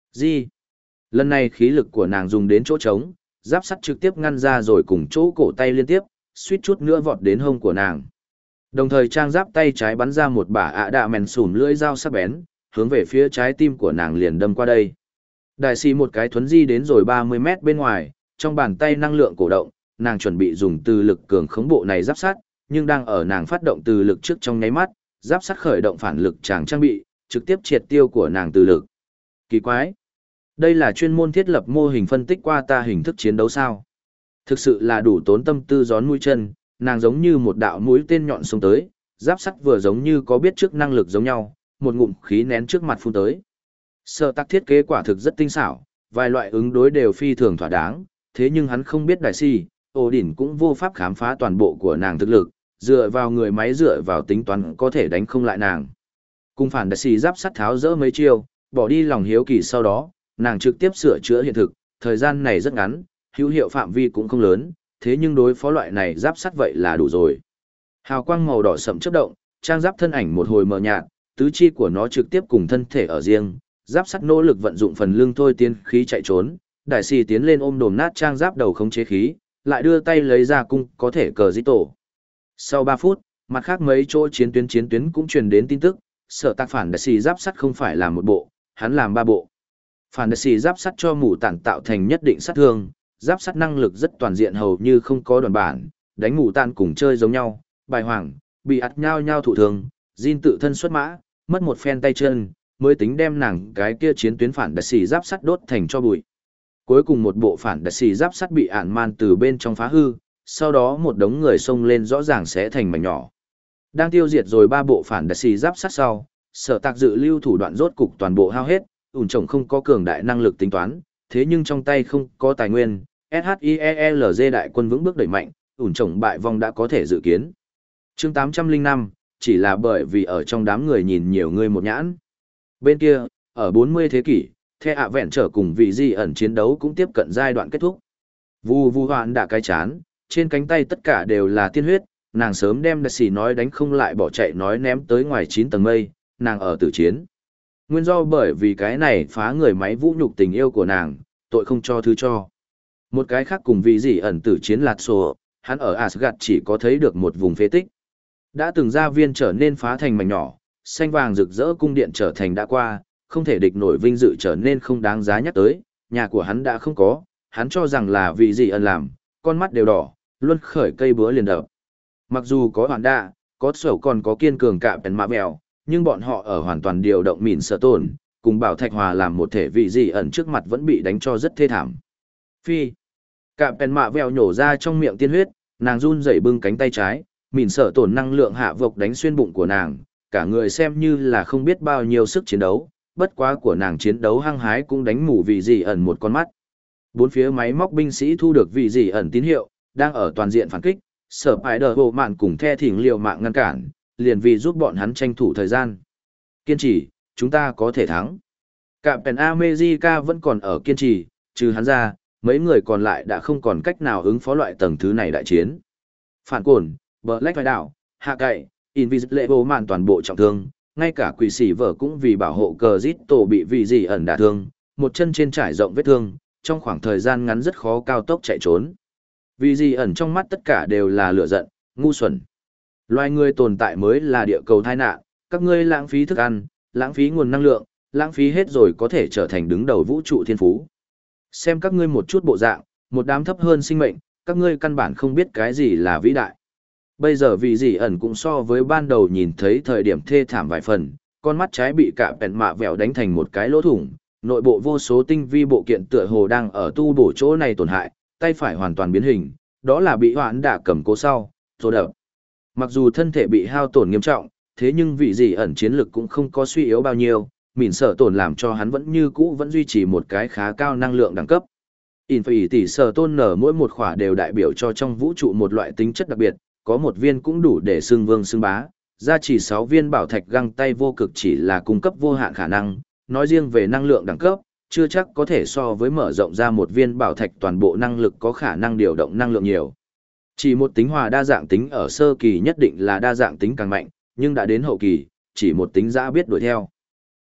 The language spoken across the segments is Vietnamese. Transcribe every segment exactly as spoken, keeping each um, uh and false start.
Gì? Lần này khí lực của nàng dùng đến chỗ trống, giáp sắt trực tiếp ngăn ra rồi cùng chỗ cổ tay liên tiếp, suýt chút nữa vọt đến hông của nàng. Đồng thời trang giáp tay trái bắn ra một bả ạ đạ mèn sùm lưỡi dao sắc bén, hướng về phía trái tim của nàng liền đâm qua đây. Đại sĩ một cái thuấn di đến rồi ba mươi mét bên ngoài, trong bàn tay năng lượng cổ động, nàng chuẩn bị dùng từ lực cường khống bộ này giáp sắt, nhưng đang ở nàng phát động từ lực trước trong nháy mắt, giáp sắt khởi động phản lực chàng trang bị, trực tiếp triệt tiêu của nàng từ lực. Kỳ quái! Đây là chuyên môn thiết lập mô hình phân tích qua ta hình thức chiến đấu sao? Thực sự là đủ tốn tâm tư gión mũi chân, nàng giống như một đạo mũi tên nhọn xông tới, giáp sắt vừa giống như có biết trước năng lực giống nhau, một ngụm khí nén trước mặt phun tới. Sở Tạc thiết kế quả thực rất tinh xảo, vài loại ứng đối đều phi thường thỏa đáng, thế nhưng hắn không biết đại si, ổ đỉnh cũng vô pháp khám phá toàn bộ của nàng thực lực, dựa vào người máy dựa vào tính toán có thể đánh không lại nàng. Cùng phản đại si giáp sắt tháo dỡ mấy chiêu, bỏ đi lòng hiếu kỳ sau đó, nàng trực tiếp sửa chữa hiện thực, thời gian này rất ngắn, hữu hiệu phạm vi cũng không lớn, thế nhưng đối phó loại này giáp sắt vậy là đủ rồi. Hào quang màu đỏ sẫm chớp động, trang giáp thân ảnh một hồi mờ nhạt, tứ chi của nó trực tiếp cùng thân thể ở riêng, giáp sắt nỗ lực vận dụng phần lưng thôi tiến khí chạy trốn, đại sĩ tiến lên ôm đồm nát trang giáp đầu khống chế khí, lại đưa tay lấy ra cung có thể cờ dĩ tổ. Sau ba phút, mặt khác mấy chỗ chiến tuyến chiến tuyến cũng truyền đến tin tức, Sở Tạc phản đại sĩ giáp sắt không phải làm một bộ, hắn làm ba bộ. Phản đại sĩ giáp sắt cho mù tản tạo thành nhất định sát thương, giáp sắt năng lực rất toàn diện hầu như không có đoàn bản, đánh mù tản cùng chơi giống nhau, bài hoàng, bị ắt nhau nhau thụ thường, Jin tự thân xuất mã, mất một phen tay chân, mới tính đem nàng cái kia chiến tuyến phản đại sĩ giáp sắt đốt thành cho bụi. Cuối cùng một bộ phản đại sĩ giáp sắt bị ản man từ bên trong phá hư, sau đó một đống người xông lên rõ ràng sẽ thành mảnh nhỏ. Đang tiêu diệt rồi ba bộ phản đại sĩ giáp sắt sau, Sở Tạc dự lưu thủ đoạn rốt cục toàn bộ hao hết, ủn chồng không có cường đại năng lực tính toán, thế nhưng trong tay không có tài nguyên, SHIELZ đại quân vững bước đẩy mạnh, ủn chồng bại vong đã có thể dự kiến. Chương tám trăm lẻ năm, chỉ là bởi vì ở trong đám người nhìn nhiều người một nhãn. Bên kia, ở bốn mươi thế kỷ, The ạ vẹn trở cùng vị di ẩn chiến đấu cũng tiếp cận giai đoạn kết thúc. Vù vù hoạn đã cái chán, trên cánh tay tất cả đều là tiên huyết, nàng sớm đem đại sĩ nói đánh không lại bỏ chạy nói ném tới ngoài chín tầng mây, nàng ở tử chiến. Nguyên do bởi vì cái này phá người máy vũ nhục tình yêu của nàng, tội không cho thứ cho. Một cái khác cùng vị di ẩn tử chiến lạt sổ, hắn ở Asgard chỉ có thấy được một vùng phế tích. Đã từng gia viên trở nên phá thành mảnh nhỏ, xanh vàng rực rỡ cung điện trở thành đã qua, không thể địch nổi vinh dự trở nên không đáng giá nhắc tới, nhà của hắn đã không có, hắn cho rằng là vì gì ẩn làm, con mắt đều đỏ, luôn khởi cây búa liền đập. Mặc dù có hoàn đa, có sầu còn có kiên cường cả bèn mạ mèo, nhưng bọn họ ở hoàn toàn điều động mịn sở tổn, cùng bảo thạch hòa làm một thể vị gì ẩn trước mặt vẫn bị đánh cho rất thê thảm. Phi, cả bèn mạ vèo nhổ ra trong miệng tiên huyết, nàng run rẩy bưng cánh tay trái, mịn sở tổn năng lượng hạ vộc đánh xuyên bụng của nàng, cả người xem như là không biết bao nhiêu sức chiến đấu, bất quá của nàng chiến đấu hăng hái cũng đánh mù vị gì ẩn một con mắt. Bốn phía máy móc binh sĩ thu được vị gì ẩn tín hiệu, đang ở toàn diện phản kích, Sở Ái Đờ Bộ Mạn cùng The Thỉnh liều mạng ngăn cản, liền vì giúp bọn hắn tranh thủ thời gian. Kiên trì, chúng ta có thể thắng. Captain America vẫn còn ở kiên trì, trừ hắn ra, mấy người còn lại đã không còn cách nào ứng phó loại tầng thứ này đại chiến. Phản cồn, Black Vai đảo, hạ cậy, Invisible Bộ Mạn toàn bộ trọng thương, ngay cả quỷ sĩ vợ cũng vì bảo hộ cờ giết tổ bị vị gì ẩn đả thương, một chân trên trải rộng vết thương, trong khoảng thời gian ngắn rất khó cao tốc chạy trốn. Vì gì ẩn trong mắt tất cả đều là lửa giận, ngu xuẩn. Loài người tồn tại mới là địa cầu tai nạn, các ngươi lãng phí thức ăn, lãng phí nguồn năng lượng, lãng phí hết rồi có thể trở thành đứng đầu vũ trụ thiên phú. Xem các ngươi một chút bộ dạng, một đám thấp hơn sinh mệnh, các ngươi căn bản không biết cái gì là vĩ đại. Bây giờ vì gì ẩn cũng so với ban đầu nhìn thấy thời điểm thê thảm vài phần, con mắt trái bị cả bèn mạ vẹo đánh thành một cái lỗ thủng, nội bộ vô số tinh vi bộ kiện tựa hồ đang ở tu bổ chỗ này tổn hại, tay phải hoàn toàn biến hình, đó là bị hoãn đả cầm cố sau, rồi đập. Mặc dù thân thể bị hao tổn nghiêm trọng, thế nhưng vị gì ẩn chiến lực cũng không có suy yếu bao nhiêu, mỉn sợ tổn làm cho hắn vẫn như cũ vẫn duy trì một cái khá cao năng lượng đẳng cấp. Infinity tỷ sở tôn nở mỗi một khỏa đều đại biểu cho trong vũ trụ một loại tính chất đặc biệt, có một viên cũng đủ để xưng vương xưng bá, ra chỉ sáu viên bảo thạch găng tay vô cực chỉ là cung cấp vô hạn khả năng, nói riêng về năng lượng đẳng cấp, chưa chắc có thể so với mở rộng ra một viên bảo thạch toàn bộ năng lực có khả năng điều động năng lượng nhiều. Chỉ một tính hòa đa dạng tính ở sơ kỳ nhất định là đa dạng tính càng mạnh, nhưng đã đến hậu kỳ, chỉ một tính giã biết đuổi theo.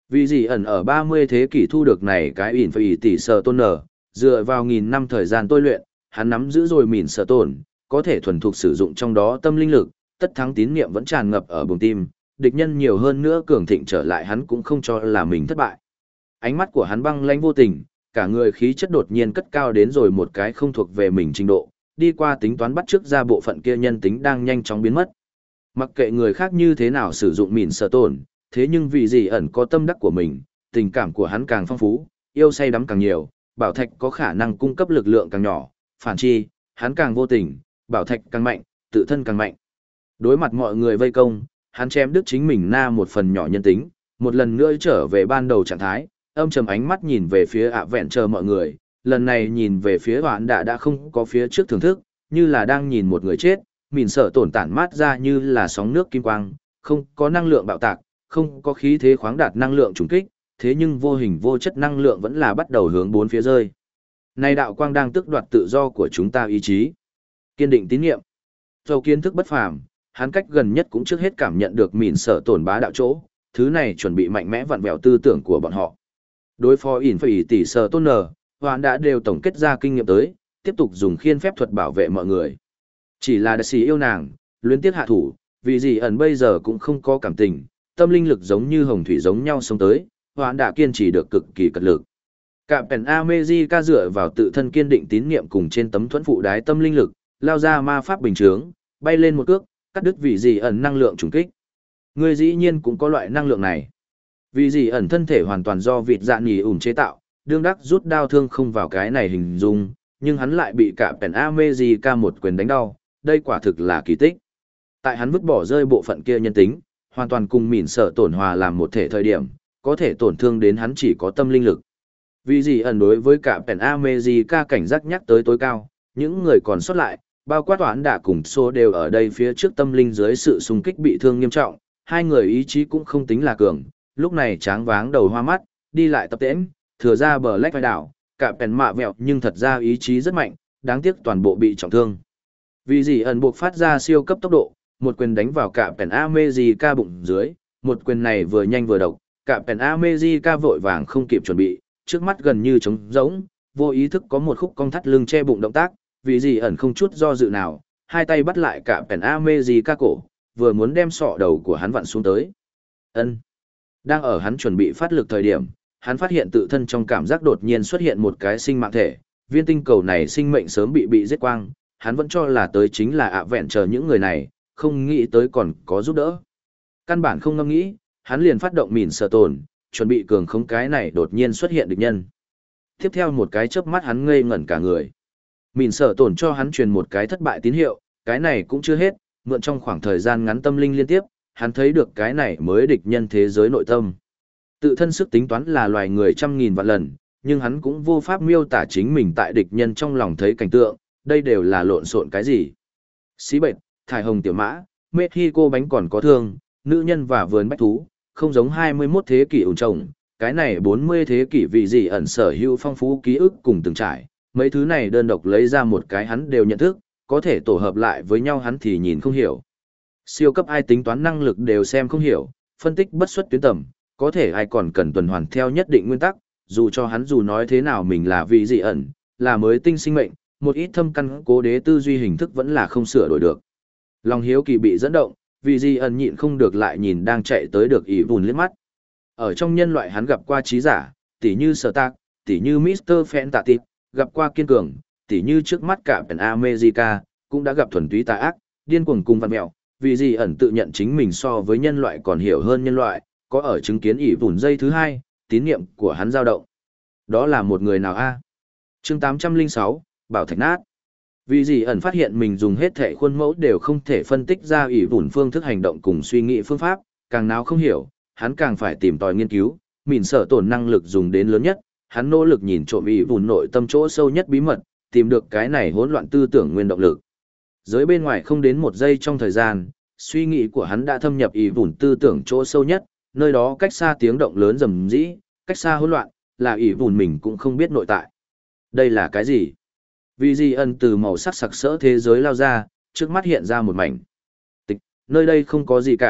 Vì gì ẩn ở ba mươi thế kỷ thu được này cái ỉn phải tỷ sở tôn nở, dựa vào nghìn năm thời gian tôi luyện, hắn nắm giữ rồi mìn sở tổn, có thể thuần thục sử dụng trong đó tâm linh lực, tất thắng tín niệm vẫn tràn ngập ở bùng tim, địch nhân nhiều hơn nữa cường thịnh trở lại hắn cũng không cho là mình thất bại. Ánh mắt của hắn băng lãnh vô tình, cả người khí chất đột nhiên cất cao đến rồi một cái không thuộc về mình trình độ, đi qua tính toán bắt trước ra bộ phận kia nhân tính đang nhanh chóng biến mất. Mặc kệ người khác như thế nào sử dụng mìn sở tổn, thế nhưng vì gì ẩn có tâm đắc của mình, tình cảm của hắn càng phong phú, yêu say đắm càng nhiều, bảo thạch có khả năng cung cấp lực lượng càng nhỏ, phản chi, hắn càng vô tình, bảo thạch càng mạnh, tự thân càng mạnh. Đối mặt mọi người vây công, hắn chém đứt chính mình na một phần nhỏ nhân tính, một lần nữa trở về ban đầu trạng thái, âm trầm ánh mắt nhìn về phía ạ vẹn chờ mọi người, lần này nhìn về phía hoạn đã đã không có phía trước thưởng thức, như là đang nhìn một người chết, mìn sợ tổn tản mát ra như là sóng nước kim quang, không có năng lượng bạo tạc, không có khí thế khoáng đạt năng lượng trùng kích, thế nhưng vô hình vô chất năng lượng vẫn là bắt đầu hướng bốn phía rơi. Này đạo quang đang tước đoạt tự do của chúng ta ý chí. Kiên định tín nhiệm. Dầu kiến thức bất phàm, hắn cách gần nhất cũng trước hết cảm nhận được mìn sợ tổn bá đạo chỗ, thứ này chuẩn bị mạnh mẽ vặn vẹo tư tưởng của bọn họ. Đối phó ỉn phải tỷ sợ tôn nở, hoạn đã đều tổng kết ra kinh nghiệm tới, tiếp tục dùng khiên phép thuật bảo vệ mọi người. Chỉ là đại sĩ yêu nàng, luyến tiếc hạ thủ, vì gì ẩn bây giờ cũng không có cảm tình, tâm linh lực giống như hồng thủy giống nhau sống tới, hoạn đã kiên trì được cực kỳ cật lực. Cả Pèn Amejica dựa vào tự thân kiên định tín niệm cùng trên tấm thuẫn phụ đái tâm linh lực, lao ra ma pháp bình chướng, bay lên một cước, cắt đứt vị gì ẩn năng lượng trùng kích. Người dĩ nhiên cũng có loại năng lượng này. Vì gì ẩn thân thể hoàn toàn do vịt dạ nhì ủn chế tạo, đương đắc rút đao thương không vào cái này hình dung, nhưng hắn lại bị cả Pèn Amejica một quyền đánh đau, đây quả thực là kỳ tích. Tại hắn vứt bỏ rơi bộ phận kia nhân tính, hoàn toàn cùng mỉn sợ tổn hòa làm một thể thời điểm, có thể tổn thương đến hắn chỉ có tâm linh lực. Vì gì ẩn đối với cả Pèn Amejica cảnh giác nhắc tới tối cao, những người còn sót lại, bao quát toán đã cùng số đều ở đây phía trước tâm linh dưới sự xung kích bị thương nghiêm trọng, hai người ý chí cũng không tính là cường, lúc này tráng váng đầu hoa mắt, đi lại tập tễnh, thừa ra bờ lách vai đảo, cả Pèn mạ vẹo nhưng thật ra ý chí rất mạnh, đáng tiếc toàn bộ bị trọng thương. Vì gì ẩn buộc phát ra siêu cấp tốc độ, một quyền đánh vào cả Pèn Amejica bụng dưới, một quyền này vừa nhanh vừa độc, cả Pèn Amejica vội vàng không kịp chuẩn bị, trước mắt gần như trống rỗng, vô ý thức có một khúc cong thắt lưng che bụng động tác, vì gì ẩn không chút do dự nào, hai tay bắt lại cả Pèn Amejica cổ, vừa muốn đem sọ đầu của hắn vặn xuống tới. Ân. Đang ở hắn chuẩn bị phát lực thời điểm, hắn phát hiện tự thân trong cảm giác đột nhiên xuất hiện một cái sinh mạng thể, viên tinh cầu này sinh mệnh sớm bị bị giết quang, hắn vẫn cho là tới chính là ạ vẹn chờ những người này, không nghĩ tới còn có giúp đỡ. Căn bản không ngẫm nghĩ, hắn liền phát động mìn sợ tổn, chuẩn bị cường khống cái này đột nhiên xuất hiện địch nhân. Tiếp theo một cái chớp mắt hắn ngây ngẩn cả người. Mìn sợ tổn cho hắn truyền một cái thất bại tín hiệu, cái này cũng chưa hết, mượn trong khoảng thời gian ngắn tâm linh liên tiếp, hắn thấy được cái này mới địch nhân thế giới nội tâm. Tự thân sức tính toán là loài người trăm nghìn vạn lần, nhưng hắn cũng vô pháp miêu tả chính mình tại địch nhân trong lòng thấy cảnh tượng, đây đều là lộn xộn cái gì. Xí bệnh, thải hồng tiểu mã, Mexico bánh còn có thương, nữ nhân và vườn bách thú, không giống hai mươi mốt thế kỷ ủn trồng, cái này bốn mươi thế kỷ vì gì ẩn sở hữu phong phú ký ức cùng từng trải, mấy thứ này đơn độc lấy ra một cái hắn đều nhận thức, có thể tổ hợp lại với nhau hắn thì nhìn không hiểu. Siêu cấp ai tính toán năng lực đều xem không hiểu, phân tích bất xuất tuyến tầm, có thể ai còn cần tuần hoàn theo nhất định nguyên tắc, dù cho hắn dù nói thế nào mình là vị dị ẩn, là mới tinh sinh mệnh, một ít thâm căn cố đế tư duy hình thức vẫn là không sửa đổi được. Lòng hiếu kỳ bị dẫn động, vì dị ẩn nhịn không được lại nhìn đang chạy tới được ý vùn liếc mắt. Ở trong nhân loại hắn gặp qua trí giả, tỉ như Sở Tạc, tỉ như mít tơ Fantastic, gặp qua kiên cường, tỉ như trước mắt cả Pèn America, cũng đã gặp thuần túy tà ác, điên cuồng cùng văn mẹo, vì dị ẩn tự nhận chính mình so với nhân loại còn hiểu hơn nhân loại, có ở chứng kiến ỷ vùn dây thứ hai, tín niệm của hắn dao động. Đó là một người nào a? Chương tám trăm lẻ sáu, Bảo Thạch Nát. Vì dị ẩn phát hiện mình dùng hết thể khuôn mẫu đều không thể phân tích ra ỷ vùn phương thức hành động cùng suy nghĩ phương pháp, càng nào không hiểu, hắn càng phải tìm tòi nghiên cứu, mìn sở tổn năng lực dùng đến lớn nhất, hắn nỗ lực nhìn trộm ỷ vùn nội tâm chỗ sâu nhất bí mật, tìm được cái này hỗn loạn tư tưởng nguyên động lực. Giới bên ngoài không đến một giây trong thời gian, suy nghĩ của hắn đã thâm nhập ỷ vùn tư tưởng chỗ sâu nhất, nơi đó cách xa tiếng động lớn rầm rĩ, cách xa hỗn loạn, là ỷ vùn mình cũng không biết nội tại. Đây là cái gì? Vì dị ẩn từ màu sắc sặc sỡ thế giới lao ra, trước mắt hiện ra một mảnh tịch, nơi đây không có gì cả,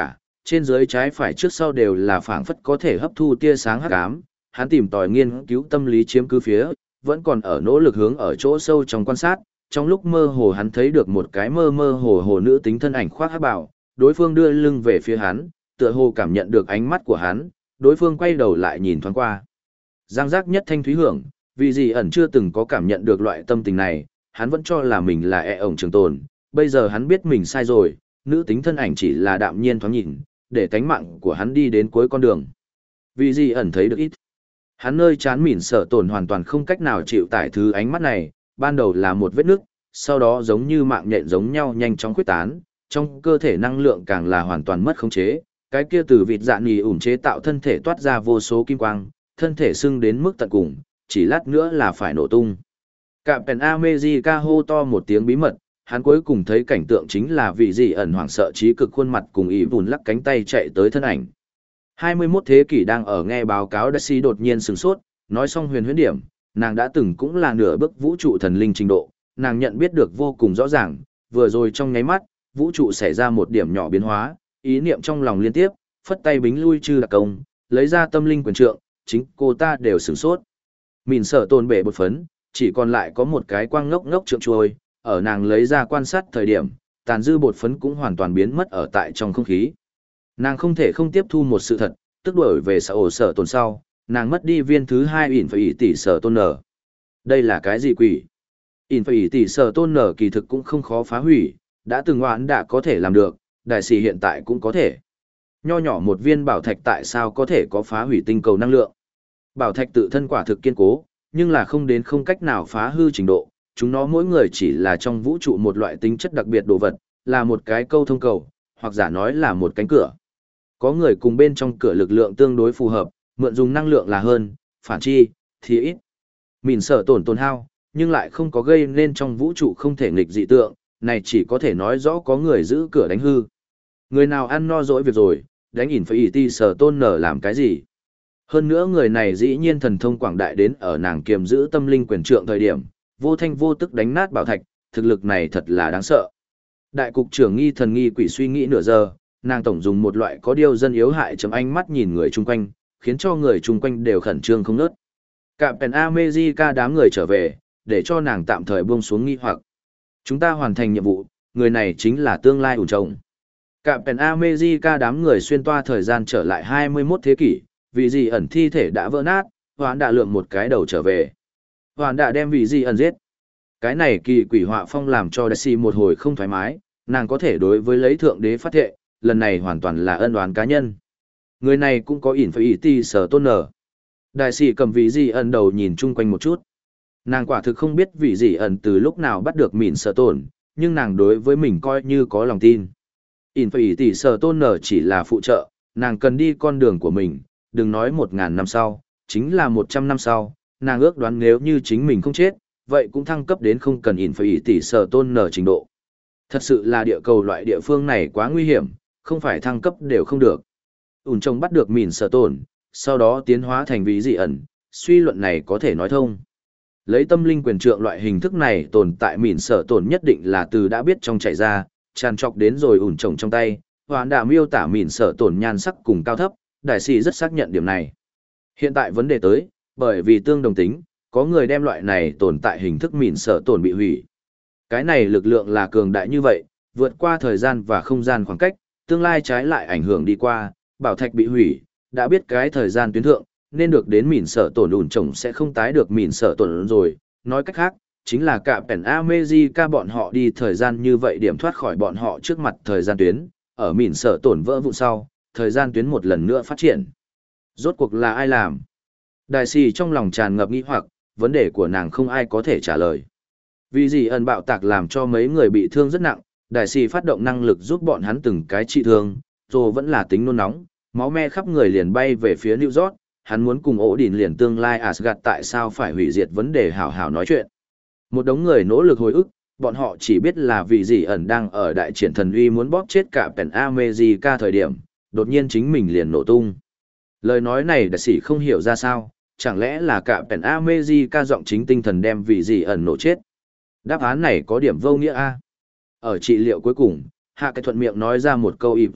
trên dưới trái phải trước sau đều là phảng phất có thể hấp thu tia sáng hắc ám, hắn tìm tòi nghiên cứu tâm lý chiếm cứ phía, vẫn còn ở nỗ lực hướng ở chỗ sâu trong quan sát, trong lúc mơ hồ hắn thấy được một cái mơ mơ hồ hồ nữ tính thân ảnh khoác hắc bào, đối phương đưa lưng về phía hắn, tựa hồ cảm nhận được ánh mắt của hắn, đối phương quay đầu lại nhìn thoáng qua. Giang giác nhất thanh thúy hưởng, vì gì ẩn chưa từng có cảm nhận được loại tâm tình này, hắn vẫn cho là mình là e ổng trường tồn, bây giờ hắn biết mình sai rồi, nữ tính thân ảnh chỉ là đạm nhiên thoáng nhìn, để tánh mạng của hắn đi đến cuối con đường. Vì gì ẩn thấy được ít. Hắn nơi chán mỉn sở tồn hoàn toàn không cách nào chịu tải thứ ánh mắt này, ban đầu là một vết nứt, sau đó giống như mạng nhện giống nhau nhanh chóng khuyết tán, trong cơ thể năng lượng càng là hoàn toàn mất khống chế, cái kia từ vịt dạ nhì ủn chế tạo thân thể toát ra vô số kim quang, thân thể sưng đến mức tận cùng, chỉ lát nữa là phải nổ tung. Cạm Pèn America hô to một tiếng bí mật, hắn cuối cùng thấy cảnh tượng chính là vị gì ẩn hoảng sợ trí cực khuôn mặt cùng ý vùn lắc cánh tay chạy tới thân ảnh. hai mươi mốt thế kỷ đang ở nghe báo cáo Daisy đột nhiên sửng sốt, nói xong huyền huyễn điểm, nàng đã từng cũng là nửa bước vũ trụ thần linh trình độ, nàng nhận biết được vô cùng rõ ràng, vừa rồi trong nháy mắt, vũ trụ xảy ra một điểm nhỏ biến hóa, ý niệm trong lòng liên tiếp, phất tay bính lui chư đặc công, lấy ra tâm linh quyền trượng, chính cô ta đều sửng sốt. Mìn sợ tồn bể bột phấn, chỉ còn lại có một cái quang ngốc ngốc trượng trôi, ở nàng lấy ra quan sát thời điểm, tàn dư bột phấn cũng hoàn toàn biến mất ở tại trong không khí. Nàng không thể không tiếp thu một sự thật, tức đổi về sở ổ sở tồn sau, nàng mất đi viên thứ hai ỉn phải ỉ tỷ sở tôn nở. Đây là cái gì quỷ? ỉn phải ỉ tỷ sở tôn nở kỳ thực cũng không khó phá hủy, đã từng oán đã có thể làm được, đại sĩ hiện tại cũng có thể. Nho nhỏ một viên bảo thạch tại sao có thể có phá hủy tinh cầu năng lượng? Bảo thạch tự thân quả thực kiên cố, nhưng là không đến không cách nào phá hư trình độ, chúng nó mỗi người chỉ là trong vũ trụ một loại tính chất đặc biệt đồ vật, là một cái câu thông cầu, hoặc giả nói là một cánh cửa. Có người cùng bên trong cửa lực lượng tương đối phù hợp, mượn dùng năng lượng là hơn, phản chi, thì ít. Mìn sợ tổn tổn hao, nhưng lại không có gây nên trong vũ trụ không thể nghịch dị tượng, này chỉ có thể nói rõ có người giữ cửa đánh hư. Người nào ăn no dỗi việc rồi, đánh ỉn phải ỉ ti sở tôn nở làm cái gì? Hơn nữa người này dĩ nhiên thần thông quảng đại đến ở nàng kiềm giữ tâm linh quyền trượng thời điểm, vô thanh vô tức đánh nát bảo thạch, thực lực này thật là đáng sợ. Đại cục trưởng nghi thần nghi quỷ suy nghĩ nửa giờ, nàng tổng dùng một loại có điều dân yếu hại chấm ánh mắt nhìn người chung quanh, khiến cho người chung quanh đều khẩn trương không nớt. Cạm Pèn America đám người trở về, để cho nàng tạm thời buông xuống nghi hoặc. Chúng ta hoàn thành nhiệm vụ, người này chính là tương lai ủn trồng. Cạm Pèn America đám người xuyên toa thời gian trở lại hai mươi mốt thế kỷ, vì gì ẩn thi thể đã vỡ nát, hoán đã lượng một cái đầu trở về. Hoán đã đem vì gì ẩn giết. Cái này kỳ quỷ họa phong làm cho Daisy một hồi không thoải mái, nàng có thể đối với lấy thượng đế phát thệ, lần này hoàn toàn là ân oán cá nhân. Người này cũng có ỉn phải ỉ ti sở tôn nở. Đại sĩ cầm vị gì ẩn đầu nhìn chung quanh một chút. Nàng quả thực không biết vị gì ẩn từ lúc nào bắt được mìn sở tổn, nhưng nàng đối với mình coi như có lòng tin. ỉn phải ỉ ti sở tôn nở chỉ là phụ trợ, nàng cần đi con đường của mình, đừng nói một ngàn năm sau, chính là một trăm năm sau, nàng ước đoán nếu như chính mình không chết, vậy cũng thăng cấp đến không cần ỉn phải ỉ tỷ sở tôn nở trình độ. Thật sự là địa cầu loại địa phương này quá nguy hiểm, không phải thăng cấp đều không được. Ủn trông bắt được mìn sở tổn, sau đó tiến hóa thành vị dị ẩn, suy luận này có thể nói thông. Lấy tâm linh quyền trượng loại hình thức này tồn tại mìn sở tổn nhất định là từ đã biết trong chạy ra, tràn trọc đến rồi ủn trông trong tay, hoán đã miêu tả mìn sở tổn nhan sắc cùng cao thấp, đại sĩ rất xác nhận điểm này. Hiện tại vấn đề tới, bởi vì tương đồng tính, có người đem loại này tồn tại hình thức mìn sở tổn bị hủy. Cái này lực lượng là cường đại như vậy, vượt qua thời gian và không gian khoảng cách, tương lai trái lại ảnh hưởng đi qua, bảo thạch bị hủy, đã biết cái thời gian tuyến thượng, nên được đến mìn sở tổn ủn trồng sẽ không tái được mìn sở tổn rồi, nói cách khác, chính là cả Pèn America bọn họ đi thời gian như vậy điểm thoát khỏi bọn họ trước mặt thời gian tuyến, ở mìn sở tổn vỡ vụn sau, thời gian tuyến một lần nữa phát triển. Rốt cuộc là ai làm? Đại sĩ trong lòng tràn ngập nghi hoặc, vấn đề của nàng không ai có thể trả lời. Vì gì ẩn bạo tạc làm cho mấy người bị thương rất nặng, đại sĩ phát động năng lực giúp bọn hắn từng cái trị thương, rồi vẫn là tính nôn nóng, máu me khắp người liền bay về phía New York, hắn muốn cùng ổ đỉnh liền tương lai Asgard tại sao phải hủy diệt vấn đề hảo hảo nói chuyện. Một đống người nỗ lực hồi ức, bọn họ chỉ biết là vì gì ẩn đang ở đại triển thần uy muốn bóp chết cả Pèn America thời điểm, đột nhiên chính mình liền nổ tung. Lời nói này đại sĩ không hiểu ra sao, chẳng lẽ là cả Pèn America giọng chính tinh thần đem vì gì ẩn nổ chết. Đáp án này có điểm vô nghĩa a. Ở trị liệu cuối cùng, hạ cái thuận miệng nói ra một câu y bùn,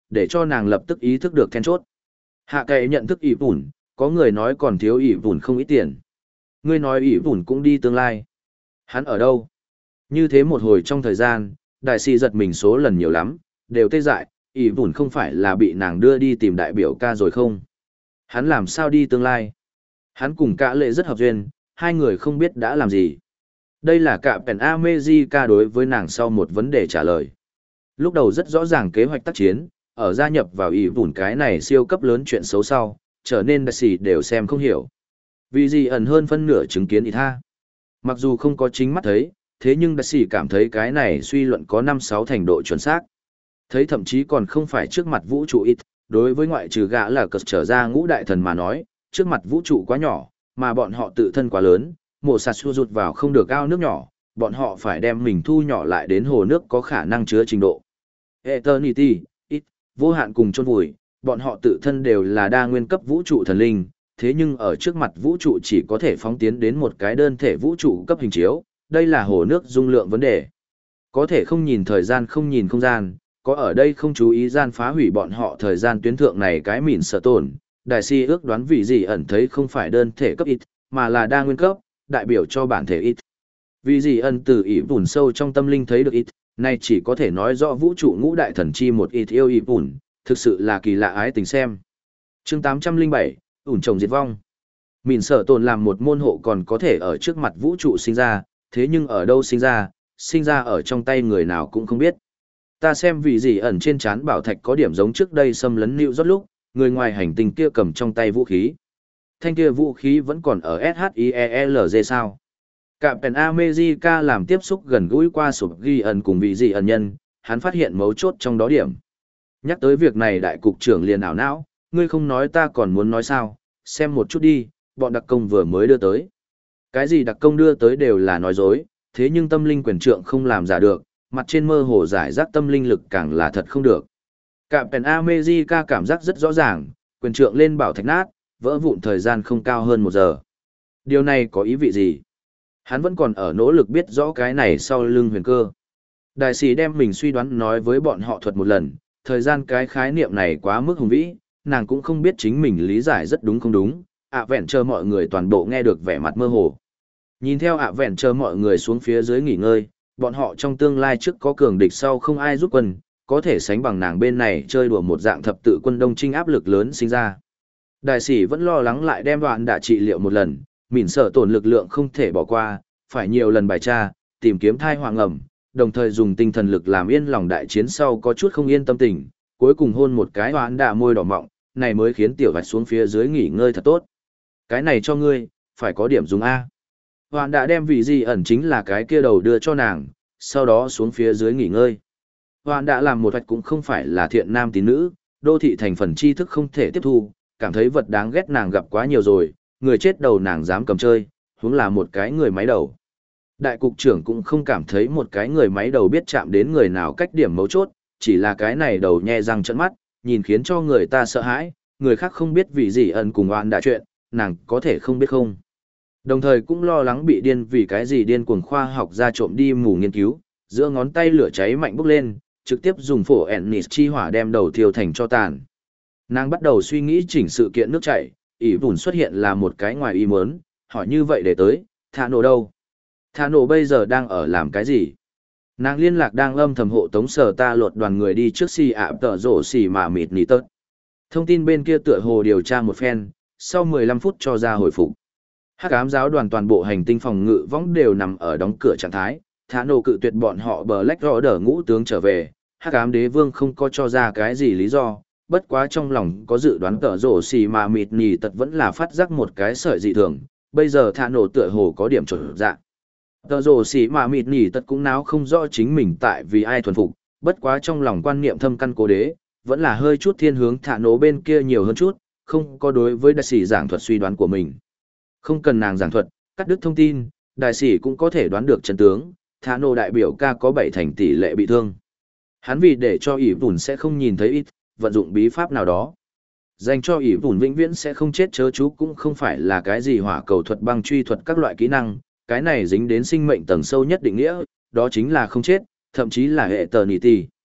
để cho nàng lập tức ý thức được then chốt. Hạ cậy nhận thức ỷ vùn, có người nói còn thiếu ỷ vùn không ít tiền. Ngươi nói ỷ vùn cũng đi tương lai. Hắn ở đâu? Như thế một hồi trong thời gian, đại sĩ giật mình số lần nhiều lắm, đều tê dại, ỷ vùn không phải là bị nàng đưa đi tìm đại biểu ca rồi không? Hắn làm sao đi tương lai? Hắn cùng cả lệ rất hợp duyên, hai người không biết đã làm gì. Đây là cả Pen America đối với nàng sau một vấn đề trả lời. Lúc đầu rất rõ ràng kế hoạch tác chiến, ở gia nhập vào ỷ vùn cái này siêu cấp lớn chuyện xấu sau, trở nên đại sĩ đều xem không hiểu. Vì gì ẩn hơn phân nửa chứng kiến ít ha. Mặc dù không có chính mắt thấy, thế nhưng đại sĩ cảm thấy cái này suy luận có năm sáu thành độ chuẩn xác. Thấy thậm chí còn không phải trước mặt vũ trụ ít, đối với ngoại trừ gã là cờ trở ra ngũ đại thần mà nói, trước mặt vũ trụ quá nhỏ, mà bọn họ tự thân quá lớn, mổ sạt xua rụt vào không được ao nước nhỏ, bọn họ phải đem mình thu nhỏ lại đến hồ nước có khả năng chứa trình độ. Eternity, ít, vô hạn cùng chôn vùi, bọn họ tự thân đều là đa nguyên cấp vũ trụ thần linh, thế nhưng ở trước mặt vũ trụ chỉ có thể phóng tiến đến một cái đơn thể vũ trụ cấp hình chiếu, đây là hồ nước dung lượng vấn đề. Có thể không nhìn thời gian không nhìn không gian, có ở đây không chú ý gian phá hủy bọn họ thời gian tuyến thượng này cái mìn sợ tổn. Đại si ước đoán vì gì ẩn thấy không phải đơn thể cấp ít, mà là đa nguyên cấp, đại biểu cho bản thể ít. Vì gì ẩn từ ỷ vùn sâu trong tâm linh thấy được ít, này chỉ có thể nói rõ vũ trụ ngũ đại thần chi một ít yêu ỷ vùn, thực sự là kỳ lạ ái tình xem. Chương tám trăm lẻ bảy, ủn trồng diệt vong. Mìn sợ tổn làm một môn hộ còn có thể ở trước mặt vũ trụ sinh ra, thế nhưng ở đâu sinh ra, sinh ra ở trong tay người nào cũng không biết. Ta xem vì gì ẩn trên trán bảo thạch có điểm giống trước đây xâm lấn New York lúc, người ngoài hành tinh kia cầm trong tay vũ khí. Thanh kia vũ khí vẫn còn ở ét hát i e lờ giê sao. Captain America làm tiếp xúc gần gũi qua sụp ghi ẩn cùng vị gì ẩn nhân, hắn phát hiện mấu chốt trong đó điểm. Nhắc tới việc này đại cục trưởng liền ảo não, ngươi không nói ta còn muốn nói sao, xem một chút đi, bọn đặc công vừa mới đưa tới. Cái gì đặc công đưa tới đều là nói dối, thế nhưng tâm linh quyền trượng không làm giả được, mặt trên mơ hồ giải rác tâm linh lực càng là thật không được. Captain America cảm giác rất rõ ràng, quyền trượng lên bảo thạch nát, vỡ vụn thời gian không cao hơn một giờ. Điều này có ý vị gì? Hắn vẫn còn ở nỗ lực biết rõ cái này sau lưng huyền cơ. Đại sĩ đem mình suy đoán nói với bọn họ thuật một lần, thời gian cái khái niệm này quá mức hùng vĩ, nàng cũng không biết chính mình lý giải rất đúng không đúng, ạ vẹn chờ mọi người toàn bộ nghe được vẻ mặt mơ hồ. Nhìn theo ạ vẹn chờ mọi người xuống phía dưới nghỉ ngơi, bọn họ trong tương lai trước có cường địch sau không ai giúp quân, có thể sánh bằng nàng bên này chơi đùa một dạng thập tự quân đông trinh áp lực lớn sinh ra. Đại sĩ vẫn lo lắng lại đem đoạn đã trị liệu một lần, mỉn sợ tổn lực lượng không thể bỏ qua, phải nhiều lần bài tra, tìm kiếm thai hoàng ẩm, đồng thời dùng tinh thần lực làm yên lòng đại chiến sau có chút không yên tâm tình, cuối cùng hôn một cái đoạn đã môi đỏ mọng, này mới khiến tiểu vạch xuống phía dưới nghỉ ngơi thật tốt. Cái này cho ngươi, phải có điểm dùng A. Đoạn đã đem vị gì ẩn chính là cái kia đầu đưa cho nàng, sau đó xuống phía dưới nghỉ ngơi. Hoàn đã làm một hoạch cũng không phải là thiện nam tín nữ, đô thị thành phần tri thức không thể tiếp thu, cảm thấy vật đáng ghét nàng gặp quá nhiều rồi, người chết đầu nàng dám cầm chơi, huống là một cái người máy đầu. Đại cục trưởng cũng không cảm thấy một cái người máy đầu biết chạm đến người nào cách điểm mấu chốt, chỉ là cái này đầu nhe răng trợn mắt, nhìn khiến cho người ta sợ hãi, người khác không biết vì gì ẩn cùng Hoàn đã chuyện, nàng có thể không biết không. Đồng thời cũng lo lắng bị điên vì cái gì điên cuồng khoa học ra trộm đi mù nghiên cứu, giữa ngón tay lửa cháy mạnh bốc lên, trực tiếp dùng phổ ennis chi hỏa đem đầu thiêu thành cho tàn. Nàng bắt đầu suy nghĩ chỉnh sự kiện nước chảy, ỷ vùn xuất hiện là một cái ngoài ý muốn, hỏi như vậy để tới, thả nổ đâu? Thả nổ bây giờ đang ở làm cái gì? Nàng liên lạc đang âm thầm hộ tống sở ta lột đoàn người đi trước xì ạ tợ rổ xì mà mịt nỉ tớt. Thông tin bên kia tựa hồ điều tra một phen, sau mười lăm phút cho ra hồi phục. Hắc ám giáo đoàn toàn bộ hành tinh phòng ngự võng đều nằm ở đóng cửa trạng thái, thả nổ cự tuyệt bọn họ Black Order ngũ tướng trở về, Hắc ám đế vương không có cho ra cái gì lý do, bất quá trong lòng có dự đoán tợ rổ xì mà mịt nỉ tật vẫn là phát giác một cái sợi dị thường, bây giờ thả nổ tựa hồ có điểm chuẩn dạng. Tợ rổ xì mà mịt nỉ tật cũng náo không rõ chính mình tại vì ai thuần phục, bất quá trong lòng quan niệm thâm căn cố đế, vẫn là hơi chút thiên hướng thả nổ bên kia nhiều hơn chút, không có đối với đại sĩ giảng thuật suy đoán của mình. Không cần nàng giảng thuật, cắt đứt thông tin, đại sĩ cũng có thể đoán được chân tướng, thả nổ đại biểu ca có bảy thành tỷ lệ bị thương. Hắn vì để cho ỷ vùn sẽ không nhìn thấy ít, vận dụng bí pháp nào đó. Dành cho ỷ vùn vĩnh viễn sẽ không chết chớ chú cũng không phải là cái gì hỏa cầu thuật băng truy thuật các loại kỹ năng, cái này dính đến sinh mệnh tầng sâu nhất định nghĩa, đó chính là không chết, thậm chí là eternity.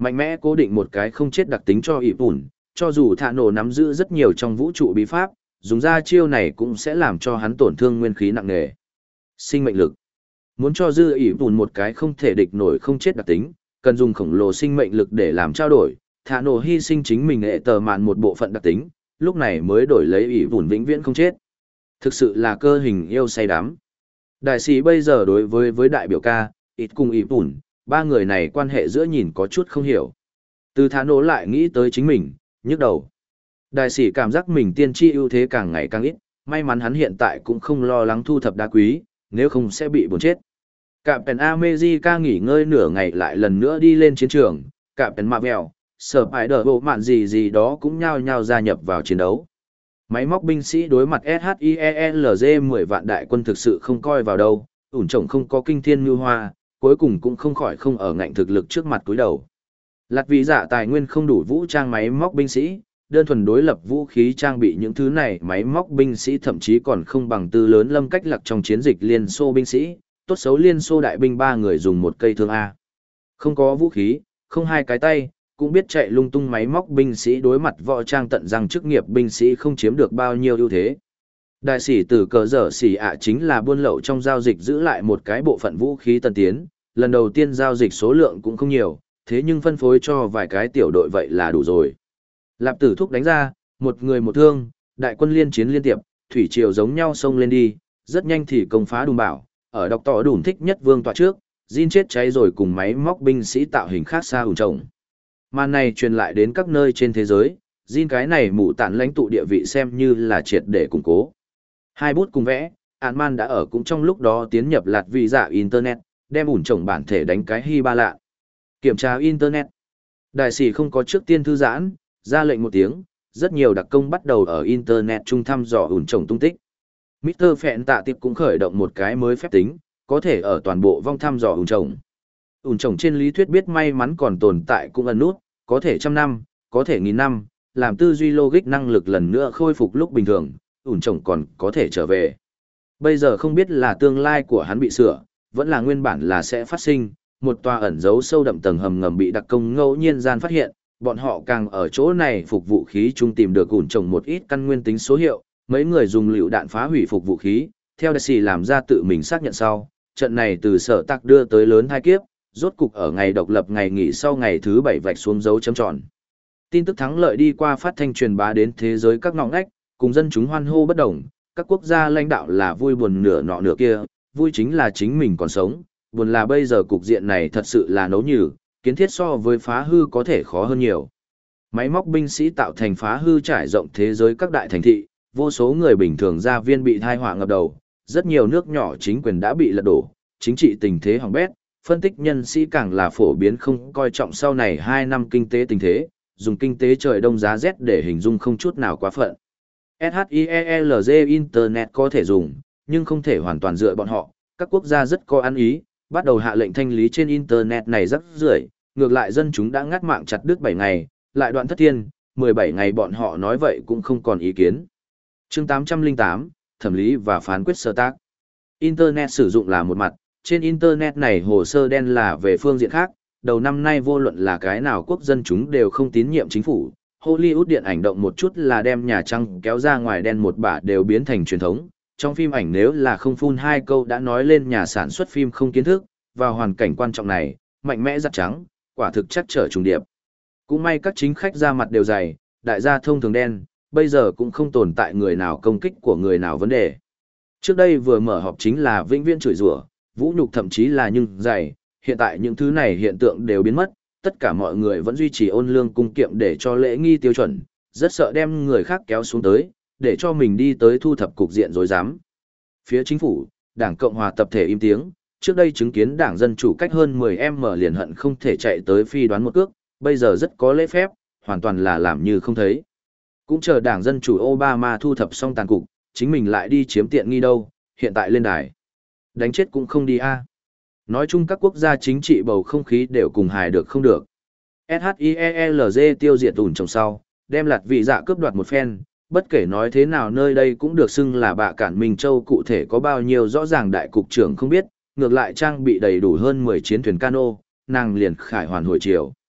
Mạnh mẽ cố định một cái không chết đặc tính cho ỷ bùn, cho dù thả nổ nắm giữ rất nhiều trong vũ trụ bí pháp, dùng ra chiêu này cũng sẽ làm cho hắn tổn thương nguyên khí nặng nề. Sinh mệnh lực. Muốn cho dư ỷ bùn một cái không thể địch nổi không chết đặc tính, cần dùng khổng lồ sinh mệnh lực để làm trao đổi, thả nổ hy sinh chính mình hệ tờ mạn một bộ phận đặc tính, lúc này mới đổi lấy ỷ bùn vĩnh viễn không chết. Thực sự là cơ hình yêu say đắm. Đại sĩ bây giờ đối với với đại biểu ca, ít cùng ỷ bùn, ba người này quan hệ giữa nhìn có chút không hiểu. Từ thả nổ lại nghĩ tới chính mình, nhức đầu. Đại sĩ cảm giác mình tiên tri ưu thế càng ngày càng ít, may mắn hắn hiện tại cũng không lo lắng thu thập đá quý, nếu không sẽ bị buồn chết. Captain America nghỉ ngơi nửa ngày lại lần nữa đi lên chiến trường, Captain Marvel, Spider bộ mạn gì gì đó cũng nhao nhao gia nhập vào chiến đấu. Máy móc binh sĩ đối mặt ét hát i e lờ giê mười vạn đại quân thực sự không coi vào đâu, ủn trồng không có kinh thiên như hoa, cuối cùng cũng không khỏi không ở ngạnh thực lực trước mặt cúi đầu. Lạt vì giả tài nguyên không đủ vũ trang máy móc binh sĩ, đơn thuần đối lập vũ khí trang bị những thứ này máy móc binh sĩ thậm chí còn không bằng tư lớn lâm cách lạc trong chiến dịch Liên Xô binh sĩ, tốt xấu Liên Xô đại binh ba người dùng một cây thương A. Không có vũ khí, không hai cái tay, cũng biết chạy lung tung máy móc binh sĩ đối mặt võ trang tận răng chức nghiệp binh sĩ không chiếm được bao nhiêu ưu thế. Đại sĩ từ cờ dở xỉ ạ chính là buôn lậu trong giao dịch giữ lại một cái bộ phận vũ khí tân tiến, lần đầu tiên giao dịch số lượng cũng không nhiều, thế nhưng phân phối cho vài cái tiểu đội vậy là đủ rồi. Lạp tử thúc đánh ra, một người một thương, đại quân liên chiến liên tiệp, thủy triều giống nhau xông lên đi, rất nhanh thì công phá đùm bảo, ở đọc tỏ đùm thích nhất vương tọa trước, Jin chết cháy rồi cùng máy móc binh sĩ tạo hình khác xa ủn trồng. Màn này truyền lại đến các nơi trên thế giới, Jin cái này mụ tản lãnh tụ địa vị xem như là triệt để củng cố. Hai bút cùng vẽ, Ant-Man đã ở cũng trong lúc đó tiến nhập lạt vị dạ Internet, đem ủn trồng bản thể đánh cái hy ba lạ. Kiểm tra Internet. Đại sĩ không có trước tiên thư giãn, ra lệnh một tiếng, rất nhiều đặc công bắt đầu ở Internet chung thăm dò ủn trồng tung tích. mít tơ Phẹn Tạ Tiệp cũng khởi động một cái mới phép tính, có thể ở toàn bộ vong thăm dò ủn trồng. Ủn trồng trên lý thuyết biết may mắn còn tồn tại cũng ẩn nút, có thể trăm năm, có thể nghìn năm, làm tư duy logic năng lực lần nữa khôi phục lúc bình thường, ủn trồng còn có thể trở về. Bây giờ không biết là tương lai của hắn bị sửa, vẫn là nguyên bản là sẽ phát sinh, một tòa ẩn giấu sâu đậm tầng hầm ngầm bị đặc công ngẫu nhiên gian phát hiện, bọn họ càng ở chỗ này phục vũ khí chung tìm được ủn trồng một ít căn nguyên tính số hiệu, mấy người dùng lựu đạn phá hủy phục vũ khí, theo đại sĩ làm ra tự mình xác nhận sau, trận này từ sở tạc đưa tới lớn hai kiếp, rốt cục ở ngày độc lập ngày nghỉ sau ngày thứ bảy vạch xuống dấu chấm tròn. Tin tức thắng lợi đi qua phát thanh truyền bá đến thế giới các ngõ ngách, cùng dân chúng hoan hô bất đồng, các quốc gia lãnh đạo là vui buồn nửa nọ nửa kia, vui chính là chính mình còn sống, buồn là bây giờ cục diện này thật sự là nấu nhừ, kiến thiết so với phá hư có thể khó hơn nhiều. Máy móc binh sĩ tạo thành phá hư trải rộng thế giới các đại thành thị, vô số người bình thường gia viên bị thai họa ngập đầu, rất nhiều nước nhỏ chính quyền đã bị lật đổ, chính trị tình thế hỏng bét, phân tích nhân sĩ càng là phổ biến không coi trọng sau này hai năm kinh tế tình thế, dùng kinh tế trời đông giá rét để hình dung không chút nào quá phận. ét hát i e lờ giê Internet có thể dùng, nhưng không thể hoàn toàn dựa bọn họ, các quốc gia rất có ăn ý, bắt đầu hạ lệnh thanh lý trên Internet này rất rưởi, ngược lại dân chúng đã ngắt mạng chặt đứt bảy ngày, lại đoạn thất thiên, mười bảy ngày bọn họ nói vậy cũng không còn ý kiến. Chương tám trăm lẻ tám, Thẩm lý và phán quyết sơ tác. Internet sử dụng là một mặt, trên Internet này hồ sơ đen là về phương diện khác, đầu năm nay vô luận là cái nào quốc dân chúng đều không tín nhiệm chính phủ. Hollywood điện ảnh động một chút là đem Nhà Trắng kéo ra ngoài đen một bả đều biến thành truyền thống. Trong phim ảnh nếu là không phun hai câu đã nói lên nhà sản xuất phim không kiến thức, vào hoàn cảnh quan trọng này, mạnh mẽ giặt trắng, quả thực chắc trở trùng điệp. Cũng may các chính khách ra mặt đều dày, đại gia thông thường đen, bây giờ cũng không tồn tại người nào công kích của người nào vấn đề. Trước đây vừa mở họp chính là vĩnh viễn chửi rủa, vũ nhục thậm chí là nhưng dày, hiện tại những thứ này hiện tượng đều biến mất, tất cả mọi người vẫn duy trì ôn lương cung kiệm để cho lễ nghi tiêu chuẩn, rất sợ đem người khác kéo xuống tới, để cho mình đi tới thu thập cục diện rối rắm. Phía chính phủ, Đảng Cộng hòa tập thể im tiếng, trước đây chứng kiến Đảng Dân Chủ cách hơn mười em liền hận không thể chạy tới phi đoán một cước, bây giờ rất có lễ phép, hoàn toàn là làm như không thấy. Cũng chờ Đảng Dân Chủ Obama thu thập xong tàn cục, chính mình lại đi chiếm tiện nghi đâu, hiện tại lên đài. Đánh chết cũng không đi a. Nói chung các quốc gia chính trị bầu không khí đều cùng hài được không được. ét hát i e lờ giê tiêu diệt ủn trồng sau, đem lạt vị dạ cướp đoạt một phen, bất kể nói thế nào nơi đây cũng được xưng là bạ cản Minh Châu cụ thể có bao nhiêu rõ ràng đại cục trưởng không biết, ngược lại trang bị đầy đủ hơn mười chiến thuyền cano, nàng liền khải hoàn hồi chiều.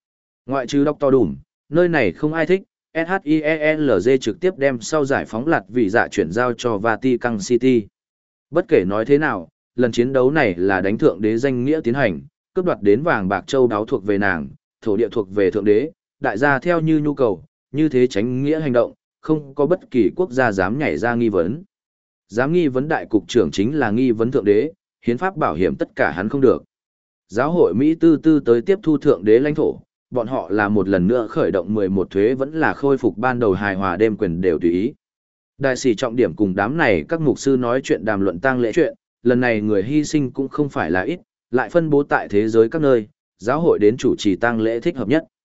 Ngoại trừ Doctor Doom, nơi này không ai thích, SHIELZ trực tiếp đem sau giải phóng lạt vị dạ chuyển giao cho Vatican City. Bất kể nói thế nào, lần chiến đấu này là đánh thượng đế danh nghĩa tiến hành, cướp đoạt đến vàng bạc châu đáo thuộc về nàng, thổ địa thuộc về thượng đế, đại gia theo như nhu cầu, như thế tránh nghĩa hành động, không có bất kỳ quốc gia dám nhảy ra nghi vấn. Dám nghi vấn đại cục trưởng chính là nghi vấn thượng đế, hiến pháp bảo hiểm tất cả hắn không được. Giáo hội Mỹ tư tư tới tiếp thu thượng đế lãnh thổ, bọn họ là một lần nữa khởi động mười một thuế vẫn là khôi phục ban đầu hài hòa đêm quyền đều tùy ý. Đại sĩ trọng điểm cùng đám này các mục sư nói chuyện đàm luận tang lễ chuyện, lần này người hy sinh cũng không phải là ít, lại phân bố tại thế giới các nơi, giáo hội đến chủ trì tang lễ thích hợp nhất.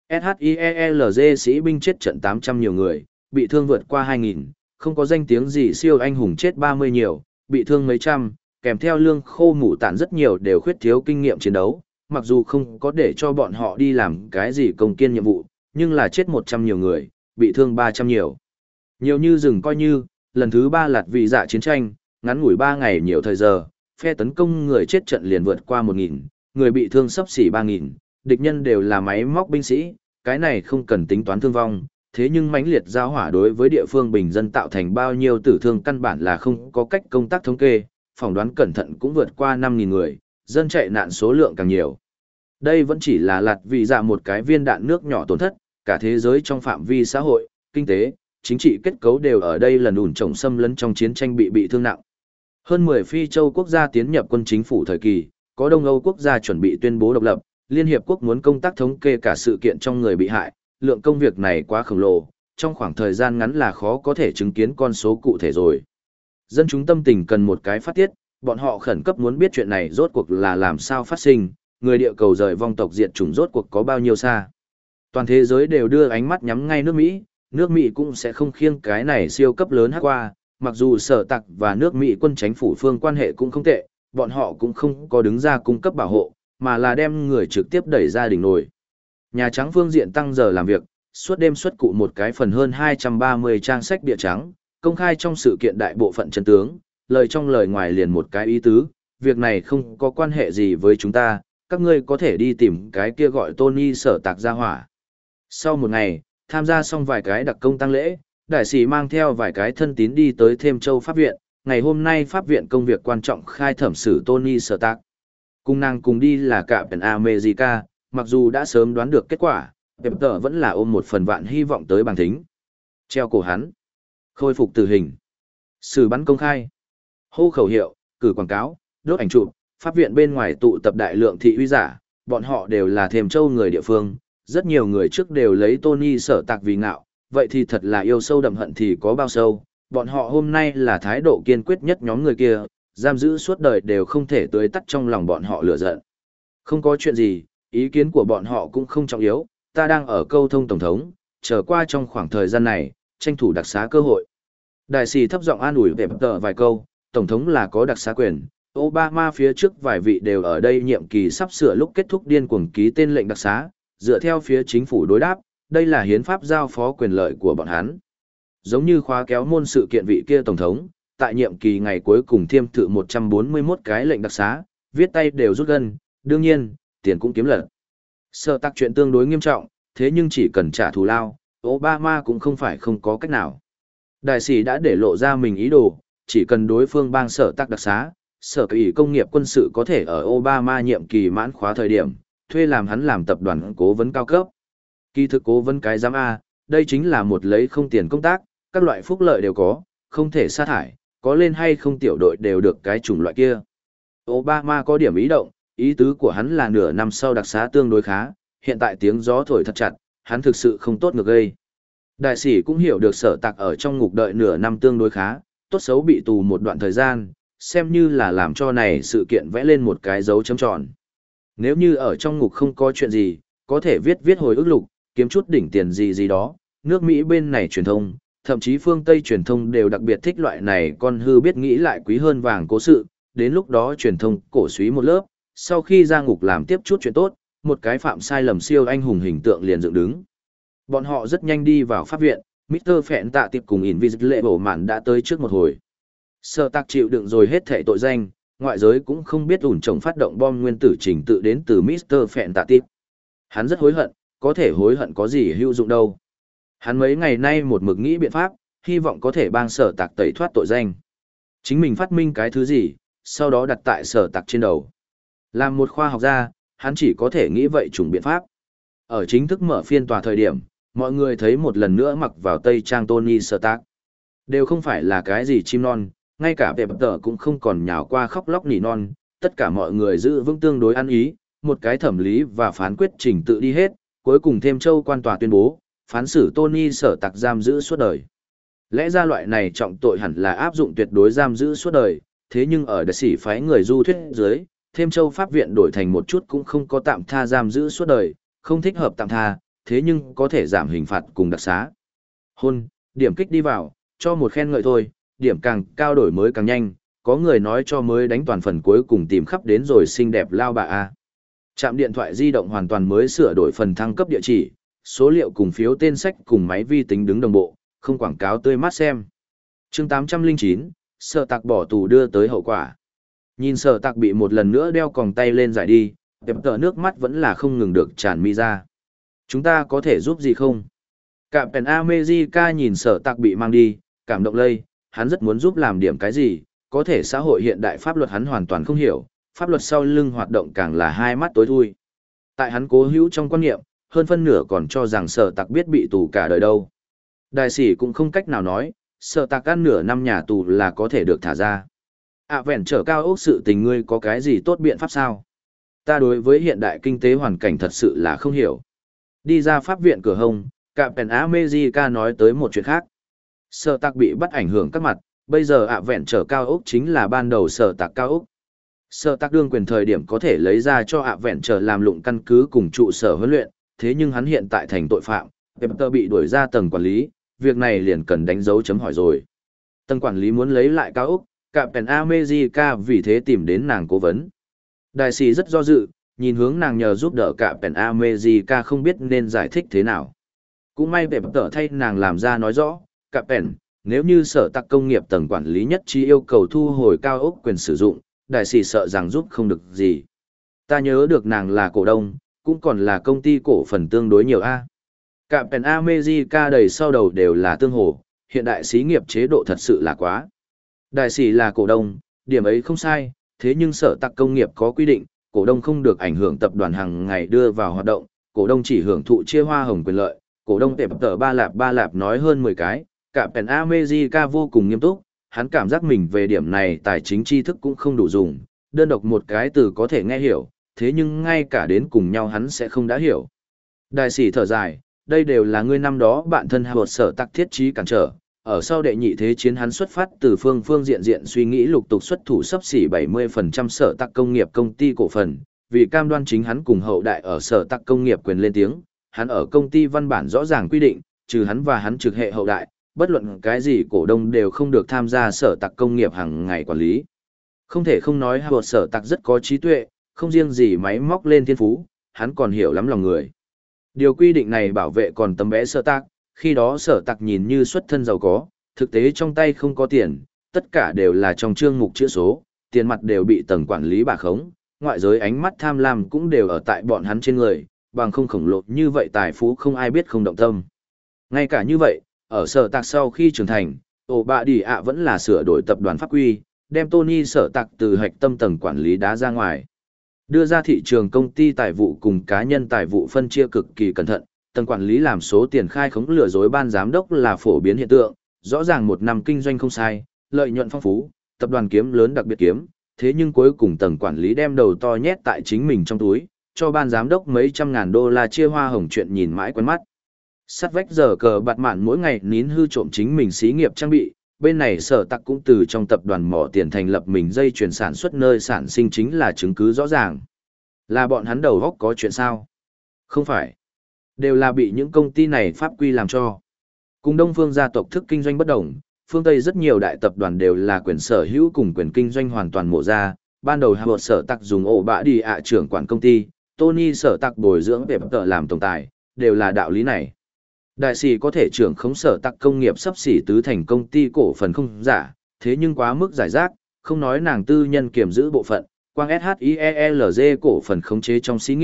SHIELZ sĩ binh chết trận tám trăm nhiều người, bị thương vượt qua hai nghìn, không có danh tiếng gì siêu anh hùng chết ba mươi nhiều, bị thương mấy trăm, kèm theo lương khô mủ tản rất nhiều đều khuyết thiếu kinh nghiệm chiến đấu, mặc dù không có để cho bọn họ đi làm cái gì công kiên nhiệm vụ, nhưng là chết một trăm nhiều người, bị thương ba trăm nhiều. Nhiều như rừng coi như, lần thứ ba lạt vị dạ chiến tranh, ngắn ngủi ba ngày nhiều thời giờ, phe tấn công người chết trận liền vượt qua một nghìn, người bị thương sấp xỉ ba nghìn, địch nhân đều là máy móc binh sĩ, cái này không cần tính toán thương vong, thế nhưng mãnh liệt giao hỏa đối với địa phương bình dân tạo thành bao nhiêu tử thương căn bản là không có cách công tác thống kê, phỏng đoán cẩn thận cũng vượt qua năm nghìn người, dân chạy nạn số lượng càng nhiều. Đây vẫn chỉ là lạt vì dạ một cái viên đạn nước nhỏ tổn thất, cả thế giới trong phạm vi xã hội, kinh tế, chính trị kết cấu đều ở đây lần ủn trồng xâm lấn trong chiến tranh bị bị thương nặng. Hơn mười phi châu quốc gia tiến nhập quân chính phủ thời kỳ, có Đông Âu quốc gia chuẩn bị tuyên bố độc lập, Liên Hiệp Quốc muốn công tác thống kê cả sự kiện trong người bị hại, lượng công việc này quá khổng lồ, trong khoảng thời gian ngắn là khó có thể chứng kiến con số cụ thể rồi. Dân chúng tâm tình cần một cái phát tiết, bọn họ khẩn cấp muốn biết chuyện này rốt cuộc là làm sao phát sinh, người địa cầu rời vong tộc diệt chủng rốt cuộc có bao nhiêu xa. Toàn thế giới đều đưa ánh mắt nhắm ngay nước Mỹ, nước Mỹ cũng sẽ không khiêng cái này siêu cấp lớn hát qua, mặc dù sở tặc và nước Mỹ quân chính phủ phương quan hệ cũng không tệ, bọn họ cũng không có đứng ra cung cấp bảo hộ, mà là đem người trực tiếp đẩy ra đỉnh nổi. Nhà Trắng phương diện tăng giờ làm việc, suốt đêm xuất cụ một cái phần hơn hai trăm ba mươi trang sách địa trắng, công khai trong sự kiện đại bộ phận chân tướng, lời trong lời ngoài liền một cái ý tứ, việc này không có quan hệ gì với chúng ta, các ngươi có thể đi tìm cái kia gọi Tony sở tạc ra hỏa. Sau một ngày, tham gia xong vài cái đặc công tăng lễ, đại sĩ mang theo vài cái thân tín đi tới Thêm Châu Pháp viện, ngày hôm nay Pháp viện công việc quan trọng khai thẩm xử Tony sở tạc. Cùng nàng cùng đi là cả Pen America, mặc dù đã sớm đoán được kết quả, Pep Tờ vẫn là ôm một phần vạn hy vọng tới bằng thính. Treo cổ hắn. Khôi phục tử hình. Xử bắn công khai. Hô khẩu hiệu, cử quảng cáo, đốt ảnh chụp, pháp viện bên ngoài tụ tập đại lượng thị uy giả, bọn họ đều là Thềm Châu người địa phương, rất nhiều người trước đều lấy Tony sở tạc vì ngạo, vậy thì thật là yêu sâu đậm hận thì có bao sâu, bọn họ hôm nay là thái độ kiên quyết nhất nhóm người kia, giam giữ suốt đời đều không thể tưới tắt trong lòng bọn họ lửa giận. Không có chuyện gì, ý kiến của bọn họ cũng không trọng yếu, ta đang ở câu thông tổng thống, trở qua trong khoảng thời gian này, tranh thủ đặc xá cơ hội. Đại sĩ thấp giọng an ủi về tờ vài câu, tổng thống là có đặc xá quyền, Obama phía trước vài vị đều ở đây nhiệm kỳ sắp sửa lúc kết thúc điên cuồng ký tên lệnh đặc xá, dựa theo phía chính phủ đối đáp, đây là hiến pháp giao phó quyền lợi của bọn hắn. Giống như khóa kéo môn sự kiện vị kia tổng thống, tại nhiệm kỳ ngày cuối cùng thiêm thử một trăm bốn mươi mốt cái lệnh đặc xá, viết tay đều rút gân, đương nhiên, tiền cũng kiếm lật. Sở tạc chuyện tương đối nghiêm trọng, thế nhưng chỉ cần trả thù lao, Obama cũng không phải không có cách nào. Đại sĩ đã để lộ ra mình ý đồ, chỉ cần đối phương bang sở tạc đặc xá, sở kỳ công nghiệp quân sự có thể ở Obama nhiệm kỳ mãn khóa thời điểm, thuê làm hắn làm tập đoàn cố vấn cao cấp. Kỳ thực cố vấn cái giám A, đây chính là một lấy không tiền công tác, các loại phúc lợi đều có, không thể sa thải, có lên hay không tiểu đội đều được cái chủng loại kia. Obama có điểm ý động, ý tứ của hắn là nửa năm sau đặc xá tương đối khá, hiện tại tiếng gió thổi thật chặt, hắn thực sự không tốt ngược gây. Đại sĩ cũng hiểu được sở tạc ở trong ngục đợi nửa năm tương đối khá, tốt xấu bị tù một đoạn thời gian, xem như là làm cho này sự kiện vẽ lên một cái dấu chấm tròn. Nếu như ở trong ngục không có chuyện gì, có thể viết viết hồi ức lục, kiếm chút đỉnh tiền gì gì đó, nước Mỹ bên này truyền thông, thậm chí phương Tây truyền thông đều đặc biệt thích loại này con hư biết nghĩ lại quý hơn vàng cố sự, đến lúc đó truyền thông cổ suý một lớp, sau khi ra ngục làm tiếp chút chuyện tốt, một cái phạm sai lầm siêu anh hùng hình tượng liền dựng đứng. Bọn họ rất nhanh đi vào pháp viện, mít tơ Phẹn Tạ Tiệp cùng Invisible Man đã tới trước một hồi. Sở tạc chịu đựng rồi hết thảy tội danh, ngoại giới cũng không biết ủn trồng phát động bom nguyên tử trình tự đến từ mít tơ Phẹn Tạ Tiệp. Hắn rất hối hận, có thể hối hận có gì hữu dụng đâu. Hắn mấy ngày nay một mực nghĩ biện pháp, hy vọng có thể bang sở tạc tẩy thoát tội danh. Chính mình phát minh cái thứ gì, sau đó đặt tại sở tạc trên đầu. Làm một khoa học gia, hắn chỉ có thể nghĩ vậy chủng biện pháp. Ở chính thức mở phiên tòa thời điểm, mọi người thấy một lần nữa mặc vào tây trang Tony Stark. Đều không phải là cái gì chim non, ngay cả Pep tờ cũng không còn nhào qua khóc lóc nỉ non, tất cả mọi người giữ vững tương đối ăn ý, một cái thẩm lý và phán quyết trình tự đi hết, cuối cùng thêm châu quan tòa tuyên bố, phán xử Tony Stark giam giữ suốt đời. Lẽ ra loại này trọng tội hẳn là áp dụng tuyệt đối giam giữ suốt đời, thế nhưng ở đặc sĩ phái người du thuyết dưới, thêm châu pháp viện đổi thành một chút cũng không có tạm tha giam giữ suốt đời, không thích hợp tạm tha, thế nhưng có thể giảm hình phạt cùng đặc xá. Hôn, điểm kích đi vào, cho một khen ngợi thôi, điểm càng cao đổi mới càng nhanh, có người nói cho mới đánh toàn phần cuối cùng tìm khắp đến rồi xinh đẹp lao bà A. Trạm điện thoại di động hoàn toàn mới sửa đổi phần thăng cấp địa chỉ, số liệu cùng phiếu tên sách cùng máy vi tính đứng đồng bộ, không quảng cáo tươi mát xem. chương tám trăm lẻ chín, Sở Tạc bỏ tù đưa tới hậu quả. Nhìn Sở Tạc bị một lần nữa đeo còng tay lên giải đi, Pep tờ nước mắt vẫn là không ngừng được tràn mi ra. Chúng ta có thể giúp gì không? Captain America nhìn Sở Tạc bị mang đi, cảm động lây, hắn rất muốn giúp làm điểm cái gì, có thể xã hội hiện đại pháp luật hắn hoàn toàn không hiểu, pháp luật sau lưng hoạt động càng là hai mắt tối thui. Tại hắn cố hữu trong quan niệm, hơn phân nửa còn cho rằng Sở Tạc biết bị tù cả đời đâu. Đại sĩ cũng không cách nào nói, Sở Tạc ăn nửa năm nhà tù là có thể được thả ra. À vẹn trở cao ốc sự tình ngươi có cái gì tốt biện pháp sao? Ta đối với hiện đại kinh tế hoàn cảnh thật sự là không hiểu. Đi ra pháp viện cửa hông, Captain America nói tới một chuyện khác. Sở Tạc bị bắt ảnh hưởng các mặt, bây giờ ạ vẹn trở cao ốc chính là ban đầu Sở Tạc cao ốc. Sở Tạc đương quyền thời điểm có thể lấy ra cho ạ vẹn trở làm lụng căn cứ cùng trụ sở huấn luyện, thế nhưng hắn hiện tại thành tội phạm, Pepper bị đuổi ra tầng quản lý, việc này liền cần đánh dấu chấm hỏi rồi. Tầng quản lý muốn lấy lại cao ốc, Captain America vì thế tìm đến nàng cố vấn. Đại sĩ rất do dự, nhìn hướng nàng nhờ giúp đỡ Captain America không biết nên giải thích thế nào. Cũng may Pepper thay nàng làm ra nói rõ, Captain, nếu như sở tạc công nghiệp tầng quản lý nhất trí yêu cầu thu hồi cao ốc quyền sử dụng, đại sĩ sợ rằng giúp không được gì. Ta nhớ được nàng là cổ đông, cũng còn là công ty cổ phần tương đối nhiều a. Captain America đầy sau đầu đều là tương hồ, hiện đại xí nghiệp chế độ thật sự là quá. Đại sĩ là cổ đông, điểm ấy không sai, thế nhưng sở tạc công nghiệp có quy định, cổ đông không được ảnh hưởng tập đoàn hàng ngày đưa vào hoạt động, cổ đông chỉ hưởng thụ chia hoa hồng quyền lợi, cổ đông tệp tờ ba lạp ba lạp nói hơn mười cái, Captain America vô cùng nghiêm túc, hắn cảm giác mình về điểm này tài chính tri thức cũng không đủ dùng, đơn độc một cái từ có thể nghe hiểu, thế nhưng ngay cả đến cùng nhau hắn sẽ không đã hiểu. Đại sĩ thở dài, đây đều là ngươi năm đó bạn thân Howard sở tạc thiết trí cản trở, ở sau đệ nhị thế chiến hắn xuất phát từ phương phương diện diện suy nghĩ lục tục xuất thủ sấp xỉ bảy mươi phần trăm sở tạc công nghiệp công ty cổ phần, vì cam đoan chính hắn cùng hậu đại ở sở tạc công nghiệp quyền lên tiếng, hắn ở công ty văn bản rõ ràng quy định, trừ hắn và hắn trực hệ hậu đại, bất luận cái gì cổ đông đều không được tham gia sở tạc công nghiệp hàng ngày quản lý. Không thể không nói Howard sở tạc rất có trí tuệ, không riêng gì máy móc lên thiên phú, hắn còn hiểu lắm lòng người. Điều quy định này bảo vệ còn tấm bé sở tạc, khi đó sở tạc nhìn như xuất thân giàu có, thực tế trong tay không có tiền, tất cả đều là trong chương mục chữ số, tiền mặt đều bị tầng quản lý bà khống, ngoại giới ánh mắt tham lam cũng đều ở tại bọn hắn trên người, bằng không khổng lồ như vậy tài phú không ai biết không động tâm. Ngay cả như vậy, ở sở tạc sau khi trưởng thành, ổ bạ đi ạ vẫn là sửa đổi tập đoàn pháp quy, đem Tony sở tạc từ hạch tâm tầng quản lý đá ra ngoài. Đưa ra thị trường công ty tài vụ cùng cá nhân tài vụ phân chia cực kỳ cẩn thận, tầng quản lý làm số tiền khai khống lừa dối ban giám đốc là phổ biến hiện tượng, rõ ràng một năm kinh doanh không sai, lợi nhuận phong phú, tập đoàn kiếm lớn đặc biệt kiếm, thế nhưng cuối cùng tầng quản lý đem đầu to nhét tại chính mình trong túi, cho ban giám đốc mấy trăm ngàn đô la chia hoa hồng chuyện nhìn mãi quen mắt. Sắt vách giờ cờ bạt mạn mỗi ngày nín hư trộm chính mình xí nghiệp trang bị, bên này sở tạc cũng từ trong tập đoàn mỏ tiền thành lập mình dây chuyển sản xuất nơi sản sinh chính là chứng cứ rõ ràng. Là bọn hắn đầu góc có chuyện sao? Không phải. Đều là bị những công ty này pháp quy làm cho. Cùng Đông phương gia tộc thức kinh doanh bất đồng, phương Tây rất nhiều đại tập đoàn đều là quyền sở hữu cùng quyền kinh doanh hoàn toàn mộ ra. Ban đầu Howard sở tạc dùng ổ bạ đi ạ trưởng quản công ty, Tony sở tạc bồi dưỡng về tờ làm tổng tài, đều là đạo lý này. Đại sĩ có thể trưởng khống sở tạc công nghiệp sắp xỉ tứ thành công ty cổ phần không giả, thế nhưng quá mức giải rác, không nói nàng tư nhân kiểm giữ bộ phận, quang ét hát i e lờ giê cổ phần khống chế trong xí nghiệp,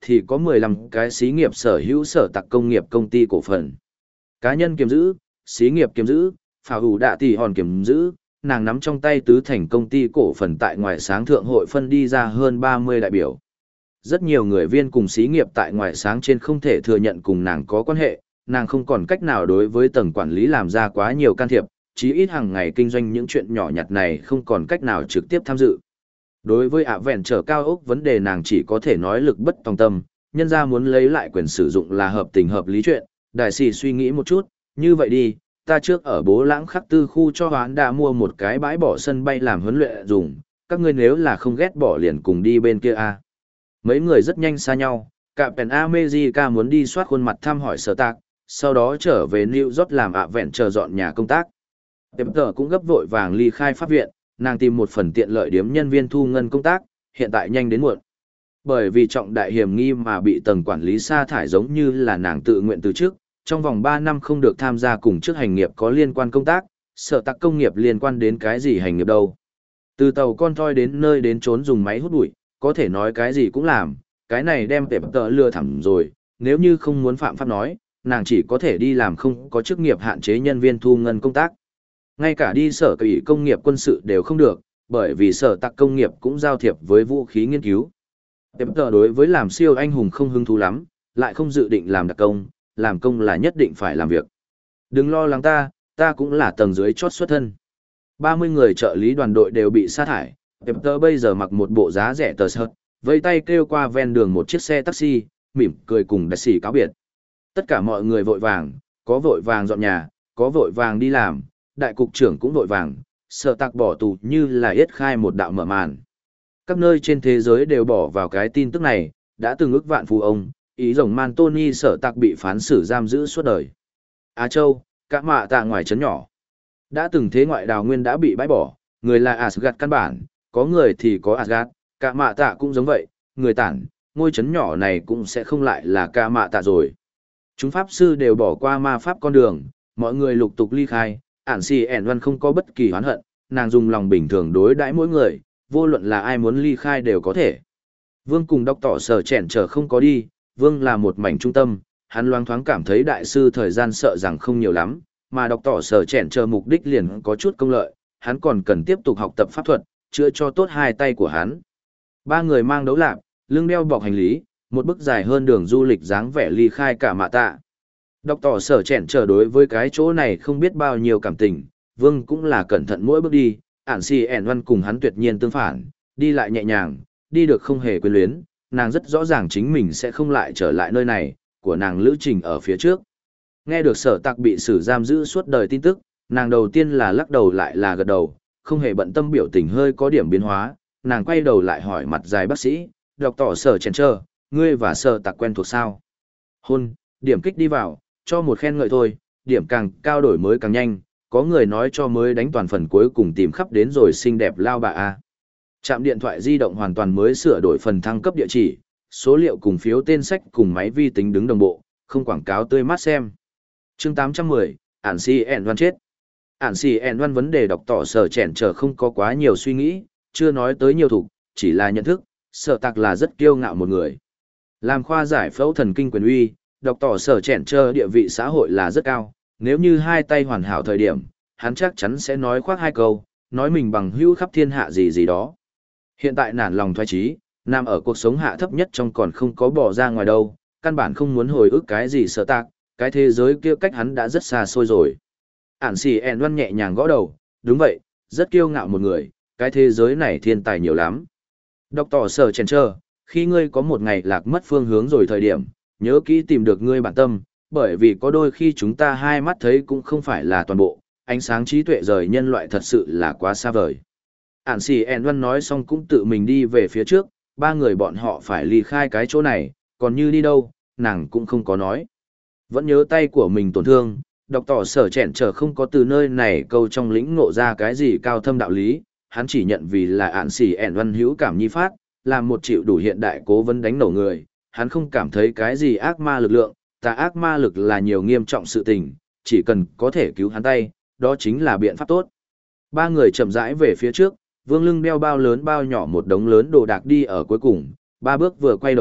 thì có mười lăm cái xí nghiệp sở hữu sở tạc công nghiệp công ty cổ phần. Cá nhân kiềm giữ, xí nghiệp kiềm giữ, phào hủ đạ tỷ hòn kiềm giữ, nàng nắm trong tay tứ thành công ty cổ phần tại ngoài sáng thượng hội phân đi ra hơn ba mươi đại biểu. Rất nhiều người viên cùng xí nghiệp tại ngoài sáng trên không thể thừa nhận cùng nàng có quan hệ, nàng không còn cách nào đối với tầng quản lý làm ra quá nhiều can thiệp, chí ít hàng ngày kinh doanh những chuyện nhỏ nhặt này không còn cách nào trực tiếp tham dự. Đối với ạ vẹn trở cao ốc vấn đề nàng chỉ có thể nói lực bất tòng tâm, nhân ra muốn lấy lại quyền sử dụng là hợp tình hợp lý chuyện, đại sĩ suy nghĩ một chút, như vậy đi, ta trước ở bố lãng khắc tư khu cho hoán đã mua một cái bãi bỏ sân bay làm huấn luyện dùng, các ngươi nếu là không ghét bỏ liền cùng đi bên kia a. Mấy người rất nhanh xa nhau, cả Pen America muốn đi soát khuôn mặt thăm hỏi sở tạc, sau đó trở về New York làm ạ vẹn chờ dọn nhà công tác. Tiệm tờ cũng gấp vội vàng ly khai pháp viện, nàng tìm một phần tiện lợi điếm nhân viên thu ngân công tác, hiện tại nhanh đến muộn. Bởi vì trọng đại hiểm nghi mà bị tầng quản lý sa thải giống như là nàng tự nguyện từ trước, trong vòng ba năm không được tham gia cùng chức hành nghiệp có liên quan công tác, sở tạc công nghiệp liên quan đến cái gì hành nghiệp đâu. Từ tàu con thoi đến nơi đến trốn dùng máy hút bụi, có thể nói cái gì cũng làm, cái này đem tệp tờ lừa thẳm rồi, nếu như không muốn phạm pháp nói, nàng chỉ có thể đi làm không có chức nghiệp hạn chế nhân viên thu ngân công tác. Ngay cả đi sở ủy công nghiệp quân sự đều không được, bởi vì sở tạc công nghiệp cũng giao thiệp với vũ khí nghiên cứu. Tệp tờ đối với làm siêu anh hùng không hứng thú lắm, lại không dự định làm đặc công, làm công là nhất định phải làm việc. Đừng lo lắng ta, ta cũng là tầng dưới chót xuất thân. ba mươi người trợ lý đoàn đội đều bị sa thải, Tệp tờ bây giờ mặc một bộ giá rẻ tờ sợt, vây tay kêu qua ven đường một chiếc xe taxi, mỉm cười cùng đại sĩ cáo biệt. Tất cả mọi người vội vàng, có vội vàng dọn nhà, có vội vàng đi làm, đại cục trưởng cũng vội vàng, sở tạc bỏ tù như là yết khai một đạo mở màn. Các nơi trên thế giới đều bỏ vào cái tin tức này, đã từng ức vạn phú ông, ý rồng man Tony sở tạc bị phán xử giam giữ suốt đời. Á Châu, cả mạ tạ ngoài trấn nhỏ. Đã từng thế ngoại đào nguyên đã bị bãi bỏ, người là Asgard căn bản, có người thì có Asgard, cả mạ tạ cũng giống vậy, người tản, ngôi trấn nhỏ này cũng sẽ không lại là cả mạ tạ rồi. Chúng pháp sư đều bỏ qua ma pháp con đường, mọi người lục tục ly khai, ản xì ẻn văn không có bất kỳ oán hận, nàng dùng lòng bình thường đối đãi mỗi người, vô luận là ai muốn ly khai đều có thể. Vương cùng đọc tỏ sở chèn chờ không có đi, Vương là một mảnh trung tâm, hắn loáng thoáng cảm thấy đại sư thời gian sợ rằng không nhiều lắm, mà đọc tỏ sở chèn chờ mục đích liền có chút công lợi, hắn còn cần tiếp tục học tập pháp thuật, chữa cho tốt hai tay của hắn. Ba người mang đấu lạc, lưng đeo bọc hành lý, một bước dài hơn đường du lịch dáng vẻ ly khai cả mạ tạ. Đọc tỏ sở chèn chờ đối với cái chỗ này không biết bao nhiêu cảm tình, Vương cũng là cẩn thận mỗi bước đi, ản si ẻn văn cùng hắn tuyệt nhiên tương phản, đi lại nhẹ nhàng, đi được không hề quyến luyến, nàng rất rõ ràng chính mình sẽ không lại trở lại nơi này, của nàng lữ trình ở phía trước. Nghe được sở tạc bị xử giam giữ suốt đời tin tức, nàng đầu tiên là lắc đầu lại là gật đầu, không hề bận tâm biểu tình hơi có điểm biến hóa, nàng quay đầu lại hỏi mặt dài bác sĩ, đọc tỏ sở chèn chờ, ngươi và sở tạc quen thuộc sao? Hôn, điểm kích đi vào, cho một khen ngợi thôi, điểm càng cao đổi mới càng nhanh, có người nói cho mới đánh toàn phần cuối cùng tìm khắp đến rồi xinh đẹp lao bà a. Trạm điện thoại di động hoàn toàn mới sửa đổi phần thăng cấp địa chỉ, số liệu cùng phiếu tên sách cùng máy vi tính đứng đồng bộ, không quảng cáo tươi mát xem. Chương tám trăm mười, ản si ẻn văn chết. Ản si ẻn văn vấn đề đọc tỏ sở chèn chờ không có quá nhiều suy nghĩ, chưa nói tới nhiều thủ, chỉ là nhận thức, sở tạc là rất kiêu ngạo một người. Làm khoa giải phẫu thần kinh quyền uy, đọc tỏ sở chèn chờ địa vị xã hội là rất cao, nếu như hai tay hoàn hảo thời điểm, hắn chắc chắn sẽ nói khoác hai câu, nói mình bằng hữu khắp thiên hạ gì gì đó. Hiện tại nản lòng thoái trí, nằm ở cuộc sống hạ thấp nhất trong còn không có bỏ ra ngoài đâu, căn bản không muốn hồi ức cái gì sở tạc, cái thế giới kia cách hắn đã rất xa xôi rồi. Ản xì ẻn văn nhẹ nhàng gõ đầu, đúng vậy, rất kiêu ngạo một người, cái thế giới này thiên tài nhiều lắm. Đọc tỏ sở chèn chờ, khi ngươi có một ngày lạc mất phương hướng rồi thời điểm, nhớ kỹ tìm được ngươi bản tâm, bởi vì có đôi khi chúng ta hai mắt thấy cũng không phải là toàn bộ, ánh sáng trí tuệ rời nhân loại thật sự là quá xa vời. Ản xì ẻn văn nói xong cũng tự mình đi về phía trước, ba người bọn họ phải ly khai cái chỗ này, còn như đi đâu, nàng cũng không có nói. Vẫn nhớ tay của mình tổn thương, đọc tỏ sở chèn chờ không có từ nơi này câu trong lĩnh ngộ ra cái gì cao thâm đạo lý, hắn chỉ nhận vì là ản xì ẻn văn hữu cảm nhi phát, làm một chịu đủ hiện đại cố vấn đánh nổ người, hắn không cảm thấy cái gì ác ma lực lượng, tà ác ma lực là nhiều nghiêm trọng sự tình, chỉ cần có thể cứu hắn tay, đó chính là biện pháp tốt. Ba người chậm rãi về phía trước, Vương lưng đeo bao lớn bao nhỏ một đống lớn đồ đạc đi ở cuối cùng, ba bước vừa quay đầu lại,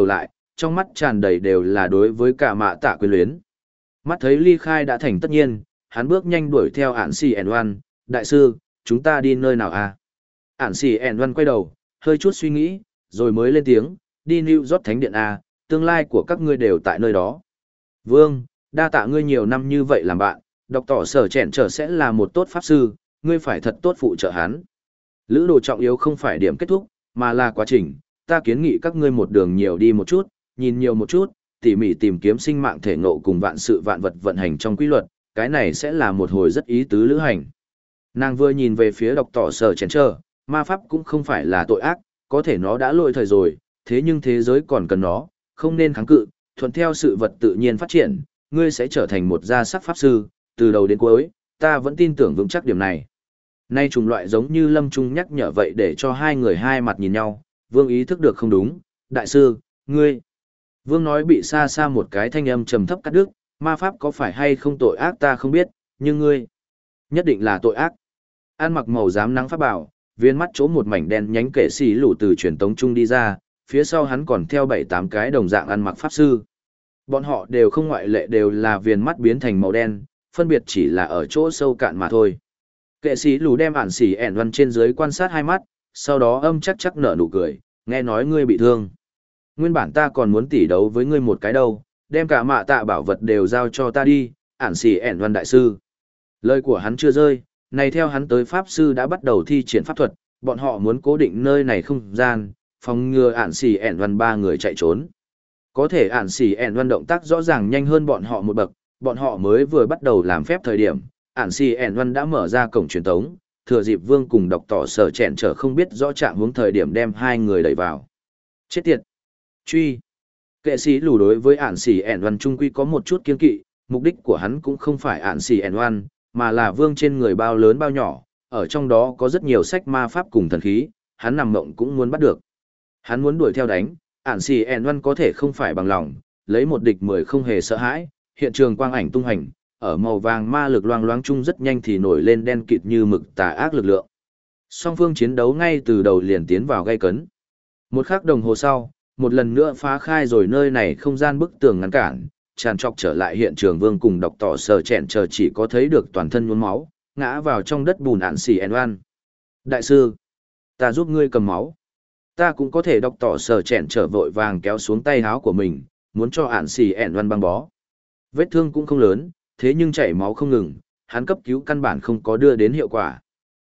trong mắt tràn đầy đều là đối với cả mạ tạ quyến luyến. Mắt thấy ly khai đã thành tất nhiên, hắn bước nhanh đuổi theo ản xì ẻn oan, đại sư, chúng ta đi nơi nào à? Ản xì ẻn oan quay đầu, hơi chút suy nghĩ, rồi mới lên tiếng, đi New York Thánh Điện à, tương lai của các ngươi đều tại nơi đó. Vương, đa tạ ngươi nhiều năm như vậy làm bạn, đọc tỏ sở chèn trở sẽ là một tốt pháp sư, ngươi phải thật tốt phụ trợ hắn. Lữ đồ trọng yếu không phải điểm kết thúc, mà là quá trình, ta kiến nghị các ngươi một đường nhiều đi một chút, nhìn nhiều một chút, tỉ mỉ tìm kiếm sinh mạng thể ngộ cùng vạn sự vạn vật vận hành trong quy luật, cái này sẽ là một hồi rất ý tứ lữ hành. Nàng vừa nhìn về phía đọc tỏ sở chèn trở, ma pháp cũng không phải là tội ác, có thể nó đã lỗi thời rồi, thế nhưng thế giới còn cần nó, không nên kháng cự, thuận theo sự vật tự nhiên phát triển, ngươi sẽ trở thành một gia sắc pháp sư, từ đầu đến cuối, ta vẫn tin tưởng vững chắc điểm này. Nay trùng loại giống như Lâm Trung nhắc nhở vậy để cho hai người hai mặt nhìn nhau, Vương ý thức được không đúng, đại sư, ngươi. Vương nói bị xa xa một cái thanh âm trầm thấp cắt đứt, ma pháp có phải hay không tội ác ta không biết, nhưng ngươi, nhất định là tội ác. An mặc màu giám nắng pháp bảo, viên mắt chỗ một mảnh đen nhánh kệ xì lũ từ truyền tống trung đi ra, phía sau hắn còn theo bảy tám cái đồng dạng ăn mặc pháp sư. Bọn họ đều không ngoại lệ đều là viền mắt biến thành màu đen, phân biệt chỉ là ở chỗ sâu cạn mà thôi. Kệ sĩ lù đem ản xỉ ẻn văn trên dưới quan sát hai mắt, sau đó âm chắc chắc nở nụ cười, nghe nói ngươi bị thương. Nguyên bản ta còn muốn tỉ đấu với ngươi một cái đâu, đem cả mạ tạ bảo vật đều giao cho ta đi, ản xỉ ẻn văn đại sư. Lời của hắn chưa rơi, này theo hắn tới pháp sư đã bắt đầu thi triển pháp thuật, bọn họ muốn cố định nơi này không gian, phòng ngừa ản xỉ ẻn văn ba người chạy trốn. Có thể ản xỉ ẻn văn động tác rõ ràng nhanh hơn bọn họ một bậc, bọn họ mới vừa bắt đầu làm phép thời điểm, ản xỉ ẻn văn đã mở ra cổng truyền tống, thừa dịp Vương cùng đọc tỏ sở chèn trở không biết rõ trạng hướng thời điểm đem hai người đẩy vào. Chết tiệt! Truy! Kệ sĩ lù đối với ản xỉ ẻn văn trung quy có một chút kiên kỵ, mục đích của hắn cũng không phải ản xỉ ẻn văn, mà là Vương trên người bao lớn bao nhỏ, ở trong đó có rất nhiều sách ma pháp cùng thần khí, hắn nằm mộng cũng muốn bắt được. Hắn muốn đuổi theo đánh, ản xì ẻn văn có thể không phải bằng lòng, lấy một địch mười không hề sợ hãi, hiện trường quang ảnh tung hành, ở màu vàng ma lực loang loáng chung rất nhanh thì nổi lên đen kịt như mực tà ác lực lượng. Song phương chiến đấu ngay từ đầu liền tiến vào gay cấn. Một khắc đồng hồ sau, một lần nữa phá khai rồi nơi này không gian bức tường ngăn cản, tràn trọc trở lại hiện trường Vương cùng đọc tỏ sờ chẹn chờ chỉ có thấy được toàn thân nhuốm máu, ngã vào trong đất bùn ản xì ẻn văn. Đại sư, ta giúp ngươi cầm máu. Ta cũng có thể đọc tỏ sở chẹn trở vội vàng kéo xuống tay háo của mình, muốn cho ản xì ẻn văn băng bó. Vết thương cũng không lớn, thế nhưng chảy máu không ngừng, hắn cấp cứu căn bản không có đưa đến hiệu quả.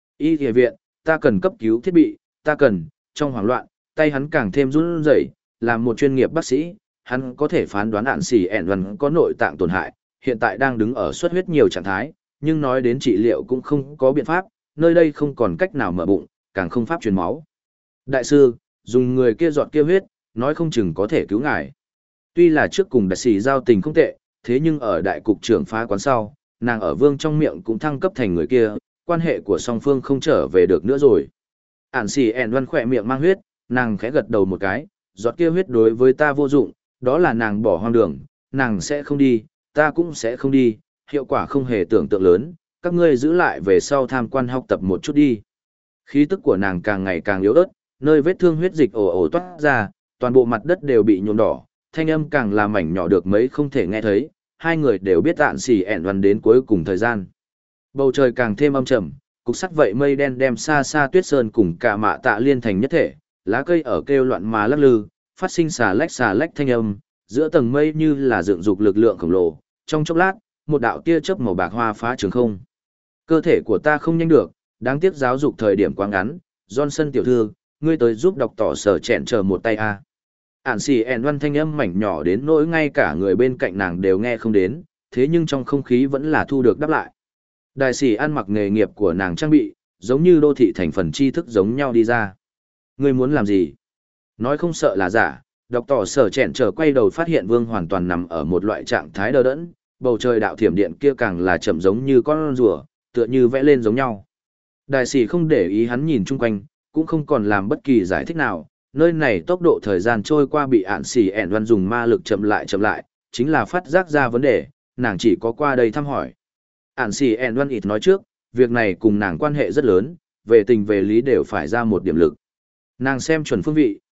Y y viện, ta cần cấp cứu thiết bị, ta cần, trong hoảng loạn, tay hắn càng thêm run rẩy, làm một chuyên nghiệp bác sĩ, hắn có thể phán đoán ản xì ẻn văn có nội tạng tổn hại, hiện tại đang đứng ở xuất huyết nhiều trạng thái, nhưng nói đến trị liệu cũng không có biện pháp, nơi đây không còn cách nào mở bụng, càng không pháp truyền máu. Đại sư, dùng người kia giọt kia huyết, nói không chừng có thể cứu ngài. Tuy là trước cùng đại sĩ giao tình không tệ, thế nhưng ở đại cục trưởng phá quán sau, nàng ở Vương trong miệng cũng thăng cấp thành người kia, quan hệ của song phương không trở về được nữa rồi. Ản xì ẻn văn khỏe miệng mang huyết, nàng khẽ gật đầu một cái, giọt kia huyết đối với ta vô dụng, đó là nàng bỏ hoang đường, nàng sẽ không đi, ta cũng sẽ không đi, hiệu quả không hề tưởng tượng lớn, các ngươi giữ lại về sau tham quan học tập một chút đi. Khí tức của nàng càng ngày càng yếu ớt, nơi vết thương huyết dịch ồ ồ toát ra, toàn bộ mặt đất đều bị nhuộm đỏ, thanh âm càng là mảnh nhỏ được mấy không thể nghe thấy, hai người đều biết ạn xỉ ẻn văn đến cuối cùng thời gian. Bầu trời càng thêm âm trầm, cục sắt vậy mây đen đem xa xa tuyết sơn cùng cả mạ tạ liên thành nhất thể, lá cây ở kêu loạn mà lắc lư, phát sinh xà lách xà lách thanh âm, giữa tầng mây như là dựng dục lực lượng khổng lồ, trong chốc lát, một đạo tia chớp màu bạc hoa phá trường không. Cơ thể của ta không nhanh được, đáng tiếc giáo dục thời điểm quá ngắn, Johnson tiểu thư, ngươi tới giúp đọc tỏ sở chẹn chờ một tay a. Ản xì ẻn văn thanh âm mảnh nhỏ đến nỗi ngay cả người bên cạnh nàng đều nghe không đến, thế nhưng trong không khí vẫn là thu được đáp lại. Đại sĩ ăn mặc nghề nghiệp của nàng trang bị, giống như đô thị thành phần tri thức giống nhau đi ra. Ngươi muốn làm gì? Nói không sợ là giả, đọc tỏ sở chẹn trở quay đầu phát hiện Vương hoàn toàn nằm ở một loại trạng thái đờ đẫn, bầu trời đạo thiểm điện kia càng là chậm giống như con rùa, tựa như vẽ lên giống nhau. Đại sĩ không để ý hắn nhìn chung quanh, cũng không còn làm bất kỳ giải thích nào, nơi này tốc độ thời gian trôi qua bị ạn xỉ ẻn văn dùng ma lực chậm lại chậm lại, chính là phát giác ra vấn đề, nàng chỉ có qua đây thăm hỏi. Ạn xỉ ẻn văn ít nói trước, việc này cùng nàng quan hệ rất lớn, về tình về lý đều phải ra một điểm lực. Nàng xem chuẩn phương vị,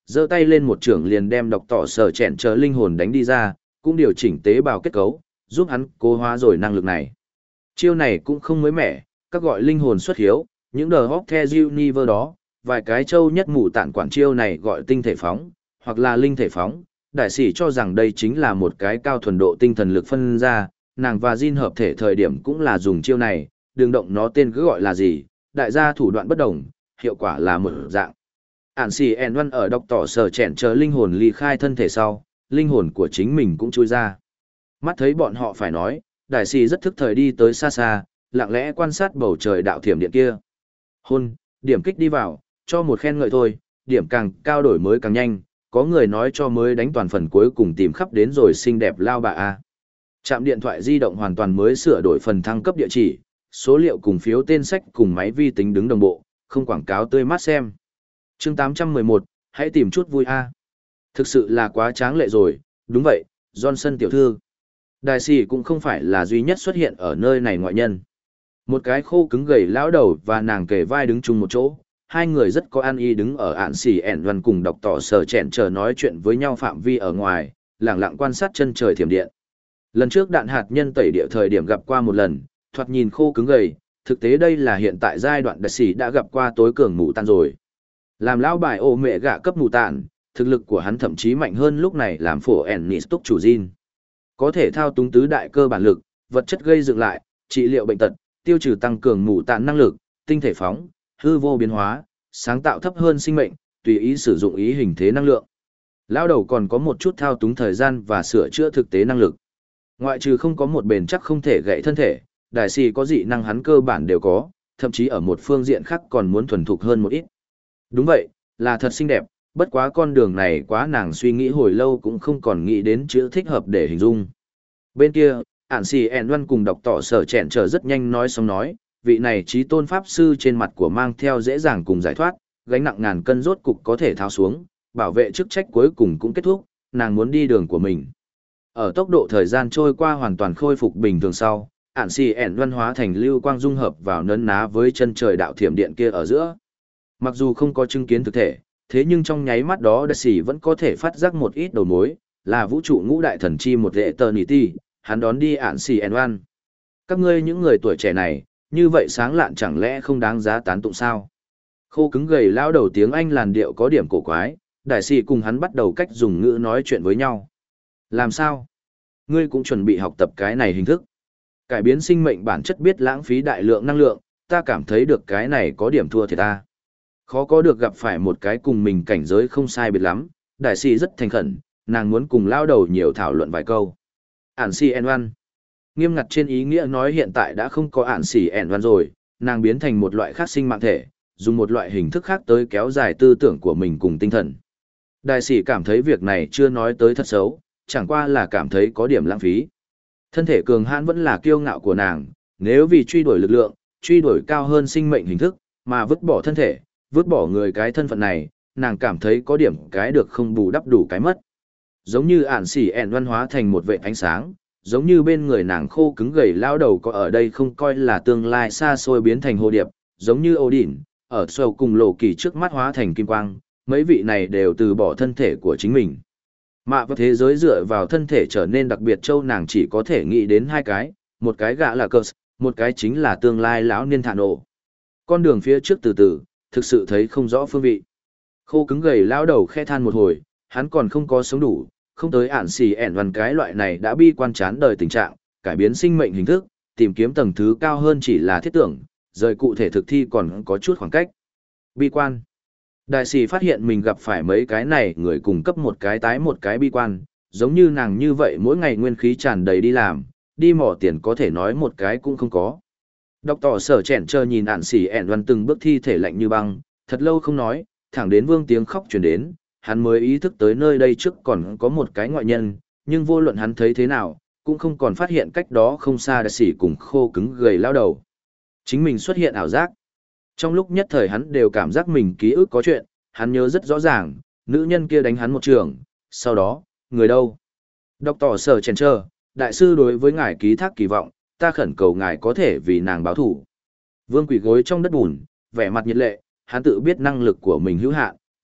giơ tay lên một trưởng liền đem đọc tỏ sở chèn chờ linh hồn đánh đi ra, cũng điều chỉnh tế bào kết cấu, giúp hắn cố hóa rồi năng lực này. Chiêu này cũng không mới mẻ, các gọi linh hồn xuất hiếu, những đờ hóc the Univer đó, vài cái châu nhất mù tản quản chiêu này gọi tinh thể phóng, hoặc là linh thể phóng. Đại sĩ cho rằng đây chính là một cái cao thuần độ tinh thần lực phân ra, nàng và Jin hợp thể thời điểm cũng là dùng chiêu này, đừng động nó tên cứ gọi là gì, đại gia thủ đoạn bất đồng, hiệu quả là một dạng. Ản xì ẻn văn ở đọc tỏ sở chèn chờ linh hồn ly khai thân thể sau, linh hồn của chính mình cũng chui ra. Mắt thấy bọn họ phải nói, đại sĩ rất thức thời đi tới xa xa, lặng lẽ quan sát bầu trời đạo thiểm điện kia. Hôn, điểm kích đi vào, cho một khen ngợi thôi, điểm càng cao đổi mới càng nhanh, có người nói cho mới đánh toàn phần cuối cùng tìm khắp đến rồi xinh đẹp lao bà A. Trạm điện thoại di động hoàn toàn mới sửa đổi phần thăng cấp địa chỉ, số liệu cùng phiếu tên sách cùng máy vi tính đứng đồng bộ, không quảng cáo tươi mát xem. Chương tám trăm mười một, hãy tìm chút vui A. Thực sự là quá tráng lệ rồi, đúng vậy, Johnson tiểu thư. Đại sĩ cũng không phải là duy nhất xuất hiện ở nơi này ngoại nhân. Một cái khô cứng gầy lão đầu và nàng kề vai đứng chung một chỗ, hai người rất có ăn y đứng ở ạn xì ẻn văn cùng đọc tỏ sở chèn chờ nói chuyện với nhau phạm vi ở ngoài, lẳng lặng quan sát chân trời thiểm điện. Lần trước đạn hạt nhân tẩy địa thời điểm gặp qua một lần, thoạt nhìn khô cứng gầy, thực tế đây là hiện tại giai đoạn đại sĩ đã gặp qua tối cường mù tàn rồi. Làm lão bài ô mẹ gạ cấp mù tàn, thực lực của hắn thậm chí mạnh hơn lúc này làm phổ ẻn nít túc chủ Jin. Có thể thao túng tứ đại cơ bản lực, vật chất gây dựng lại, trị liệu bệnh tật, tiêu trừ tăng cường mù tàn năng lực, tinh thể phóng, hư vô biến hóa, sáng tạo thấp hơn sinh mệnh, tùy ý sử dụng ý hình thế năng lượng. Lão đầu còn có một chút thao túng thời gian và sửa chữa thực tế năng lực. Ngoại trừ không có một bền chắc không thể gãy thân thể, đại sĩ có dị năng hắn cơ bản đều có, thậm chí ở một phương diện khác còn muốn thuần thục hơn một ít. Đúng vậy, là thật xinh đẹp, bất quá con đường này quá nàng suy nghĩ hồi lâu cũng không còn nghĩ đến chữ thích hợp để hình dung. Bên kia, ản xì ẻn văn cùng đọc tỏ sở chèn chờ rất nhanh nói xong nói, vị này trí tôn pháp sư trên mặt của mang theo dễ dàng cùng giải thoát, gánh nặng ngàn cân rốt cục có thể tháo xuống, bảo vệ chức trách cuối cùng cũng kết thúc, nàng muốn đi đường của mình. Ở tốc độ thời gian trôi qua hoàn toàn khôi phục bình thường sau, ản xì ẻn văn hóa thành lưu quang dung hợp vào nấn ná với chân trời đạo thiểm điện kia ở giữa. Mặc dù không có chứng kiến thực thể, thế nhưng trong nháy mắt đó đại sĩ vẫn có thể phát giác một ít đầu mối, là vũ trụ ngũ đại thần chi một lệ tờ nỉ ti, hắn đón đi ản xì ẻn văn. Các ngươi những người tuổi trẻ này, như vậy sáng lạn chẳng lẽ không đáng giá tán tụng sao? Khô cứng gầy lao đầu tiếng Anh làn điệu có điểm cổ quái, đại sĩ cùng hắn bắt đầu cách dùng ngữ nói chuyện với nhau. Làm sao? Ngươi cũng chuẩn bị học tập cái này hình thức. Cải biến sinh mệnh bản chất biết lãng phí đại lượng năng lượng, ta cảm thấy được cái này có điểm thua thiệt ta. Khó có được gặp phải một cái cùng mình cảnh giới không sai biệt lắm, đại sĩ rất thành khẩn, nàng muốn cùng lao đầu nhiều thảo luận vài câu. Ản si en văn. Nghiêm ngặt trên ý nghĩa nói hiện tại đã không có ản xỉ ẻn văn rồi, nàng biến thành một loại khác sinh mạng thể, dùng một loại hình thức khác tới kéo dài tư tưởng của mình cùng tinh thần. Đại sĩ cảm thấy việc này chưa nói tới thật xấu, chẳng qua là cảm thấy có điểm lãng phí. Thân thể cường hãn vẫn là kiêu ngạo của nàng, nếu vì truy đuổi lực lượng, truy đuổi cao hơn sinh mệnh hình thức, mà vứt bỏ thân thể, vứt bỏ người cái thân phận này, nàng cảm thấy có điểm cái được không bù đắp đủ cái mất. Giống như ản xỉ ẻn văn hóa thành một vệt ánh sáng, giống như bên người nàng khô cứng gầy lao đầu có ở đây không coi là tương lai xa xôi biến thành hồ điệp, giống như Odin, ở sâu cùng lộ kỳ trước mắt hóa thành kim quang, mấy vị này đều từ bỏ thân thể của chính mình. Mạ và thế giới dựa vào thân thể trở nên đặc biệt châu nàng chỉ có thể nghĩ đến hai cái, một cái gã là Curse, một cái chính là tương lai lão niên thả nổ. Con đường phía trước từ từ, thực sự thấy không rõ phương vị. Khô cứng gầy lao đầu khe than một hồi, hắn còn không có sống đủ, không tới ản xì ẻn văn cái loại này đã bi quan chán đời tình trạng, cải biến sinh mệnh hình thức, tìm kiếm tầng thứ cao hơn chỉ là thiết tưởng, rời cụ thể thực thi còn có chút khoảng cách. Bi quan. Đại sĩ phát hiện mình gặp phải mấy cái này người cùng cấp một cái tái một cái bi quan, giống như nàng như vậy mỗi ngày nguyên khí tràn đầy đi làm, đi mỏ tiền có thể nói một cái cũng không có. Đọc tỏ sở chèn chờ nhìn ản xì ẻn văn từng bước thi thể lạnh như băng, thật lâu không nói, thẳng đến vương tiếng khóc chuyển đến, hắn mới ý thức tới nơi đây trước còn có một cái ngoại nhân, nhưng vô luận hắn thấy thế nào, cũng không còn phát hiện cách đó không xa đại sĩ cùng khô cứng gầy lao đầu. Chính mình xuất hiện ảo giác. Trong lúc nhất thời hắn đều cảm giác mình ký ức có chuyện, hắn nhớ rất rõ ràng, nữ nhân kia đánh hắn một trường, sau đó, người đâu? Đọc tỏ sở chèn trơ, đại sư đối với ngài ký thác kỳ vọng, ta khẩn cầu ngài có thể vì nàng báo thủ. Vương quỳ gối trong đất bùn, vẻ mặt nhiệt lệ, hắn tự biết năng lực của mình hữu hạn,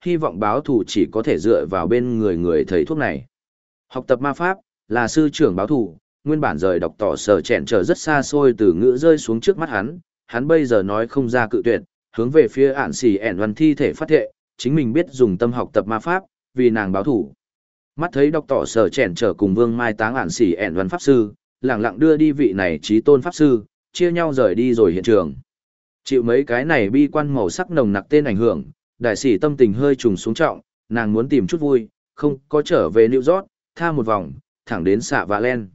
hy vọng báo thù chỉ có thể dựa vào bên người người thầy thuốc này. Học tập ma pháp, là sư trưởng báo thù, nguyên bản rời đọc tỏ sở chẹn trở rất xa xôi từ ngữ rơi xuống trước mắt hắn, hắn bây giờ nói không ra cự tuyệt, hướng về phía ản xỉ ẻn văn thi thể phát thệ, chính mình biết dùng tâm học tập ma pháp, vì nàng báo thù. Mắt thấy đọc tỏ sở chẹn trở cùng vương mai táng ản xỉ ẻn văn pháp sư, lẳng lặng đưa đi vị này trí tôn pháp sư, chia nhau rời đi rồi hiện trường. Chịu mấy cái này bi quan màu sắc nồng nặc tên ảnh hưởng, đại sĩ tâm tình hơi trùng xuống trọng, nàng muốn tìm chút vui, không có trở về New York, tha một vòng, thẳng đến xạ Vạ Len.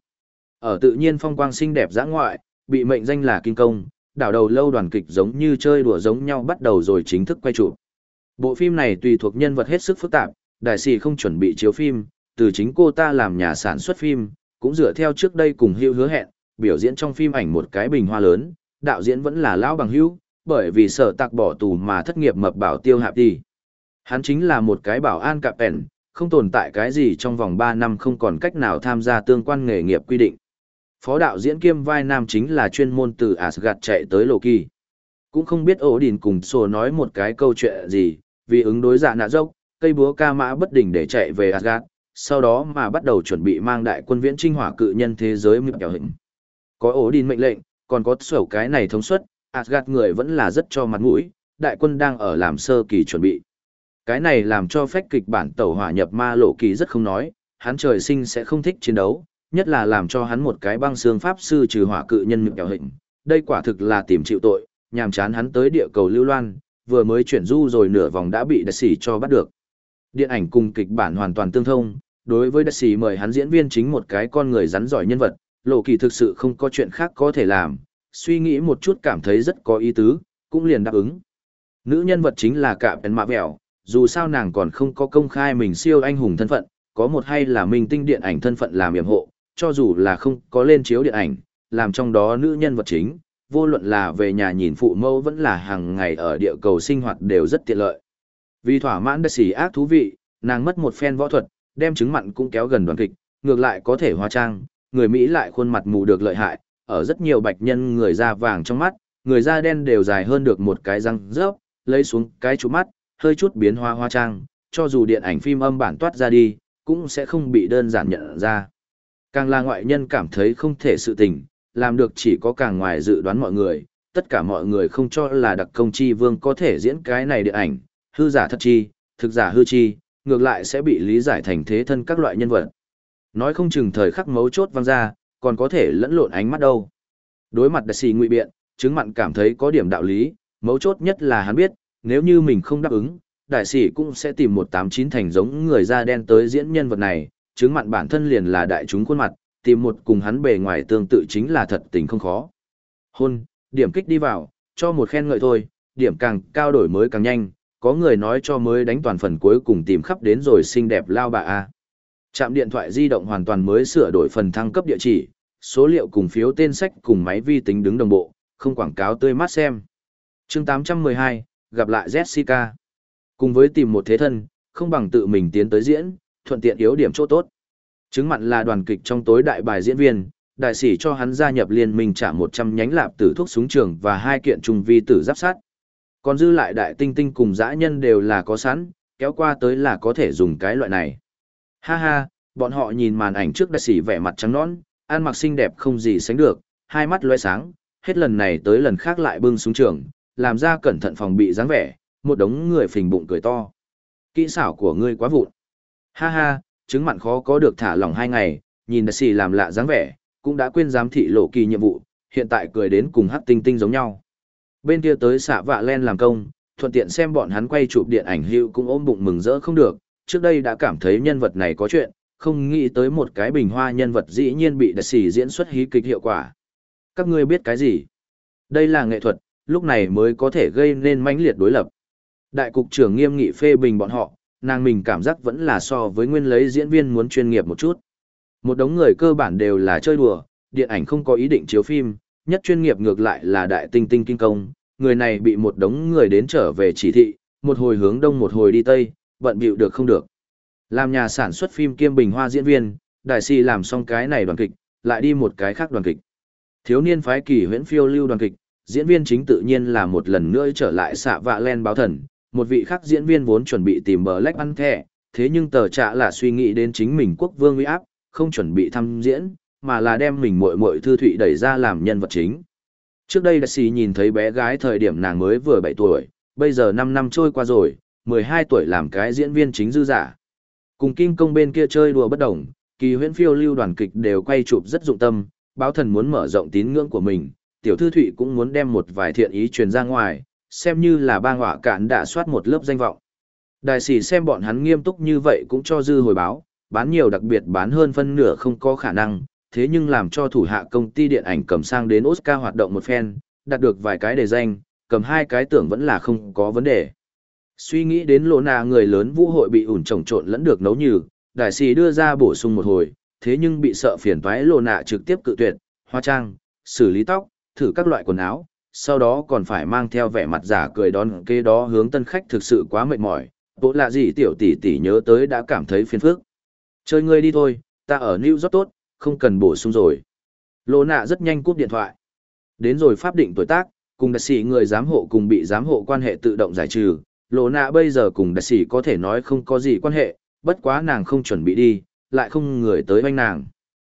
Ở tự nhiên phong quang xinh đẹp dã ngoại, bị mệnh danh là kinh công, đảo đầu lâu đoàn kịch giống như chơi đùa giống nhau bắt đầu rồi chính thức quay chụp. Bộ phim này tùy thuộc nhân vật hết sức phức tạp, đại sĩ không chuẩn bị chiếu phim, từ chính cô ta làm nhà sản xuất phim, cũng dựa theo trước đây cùng hữu hứa hẹn, biểu diễn trong phim ảnh một cái bình hoa lớn, đạo diễn vẫn là lão bằng hữu, bởi vì sợ tạc bỏ tù mà thất nghiệp mập bảo tiêu hạp đi. Hắn chính là một cái bảo an cạp ẻn, không tồn tại cái gì trong vòng ba năm không còn cách nào tham gia tương quan nghề nghiệp quy định. Phó đạo diễn kiêm vai nam chính là chuyên môn từ Asgard chạy tới Loki. Cũng không biết ổ đỉnh cùng sổ nói một cái câu chuyện gì, vì ứng đối dạ nạ dốc, cây búa ca mã bất đình để chạy về Asgard, sau đó mà bắt đầu chuẩn bị mang đại quân viễn trinh hỏa cự nhân thế giới mịp kẹo hình. Có ổ đỉnh mệnh lệnh, còn có sổ cái này thống suất, Asgard người vẫn là rất cho mặt mũi, đại quân đang ở làm sơ kỳ chuẩn bị. Cái này làm cho phách kịch bản tẩu hỏa nhập ma lộ kỳ rất không nói, hắn trời sinh sẽ không thích chiến đấu, nhất là làm cho hắn một cái băng xương pháp sư trừ hỏa cự nhân mịp kẹo hình. Đây quả thực là tìm chịu tội, nhàm chán hắn tới địa cầu lưu loan, vừa mới chuyển du rồi nửa vòng đã bị đại sĩ cho bắt được. Điện ảnh cùng kịch bản hoàn toàn tương thông, đối với đại sĩ mời hắn diễn viên chính một cái con người rắn giỏi nhân vật, lộ kỳ thực sự không có chuyện khác có thể làm, suy nghĩ một chút cảm thấy rất có ý tứ, cũng liền đáp ứng. Nữ nhân vật chính là Cạ Pèn Mạ Vẹo, dù sao nàng còn không có công khai mình siêu anh hùng thân phận, có một hay là minh tinh điện ảnh thân phận làm yểm hộ, cho dù là không có lên chiếu điện ảnh, làm trong đó nữ nhân vật chính, vô luận là về nhà nhìn phụ mẫu vẫn là hàng ngày ở địa cầu sinh hoạt đều rất tiện lợi. Vì thỏa mãn đại sĩ ác thú vị, nàng mất một phen võ thuật, đem trứng mặn cũng kéo gần đoàn kịch, ngược lại có thể hóa trang, người Mỹ lại khuôn mặt mù được lợi hại, ở rất nhiều bạch nhân người da vàng trong mắt, người da đen đều dài hơn được một cái răng rớp, lấy xuống cái trụ mắt, hơi chút biến hóa hóa trang, cho dù điện ảnh phim âm bản toát ra đi, cũng sẽ không bị đơn giản nhận ra. Càng là ngoại nhân cảm thấy không thể sự tình, làm được chỉ có càng ngoài dự đoán mọi người, tất cả mọi người không cho là đặc công chi vương có thể diễn cái này điện ảnh, hư giả thật chi, thực giả hư chi, ngược lại sẽ bị lý giải thành thế thân các loại nhân vật. Nói không chừng thời khắc mấu chốt vang ra, còn có thể lẫn lộn ánh mắt đâu. Đối mặt đại sĩ ngụy biện, chứng mặn cảm thấy có điểm đạo lý, mấu chốt nhất là hắn biết, nếu như mình không đáp ứng, đại sĩ cũng sẽ tìm một tám chín thành giống người da đen tới diễn nhân vật này, chứng mặn bản thân liền là đại chúng khuôn mặt, tìm một cùng hắn bề ngoài tương tự chính là thật tình không khó. Hôn, điểm kích đi vào, cho một khen ngợi thôi, điểm càng cao đổi mới càng nhanh, có người nói cho mới đánh toàn phần cuối cùng tìm khắp đến rồi xinh đẹp lao bà A. Trạm điện thoại di động hoàn toàn mới sửa đổi phần thăng cấp địa chỉ, số liệu cùng phiếu tên sách cùng máy vi tính đứng đồng bộ, không quảng cáo tươi mát xem. Chương tám trăm mười hai, gặp lại Jessica. Cùng với tìm một thế thân, không bằng tự mình tiến tới diễn, thuận tiện yếu điểm chỗ tốt. Chứng mặn là đoàn kịch trong tối đại bài diễn viên, đại sĩ cho hắn gia nhập liên minh trả một trăm nhánh lạp tử thuốc súng trường và hai kiện trùng vi tử giáp sát. Còn dư lại đại tinh tinh cùng dã nhân đều là có sẵn, kéo qua tới là có thể dùng cái loại này. Ha ha, bọn họ nhìn màn ảnh trước đại sĩ vẻ mặt trắng nõn, ăn mặc xinh đẹp không gì sánh được, hai mắt lóe sáng, hết lần này tới lần khác lại bưng súng trường, làm ra cẩn thận phòng bị dáng vẻ, một đống người phình bụng cười to. Kỹ xảo của ngươi quá vụn. Ha ha, chứng mặn khó có được thả lỏng hai ngày, nhìn đại sĩ làm lạ dáng vẻ, cũng đã quên giám thị lộ kỳ nhiệm vụ, hiện tại cười đến cùng hắc tinh tinh giống nhau. Bên kia tới xạ Vạ Len làm công, thuận tiện xem bọn hắn quay chụp điện ảnh hữu cũng ôm bụng mừng rỡ không được, trước đây đã cảm thấy nhân vật này có chuyện, không nghĩ tới một cái bình hoa nhân vật dĩ nhiên bị đại sĩ diễn xuất hí kịch hiệu quả. Các ngươi biết cái gì? Đây là nghệ thuật, lúc này mới có thể gây nên mãnh liệt đối lập. Đại cục trưởng nghiêm nghị phê bình bọn họ, nàng mình cảm giác vẫn là so với nguyên lấy diễn viên muốn chuyên nghiệp một chút. Một đống người cơ bản đều là chơi đùa, điện ảnh không có ý định chiếu phim, nhất chuyên nghiệp ngược lại là đại tinh tinh kinh công, người này bị một đống người đến trở về chỉ thị, một hồi hướng đông một hồi đi tây, bận bịu được không được. Làm nhà sản xuất phim kiêm bình hoa diễn viên, đại sĩ làm xong cái này đoàn kịch, lại đi một cái khác đoàn kịch. Thiếu niên phái kỳ huyễn phiêu lưu đoàn kịch, diễn viên chính tự nhiên là một lần nữa trở lại xạ Vạ Len báo thần, một vị khác diễn viên vốn chuẩn bị tìm Black Panther, thế nhưng tờ trạ là suy nghĩ đến chính mình quốc vương uy áp, không chuẩn bị thăm diễn, mà là đem mình muội muội Thư Thụy đẩy ra làm nhân vật chính. Trước đây Daisy nhìn thấy bé gái thời điểm nàng mới vừa bảy tuổi, bây giờ năm năm trôi qua rồi, mười hai tuổi làm cái diễn viên chính dư giả. Cùng Kim Công bên kia chơi đùa bất đồng, Kỳ Huyễn Phiêu Lưu đoàn kịch đều quay chụp rất dụng tâm, báo thần muốn mở rộng tín ngưỡng của mình, tiểu Thư Thụy cũng muốn đem một vài thiện ý truyền ra ngoài, xem như là bang họa cạn đã soát một lớp danh vọng. Đại sĩ xem bọn hắn nghiêm túc như vậy cũng cho dư hồi báo, bán nhiều đặc biệt bán hơn phân nửa không có khả năng, thế nhưng làm cho thủ hạ công ty điện ảnh cầm sang đến Oscar hoạt động một phen, đạt được vài cái đề danh, cầm hai cái tưởng vẫn là không có vấn đề. Suy nghĩ đến Lô Nạ người lớn vũ hội bị ủn trồng trộn lẫn được nấu nhừ, đại sĩ đưa ra bổ sung một hồi, thế nhưng bị sợ phiền toái Lô Nạ trực tiếp cự tuyệt, hóa trang, xử lý tóc, thử các loại quần áo, sau đó còn phải mang theo vẻ mặt giả cười đón kế đó hướng tân khách thực sự quá mệt mỏi, bộ lạ gì tiểu tỷ tỷ nhớ tới đã cảm thấy phiền phức. Chơi ngươi đi thôi, ta ở New York tốt, không cần bổ sung rồi. Lô Nạ rất nhanh cúp điện thoại. Đến rồi pháp định tuổi tác, cùng đặc sĩ người giám hộ cùng bị giám hộ quan hệ tự động giải trừ. Lô Nạ bây giờ cùng đặc sĩ có thể nói không có gì quan hệ, bất quá nàng không chuẩn bị đi, lại không người tới oanh nàng.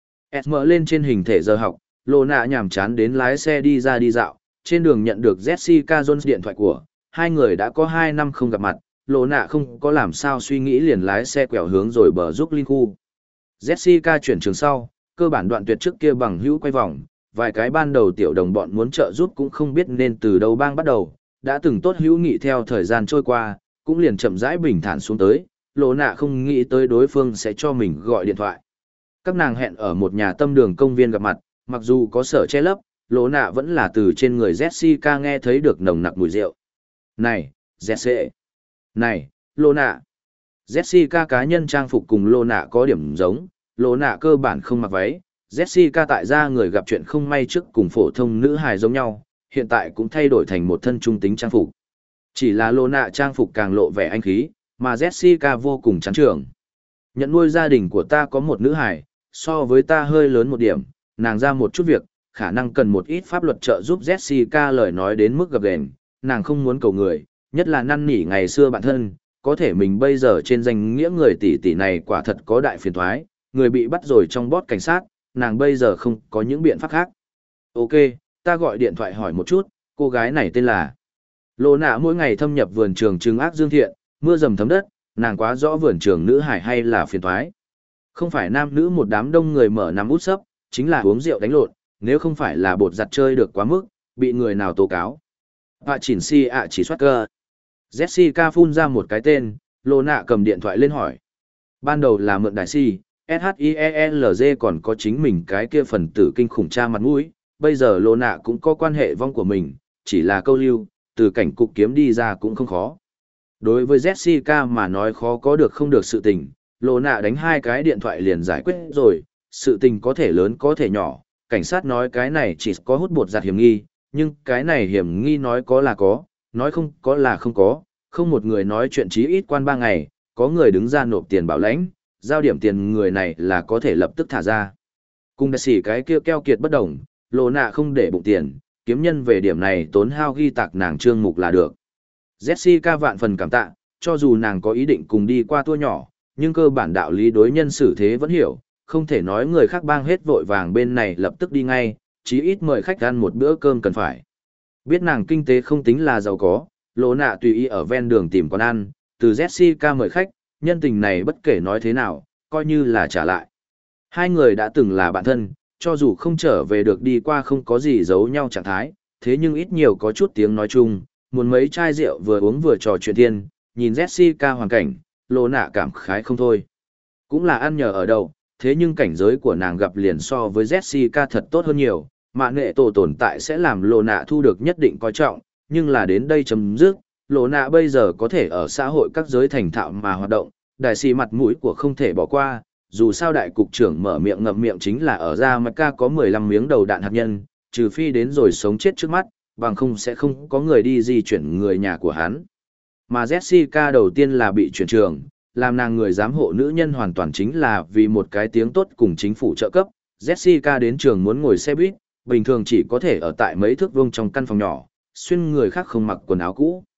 S mở lên trên hình thể giờ học, Lô Nạ nhàm chán đến lái xe đi ra đi dạo, trên đường nhận được Jessica Jones điện thoại của, hai người đã có hai năm không gặp mặt, Lô Nạ không có làm sao suy nghĩ liền lái xe quẹo hướng rồi bờ giúp Linh khu. Jessica chuyển trường sau, cơ bản đoạn tuyệt trước kia bằng hữu quay vòng, vài cái ban đầu tiểu đồng bọn muốn trợ giúp cũng không biết nên từ đâu bang bắt đầu, đã từng tốt hữu nghị theo thời gian trôi qua, cũng liền chậm rãi bình thản xuống tới, Lô Nạ không nghĩ tới đối phương sẽ cho mình gọi điện thoại. Các nàng hẹn ở một nhà tâm đường công viên gặp mặt, mặc dù có sở che lấp, Lô Nạ vẫn là từ trên người Jessica nghe thấy được nồng nặc mùi rượu. Này, Jessica! Này, Lô Nạ! Jessica cá nhân trang phục cùng Lô Nạ có điểm giống, Lô Nạ cơ bản không mặc váy, Jessica tại gia người gặp chuyện không may trước cùng phổ thông nữ hài giống nhau, hiện tại cũng thay đổi thành một thân trung tính trang phục. Chỉ là Lô Nạ trang phục càng lộ vẻ anh khí, mà Jessica vô cùng chán trường. Nhận nuôi gia đình của ta có một nữ hài, so với ta hơi lớn một điểm, nàng ra một chút việc, khả năng cần một ít pháp luật trợ giúp. Jessica lời nói đến mức gập ghềnh, nàng không muốn cầu người, nhất là năn nỉ ngày xưa bạn thân, có thể mình bây giờ trên danh nghĩa người tỷ tỷ này quả thật có đại phiền toái, người bị bắt rồi trong bót cảnh sát, nàng bây giờ không có những biện pháp khác. Ok, ta gọi điện thoại hỏi một chút, cô gái này tên là... Lô Nạ mỗi ngày thâm nhập vườn trường trừng ác dương thiện, mưa dầm thấm đất, nàng quá rõ vườn trường nữ hải hay là phiền toái. Không phải nam nữ một đám đông người mở nằm út sấp, chính là uống rượu đánh lộn, nếu không phải là bột giặt chơi được quá mức, bị người nào tố cáo. Và chỉnh si ạ chỉ soát cơ. Jessica phun ra một cái tên, Lô Nạ cầm điện thoại lên hỏi. Ban đầu là mượn đại si, ét hát i e lờ giê còn có chính mình cái kia phần tử kinh khủng cha mặt mũi, bây giờ Lô Nạ cũng có quan hệ vong của mình, chỉ là câu lưu, từ cảnh cục kiếm đi ra cũng không khó. Đối với Jessica mà nói khó có được không được sự tình, Lô Nạ đánh hai cái điện thoại liền giải quyết rồi, sự tình có thể lớn có thể nhỏ, cảnh sát nói cái này chỉ có hút bột giặt hiểm nghi, nhưng cái này hiểm nghi nói có là có, nói không có là không có, không một người nói chuyện chí ít quan ba ngày, có người đứng ra nộp tiền bảo lãnh, giao điểm tiền người này là có thể lập tức thả ra. Cùng đại sĩ cái kia keo kiệt bất đồng, Lô Nạ không để bụng tiền, kiếm nhân về điểm này tốn hao ghi tạc nàng trương mục là được. Jessica vạn phần cảm tạ, cho dù nàng có ý định cùng đi qua tour nhỏ, nhưng cơ bản đạo lý đối nhân xử thế vẫn hiểu, không thể nói người khác bang hết vội vàng bên này lập tức đi ngay, chí ít mời khách ăn một bữa cơm cần phải. Biết nàng kinh tế không tính là giàu có, Lô Nạ tùy ý ở ven đường tìm quán ăn, từ Jessica mời khách, nhân tình này bất kể nói thế nào, coi như là trả lại. Hai người đã từng là bạn thân, cho dù không trở về được đi qua không có gì giấu nhau trạng thái, thế nhưng ít nhiều có chút tiếng nói chung, muốn mấy chai rượu vừa uống vừa trò chuyện thiên, nhìn Jessica hoàn cảnh, Lô Nạ cảm khái không thôi. Cũng là ăn nhờ ở đâu, thế nhưng cảnh giới của nàng gặp liền so với Jessica thật tốt hơn nhiều, mạng nghệ tổ tồn tại sẽ làm Lô Nạ thu được nhất định coi trọng, nhưng là đến đây chấm dứt, Lô Nạ bây giờ có thể ở xã hội các giới thành thạo mà hoạt động, đại sĩ mặt mũi của không thể bỏ qua, dù sao đại cục trưởng mở miệng ngậm miệng chính là ở ra mặt ca có mười lăm miếng đầu đạn hạt nhân, trừ phi đến rồi sống chết trước mắt, bằng không sẽ không có người đi di chuyển người nhà của hắn. Mà Jessica đầu tiên là bị chuyển trường, làm nàng người giám hộ nữ nhân hoàn toàn chính là vì một cái tiếng tốt cùng chính phủ trợ cấp. Jessica đến trường muốn ngồi xe buýt, bình thường chỉ có thể ở tại mấy thước vuông trong căn phòng nhỏ, xuyên người khác không mặc quần áo cũ.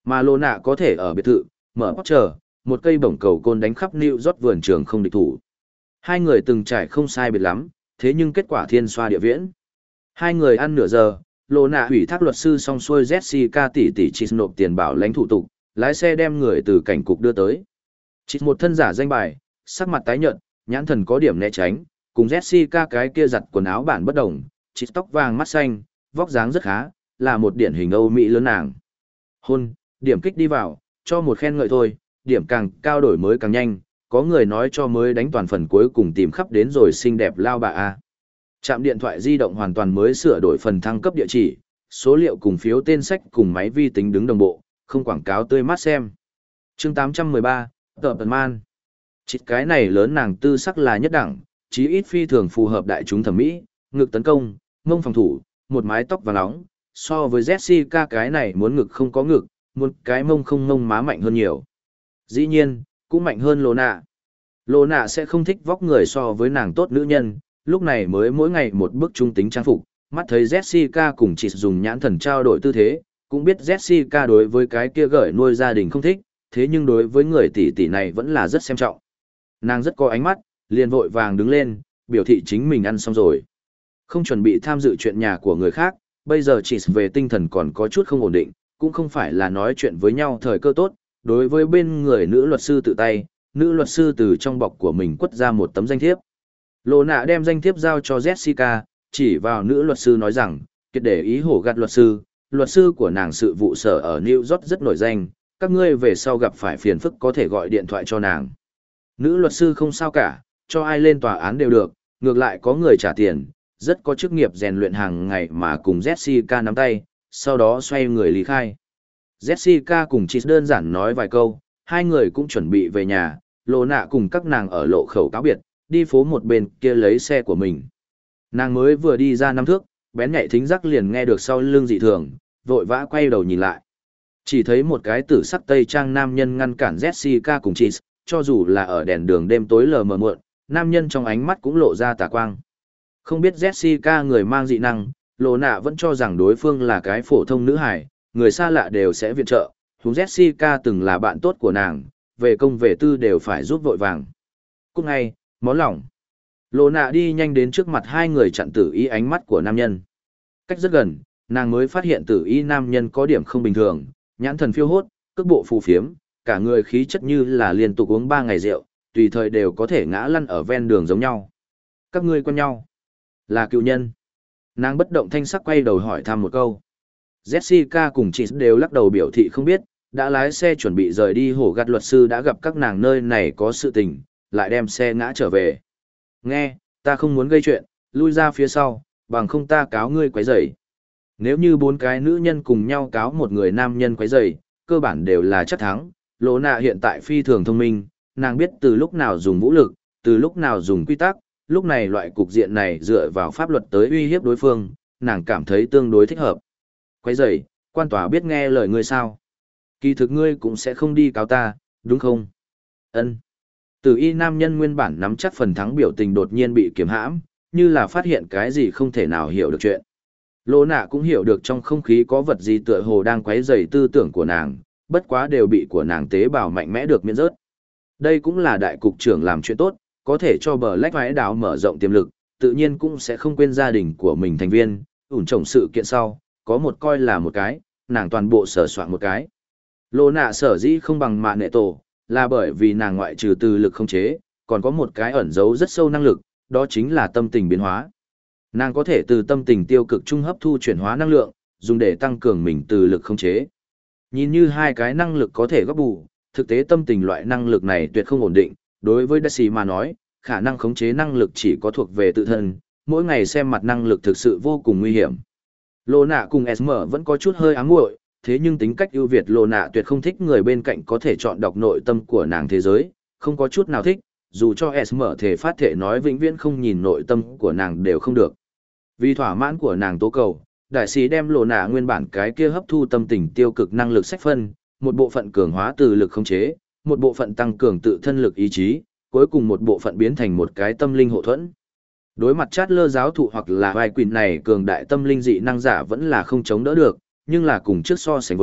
Mà Lô Nạ có thể ở biệt thự, mở Porsche, một cây bổng cầu côn đánh khắp New York vườn trường không địch thủ. Hai người từng trải không sai biệt lắm, thế nhưng kết quả thiên xoa địa viễn. Hai người ăn nửa giờ, Lô Nạ ủy thác luật sư xong xuôi Jessica tỷ tỷ chỉ nộp tiền bảo lãnh thủ tục, lái xe đem người từ cảnh cục đưa tới. Chỉ một thân giả danh bài, sắc mặt tái nhợt, nhãn thần có điểm né tránh, cùng Jessica cái kia giặt quần áo bản bất đồng, chỉ tóc vàng mắt xanh, vóc dáng rất khá, là một điển hình Âu Mỹ lớn nàng. Hôn, điểm kích đi vào, cho một khen ngợi thôi, điểm càng cao đổi mới càng nhanh, có người nói cho mới đánh toàn phần cuối cùng tìm khắp đến rồi xinh đẹp lao bà A. Trạm điện thoại di động hoàn toàn mới sửa đổi phần thăng cấp địa chỉ, số liệu cùng phiếu tên sách cùng máy vi tính đứng đồng bộ, không quảng cáo tươi mát xem. Chương tám trăm mười ba, Tờ Tần Man. Chỉ cái này lớn nàng tư sắc là nhất đẳng, chí ít phi thường phù hợp đại chúng thẩm mỹ, ngực tấn công, mông phòng thủ, một mái tóc vàng nóng, so với Jessica cái này muốn ngực không có ngực, muốn cái mông không mông má mạnh hơn nhiều. Dĩ nhiên, cũng mạnh hơn Lô Nạ. Lô Nạ sẽ không thích vóc người so với nàng tốt nữ nhân, lúc này mới mỗi ngày một bước trung tính trang phục, mắt thấy Jessica cùng chị dùng nhãn thần trao đổi tư thế, cũng biết Jessica đối với cái kia gởi nuôi gia đình không thích, thế nhưng đối với người tỷ tỷ này vẫn là rất xem trọng. Nàng rất có ánh mắt, liền vội vàng đứng lên, biểu thị chính mình ăn xong rồi. Không chuẩn bị tham dự chuyện nhà của người khác, bây giờ chỉ về tinh thần còn có chút không ổn định, cũng không phải là nói chuyện với nhau thời cơ tốt, đối với bên người nữ luật sư tự tay, nữ luật sư từ trong bọc của mình quất ra một tấm danh thiếp. Lô Nạ đem danh thiếp giao cho Jessica, chỉ vào nữ luật sư nói rằng, kiệt để ý hổ gạt luật sư, luật sư của nàng sự vụ sở ở New York rất nổi danh, các ngươi về sau gặp phải phiền phức có thể gọi điện thoại cho nàng. Nữ luật sư không sao cả, cho ai lên tòa án đều được, ngược lại có người trả tiền, rất có chức nghiệp rèn luyện hàng ngày mà cùng Jessica nắm tay, sau đó xoay người lý khai. Jessica cùng chị đơn giản nói vài câu, hai người cũng chuẩn bị về nhà, Lô Nạ cùng các nàng ở lộ khẩu cáo biệt, đi phố một bên kia lấy xe của mình. Nàng mới vừa đi ra năm thước, bén nhạy thính giác liền nghe được sau lưng dị thường, vội vã quay đầu nhìn lại. Chỉ thấy một cái tử sắc tây trang nam nhân ngăn cản Jessica cùng chị, cho dù là ở đèn đường đêm tối lờ mờ muộn, nam nhân trong ánh mắt cũng lộ ra tà quang. Không biết Jessica người mang dị năng, Lô Nạ vẫn cho rằng đối phương là cái phổ thông nữ hài, người xa lạ đều sẽ viện trợ, huống Jessica từng là bạn tốt của nàng, về công về tư đều phải giúp vội vàng. Cúc ngay, món lỏng. Lô Nạ đi nhanh đến trước mặt hai người chặn tử ý ánh mắt của nam nhân. Cách rất gần, nàng mới phát hiện tử ý nam nhân có điểm không bình thường, nhãn thần phiêu hốt, cước bộ phù phiếm, cả người khí chất như là liên tục uống ba ngày rượu, tùy thời đều có thể ngã lăn ở ven đường giống nhau. Các ngươi quen nhau? Là cựu nhân. Nàng bất động thanh sắc quay đầu hỏi thăm một câu. Jessica cùng chị đều lắc đầu biểu thị không biết, đã lái xe chuẩn bị rời đi hổ gạt luật sư đã gặp các nàng nơi này có sự tình, lại đem xe ngã trở về. Nghe, ta không muốn gây chuyện, lui ra phía sau, bằng không ta cáo ngươi quấy rầy. Nếu như bốn cái nữ nhân cùng nhau cáo một người nam nhân quấy rầy, cơ bản đều là chắc thắng. Lô Nạ hiện tại phi thường thông minh, nàng biết từ lúc nào dùng vũ lực, từ lúc nào dùng quy tắc, lúc này loại cục diện này dựa vào pháp luật tới uy hiếp đối phương, nàng cảm thấy tương đối thích hợp. Quấy rầy, quan tòa biết nghe lời ngươi sao? Kỳ thực ngươi cũng sẽ không đi cáo ta, đúng không? Ân. Tử y nam nhân nguyên bản nắm chắc phần thắng biểu tình đột nhiên bị kiềm hãm, như là phát hiện cái gì không thể nào hiểu được chuyện. Lô Nạ cũng hiểu được trong không khí có vật gì tựa hồ đang quấy rầy tư tưởng của nàng, bất quá đều bị của nàng tế bào mạnh mẽ được miễn rớt. Đây cũng là đại cục trưởng làm chuyện tốt, có thể cho bờ lách vãi đảo mở rộng tiềm lực, tự nhiên cũng sẽ không quên gia đình của mình thành viên, ủn trồng sự kiện sau, có một coi là một cái, nàng toàn bộ sở soạn một cái. Lô Nạ sở dĩ không bằng mạ nệ tổ, là bởi vì nàng ngoại trừ từ lực không chế, còn có một cái ẩn giấu rất sâu năng lực, đó chính là tâm tình biến hóa. Nàng có thể từ tâm tình tiêu cực trung hấp thu chuyển hóa năng lượng, dùng để tăng cường mình từ lực không chế. Nhìn như hai cái năng lực có thể góp bù, thực tế tâm tình loại năng lực này tuyệt không ổn định, đối với Daisy mà nói, khả năng khống chế năng lực chỉ có thuộc về tự thân, mỗi ngày xem mặt năng lực thực sự vô cùng nguy hiểm. Lô Nạ cùng Esmer vẫn có chút hơi ám muội, thế nhưng tính cách ưu việt Lô Nạ tuyệt không thích người bên cạnh có thể chọn đọc nội tâm của nàng thế giới, không có chút nào thích, dù cho Esmer thể phát thể nói vĩnh viễn không nhìn nội tâm của nàng đều không được. Vì thỏa mãn của nàng tố cầu, đại sĩ đem Lô Nạ nguyên bản cái kia hấp thu tâm tình tiêu cực năng lực sách phân, một bộ phận cường hóa từ lực khống chế, một bộ phận tăng cường tự thân lực ý chí, cuối cùng một bộ phận biến thành một cái tâm linh hộ thuẫn. Đối mặt chát lơ giáo thụ hoặc là vai quỷ này cường đại tâm linh dị năng giả vẫn là không chống đỡ được, nhưng là cùng trước so sánh với,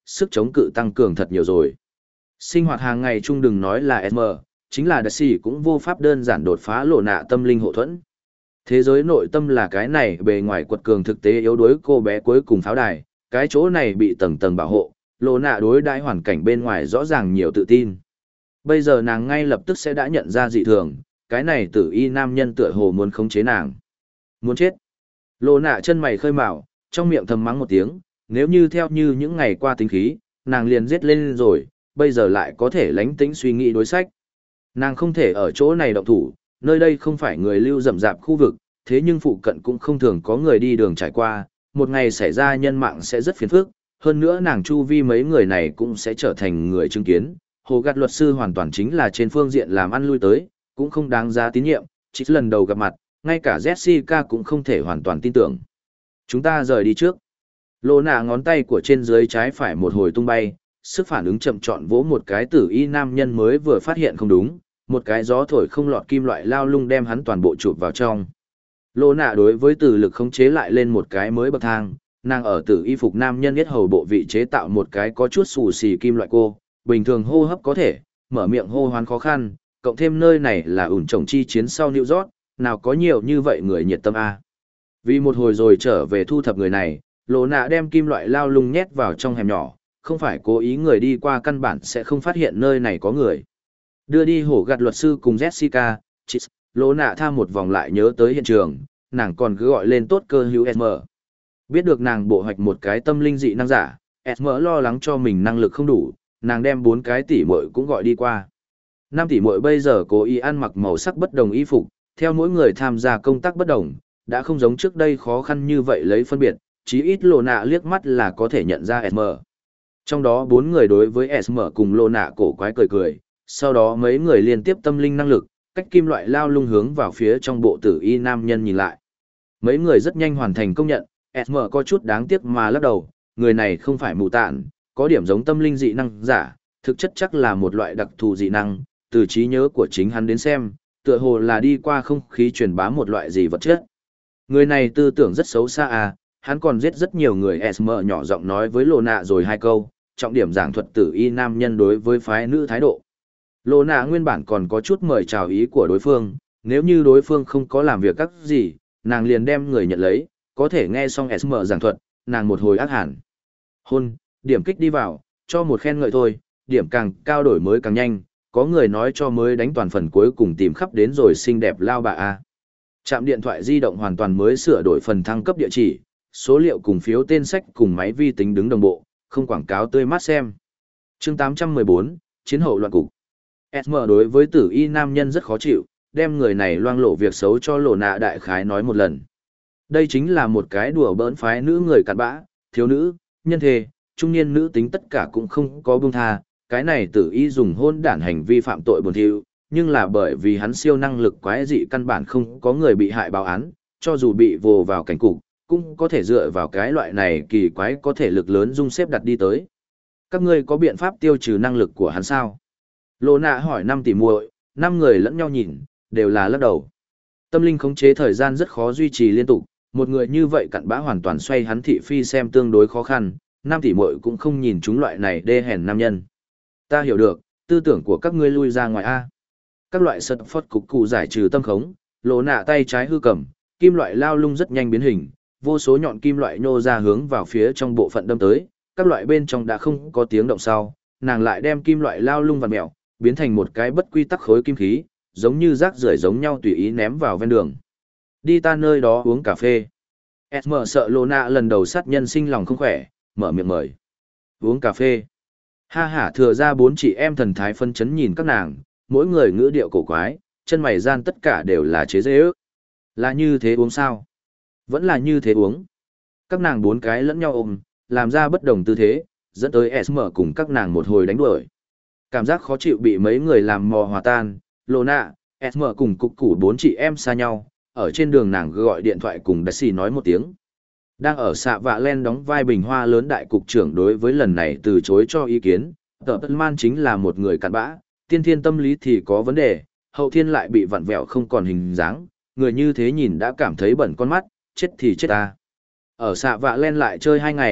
sức chống cự tăng cường thật nhiều rồi. Sinh hoạt hàng ngày chung đừng nói là ét em, chính là Daisy cũng vô pháp đơn giản đột phá lộ nạ tâm linh hộ thuẫn. Thế giới nội tâm là cái này bề ngoài quật cường thực tế yếu đuối cô bé cuối cùng pháo đài, cái chỗ này bị tầng tầng bảo hộ, lộ nạ đối đãi hoàn cảnh bên ngoài rõ ràng nhiều tự tin. Bây giờ nàng ngay lập tức sẽ đã nhận ra dị thường, cái này tử y nam nhân tựa hồ muốn khống chế nàng. Muốn chết. Lộ nạ chân mày khơi mào, trong miệng thầm mắng một tiếng, nếu như theo như những ngày qua tính khí, nàng liền giết lên rồi, bây giờ lại có thể lánh tĩnh suy nghĩ đối sách. Nàng không thể ở chỗ này động thủ, nơi đây không phải người lưu rậm rạp khu vực, thế nhưng phụ cận cũng không thường có người đi đường trải qua, một ngày xảy ra nhân mạng sẽ rất phiền phức, hơn nữa nàng chu vi mấy người này cũng sẽ trở thành người chứng kiến. Hồ Gạt luật sư hoàn toàn chính là trên phương diện làm ăn lui tới, cũng không đáng giá tín nhiệm, chỉ lần đầu gặp mặt, ngay cả Jessica cũng không thể hoàn toàn tin tưởng. Chúng ta rời đi trước. Lô nạ ngón tay của trên dưới trái phải một hồi tung bay, sức phản ứng chậm chọn vỗ một cái tử y nam nhân mới vừa phát hiện không đúng, một cái gió thổi không lọt kim loại lao lung đem hắn toàn bộ chụp vào trong. Lô nạ đối với tử lực khống chế lại lên một cái mới bậc thang, nàng ở tử y phục nam nhân biết hầu bộ vị chế tạo một cái có chút xù xì kim loại cô, bình thường hô hấp có thể, mở miệng hô hoán khó khăn, cộng thêm nơi này là ủn trồng chi chiến sau New York, nào có nhiều như vậy người nhiệt tâm a. Vì một hồi rồi trở về thu thập người này, Lô nạ đem kim loại lao lung nhét vào trong hẻm nhỏ, không phải cố ý người đi qua căn bản sẽ không phát hiện nơi này có người. Đưa đi hổ gạt luật sư cùng Jessica, chị Lô nạ tham một vòng lại nhớ tới hiện trường, nàng còn cứ gọi lên tốt cơ hữu ét em. Biết được nàng bộ hoạch một cái tâm linh dị năng giả, ét em lo lắng cho mình năng lực không đủ, nàng đem bốn cái tỷ muội cũng gọi đi qua. Năm tỷ muội bây giờ cố ý ăn mặc màu sắc bất đồng y phục, theo mỗi người tham gia công tác bất đồng, đã không giống trước đây khó khăn như vậy lấy phân biệt, chí ít Lô nạ liếc mắt là có thể nhận ra ét em. Trong đó bốn người đối với ét em cùng Lô nạ cổ quái cười cười, sau đó mấy người liên tiếp tâm linh năng lực, cách kim loại lao lung hướng vào phía trong bộ tử y nam nhân nhìn lại. Mấy người rất nhanh hoàn thành công nhận, ét em có chút đáng tiếc mà lắc đầu, người này không phải mù tạn, có điểm giống tâm linh dị năng giả, thực chất chắc là một loại đặc thù dị năng, từ trí nhớ của chính hắn đến xem, tựa hồ là đi qua không khí truyền bá một loại gì vật chất. Người này tư tưởng rất xấu xa à, hắn còn giết rất nhiều người. ét em nhỏ giọng nói với Lô nạ rồi hai câu, trọng điểm giảng thuật tử y nam nhân đối với phái nữ thái độ. Lô nạ nguyên bản còn có chút mời chào ý của đối phương, nếu như đối phương không có làm việc các gì, nàng liền đem người nhận lấy, có thể nghe xong ét em giảng thuật, nàng một hồi ác hẳn. Hôn, điểm kích đi vào, cho một khen ngợi thôi, điểm càng cao đổi mới càng nhanh, có người nói cho mới đánh toàn phần cuối cùng tìm khắp đến rồi xinh đẹp lao bà a. Trạm điện thoại di động hoàn toàn mới sửa đổi phần thăng cấp địa chỉ, số liệu cùng phiếu tên sách cùng máy vi tính đứng đồng bộ, không quảng cáo tươi mát xem. Chương tám trăm mười bốn, Chiến hậu loạn cục. ét em đối với tử y nam nhân rất khó chịu, đem người này loang lộ việc xấu cho Lô nạ đại khái nói một lần. Đây chính là một cái đùa bỡn phái nữ người cặn bã, thiếu nữ, nhân thê, trung niên nữ tính tất cả cũng không có buông tha, cái này tử y dùng hôn đản hành vi phạm tội buồn thiu, nhưng là bởi vì hắn siêu năng lực quái dị căn bản không có người bị hại báo án, cho dù bị vồ vào cảnh cục, cũng có thể dựa vào cái loại này kỳ quái có thể lực lớn dung xếp đặt đi tới. Các ngươi có biện pháp tiêu trừ năng lực của hắn sao? Lô nạ hỏi năm tỷ muội, năm người lẫn nhau nhìn, đều là lắc đầu. Tâm linh khống chế thời gian rất khó duy trì liên tục, một người như vậy cặn bã hoàn toàn xoay hắn thị phi xem tương đối khó khăn, năm tỷ muội cũng không nhìn chúng loại này đê hèn nam nhân. Ta hiểu được, tư tưởng của các ngươi lui ra ngoài A. Các loại sật phốt cục cụ giải trừ tâm khống, Lô nạ tay trái hư cầm, kim loại lao lung rất nhanh biến hình, vô số nhọn kim loại nhô ra hướng vào phía trong bộ phận đâm tới, các loại bên trong đã không có tiếng động sau, nàng lại đem kim loại lao lung vặn mèo, biến thành một cái bất quy tắc khối kim khí, giống như rác rưởi giống nhau tùy ý ném vào ven đường. Đi ta nơi đó uống cà phê. ét em sợ Lô nạ lần đầu sát nhân sinh lòng không khỏe, mở miệng mời. Uống cà phê. Ha hả thừa ra bốn chị em thần thái phân chấn nhìn các nàng, mỗi người ngữ điệu cổ quái, chân mày gian tất cả đều là chế dễ ước. Là như thế uống sao? Vẫn là như thế uống. Các nàng bốn cái lẫn nhau ôm, làm ra bất đồng tư thế, dẫn tới ét em cùng các nàng một hồi đánh đuổi. Cảm giác khó chịu bị mấy người làm mò hòa tan, Lô nạ, ét em cùng cục củ bốn chị em xa nhau, ở trên đường nàng gọi điện thoại cùng Daisy nói một tiếng. Đang ở xạ vạ len đóng vai bình hoa lớn đại cục trưởng đối với lần này từ chối cho ý kiến, tờ Tân Man chính là một người cặn bã, tiên thiên tâm lý thì có vấn đề, hậu thiên lại bị vặn vẹo không còn hình dáng, người như thế nhìn đã cảm thấy bẩn con mắt, chết thì chết ta. Ở xạ vạ len lại chơi hai ngày,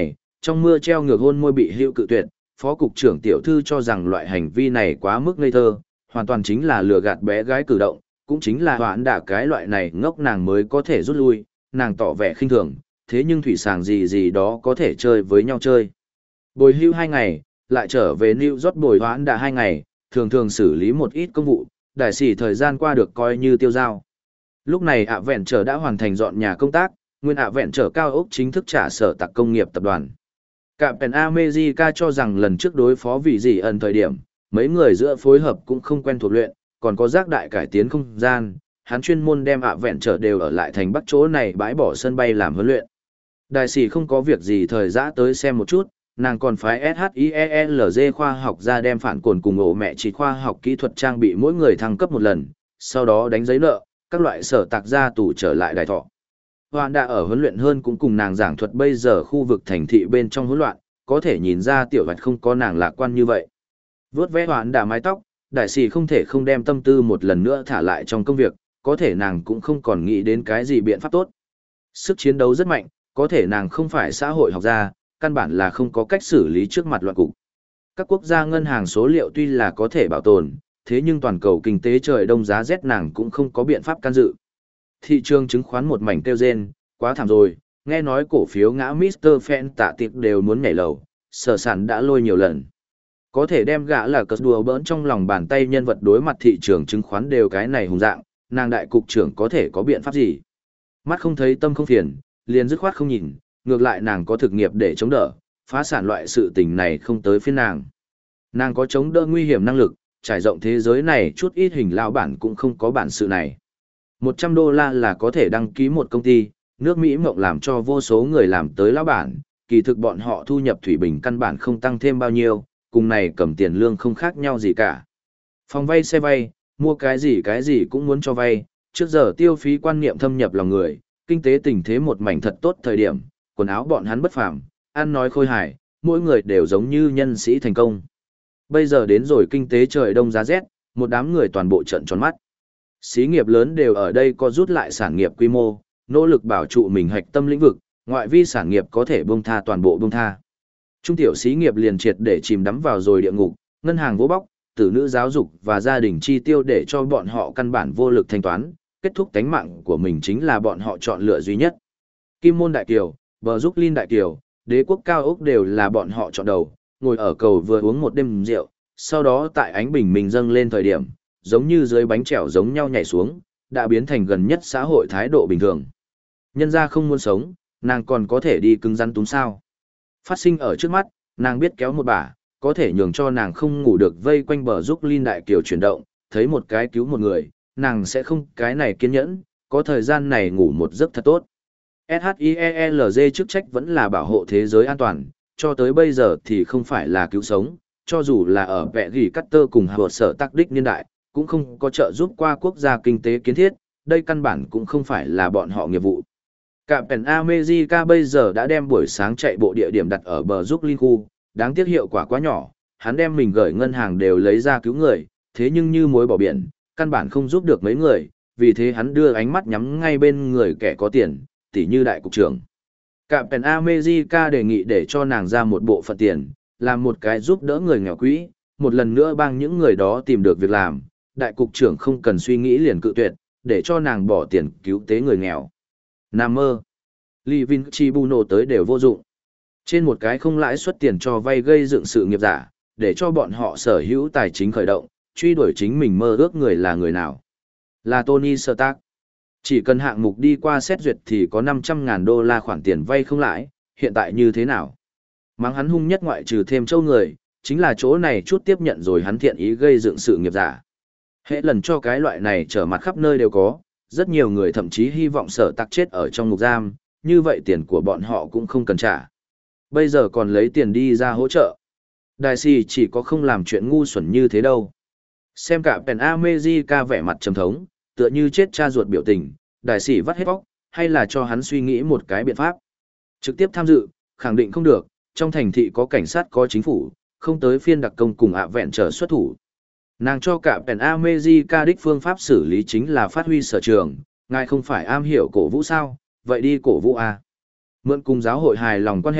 Trong mưa treo ngược hôn môi bị hữu cự tuyệt, phó cục trưởng tiểu thư cho rằng loại hành vi này quá mức ngây thơ, hoàn toàn chính là lừa gạt bé gái cử động, cũng chính là hoãn đả cái loại này ngốc nàng mới có thể rút lui, nàng tỏ vẻ khinh thường, thế nhưng thủy sàng gì gì đó có thể chơi với nhau chơi. Bồi hưu hai ngày, lại trở về New York bồi hoãn đã hai ngày, thường thường xử lý một ít công vụ, đại sĩ thời gian qua được coi như tiêu dao. Lúc này ạ vẹn trở đã hoàn thành dọn nhà công tác, nguyên ạ vẹn trở cao ốc chính thức trả sở tạc công nghiệp tập đoàn. Captain America cho rằng lần trước đối phó vị gì ẩn thời điểm, mấy người giữa phối hợp cũng không quen thuộc luyện, còn có giác đại cải tiến không gian, hắn chuyên môn đem ạ vẹn trở đều ở lại thành bắc chỗ này bãi bỏ sân bay làm huấn luyện. Đại sĩ không có việc gì thời dã tới xem một chút, nàng còn phái ét hát i e lờ giê khoa học ra đem phản cồn cùng ổ mẹ chỉ khoa học kỹ thuật trang bị mỗi người thăng cấp một lần, sau đó đánh giấy nợ, các loại sở tạc ra tủ trở lại đài thọ. Hoạn đã ở huấn luyện hơn cũng cùng nàng giảng thuật bây giờ khu vực thành thị bên trong hỗn loạn, có thể nhìn ra tiểu hoạch không có nàng lạc quan như vậy. Vốt vẽ hoạn đã mái tóc, đại sĩ không thể không đem tâm tư một lần nữa thả lại trong công việc, có thể nàng cũng không còn nghĩ đến cái gì biện pháp tốt. Sức chiến đấu rất mạnh, có thể nàng không phải xã hội học gia, căn bản là không có cách xử lý trước mặt loạn cục. Các quốc gia ngân hàng số liệu tuy là có thể bảo tồn, thế nhưng toàn cầu kinh tế trời đông giá rét nàng cũng không có biện pháp can dự. Thị trường chứng khoán một mảnh kêu rên, quá thảm rồi, nghe nói cổ phiếu ngã mít tơ Phen tạ tiệp đều muốn nhảy lầu, sở sản đã lôi nhiều lần. Có thể đem gã là cờ đùa bỡn trong lòng bàn tay nhân vật đối mặt thị trường chứng khoán đều cái này hùng dạng, nàng đại cục trưởng có thể có biện pháp gì? Mắt không thấy tâm không phiền, liền dứt khoát không nhìn, ngược lại nàng có thực nghiệp để chống đỡ, phá sản loại sự tình này không tới phiên nàng. Nàng có chống đỡ nguy hiểm năng lực, trải rộng thế giới này chút ít hình lao bản cũng không có bản sự này. một trăm đô la là có thể đăng ký một công ty, nước Mỹ mộng làm cho vô số người làm tới lão bản, kỳ thực bọn họ thu nhập thủy bình căn bản không tăng thêm bao nhiêu, cùng này cầm tiền lương không khác nhau gì cả. Phòng vay xe vay, mua cái gì cái gì cũng muốn cho vay, trước giờ tiêu phí quan niệm thâm nhập lòng người, kinh tế tình thế một mảnh thật tốt thời điểm, quần áo bọn hắn bất phàm, ăn nói khôi hài, mỗi người đều giống như nhân sĩ thành công. Bây giờ đến rồi kinh tế trời đông giá rét, một đám người toàn bộ trận tròn mắt. Xí nghiệp lớn đều ở đây có rút lại sản nghiệp quy mô, nỗ lực bảo trụ mình hạch tâm lĩnh vực, ngoại vi sản nghiệp có thể buông tha toàn bộ buông tha. Trung tiểu xí nghiệp liền triệt để chìm đắm vào rồi địa ngục, ngân hàng vô bóc, tử nữ giáo dục và gia đình chi tiêu để cho bọn họ căn bản vô lực thanh toán, kết thúc tánh mạng của mình chính là bọn họ chọn lựa duy nhất. Kim Môn Đại Kiều, Bờ Giúp Linh Đại Kiều, đế quốc cao ốc đều là bọn họ chọn đầu, ngồi ở cầu vừa uống một đêm rượu, sau đó tại ánh bình minh dâng lên thời điểm, giống như dưới bánh chèo giống nhau nhảy xuống, đã biến thành gần nhất xã hội thái độ bình thường. Nhân ra không muốn sống, nàng còn có thể đi cứng rắn túm sao. Phát sinh ở trước mắt, nàng biết kéo một bả, có thể nhường cho nàng không ngủ được vây quanh Bờ Giúp Linh Đại Kiều chuyển động, thấy một cái cứu một người, nàng sẽ không cái này kiên nhẫn, có thời gian này ngủ một giấc thật tốt. ét hát i e lờ giê chức trách vẫn là bảo hộ thế giới an toàn, cho tới bây giờ thì không phải là cứu sống, cho dù là ở vẹ gỉ cắt tơ cùng hợp sở tác đích niên đại, cũng không có trợ giúp qua quốc gia kinh tế kiến thiết, đây căn bản cũng không phải là bọn họ nghiệp vụ. Captain America bây giờ đã đem buổi sáng chạy bộ địa điểm đặt ở bờ giúp Linh khu, đáng tiếc hiệu quả quá nhỏ, hắn đem mình gửi ngân hàng đều lấy ra cứu người, thế nhưng như muối bỏ biển, căn bản không giúp được mấy người, vì thế hắn đưa ánh mắt nhắm ngay bên người kẻ có tiền, tỉ như đại cục trưởng. Captain America đề nghị để cho nàng ra một bộ phận tiền, làm một cái giúp đỡ người nghèo quỹ, một lần nữa bằng những người đó tìm được việc làm, đại cục trưởng không cần suy nghĩ liền cự tuyệt, để cho nàng bỏ tiền cứu tế người nghèo. Nam mơ. Lý Vinh Chi Buno tới đều vô dụng. Trên một cái không lãi suất tiền cho vay gây dựng sự nghiệp giả, để cho bọn họ sở hữu tài chính khởi động, truy đuổi chính mình mơ ước người là người nào. Là Tony Stark. Chỉ cần hạng mục đi qua xét duyệt thì có năm trăm ngàn đô la khoản tiền vay không lãi, hiện tại như thế nào? Mắng hắn hung nhất ngoại trừ thêm châu người, chính là chỗ này chút tiếp nhận rồi hắn thiện ý gây dựng sự nghiệp giả. Hệ lần cho cái loại này trở mặt khắp nơi đều có, rất nhiều người thậm chí hy vọng sở tắc chết ở trong ngục giam, như vậy tiền của bọn họ cũng không cần trả. Bây giờ còn lấy tiền đi ra hỗ trợ. Đại sĩ chỉ có không làm chuyện ngu xuẩn như thế đâu. Xem cả Pen America vẻ mặt trầm thống, tựa như chết cha ruột biểu tình, đại sĩ vắt hết bóc, hay là cho hắn suy nghĩ một cái biện pháp. Trực tiếp tham dự, khẳng định không được, trong thành thị có cảnh sát có chính phủ, không tới phiên đặc công cùng ạ vẹn trở xuất thủ. Nàng cho cả Pen America đích phương pháp xử lý chính là phát huy sở trường, ngài không phải am hiểu cổ vũ sao, vậy đi cổ vũ à. Mượn cùng giáo hội hài lòng quan hệ,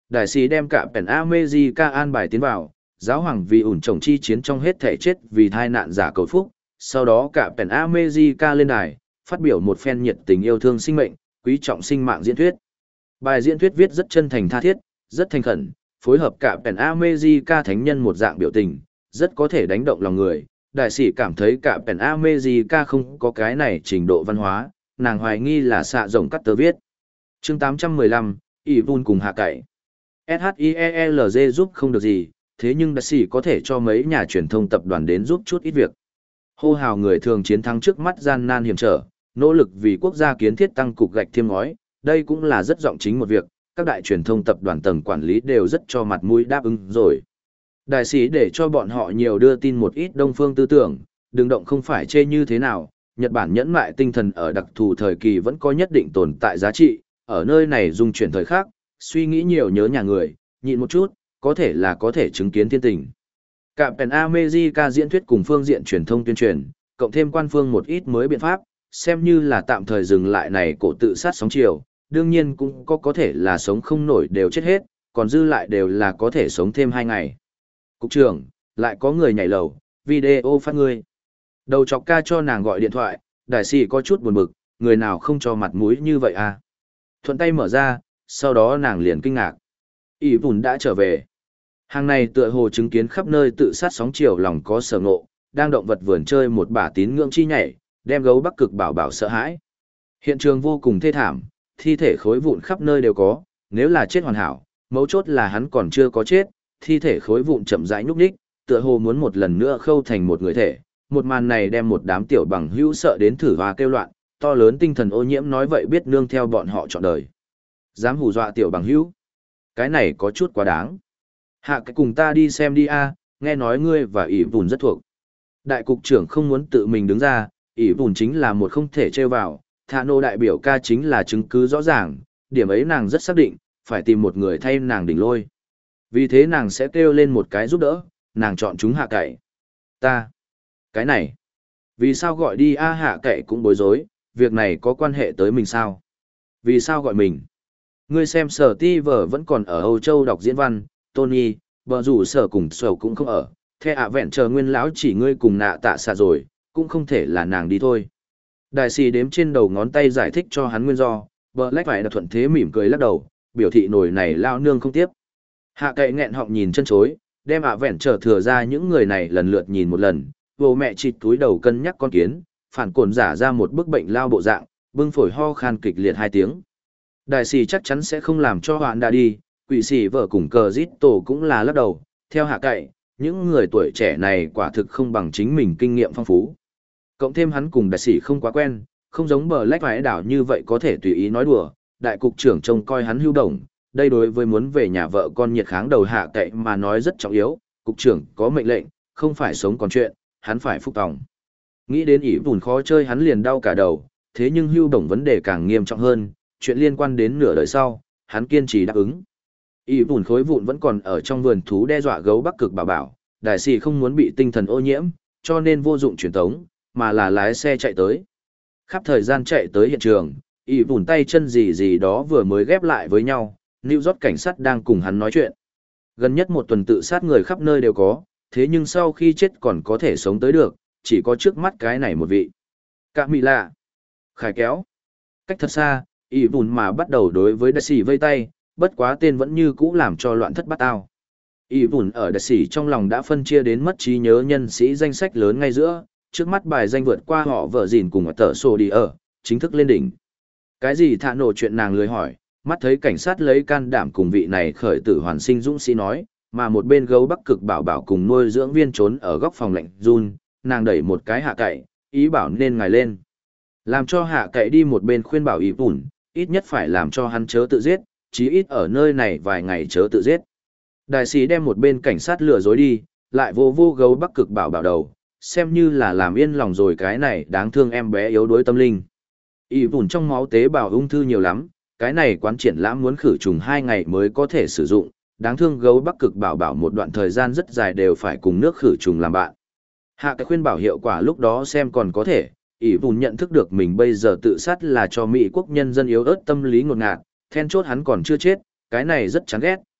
đại sĩ đem cả Pèn America an bài tiến vào, giáo hoàng vì ủn chồng chi chiến trong hết thể chết vì thai nạn giả cầu phúc, sau đó cả Pèn America lên đài, phát biểu một phen nhiệt tình yêu thương sinh mệnh, quý trọng sinh mạng diễn thuyết. Bài diễn thuyết viết rất chân thành tha thiết, rất thành khẩn, phối hợp cả Pèn America thánh nhân một dạng biểu tình, rất có thể đánh động lòng người. Đại sĩ cảm thấy cả Pèn America không có cái này trình độ văn hóa, nàng hoài nghi là xạ rồng cắt tớ viết. Chương tám trăm mười lăm, ỷ vun cùng hạ cậy. ét hát i e lờ giê giúp không được gì, thế nhưng đại sĩ có thể cho mấy nhà truyền thông tập đoàn đến giúp chút ít việc. Hô hào người thường chiến thắng trước mắt gian nan hiểm trở, nỗ lực vì quốc gia kiến thiết tăng cục gạch thêm ngói, đây cũng là rất giọng chính một việc, các đại truyền thông tập đoàn tầng quản lý đều rất cho mặt mũi đáp ứng rồi. Đại sĩ để cho bọn họ nhiều đưa tin một ít đông phương tư tưởng, đừng động không phải chê như thế nào, Nhật Bản nhẫn mại tinh thần ở đặc thù thời kỳ vẫn có nhất định tồn tại giá trị, ở nơi này dung chuyển thời khác, suy nghĩ nhiều nhớ nhà người, nhịn một chút, có thể là có thể chứng kiến thiên tình. Cả Pen America diễn thuyết cùng phương diện truyền thông tuyên truyền, cộng thêm quan phương một ít mới biện pháp, xem như là tạm thời dừng lại này cổ tự sát sóng chiều, đương nhiên cũng có có thể là sống không nổi đều chết hết, còn dư lại đều là có thể sống thêm hai ngày. Cục trưởng, lại có người nhảy lầu, video phát ngươi. Đầu chọc ca cho nàng gọi điện thoại, đại sĩ có chút buồn bực, người nào không cho mặt mũi như vậy à? Thuận tay mở ra, sau đó nàng liền kinh ngạc. ỷ vùn đã trở về. Hàng này tựa hồ chứng kiến khắp nơi tự sát sóng chiều lòng có sở ngộ, đang động vật vườn chơi một bả tín ngưỡng chi nhảy, đem gấu Bắc Cực bảo bảo sợ hãi. Hiện trường vô cùng thê thảm, thi thể khối vụn khắp nơi đều có, nếu là chết hoàn hảo, mấu chốt là hắn còn chưa có chết, thi thể khối vụn chậm rãi nhúc nhích, tựa hồ muốn một lần nữa khâu thành một người thể. Một màn này đem một đám tiểu bằng hữu sợ đến thử hoa kêu loạn, to lớn tinh thần ô nhiễm nói vậy biết nương theo bọn họ chọn đời. Dám hù dọa tiểu bằng hữu, cái này có chút quá đáng. Hạ cái cùng ta đi xem đi a, nghe nói ngươi và ỷ vùn rất thuộc. Đại cục trưởng không muốn tự mình đứng ra, ỷ vùn chính là một không thể trêu vào, Thạ nô đại biểu ca chính là chứng cứ rõ ràng, điểm ấy nàng rất xác định, phải tìm một người thay nàng đỉnh lôi. Vì thế nàng sẽ kêu lên một cái giúp đỡ, nàng chọn chúng hạ cậy. Ta, cái này, vì sao gọi đi a hạ cậy cũng bối rối, việc này có quan hệ tới mình sao? Vì sao gọi mình? Ngươi xem sở ti vở vẫn còn ở Âu Châu đọc diễn văn, Tony, bờ rủ sở cùng sở cũng không ở, the ạ vẹn chờ nguyên lão chỉ ngươi cùng nạ tạ xạ rồi, cũng không thể là nàng đi thôi. Đại sĩ đếm trên đầu ngón tay giải thích cho hắn nguyên do, bờ lách phải là thuận thế mỉm cười lắc đầu, biểu thị nổi này lao nương không tiếp. Hạ cậy nghẹn họng nhìn chân chối, đem ạ vẹn trở thừa ra những người này lần lượt nhìn một lần, vô mẹ chịt túi đầu cân nhắc con kiến, phản cồn giả ra một bức bệnh lao bộ dạng, bưng phổi ho khan kịch liệt hai tiếng. Đại sĩ chắc chắn sẽ không làm cho hoạn đã đi, quỷ sĩ vợ cùng cờ giết tổ cũng là lắc đầu, theo hạ cậy, những người tuổi trẻ này quả thực không bằng chính mình kinh nghiệm phong phú. Cộng thêm hắn cùng đại sĩ không quá quen, không giống bờ lách vải đảo như vậy có thể tùy ý nói đùa, đại cục trưởng trông coi hắn hưu đồng, đây đối với muốn về nhà vợ con nhiệt kháng đầu hạ cậy mà nói rất trọng yếu, cục trưởng có mệnh lệnh, không phải sống còn chuyện, hắn phải phục tòng. Nghĩ đến ỷ vùn khó chơi hắn liền đau cả đầu, thế nhưng hưu đồng vấn đề càng nghiêm trọng hơn, chuyện liên quan đến nửa đời sau, hắn kiên trì đáp ứng. ỷ vùn khối vụn vẫn còn ở trong vườn thú đe dọa gấu Bắc Cực bảo bảo, đại sĩ không muốn bị tinh thần ô nhiễm, cho nên vô dụng truyền tống, mà là lái xe chạy tới. Khắp thời gian chạy tới hiện trường, ỷ vùn tay chân gì gì đó vừa mới ghép lại với nhau, New York cảnh sát đang cùng hắn nói chuyện. Gần nhất một tuần tự sát người khắp nơi đều có, thế nhưng sau khi chết còn có thể sống tới được, chỉ có trước mắt cái này một vị. Cả mị lạ. Khải kéo. Cách thật xa, ỷ vùn mà bắt đầu đối với đại sĩ vây tay, bất quá tên vẫn như cũ làm cho loạn thất bát ao. ỷ vùn ở đại sĩ trong lòng đã phân chia đến mất trí nhớ nhân sĩ danh sách lớn ngay giữa, trước mắt bài danh vượt qua họ vợ dìn cùng ở tờ sổ đi ở, chính thức lên đỉnh. Cái gì thạ nổ chuyện nàng lười hỏi, mắt thấy cảnh sát lấy can đảm cùng vị này khởi tử hoàn sinh dũng sĩ nói, mà một bên gấu Bắc Cực bảo bảo cùng nuôi dưỡng viên trốn ở góc phòng lạnh run, nàng đẩy một cái hạ cậy, ý bảo nên ngài lên. Làm cho hạ cậy đi một bên khuyên bảo ý bùn, ít nhất phải làm cho hắn chớ tự giết, chí ít ở nơi này vài ngày chớ tự giết. Đại sĩ đem một bên cảnh sát lừa dối đi, lại vô vô gấu Bắc Cực bảo bảo đầu, xem như là làm yên lòng rồi cái này đáng thương em bé yếu đuối tâm linh. Ý bùn trong máu tế bào ung thư nhiều lắm, cái này quán triển lãm muốn khử trùng hai ngày mới có thể sử dụng, đáng thương gấu Bắc Cực bảo bảo một đoạn thời gian rất dài đều phải cùng nước khử trùng làm bạn. Hạ cái khuyên bảo hiệu quả lúc đó xem còn có thể, ỷ vùn nhận thức được mình bây giờ tự sát là cho Mỹ quốc nhân dân yếu ớt tâm lý ngột ngạt, then chốt hắn còn chưa chết, cái này rất chán ghét,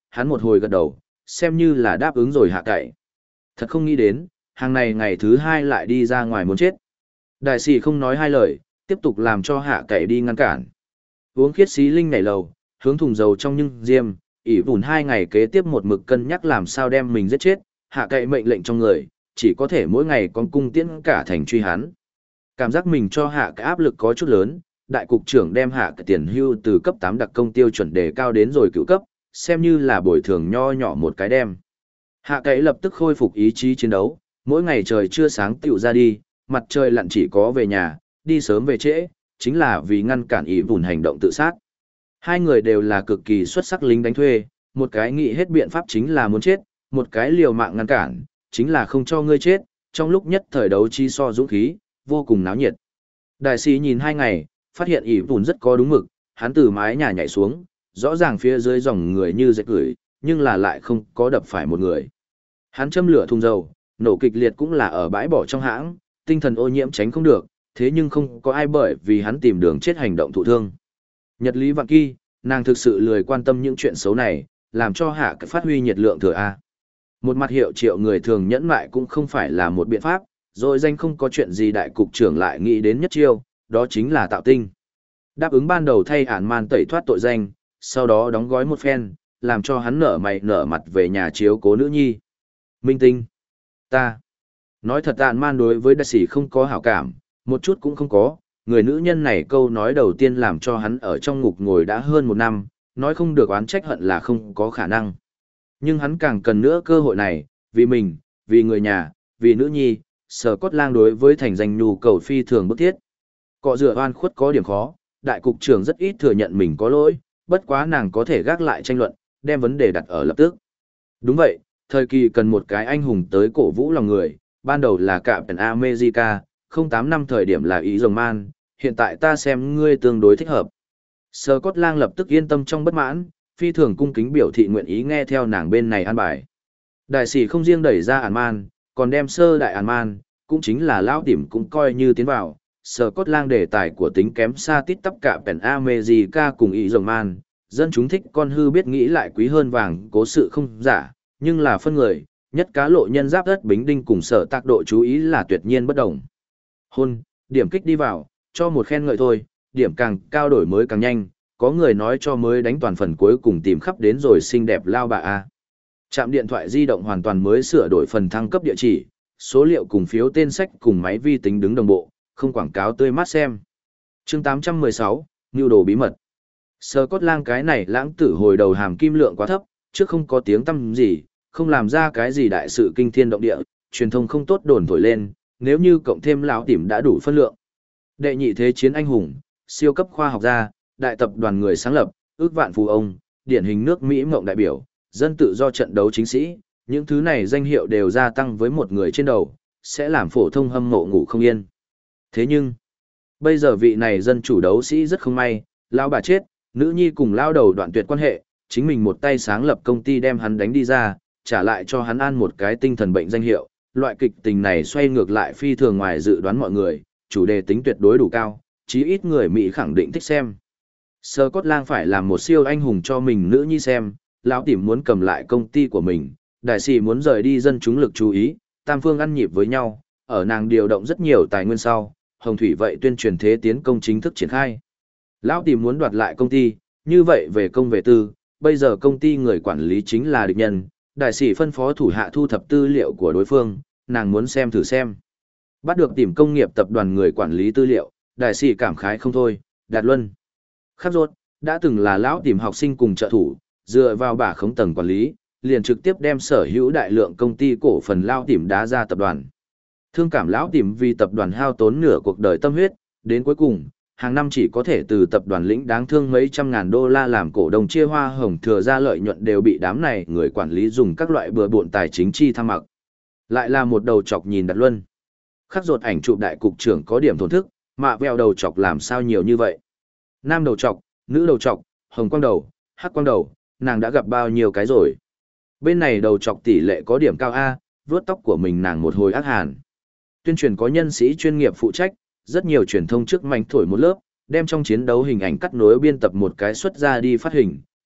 hắn một hồi gật đầu, xem như là đáp ứng rồi hạ cậy. Thật không nghĩ đến, hàng này ngày thứ hai lại đi ra ngoài muốn chết. Đại sĩ không nói hai lời, tiếp tục làm cho hạ cậy đi ngăn cản. Uống khiết xí linh nảy lầu, hướng thùng dầu trong nhưng diêm, ỉ vùn hai ngày kế tiếp một mực cân nhắc làm sao đem mình giết chết, hạ cậy mệnh lệnh trong người, chỉ có thể mỗi ngày con cung tiễn cả thành truy hắn. Cảm giác mình cho hạ cái áp lực có chút lớn, đại cục trưởng đem hạ cái tiền hưu từ cấp tám đặc công tiêu chuẩn đề cao đến rồi cựu cấp, xem như là bồi thường nho nhỏ một cái đem. Hạ cái lập tức khôi phục ý chí chiến đấu, mỗi ngày trời chưa sáng tựu ra đi, mặt trời lặn chỉ có về nhà, đi sớm về trễ, chính là vì ngăn cản ý vùn hành động tự sát. Hai người đều là cực kỳ xuất sắc lính đánh thuê, một cái nghĩ hết biện pháp chính là muốn chết, một cái liều mạng ngăn cản, chính là không cho ngươi chết, trong lúc nhất thời đấu chi so dũng khí, vô cùng náo nhiệt. Đại sĩ nhìn hai ngày, phát hiện ỷ vùn rất có đúng mực, hắn từ mái nhà nhảy xuống, rõ ràng phía dưới dòng người như dệt gửi, nhưng là lại không có đập phải một người. Hắn châm lửa thùng dầu, nổ kịch liệt cũng là ở bãi bỏ trong hãng, tinh thần ô nhiễm tránh không được, thế nhưng không có ai bởi vì hắn tìm đường chết hành động thụ thương. Nhật Lý Vạn Kỳ, nàng thực sự lười quan tâm những chuyện xấu này, làm cho hạ cái phát huy nhiệt lượng thừa A. Một mặt hiệu triệu người thường nhẫn mại cũng không phải là một biện pháp, rồi danh không có chuyện gì đại cục trưởng lại nghĩ đến nhất chiêu, đó chính là tạo tinh. Đáp ứng ban đầu thay ản man tẩy thoát tội danh, sau đó đóng gói một phen, làm cho hắn nở mày nở mặt về nhà chiếu cố nữ nhi. Minh tinh. Ta. Nói thật ản man đối với đại sĩ không có hảo cảm, một chút cũng không có. Người nữ nhân này câu nói đầu tiên làm cho hắn ở trong ngục ngồi đã hơn một năm, nói không được oán trách hận là không có khả năng. Nhưng hắn càng cần nữa cơ hội này, vì mình, vì người nhà, vì nữ nhi, Sở Cốt Lang đối với thành danh nhu cầu phi thường bức thiết. Cọ rửa oan khuất có điểm khó, đại cục trưởng rất ít thừa nhận mình có lỗi, bất quá nàng có thể gác lại tranh luận, đem vấn đề đặt ở lập tức. Đúng vậy, thời kỳ cần một cái anh hùng tới cổ vũ lòng người, ban đầu là Captain America, không tám năm thời điểm là Ý Rồng Man, hiện tại ta xem ngươi tương đối thích hợp. Sở Cốt Lang lập tức yên tâm trong bất mãn, phi thường cung kính biểu thị nguyện ý nghe theo nàng bên này an bài. Đại sĩ không riêng đẩy ra ản man, còn đem sơ đại ản man, cũng chính là lão điểm cũng coi như tiến vào. Sở Cốt Lang đề tài của tính kém xa tít tắp cả Pen America cùng Ý Rồng Man, dân chúng thích con hư biết nghĩ lại quý hơn vàng cố sự không giả, nhưng là phân người, nhất cá lộ nhân giáp đất bính đinh cùng sở tác độ chú ý là tuyệt nhiên bất đồng. Hôn, điểm kích đi vào, cho một khen ngợi thôi, điểm càng cao đổi mới càng nhanh, có người nói cho mới đánh toàn phần cuối cùng tìm khắp đến rồi xinh đẹp lao bà A. Trạm điện thoại di động hoàn toàn mới sửa đổi phần thăng cấp địa chỉ, số liệu cùng phiếu tên sách cùng máy vi tính đứng đồng bộ, không quảng cáo tươi mát xem. chương tám trăm mười sáu, Nưu đồ bí mật. Sở Cốt Lang cái này lãng tử hồi đầu hàm kim lượng quá thấp, trước không có tiếng tăm gì, không làm ra cái gì đại sự kinh thiên động địa, truyền thông không tốt đồn thổi lên, nếu như cộng thêm lão tìm đã đủ phân lượng. Đệ nhị thế chiến anh hùng, siêu cấp khoa học gia, đại tập đoàn người sáng lập, ước vạn phú ông, điển hình nước Mỹ mộng đại biểu, dân tự do trận đấu chính sĩ, những thứ này danh hiệu đều gia tăng với một người trên đầu, sẽ làm phổ thông hâm mộ ngủ không yên. Thế nhưng, bây giờ vị này dân chủ đấu sĩ rất không may, lão bà chết, nữ nhi cùng lao đầu đoạn tuyệt quan hệ, chính mình một tay sáng lập công ty đem hắn đánh đi ra, trả lại cho hắn ăn một cái tinh thần bệnh danh hiệu, loại kịch tình này xoay ngược lại phi thường ngoài dự đoán mọi người, chủ đề tính tuyệt đối đủ cao, chí ít người Mỹ khẳng định thích xem. Sở Cốt Lang phải làm một siêu anh hùng cho mình nữ nhi xem, lão tìm muốn cầm lại công ty của mình, đại sĩ muốn rời đi dân chúng lực chú ý, tam phương ăn nhịp với nhau, ở nàng điều động rất nhiều tài nguyên sau, Hồng Thủy vậy tuyên truyền thế tiến công chính thức triển khai. Lão tìm muốn đoạt lại công ty, như vậy về công về tư, bây giờ công ty người quản lý chính là địch nhân, đại sĩ phân phó thủ hạ thu thập tư liệu của đối phương, nàng muốn xem thử xem. Bắt được tìm công nghiệp tập đoàn người quản lý tư liệu, đại sĩ cảm khái không thôi, Đạt Luân. Khắc rốt, đã từng là lão tìm học sinh cùng trợ thủ, dựa vào bả khống tầng quản lý, liền trực tiếp đem sở hữu đại lượng công ty cổ phần lão tìm đá ra tập đoàn. Thương cảm lão tìm vì tập đoàn hao tốn nửa cuộc đời tâm huyết, đến cuối cùng, hàng năm chỉ có thể từ tập đoàn lĩnh đáng thương mấy trăm ngàn đô la làm cổ đông chia hoa hồng thừa ra lợi nhuận đều bị đám này người quản lý dùng các loại bừa bộn tài chính chi tham mặc. Lại là một đầu chọc nhìn Đạt Luân. Khắc rột ảnh chụp đại cục trưởng có điểm thổn thức, mạ veo đầu chọc làm sao nhiều như vậy. Nam đầu chọc, nữ đầu chọc, hồng quang đầu, hắc quang đầu, nàng đã gặp bao nhiêu cái rồi. Bên này đầu chọc tỷ lệ có điểm cao A, vuốt tóc của mình nàng một hồi ác hàn. Tuyên truyền có nhân sĩ chuyên nghiệp phụ trách, rất nhiều truyền thông trước manh thổi một lớp, đem trong chiến đấu hình ảnh cắt nối biên tập một cái xuất ra đi phát hình,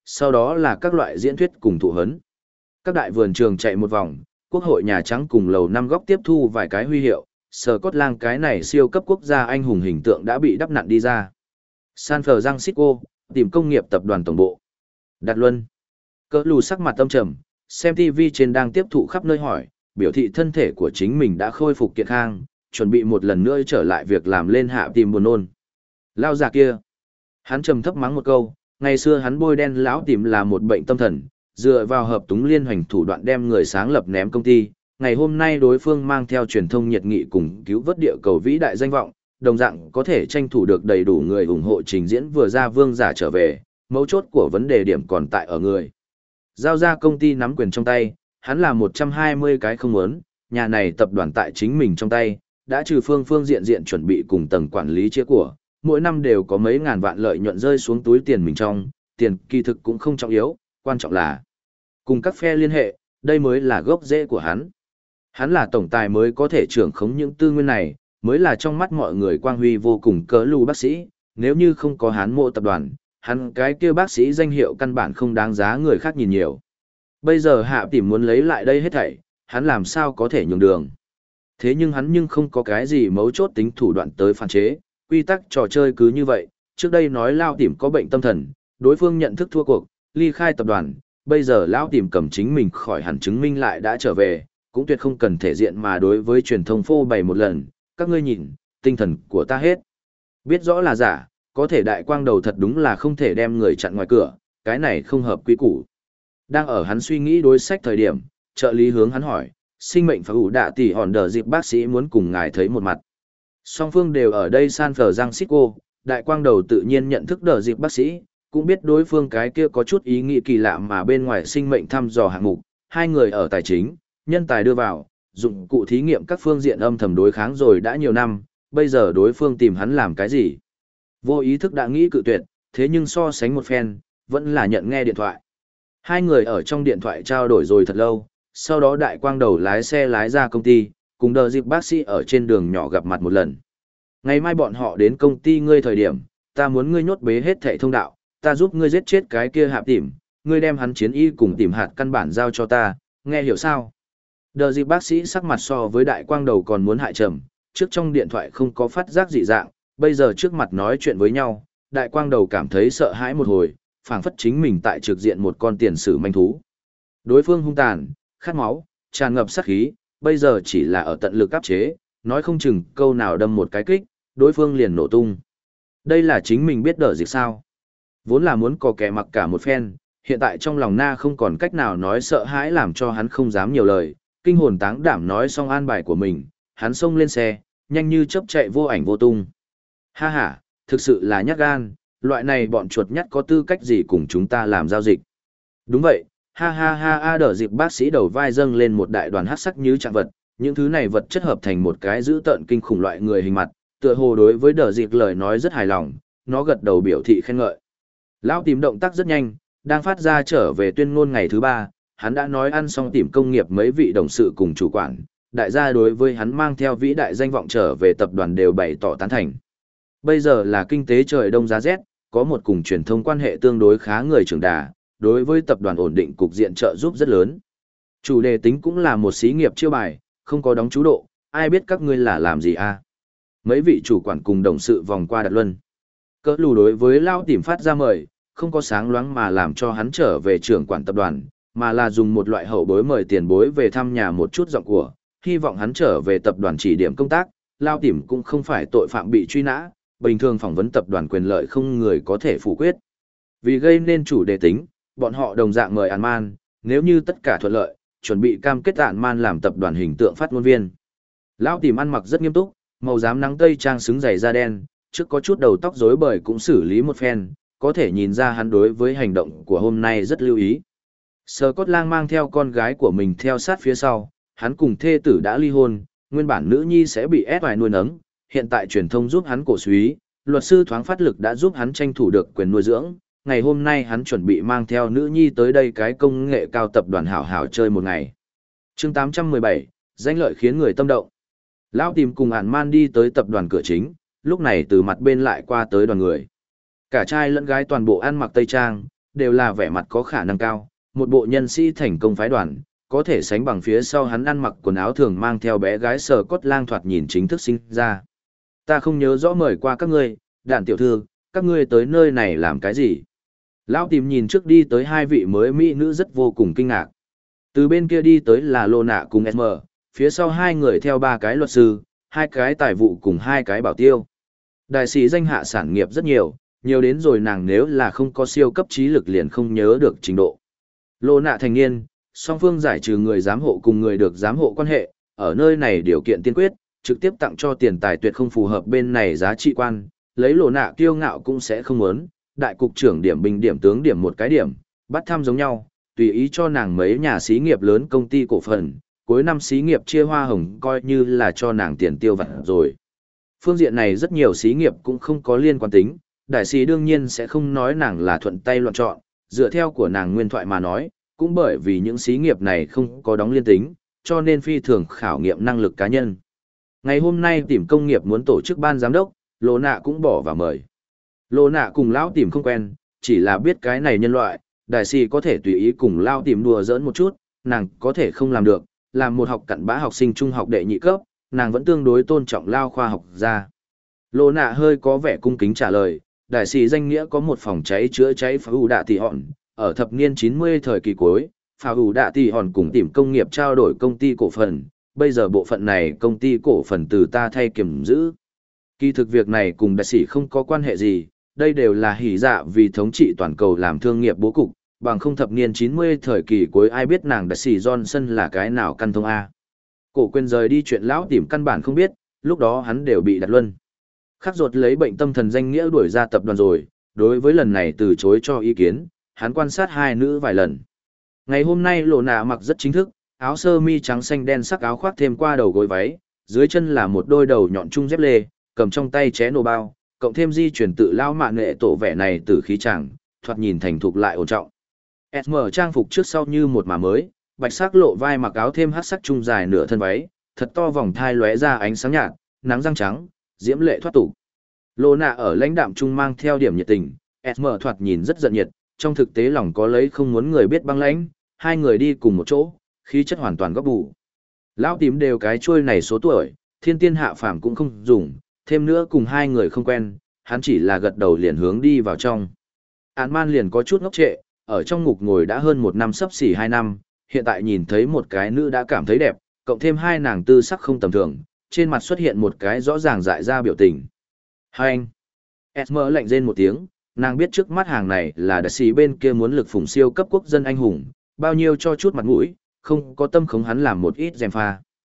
sau đó là các loại diễn thuyết cùng thụ hấn. Các đại vườn trường chạy một vòng, Quốc hội Nhà Trắng cùng lầu năm góc tiếp thu vài cái huy hiệu, Scotland cái này siêu cấp quốc gia anh hùng hình tượng đã bị đắp nặn đi ra. San Francisco, tìm công nghiệp tập đoàn tổng bộ. Đạt Luân. Cỡ lù sắc mặt tâm trầm, xem ti vi trên đang tiếp thụ khắp nơi hỏi, biểu thị thân thể của chính mình đã khôi phục kiện khang, chuẩn bị một lần nữa trở lại việc làm lên hạ tìm buồn nôn. Lao già kia. Hắn trầm thấp mắng một câu, ngày xưa hắn bôi đen lão tìm là một bệnh tâm thần, dựa vào hợp túng liên hoành thủ đoạn đem người sáng lập ném công ty. Ngày hôm nay đối phương mang theo truyền thông nhiệt nghị cùng cứu vớt địa cầu vĩ đại danh vọng, đồng dạng có thể tranh thủ được đầy đủ người ủng hộ trình diễn vừa ra vương giả trở về, mấu chốt của vấn đề điểm còn tại ở người. Giao ra công ty nắm quyền trong tay, hắn là một trăm hai mươi cái không muốn, nhà này tập đoàn tại chính mình trong tay, đã trừ phương phương diện diện chuẩn bị cùng tầng quản lý chia của, mỗi năm đều có mấy ngàn vạn lợi nhuận rơi xuống túi tiền mình trong, tiền kỳ thực cũng không trọng yếu, quan trọng là cùng các phe liên hệ, đây mới là gốc rễ của hắn. Hắn là tổng tài mới có thể trưởng khống những tư nguyên này, mới là trong mắt mọi người quang huy vô cùng cỡ lù bác sĩ, nếu như không có hắn mộ tập đoàn, hắn cái kia bác sĩ danh hiệu căn bản không đáng giá người khác nhìn nhiều. Bây giờ hạ tìm muốn lấy lại đây hết thảy, hắn làm sao có thể nhường đường. Thế nhưng hắn nhưng không có cái gì mấu chốt tính thủ đoạn tới phản chế, quy tắc trò chơi cứ như vậy, trước đây nói lao tìm có bệnh tâm thần, đối phương nhận thức thua cuộc, ly khai tập đoàn, bây giờ lão tìm cầm chính mình khỏi hẳn chứng minh lại đã trở về, cũng tuyệt không cần thể diện mà đối với truyền thông phô bày một lần, các ngươi nhìn, tinh thần của ta hết. Biết rõ là giả, có thể đại quang đầu thật đúng là không thể đem người chặn ngoài cửa, cái này không hợp quy củ. Đang ở hắn suy nghĩ đối sách thời điểm, trợ lý hướng hắn hỏi, sinh mệnh phải ủ đạ tỷ hòn đờ dịp bác sĩ muốn cùng ngài thấy một mặt. Song phương đều ở đây San Francisco, đại quang đầu tự nhiên nhận thức đờ dịp bác sĩ, cũng biết đối phương cái kia có chút ý nghĩ kỳ lạ mà bên ngoài sinh mệnh thăm dò hạng mục, hai người ở tài chính, nhân tài đưa vào, dụng cụ thí nghiệm các phương diện âm thầm đối kháng rồi đã nhiều năm, bây giờ đối phương tìm hắn làm cái gì. Vô ý thức đã nghĩ cự tuyệt, thế nhưng so sánh một phen, vẫn là nhận nghe điện thoại. Hai người ở trong điện thoại trao đổi rồi thật lâu, sau đó đại quang đầu lái xe lái ra công ty, cùng đờ dịp bác sĩ ở trên đường nhỏ gặp mặt một lần. Ngày mai bọn họ đến công ty ngươi thời điểm, ta muốn ngươi nhốt bế hết thảy thông đạo, ta giúp ngươi giết chết cái kia hạp tìm, ngươi đem hắn chiến y cùng tìm hạt căn bản giao cho ta, nghe hiểu sao? Đờ dịp bác sĩ sắc mặt so với đại quang đầu còn muốn hại trầm, trước trong điện thoại không có phát giác dị dạng, bây giờ trước mặt nói chuyện với nhau, đại quang đầu cảm thấy sợ hãi một hồi, phảng phất chính mình tại trực diện một con tiền sử manh thú. Đối phương hung tàn, khát máu, tràn ngập sát khí, bây giờ chỉ là ở tận lực áp chế, nói không chừng câu nào đâm một cái kích, đối phương liền nổ tung. Đây là chính mình biết đỡ dịch sao. Vốn là muốn có kẻ mặc cả một phen, hiện tại trong lòng na không còn cách nào nói sợ hãi làm cho hắn không dám nhiều lời, kinh hồn táng đảm nói xong an bài của mình, hắn xông lên xe, nhanh như chớp chạy vô ảnh vô tung. Ha ha, thực sự là nhát gan, loại này bọn chuột nhắt có tư cách gì cùng chúng ta làm giao dịch. Đúng vậy, ha ha ha ha đỡ dịp bác sĩ đầu vai dâng lên một đại đoàn hắc sắc như trạng vật, những thứ này vật chất hợp thành một cái dữ tợn kinh khủng loại người hình mặt, tựa hồ đối với đỡ dịp lời nói rất hài lòng, nó gật đầu biểu thị khen ngợi. Lão tìm động tác rất nhanh, đang phát ra trở về tuyên ngôn ngày thứ ba, hắn đã nói ăn xong tìm công nghiệp mấy vị đồng sự cùng chủ quản, đại gia đối với hắn mang theo vĩ đại danh vọng trở về tập đoàn đều bày tỏ tán thành. Bây giờ là kinh tế trời đông giá rét, có một cùng truyền thông quan hệ tương đối khá người trưởng đà, đối với tập đoàn ổn định cục diện trợ giúp rất lớn. Chủ đề tính cũng là một xí nghiệp chiêu bài, không có đóng chú độ, ai biết các ngươi là làm gì à? Mấy vị chủ quản cùng đồng sự vòng qua đặt luân. Cỡ lù đối với Lao tìm phát ra mời, không có sáng loáng mà làm cho hắn trở về trưởng quản tập đoàn, mà là dùng một loại hậu bối mời tiền bối về thăm nhà một chút giọng của, hy vọng hắn trở về tập đoàn chỉ điểm công tác. Lao tìm cũng không phải tội phạm bị truy nã, bình thường phỏng vấn tập đoàn quyền lợi không người có thể phủ quyết. Vì gây nên chủ đề tính, bọn họ đồng dạng mời An Man, nếu như tất cả thuận lợi, chuẩn bị cam kết An Man làm tập đoàn hình tượng phát ngôn viên. Lão tìm ăn mặc rất nghiêm túc, màu xám nắng tây trang xứng giày da đen, trước có chút đầu tóc rối bời cũng xử lý một phen, có thể nhìn ra hắn đối với hành động của hôm nay rất lưu ý. Scotland mang theo con gái của mình theo sát phía sau, hắn cùng thê tử đã ly hôn, nguyên bản nữ nhi sẽ bị ép vài nuôi nấng, hiện tại truyền thông giúp hắn cổ suý, luật sư thoáng phát lực đã giúp hắn tranh thủ được quyền nuôi dưỡng. Ngày hôm nay hắn chuẩn bị mang theo nữ nhi tới đây cái công nghệ cao tập đoàn hảo hảo chơi một ngày. Chương tám trăm mười bảy, danh lợi khiến người tâm động. Lão tìm cùng Ản Man đi tới tập đoàn cửa chính, lúc này từ mặt bên lại qua tới đoàn người. Cả trai lẫn gái toàn bộ ăn mặc tây trang, đều là vẻ mặt có khả năng cao, một bộ nhân sĩ thành công phái đoàn, có thể sánh bằng phía sau hắn ăn mặc quần áo thường mang theo bé gái sờ cốt lang thoạt nhìn chính thức sinh ra. Ta không nhớ rõ mời qua các ngươi, đàn tiểu thư, các ngươi tới nơi này làm cái gì? Lão tìm nhìn trước đi tới hai vị mới mỹ nữ rất vô cùng kinh ngạc. Từ bên kia đi tới là Lô Nạ cùng ét em, phía sau hai người theo ba cái luật sư, hai cái tài vụ cùng hai cái bảo tiêu. Đại sĩ danh hạ sản nghiệp rất nhiều, nhiều đến rồi nàng nếu là không có siêu cấp trí lực liền không nhớ được trình độ. Lô Nạ thành niên, song phương giải trừ người giám hộ cùng người được giám hộ quan hệ, ở nơi này điều kiện tiên quyết, trực tiếp tặng cho tiền tài tuyệt không phù hợp bên này giá trị quan, lấy Lô Nạ kiêu ngạo cũng sẽ không muốn, đại cục trưởng điểm binh điểm tướng điểm một cái điểm, bắt thăm giống nhau, tùy ý cho nàng mấy nhà xí nghiệp lớn công ty cổ phần, cuối năm xí nghiệp chia hoa hồng coi như là cho nàng tiền tiêu vặt rồi. Phương diện này rất nhiều xí nghiệp cũng không có liên quan tính, đại sĩ đương nhiên sẽ không nói nàng là thuận tay loạn chọn, dựa theo của nàng nguyên thoại mà nói, cũng bởi vì những xí nghiệp này không có đóng liên tính, cho nên phi thường khảo nghiệm năng lực cá nhân. Ngày hôm nay tìm công nghiệp muốn tổ chức ban giám đốc, Lô Nạ cũng bỏ vào mời. Lô Nạ cùng lão tìm không quen, chỉ là biết cái này nhân loại, đại sĩ có thể tùy ý cùng lão tìm đùa giỡn một chút, nàng có thể không làm được, làm một học cặn bã học sinh trung học đệ nhị cấp, nàng vẫn tương đối tôn trọng lao khoa học gia. Lô Nạ hơi có vẻ cung kính trả lời, đại sĩ danh nghĩa có một phòng cháy chữa cháy phá ủ đạ tỷ hòn, ở thập niên chín mươi thời kỳ cuối, phá ủ đạ tỷ hòn cùng tìm công nghiệp trao đổi công ty cổ phần, bây giờ bộ phận này công ty cổ phần từ ta thay kiểm giữ. Kỳ thực việc này cùng đại sĩ không có quan hệ gì, đây đều là hỉ dạ vì thống trị toàn cầu làm thương nghiệp bố cục, bằng không thập niên chín mươi thời kỳ cuối ai biết nàng đại sĩ Johnson là cái nào căn thông A. Cổ quyền rời đi chuyện lão tìm căn bản không biết, lúc đó hắn đều bị đặt luân. Khắc ruột lấy bệnh tâm thần danh nghĩa đuổi ra tập đoàn rồi, đối với lần này từ chối cho ý kiến, hắn quan sát hai nữ vài lần. Ngày hôm nay Lô Nạ mặc rất chính thức, áo sơ mi trắng xanh đen sắc áo khoác thêm qua đầu gối váy, dưới chân là một đôi đầu nhọn chung dép lê, cầm trong tay ché nô bao, cộng thêm di chuyển tự lao mạ nghệ tổ vẻ này từ khí chàng, thoạt nhìn thành thục lại ổn trọng. ét em trang phục trước sau như một mà mới, bạch sắc lộ vai mặc áo thêm hắc sắc trung dài nửa thân váy, thật to vòng thai lóe ra ánh sáng nhạt, nắng răng trắng, diễm lệ thoát tục. Lô Nạ ở lãnh đạm trung mang theo điểm nhiệt tình, ét em thoạt nhìn rất giận nhiệt, trong thực tế lòng có lấy không muốn người biết băng lãnh, hai người đi cùng một chỗ, khí chất hoàn toàn góp bù. Lão tím đều cái chuôi này số tuổi, thiên tiên hạ phàm cũng không dùng, thêm nữa cùng hai người không quen, hắn chỉ là gật đầu liền hướng đi vào trong. Án man liền có chút ngốc trệ, ở trong ngục ngồi đã hơn một năm sắp xỉ hai năm, hiện tại nhìn thấy một cái nữ đã cảm thấy đẹp, cộng thêm hai nàng tư sắc không tầm thường, trên mặt xuất hiện một cái rõ ràng dại ra biểu tình. Hai anh! Esmer lạnh rên một tiếng, nàng biết trước mắt hàng này là đại sĩ bên kia muốn lực phủng siêu cấp quốc dân anh hùng, bao nhiêu cho chút mặt mũi, không có tâm khống hắn làm một ít dèm pha.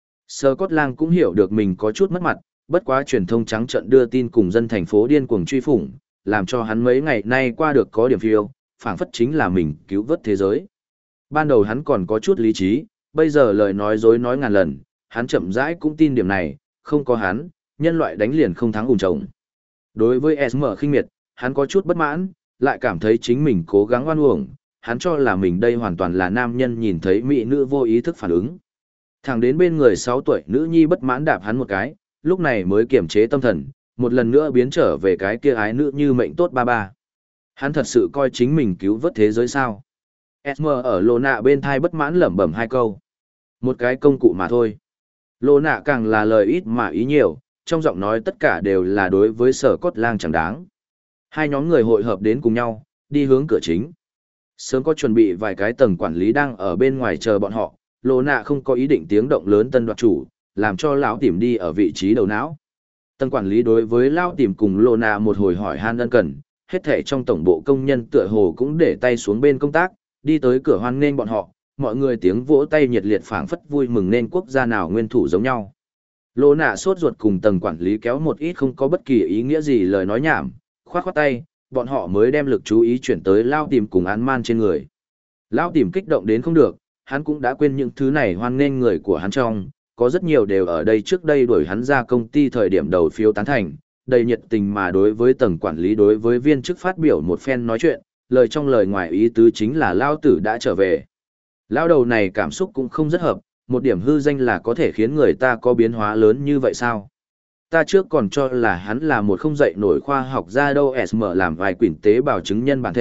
Sơ Cốt Lang cũng hiểu được mình có chút mất mặt, bất quá truyền thông trắng trận đưa tin cùng dân thành phố điên cuồng truy phủng, làm cho hắn mấy ngày nay qua được có điểm phiêu, phảng phất chính là mình cứu vớt thế giới. Ban đầu hắn còn có chút lý trí, bây giờ lời nói dối nói ngàn lần, hắn chậm rãi cũng tin điểm này, không có hắn, nhân loại đánh liền không thắng ủng chồng. Đối với ét em khinh miệt, hắn có chút bất mãn, lại cảm thấy chính mình cố gắng oan uổng, hắn cho là mình đây hoàn toàn là nam nhân nhìn thấy mỹ nữ vô ý thức phản ứng. Thẳng đến bên người sáu tuổi nữ nhi bất mãn đạp hắn một cái, lúc này mới kiềm chế tâm thần, một lần nữa biến trở về cái kia ái nữ như mệnh tốt ba ba. Hắn thật sự coi chính mình cứu vớt thế giới sao? ét em ở Lô Nạ bên thai bất mãn lẩm bẩm hai câu. Một cái công cụ mà thôi. Lô Nạ càng là lời ít mà ý nhiều, trong giọng nói tất cả đều là đối với Sở Cốt Lang chẳng đáng. Hai nhóm người hội hợp đến cùng nhau, đi hướng cửa chính. Sớm có chuẩn bị vài cái tầng quản lý đang ở bên ngoài chờ bọn họ, Lô Nạ không có ý định tiếng động lớn tân đoạt chủ, làm cho lão tìm đi ở vị trí đầu não. Tầng quản lý đối với lão tìm cùng Lô Nạ một hồi hỏi han ân cần, hết thảy trong tổng bộ công nhân tựa hồ cũng để tay xuống bên công tác, đi tới cửa hoan nghênh bọn họ, mọi người tiếng vỗ tay nhiệt liệt phảng phất vui mừng nên quốc gia nào nguyên thủ giống nhau. Lô Nạ sốt ruột cùng tầng quản lý kéo một ít không có bất kỳ ý nghĩa gì lời nói nhảm, khoát khoát tay, bọn họ mới đem lực chú ý chuyển tới Lao Tìm cùng Án Man trên người. Lao Tìm kích động đến không được, hắn cũng đã quên những thứ này hoan nghênh người của hắn trong, có rất nhiều đều ở đây trước đây đuổi hắn ra công ty thời điểm đầu phiếu tán thành, đầy nhiệt tình mà đối với tầng quản lý đối với viên chức phát biểu một phen nói chuyện, lời trong lời ngoài ý tứ chính là Lao Tử đã trở về. Lao đầu này cảm xúc cũng không rất hợp, một điểm hư danh là có thể khiến người ta có biến hóa lớn như vậy sao? Ta trước còn cho là hắn là một không dậy nổi khoa học gia đâu ét em làm vài quyển tế bào chứng nhân bản thể,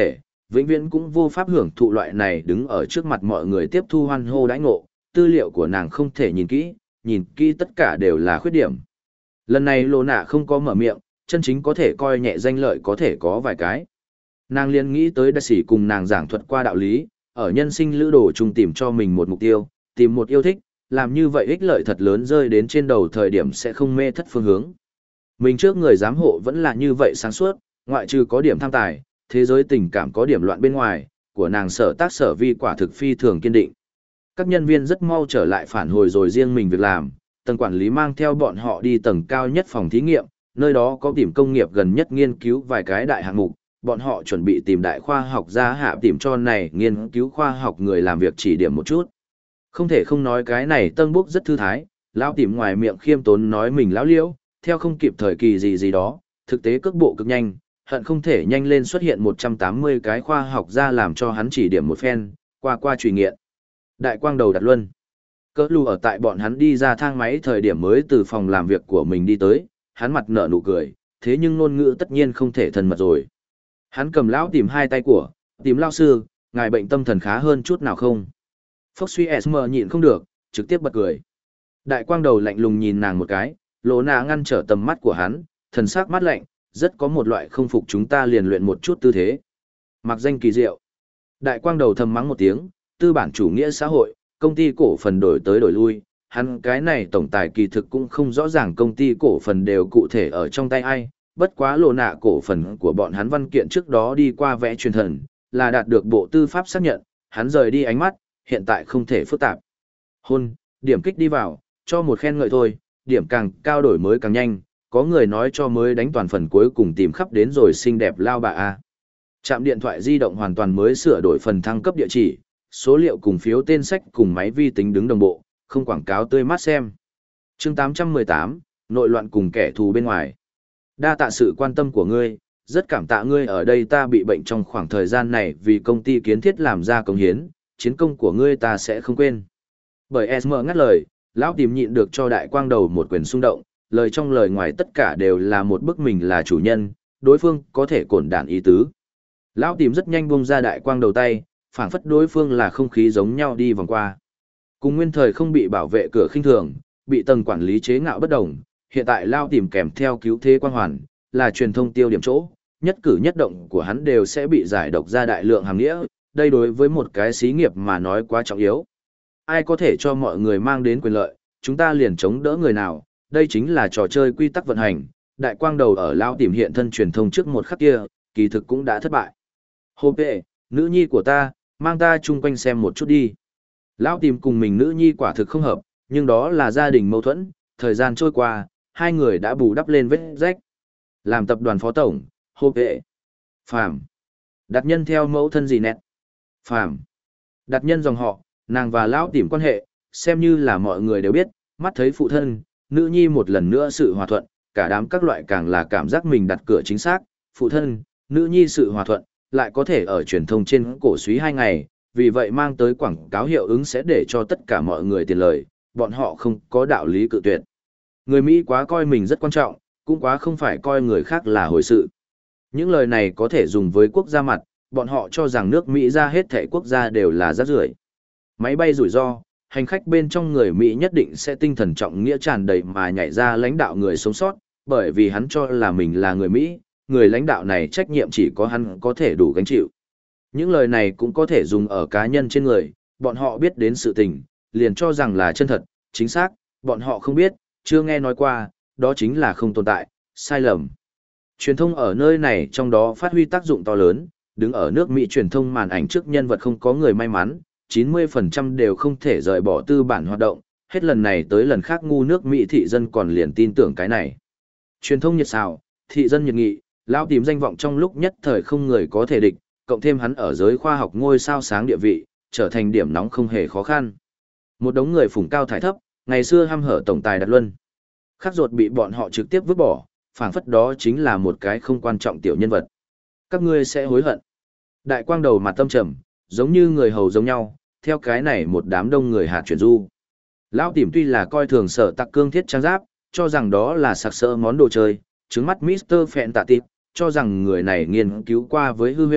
vĩnh viễn cũng vô pháp hưởng thụ loại này đứng ở trước mặt mọi người tiếp thu hoan hô đãi ngộ, tư liệu của nàng không thể nhìn kỹ, nhìn kỹ tất cả đều là khuyết điểm. Lần này Lô Nạ không có mở miệng, chân chính có thể coi nhẹ danh lợi có thể có vài cái. Nàng liền nghĩ tới đại sĩ cùng nàng giảng thuật qua đạo lý, ở nhân sinh lữ đồ chung tìm cho mình một mục tiêu, tìm một yêu thích, làm như vậy ích lợi thật lớn rơi đến trên đầu thời điểm sẽ không mê thất phương hướng. Mình trước người giám hộ vẫn là như vậy sáng suốt, ngoại trừ có điểm tham tài, thế giới tình cảm có điểm loạn bên ngoài, của nàng sở tác sở vi quả thực phi thường kiên định. Các nhân viên rất mau trở lại phản hồi rồi riêng mình việc làm, tầng quản lý mang theo bọn họ đi tầng cao nhất phòng thí nghiệm, nơi đó có điểm công nghiệp gần nhất nghiên cứu vài cái đại hạng mục, bọn họ chuẩn bị tìm đại khoa học gia hạ tìm cho này nghiên cứu khoa học người làm việc chỉ điểm một chút. Không thể không nói cái này Tân Búc rất thư thái, lão tìm ngoài miệng khiêm tốn nói mình lão liễu, theo không kịp thời kỳ gì gì đó, thực tế cước bộ cực nhanh, hận không thể nhanh lên xuất hiện một trăm tám mươi cái khoa học gia làm cho hắn chỉ điểm một phen, qua qua truy nghiện. Đại quang đầu đặt luân. Cỡ lù ở tại bọn hắn đi ra thang máy thời điểm mới từ phòng làm việc của mình đi tới, hắn mặt nở nụ cười, thế nhưng ngôn ngữ tất nhiên không thể thân mật rồi. Hắn cầm lão tìm hai tay của, tìm lao sư, ngài bệnh tâm thần khá hơn chút nào không? Phốc suy S M nhịn không được, trực tiếp bật cười. Đại quang đầu lạnh lùng nhìn nàng một cái, Lô Nạ ngăn trở tầm mắt của hắn, thần sắc mắt lạnh, rất có một loại không phục chúng ta liền luyện một chút tư thế. Mặc danh kỳ diệu. Đại quang đầu thầm mắng một tiếng, tư bản chủ nghĩa xã hội, công ty cổ phần đổi tới đổi lui, hắn cái này tổng tài kỳ thực cũng không rõ ràng công ty cổ phần đều cụ thể ở trong tay ai, bất quá Lô Nạ cổ phần của bọn hắn văn kiện trước đó đi qua vẽ truyền thần, là đạt được bộ tư pháp xác nhận, hắn rời đi ánh mắt, hiện tại không thể phức tạp. Hôn, điểm kích đi vào, cho một khen ngợi thôi, điểm càng cao đổi mới càng nhanh, có người nói cho mới đánh toàn phần cuối cùng tìm khắp đến rồi xinh đẹp lao bà A. Trạm điện thoại di động hoàn toàn mới sửa đổi phần thăng cấp địa chỉ, số liệu cùng phiếu tên sách cùng máy vi tính đứng đồng bộ, không quảng cáo tươi mát xem. Chương tám trăm mười tám, nội loạn cùng kẻ thù bên ngoài. Đa tạ sự quan tâm của ngươi, rất cảm tạ ngươi ở đây ta bị bệnh trong khoảng thời gian này vì công ty kiến thiết làm ra công hiến, chiến công của ngươi ta sẽ không quên. Bởi ét em ngắt lời, lão tìm nhịn được cho đại quang đầu một quyền xung động, lời trong lời ngoài tất cả đều là một bức mình là chủ nhân, đối phương có thể cổn đản ý tứ. Lão tìm rất nhanh buông ra đại quang đầu tay, phảng phất đối phương là không khí giống nhau đi vòng qua. Cùng nguyên thời không bị bảo vệ cửa khinh thường, bị tầng quản lý chế ngạo bất đồng, hiện tại Lão tìm kèm theo cứu thế quang hoàn, là truyền thông tiêu điểm chỗ, nhất cử nhất động của hắn đều sẽ bị giải độc ra đại lượng hàm nghĩa, đây đối với một cái xí nghiệp mà nói quá trọng yếu. Ai có thể cho mọi người mang đến quyền lợi, chúng ta liền chống đỡ người nào, đây chính là trò chơi quy tắc vận hành, đại quang đầu ở Lão tìm hiện thân truyền thông trước một khắc kia, kỳ thực cũng đã thất bại. Hô bệ, nữ nhi của ta, mang ta chung quanh xem một chút đi. Lão tìm cùng mình nữ nhi quả thực không hợp, nhưng đó là gia đình mâu thuẫn, thời gian trôi qua, hai người đã bù đắp lên vết rách. Làm tập đoàn phó tổng, hô bệ. Phàm. Đặt nhân theo mẫu thân gì nét. Phàm. Đặt nhân dòng họ, nàng và Lão tìm quan hệ, xem như là mọi người đều biết, mắt thấy phụ thân, nữ nhi một lần nữa sự hòa thuận, cả đám các loại càng là cảm giác mình đặt cửa chính xác, phụ thân, nữ nhi sự hòa thuận, lại có thể ở truyền thông trên cổ suý hai ngày, vì vậy mang tới quảng cáo hiệu ứng sẽ để cho tất cả mọi người tiền lời, bọn họ không có đạo lý cự tuyệt. Người Mỹ quá coi mình rất quan trọng, cũng quá không phải coi người khác là hồi sự. Những lời này có thể dùng với quốc gia mặt, bọn họ cho rằng nước Mỹ ra hết thảy quốc gia đều là rác rưởi. Máy bay rủi ro, hành khách bên trong người Mỹ nhất định sẽ tinh thần trọng nghĩa tràn đầy mà nhảy ra lãnh đạo người sống sót, bởi vì hắn cho là mình là người Mỹ, người lãnh đạo này trách nhiệm chỉ có hắn có thể đủ gánh chịu. Những lời này cũng có thể dùng ở cá nhân trên người, bọn họ biết đến sự tình, liền cho rằng là chân thật, chính xác, bọn họ không biết, chưa nghe nói qua, đó chính là không tồn tại, sai lầm. Truyền thông ở nơi này trong đó phát huy tác dụng to lớn, đứng ở nước Mỹ truyền thông màn ảnh trước nhân vật không có người may mắn, chín mươi phần trăm đều không thể rời bỏ tư bản hoạt động, hết lần này tới lần khác ngu nước Mỹ thị dân còn liền tin tưởng cái này. Truyền thông nhiệt xào, thị dân nhiệt nghị, Lão tìm danh vọng trong lúc nhất thời không người có thể địch, cộng thêm hắn ở giới khoa học ngôi sao sáng địa vị, trở thành điểm nóng không hề khó khăn. Một đống người phủng cao thải thấp, ngày xưa hăm hở tổng tài đặt luân. Khắc ruột bị bọn họ trực tiếp vứt bỏ, phảng phất đó chính là một cái không quan trọng tiểu nhân vật. Các ngươi sẽ hối hận. Đại quang đầu mặt tâm trầm, giống như người hầu giống nhau, theo cái này một đám đông người hạt chuyển du. Lão tìm tuy là coi thường sở tặc cương thiết trang giáp, cho rằng đó là sặc sỡ món đồ chơi, trứng mắt mít tơ Phẹn tạ tịp, cho rằng người này nghiên cứu qua với hư huyễn,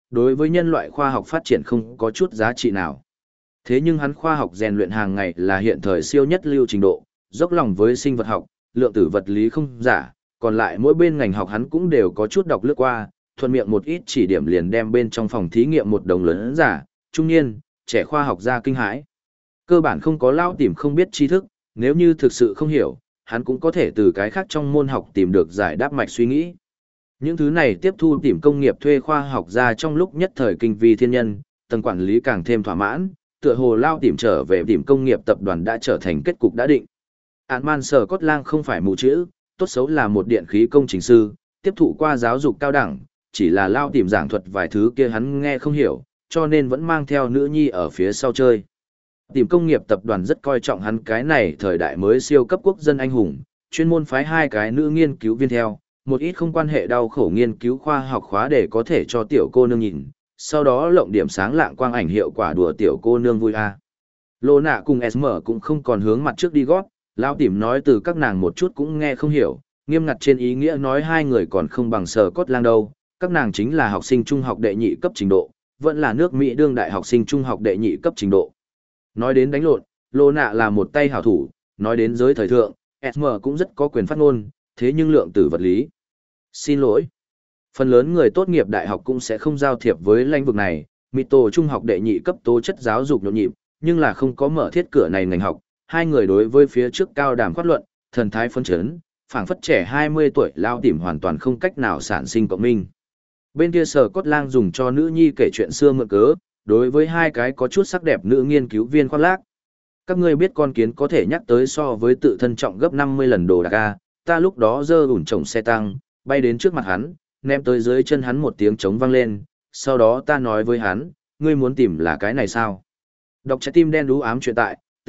đối với nhân loại khoa học phát triển không có chút giá trị nào. Thế nhưng hắn khoa học rèn luyện hàng ngày là hiện thời siêu nhất lưu trình độ, dốc lòng với sinh vật học, lượng tử vật lý không giả, còn lại mỗi bên ngành học hắn cũng đều có chút đọc lướt qua, thuận miệng một ít chỉ điểm liền đem bên trong phòng thí nghiệm một đồng lớn giả, trung niên, trẻ khoa học gia kinh hãi. Cơ bản không có lao tìm không biết tri thức, nếu như thực sự không hiểu, hắn cũng có thể từ cái khác trong môn học tìm được giải đáp mạch suy nghĩ. Những thứ này tiếp thu tìm công nghiệp thuê khoa học ra trong lúc nhất thời kinh vi thiên nhân, tầng quản lý càng thêm thỏa mãn, tựa hồ lao tìm trở về tìm công nghiệp tập đoàn đã trở thành kết cục đã định. Ant-Man Sở Cốt Lang không phải mù chữ, tốt xấu là một điện khí công trình sư, tiếp thụ qua giáo dục cao đẳng, chỉ là lao tìm giảng thuật vài thứ kia hắn nghe không hiểu, cho nên vẫn mang theo nữ nhi ở phía sau chơi. Tìm công nghiệp tập đoàn rất coi trọng hắn cái này thời đại mới siêu cấp quốc dân anh hùng, chuyên môn phái hai cái nữ nghiên cứu viên theo, một ít không quan hệ đau khổ nghiên cứu khoa học khóa để có thể cho tiểu cô nương nhìn, sau đó lộng điểm sáng lạng quang ảnh hiệu quả đùa tiểu cô nương vui a. Lô nạ cùng ét em cũng không còn hướng mặt trước đi gót, lão tìm nói từ các nàng một chút cũng nghe không hiểu, nghiêm ngặt trên ý nghĩa nói hai người còn không bằng Sở Cốt Lang đâu, các nàng chính là học sinh trung học đệ nhị cấp trình độ, vẫn là nước Mỹ đương đại học sinh trung học đệ nhị cấp trình độ. Nói đến đánh lộn, Lô nạ là một tay hảo thủ, nói đến giới thời thượng, ét em cũng rất có quyền phát ngôn, thế nhưng lượng tử vật lý. Xin lỗi. Phần lớn người tốt nghiệp đại học cũng sẽ không giao thiệp với lĩnh vực này, Mito trung học đệ nhị cấp tố chất giáo dục nhộn nhịp, nhưng là không có mở thiết cửa này ngành học, hai người đối với phía trước cao đàm khoát luận, thần thái phấn chấn, phảng phất trẻ hai mươi tuổi lao tìm hoàn toàn không cách nào sản sinh cộng minh. Bên kia Sở Cốt Lang dùng cho nữ nhi kể chuyện xưa mượn cớ, đối với hai cái có chút sắc đẹp nữ nghiên cứu viên khoác lác. Các ngươi biết con kiến có thể nhắc tới so với tự thân trọng gấp năm mươi lần đồ đạc a, ta lúc đó giơ ủn chồng xe tăng, bay đến trước mặt hắn, ném tới dưới chân hắn một tiếng trống vang lên, sau đó ta nói với hắn, ngươi muốn tìm là cái này sao? Đọc trái tim đen đú ám chuyện tại, T.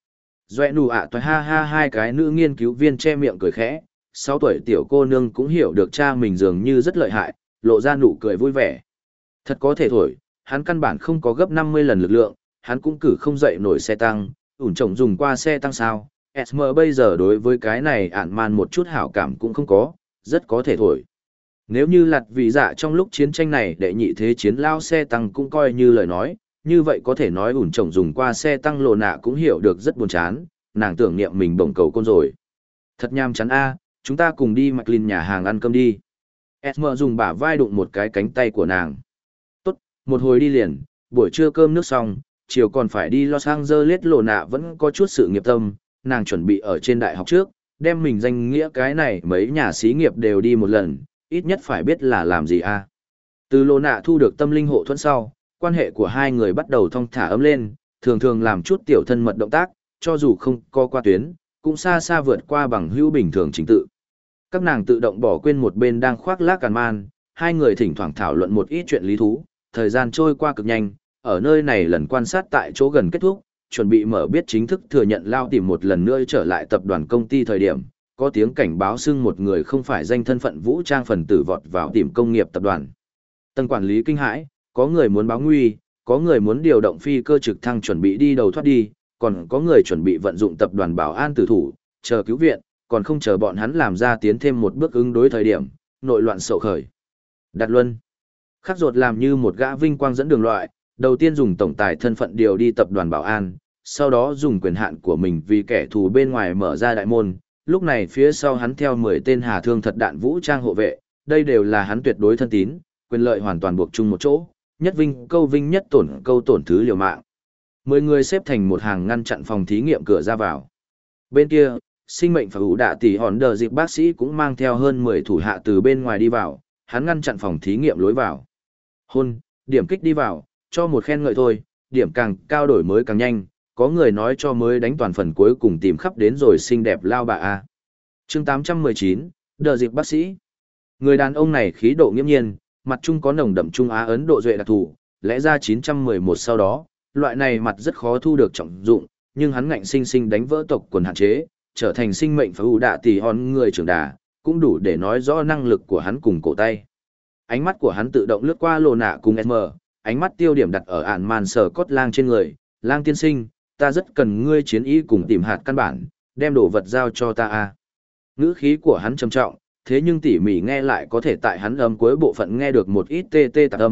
Doẹ nụ ạ toài ha ha hai cái nữ nghiên cứu viên che miệng cười khẽ, sáu tuổi tiểu cô nương cũng hiểu được cha mình dường như rất lợi hại, lộ ra nụ cười vui vẻ. Thật có thể thổi, hắn căn bản không có gấp năm mươi lần lực lượng, hắn cũng cử không dậy nổi xe tăng, ủn chồng dùng qua xe tăng sao. ét em bây giờ đối với cái này Ant-Man một chút hảo cảm cũng không có, rất có thể thổi. Nếu như lặt vị dạ trong lúc chiến tranh này đệ nhị thế chiến lao xe tăng cũng coi như lời nói, như vậy có thể nói ủn chồng dùng qua xe tăng Lô nạ cũng hiểu được rất buồn chán, nàng tưởng niệm mình bổng cầu côn rồi. Thật nham chán a, chúng ta cùng đi McLean nhà hàng ăn cơm đi. ét em dùng bả vai đụng một cái cánh tay của nàng. Tốt, một hồi đi liền, buổi trưa cơm nước xong, chiều còn phải đi Los Angeles. Lô nạ vẫn có chút sự nghiệp tâm, nàng chuẩn bị ở trên đại học trước, đem mình danh nghĩa cái này mấy nhà xí nghiệp đều đi một lần, ít nhất phải biết là làm gì a. Từ Lô nạ thu được tâm linh hộ thuẫn sau, quan hệ của hai người bắt đầu thong thả ấm lên, thường thường làm chút tiểu thân mật động tác, cho dù không co qua tuyến, cũng xa xa vượt qua bằng hữu bình thường chính tự. Các nàng tự động bỏ quên một bên đang khoác lác càn man, hai người thỉnh thoảng thảo luận một ít chuyện lý thú, thời gian trôi qua cực nhanh, ở nơi này lần quan sát tại chỗ gần kết thúc, chuẩn bị mở biết chính thức thừa nhận lao tìm một lần nữa trở lại tập đoàn công ty thời điểm, có tiếng cảnh báo xưng một người không phải danh thân phận vũ trang phần tử vọt vào tìm công nghiệp tập đoàn. Tầng quản lý kinh hãi, có người muốn báo nguy, có người muốn điều động phi cơ trực thăng chuẩn bị đi đầu thoát đi, còn có người chuẩn bị vận dụng tập đoàn bảo an tử thủ, chờ cứu viện, còn không chờ bọn hắn làm ra tiến thêm một bước ứng đối thời điểm, nội loạn sậu khởi. Đạt Luân khắc ruột làm như một gã vinh quang dẫn đường loại, đầu tiên dùng tổng tài thân phận điều đi tập đoàn bảo an, sau đó dùng quyền hạn của mình vì kẻ thù bên ngoài mở ra đại môn, lúc này phía sau hắn theo mười tên hà thương thật đạn vũ trang hộ vệ, đây đều là hắn tuyệt đối thân tín, quyền lợi hoàn toàn buộc chung một chỗ, nhất vinh câu vinh nhất tổn câu tổn thứ liều mạng. Mười người xếp thành một hàng ngăn chặn phòng thí nghiệm cửa ra vào. Bên kia, sinh mệnh và ủ đạ tỷ hòn đờ dịp bác sĩ cũng mang theo hơn mười thủ hạ từ bên ngoài đi vào, hắn ngăn chặn phòng thí nghiệm lối vào. Hôn, điểm kích đi vào, cho một khen ngợi thôi, điểm càng cao đổi mới càng nhanh, có người nói cho mới đánh toàn phần cuối cùng tìm khắp đến rồi xinh đẹp lao bà a. Chương tám trăm mười chín, đờ dịp bác sĩ. Người đàn ông này khí độ nghiêm nhiên, mặt trung có nồng đậm Trung Á Ấn Độ duệ đặc thù, lẽ ra chín trăm mười một sau đó, loại này mặt rất khó thu được trọng dụng, nhưng hắn ngạnh sinh sinh đánh vỡ tộc quần hạn chế, trở thành sinh mệnh phải ủ đạ tỷ hòn người trưởng đà, cũng đủ để nói rõ năng lực của hắn cùng cổ tay. Ánh mắt của hắn tự động lướt qua Lô nạ cùng ét em, ánh mắt tiêu điểm đặt ở Ant-Man Sở Cốt Lang trên người, Lang tiên sinh, ta rất cần ngươi chiến ý cùng tìm hạt căn bản, đem đồ vật giao cho ta a. Ngữ khí của hắn trầm trọng, thế nhưng tỉ mỉ nghe lại có thể tại hắn âm cuối bộ phận nghe được một ít tê tê tạc âm,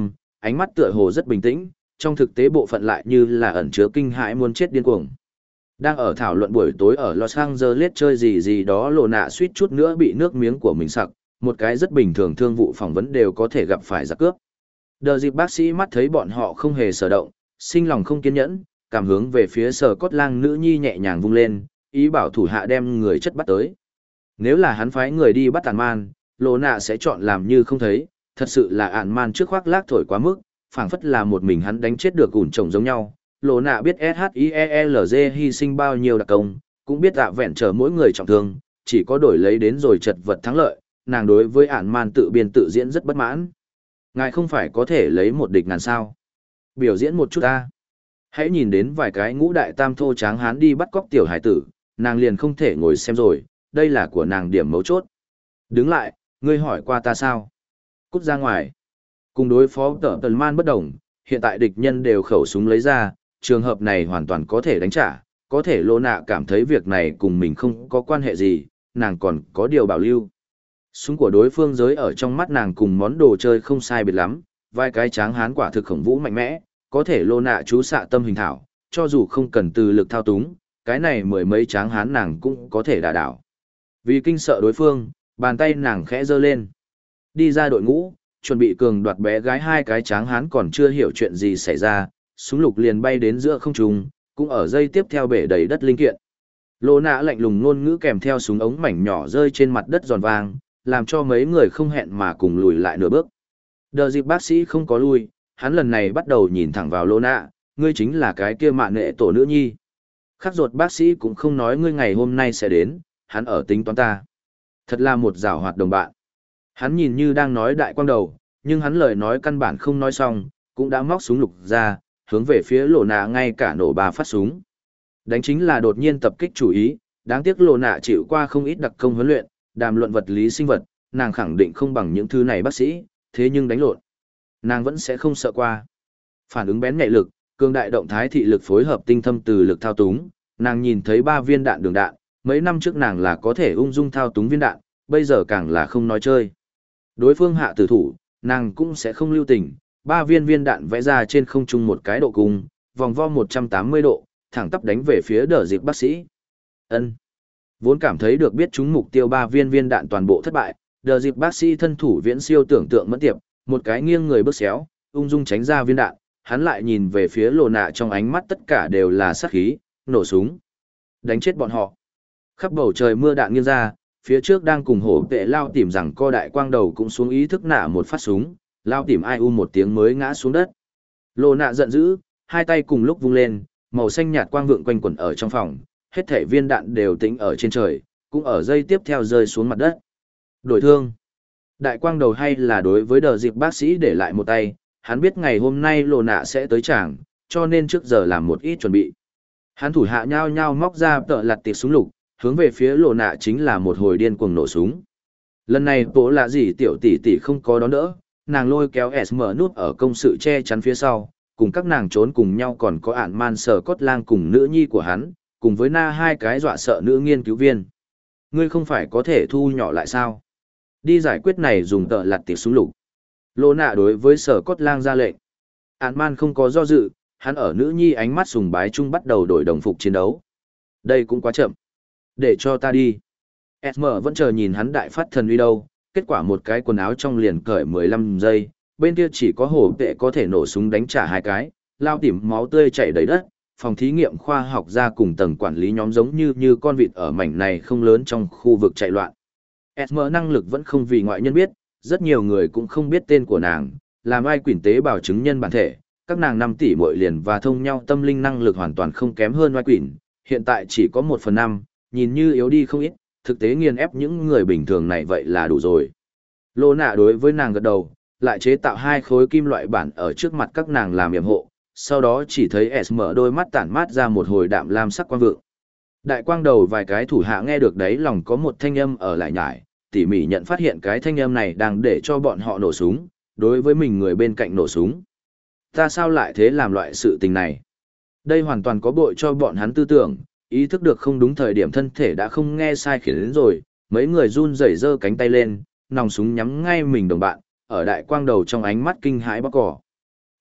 ánh mắt tựa hồ rất bình tĩnh, trong thực tế bộ phận lại như là ẩn chứa kinh hãi muốn chết điên cuồng. Đang ở thảo luận buổi tối ở Los Angeles chơi gì gì đó lộ nạ suýt chút nữa bị nước miếng của mình sặc, một cái rất bình thường thương vụ phỏng vấn đều có thể gặp phải giặc cướp. Đờ dịp bác sĩ mắt thấy bọn họ không hề sở động, sinh lòng không kiên nhẫn, cảm hướng về phía sở cốt lang nữ nhi nhẹ nhàng vung lên, ý bảo thủ hạ đem người chất bắt tới. Nếu là hắn phái người đi bắt ản man, lộ nạ sẽ chọn làm như không thấy, thật sự là ản man trước khoác lác thổi quá mức, phảng phất là một mình hắn đánh chết được ủn chồng giống nhau. Lộ nạ biết SHIELG hy sinh bao nhiêu đặc công, cũng biết ạ vẹn trở mỗi người trọng thương, chỉ có đổi lấy đến rồi chật vật thắng lợi, nàng đối với ản man tự biên tự diễn rất bất mãn. Ngài không phải có thể lấy một địch ngàn sao. Biểu diễn một chút ta. Hãy nhìn đến vài cái ngũ đại tam thô tráng hán đi bắt cóc tiểu hải tử, nàng liền không thể ngồi xem rồi, đây là của nàng điểm mấu chốt. Đứng lại, ngươi hỏi qua ta sao? Cút ra ngoài. Cùng đối phó tờ tần man bất đồng, hiện tại địch nhân đều khẩu súng lấy ra, trường hợp này hoàn toàn có thể đánh trả, có thể Lô Nạ cảm thấy việc này cùng mình không có quan hệ gì, nàng còn có điều bảo lưu. Súng của đối phương giới ở trong mắt nàng cùng món đồ chơi không sai biệt lắm, vài cái tráng hán quả thực khổng vũ mạnh mẽ, có thể Lô Nạ chú xạ tâm hình thảo, cho dù không cần từ lực thao túng, cái này mười mấy tráng hán nàng cũng có thể đả đảo. Vì kinh sợ đối phương, bàn tay nàng khẽ giơ lên. Đi ra đội ngũ, chuẩn bị cường đoạt bé gái hai cái tráng hán còn chưa hiểu chuyện gì xảy ra, súng lục liền bay đến giữa không trung, cũng ở dây tiếp theo bể đầy đất linh kiện. Lô Nạ lạnh lùng ngôn ngữ kèm theo súng ống mảnh nhỏ rơi trên mặt đất giòn vang, làm cho mấy người không hẹn mà cùng lùi lại nửa bước. Đờ dịp bác sĩ không có lui, hắn lần này bắt đầu nhìn thẳng vào Lô Nạ, ngươi chính là cái kia mạn nghệ tổ nữ nhi. Khắc ruột bác sĩ cũng không nói ngươi ngày hôm nay sẽ đến, hắn ở tính toán ta. Thật là một giảo hoạt đồng bạn. Hắn nhìn như đang nói đại quang đầu, nhưng hắn lời nói căn bản không nói xong, cũng đã móc súng lục ra, hướng về phía Lô Nạ ngay cả nổ ba phát súng. Đánh chính là đột nhiên tập kích chủ ý, đáng tiếc Lô Nạ chịu qua không ít đặc công huấn luyện, đàm luận vật lý sinh vật, nàng khẳng định không bằng những thứ này bác sĩ, thế nhưng đánh lộn, nàng vẫn sẽ không sợ qua. Phản ứng bén nhạy lực, cường đại động thái thị lực phối hợp tinh thâm từ lực thao túng, nàng nhìn thấy ba viên đạn đường đạn, mấy năm trước nàng là có thể ung dung thao túng viên đạn, bây giờ càng là không nói chơi. Đối phương hạ tử thủ, nàng cũng sẽ không lưu tình, ba viên viên đạn vẽ ra trên không trung một cái độ cung, vòng vo một trăm tám mươi độ, thẳng tắp đánh về phía đờ dịp bác sĩ. Ân. Vốn cảm thấy được biết chúng mục tiêu ba viên viên đạn toàn bộ thất bại, đờ dịp bác sĩ thân thủ viễn siêu tưởng tượng mẫn tiệp, một cái nghiêng người bước xéo, ung dung tránh ra viên đạn, hắn lại nhìn về phía Lô Nạ trong ánh mắt tất cả đều là sát khí, nổ súng. Đánh chết bọn họ. Khắp bầu trời mưa đạn nghiêng ra, phía trước đang cùng hổ vệ lao tìm rằng co đại quang đầu cũng xuống ý thức nạ một phát súng, lao tìm ai u một tiếng mới ngã xuống đất. Lô Nạ giận dữ, hai tay cùng lúc vung lên, màu xanh nhạt quang vượng quanh quẩn ở trong phòng, hết thể viên đạn đều tĩnh ở trên trời, cũng ở dây tiếp theo rơi xuống mặt đất. Đổi thương. Đại quang đầu hay là đối với đờ dịp bác sĩ để lại một tay, hắn biết ngày hôm nay Lô Nạ sẽ tới tràng, cho nên trước giờ làm một ít chuẩn bị. Hắn thủ hạ nhao nhao móc ra tợ lặt tiệc súng lục, hướng về phía Lô Nạ chính là một hồi điên cuồng nổ súng. Lần này bố là gì tiểu tỷ tỷ không có đón đỡ, nàng lôi kéo S M nút ở công sự che chắn phía sau, cùng các nàng trốn cùng nhau còn có ản man sờ cốt lang cùng nữ nhi của hắn, cùng với na hai cái dọa sợ nữ nghiên cứu viên. Ngươi không phải có thể thu nhỏ lại sao? Đi giải quyết này dùng tợ lặt tiệc súng lục. Lô Nạ đối với sở cốt lang ra lệnh. Ản man không có do dự, hắn ở nữ nhi ánh mắt sùng bái chung bắt đầu đổi đồng phục chiến đấu. Đây cũng quá chậm. Để cho ta đi. S M vẫn chờ nhìn hắn đại phát thần uy đâu, kết quả một cái quần áo trong liền cởi mười lăm giây, bên kia chỉ có hổ vệ có thể nổ súng đánh trả hai cái, lao tỉm máu tươi chảy đầy đất, phòng thí nghiệm khoa học ra cùng tầng quản lý nhóm giống như như con vịt ở mảnh này không lớn trong khu vực chạy loạn. S M năng lực vẫn không vì ngoại nhân biết, rất nhiều người cũng không biết tên của nàng, làm ai quỷ tế bào chứng nhân bản thể, các nàng năm tỷ muội liền và thông nhau tâm linh năng lực hoàn toàn không kém hơn oai quỷ, hiện tại chỉ có một phần năm, nhìn như yếu đi không ít, thực tế nghiền ép những người bình thường này vậy là đủ rồi. Lô Nạ đối với nàng gật đầu, lại chế tạo hai khối kim loại bản ở trước mặt các nàng làm yểm hộ, sau đó chỉ thấy S mở đôi mắt tản mát ra một hồi đạm lam sắc quang vượng. Đại quang đầu vài cái thủ hạ nghe được đấy lòng có một thanh âm ở lại nhải, tỉ mỉ nhận phát hiện cái thanh âm này đang để cho bọn họ nổ súng, đối với mình người bên cạnh nổ súng. Ta sao lại thế làm loại sự tình này? Đây hoàn toàn có bội cho bọn hắn tư tưởng, ý thức được không đúng thời điểm thân thể đã không nghe sai khiến đến rồi, mấy người run rẩy giơ cánh tay lên, nòng súng nhắm ngay mình đồng bạn, ở đại quang đầu trong ánh mắt kinh hãi bóc cỏ.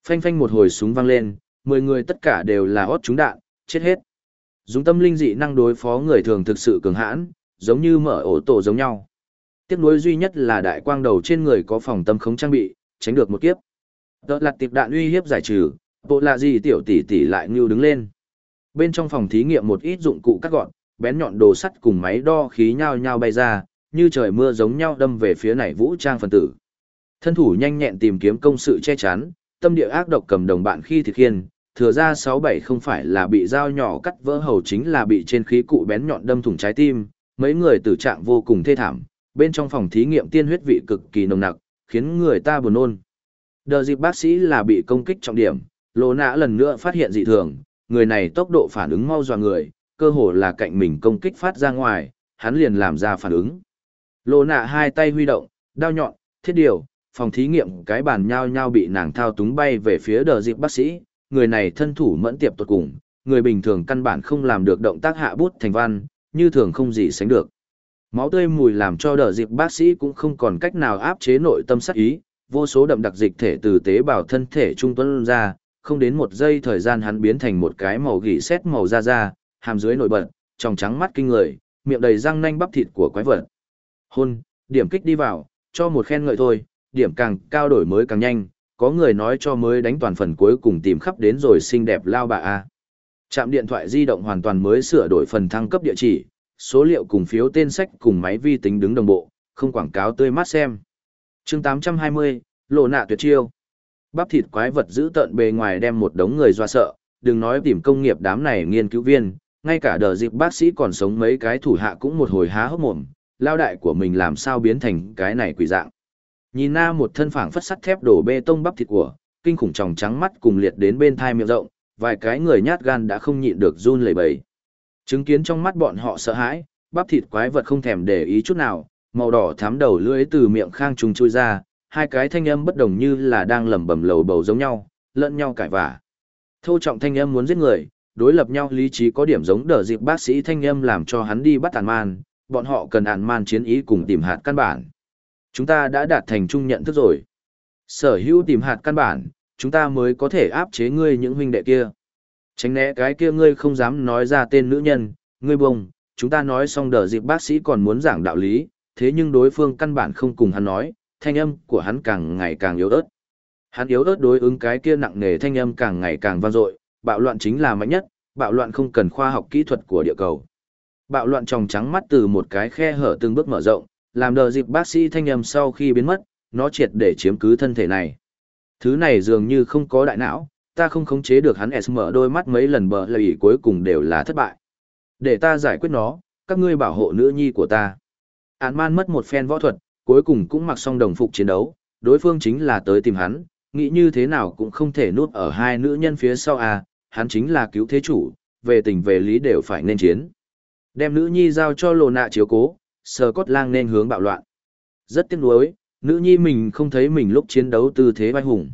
Phanh phanh một hồi súng vang lên, mười người tất cả đều là hót trúng đạn, chết hết. Dùng tâm linh dị năng đối phó người thường thực sự cường hãn, giống như mở ổ tổ giống nhau. Tiếc nuối duy nhất là đại quang đầu trên người có phòng tâm khống trang bị, tránh được một kiếp. Đợt lạt tiệp đạn uy hiếp giải trừ, bộ lạ gì tiểu tỷ tỷ lại ngưu đứng lên. Bên trong phòng thí nghiệm một ít dụng cụ cắt gọn, bén nhọn đồ sắt cùng máy đo khí nhao nhao bay ra, như trời mưa giống nhau đâm về phía này vũ trang phần tử. Thân thủ nhanh nhẹn tìm kiếm công sự che chắn, tâm địa ác độc cầm đồng bạn khi thực hiện, thừa ra sáu bảy không phải là bị dao nhỏ cắt vỡ hầu chính là bị trên khí cụ bén nhọn đâm thủng trái tim, mấy người tử trạng vô cùng thê thảm, bên trong phòng thí nghiệm tiên huyết vị cực kỳ nồng nặc, khiến người ta buồn nôn. Đờ dịp bác sĩ là bị công kích trọng điểm, Lô Nạ lần nữa phát hiện dị thường, người này tốc độ phản ứng mau dọa người, cơ hồ là cạnh mình công kích phát ra ngoài, hắn liền làm ra phản ứng. Lô Nạ hai tay huy động, đao nhọn, thiết điều, phòng thí nghiệm cái bàn nhao nhao bị nàng thao túng bay về phía đờ dịp bác sĩ, người này thân thủ mẫn tiệp tuột cùng, người bình thường căn bản không làm được động tác hạ bút thành văn, như thường không gì sánh được. Máu tươi mùi làm cho đờ dịp bác sĩ cũng không còn cách nào áp chế nội tâm sát ý, vô số đậm đặc dịch thể từ tế bào thân thể trung tuấn ra, không đến một giây thời gian hắn biến thành một cái màu gỉ sét màu da da, hàm dưới nổi bật, tròng trắng mắt kinh người, miệng đầy răng nanh bắp thịt của quái vật. Hôn, điểm kích đi vào, cho một khen ngợi thôi, điểm càng cao đổi mới càng nhanh, có người nói cho mới đánh toàn phần cuối cùng tìm khắp đến rồi xinh đẹp lao bà a. Trạm điện thoại di động hoàn toàn mới sửa đổi phần thăng cấp địa chỉ, số liệu cùng phiếu tên sách cùng máy vi tính đứng đồng bộ, không quảng cáo tươi mát xem. Chương tám trăm hai mươi, Lộ Nạ tuyệt chiêu. Bắp thịt quái vật giữ tợn bề ngoài đem một đống người doa sợ, đừng nói tìm công nghiệp đám này nghiên cứu viên, ngay cả đờ dịp bác sĩ còn sống mấy cái thủ hạ cũng một hồi há hốc mồm, lao đại của mình làm sao biến thành cái này quỷ dạng. Nhìn na một thân phảng phất sắt thép đổ bê tông bắp thịt của, kinh khủng tròng trắng mắt cùng liệt đến bên thai miệng rộng, vài cái người nhát gan đã không nhịn được run lẩy bẩy. Chứng kiến trong mắt bọn họ sợ hãi, bắp thịt quái vật không thèm để ý chút nào, màu đỏ thắm đầu lưỡi từ miệng khang trùng chui ra, hai cái thanh âm bất đồng như là đang lẩm bẩm lầu bầu giống nhau, lẫn nhau cãi vả. Thô trọng thanh âm muốn giết người, đối lập nhau lý trí có điểm giống đờ dịp bác sĩ thanh âm làm cho hắn đi bắt ản man, bọn họ cần ản man chiến ý cùng tìm hạt căn bản. Chúng ta đã đạt thành chung nhận thức rồi. Sở hữu tìm hạt căn bản, chúng ta mới có thể áp chế ngươi những huynh đệ kia. Tránh né cái kia ngươi không dám nói ra tên nữ nhân, ngươi bông, chúng ta nói xong đờ dịp bác sĩ còn muốn giảng đạo lý, thế nhưng đối phương căn bản không cùng hắn nói, thanh âm của hắn càng ngày càng yếu ớt. Hắn yếu ớt đối ứng cái kia nặng nề thanh âm càng ngày càng vang dội, bạo loạn chính là mạnh nhất, bạo loạn không cần khoa học kỹ thuật của địa cầu. Bạo loạn tròng trắng mắt từ một cái khe hở từng bước mở rộng, làm đờ dịp bác sĩ thanh âm sau khi biến mất, nó triệt để chiếm cứ thân thể này. Thứ này dường như không có đại não, ta không khống chế được hắn S mở đôi mắt mấy lần bờ lầy cuối cùng đều là thất bại. Để ta giải quyết nó, các ngươi bảo hộ nữ nhi của ta. Án man mất một phen võ thuật, cuối cùng cũng mặc xong đồng phục chiến đấu, đối phương chính là tới tìm hắn, nghĩ như thế nào cũng không thể nuốt ở hai nữ nhân phía sau à, hắn chính là cứu thế chủ, về tình về lý đều phải nên chiến. Đem nữ nhi giao cho Lộ Nạ chiếu cố, Sờ Cốt Lang nên hướng bạo loạn. Rất tiếc nuối, nữ nhi mình không thấy mình lúc chiến đấu tư thế vai hùng.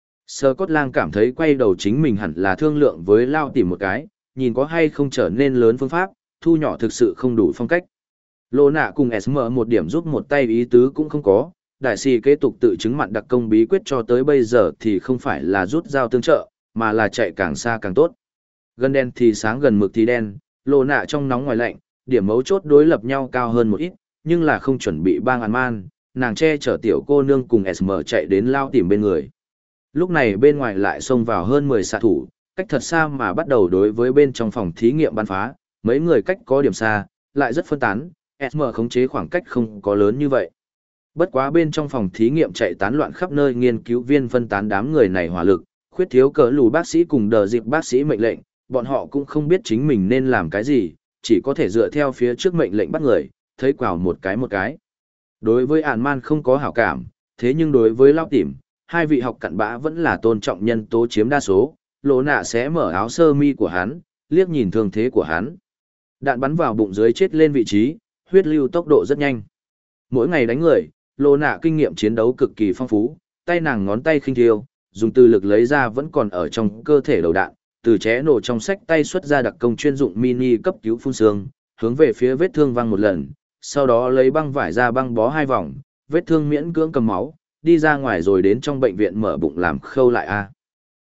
Sờ Cốt Lang cảm thấy quay đầu chính mình hẳn là thương lượng với Lao tìm một cái, nhìn có hay không trở nên lớn phương pháp, thu nhỏ thực sự không đủ phong cách. Lộ Nạ cùng ét em một điểm giúp một tay ý tứ cũng không có, đại sĩ kế tục tự chứng mặn đặc công bí quyết cho tới bây giờ thì không phải là rút dao tương trợ, mà là chạy càng xa càng tốt. Gần đen thì sáng gần mực thì đen, Lộ Nạ trong nóng ngoài lạnh, điểm mấu chốt đối lập nhau cao hơn một ít, nhưng là không chuẩn bị bang ăn man, nàng che chở tiểu cô nương cùng ét em chạy đến Lao tìm bên người. Lúc này bên ngoài lại xông vào hơn mười xạ thủ, cách thật xa mà bắt đầu đối với bên trong phòng thí nghiệm bắn phá, mấy người cách có điểm xa, lại rất phân tán, ét em khống chế khoảng cách không có lớn như vậy. Bất quá bên trong phòng thí nghiệm chạy tán loạn khắp nơi nghiên cứu viên phân tán đám người này hỏa lực, khuyết thiếu cỡ lù bác sĩ cùng đờ dịp bác sĩ mệnh lệnh, bọn họ cũng không biết chính mình nên làm cái gì, chỉ có thể dựa theo phía trước mệnh lệnh bắt người, thấy quào một cái một cái. Đối với ản man không có hảo cảm, thế nhưng đối với Lao tìm, hai vị học cặn bã vẫn là tôn trọng nhân tố chiếm đa số, Lộ Nạ sẽ mở áo sơ mi của hắn, liếc nhìn thương thế của hắn. Đạn bắn vào bụng dưới chết lên vị trí, huyết lưu tốc độ rất nhanh. Mỗi ngày đánh người, Lộ Nạ kinh nghiệm chiến đấu cực kỳ phong phú, tay nàng ngón tay khinh thiêu, dùng từ lực lấy ra vẫn còn ở trong cơ thể đầu đạn, từ ché nổ trong sách tay xuất ra đặc công chuyên dụng mini cấp cứu phun xương, hướng về phía vết thương văng một lần, sau đó lấy băng vải ra băng bó hai vòng, vết thương miễn cưỡng cầm máu, đi ra ngoài rồi đến trong bệnh viện mở bụng làm khâu lại a.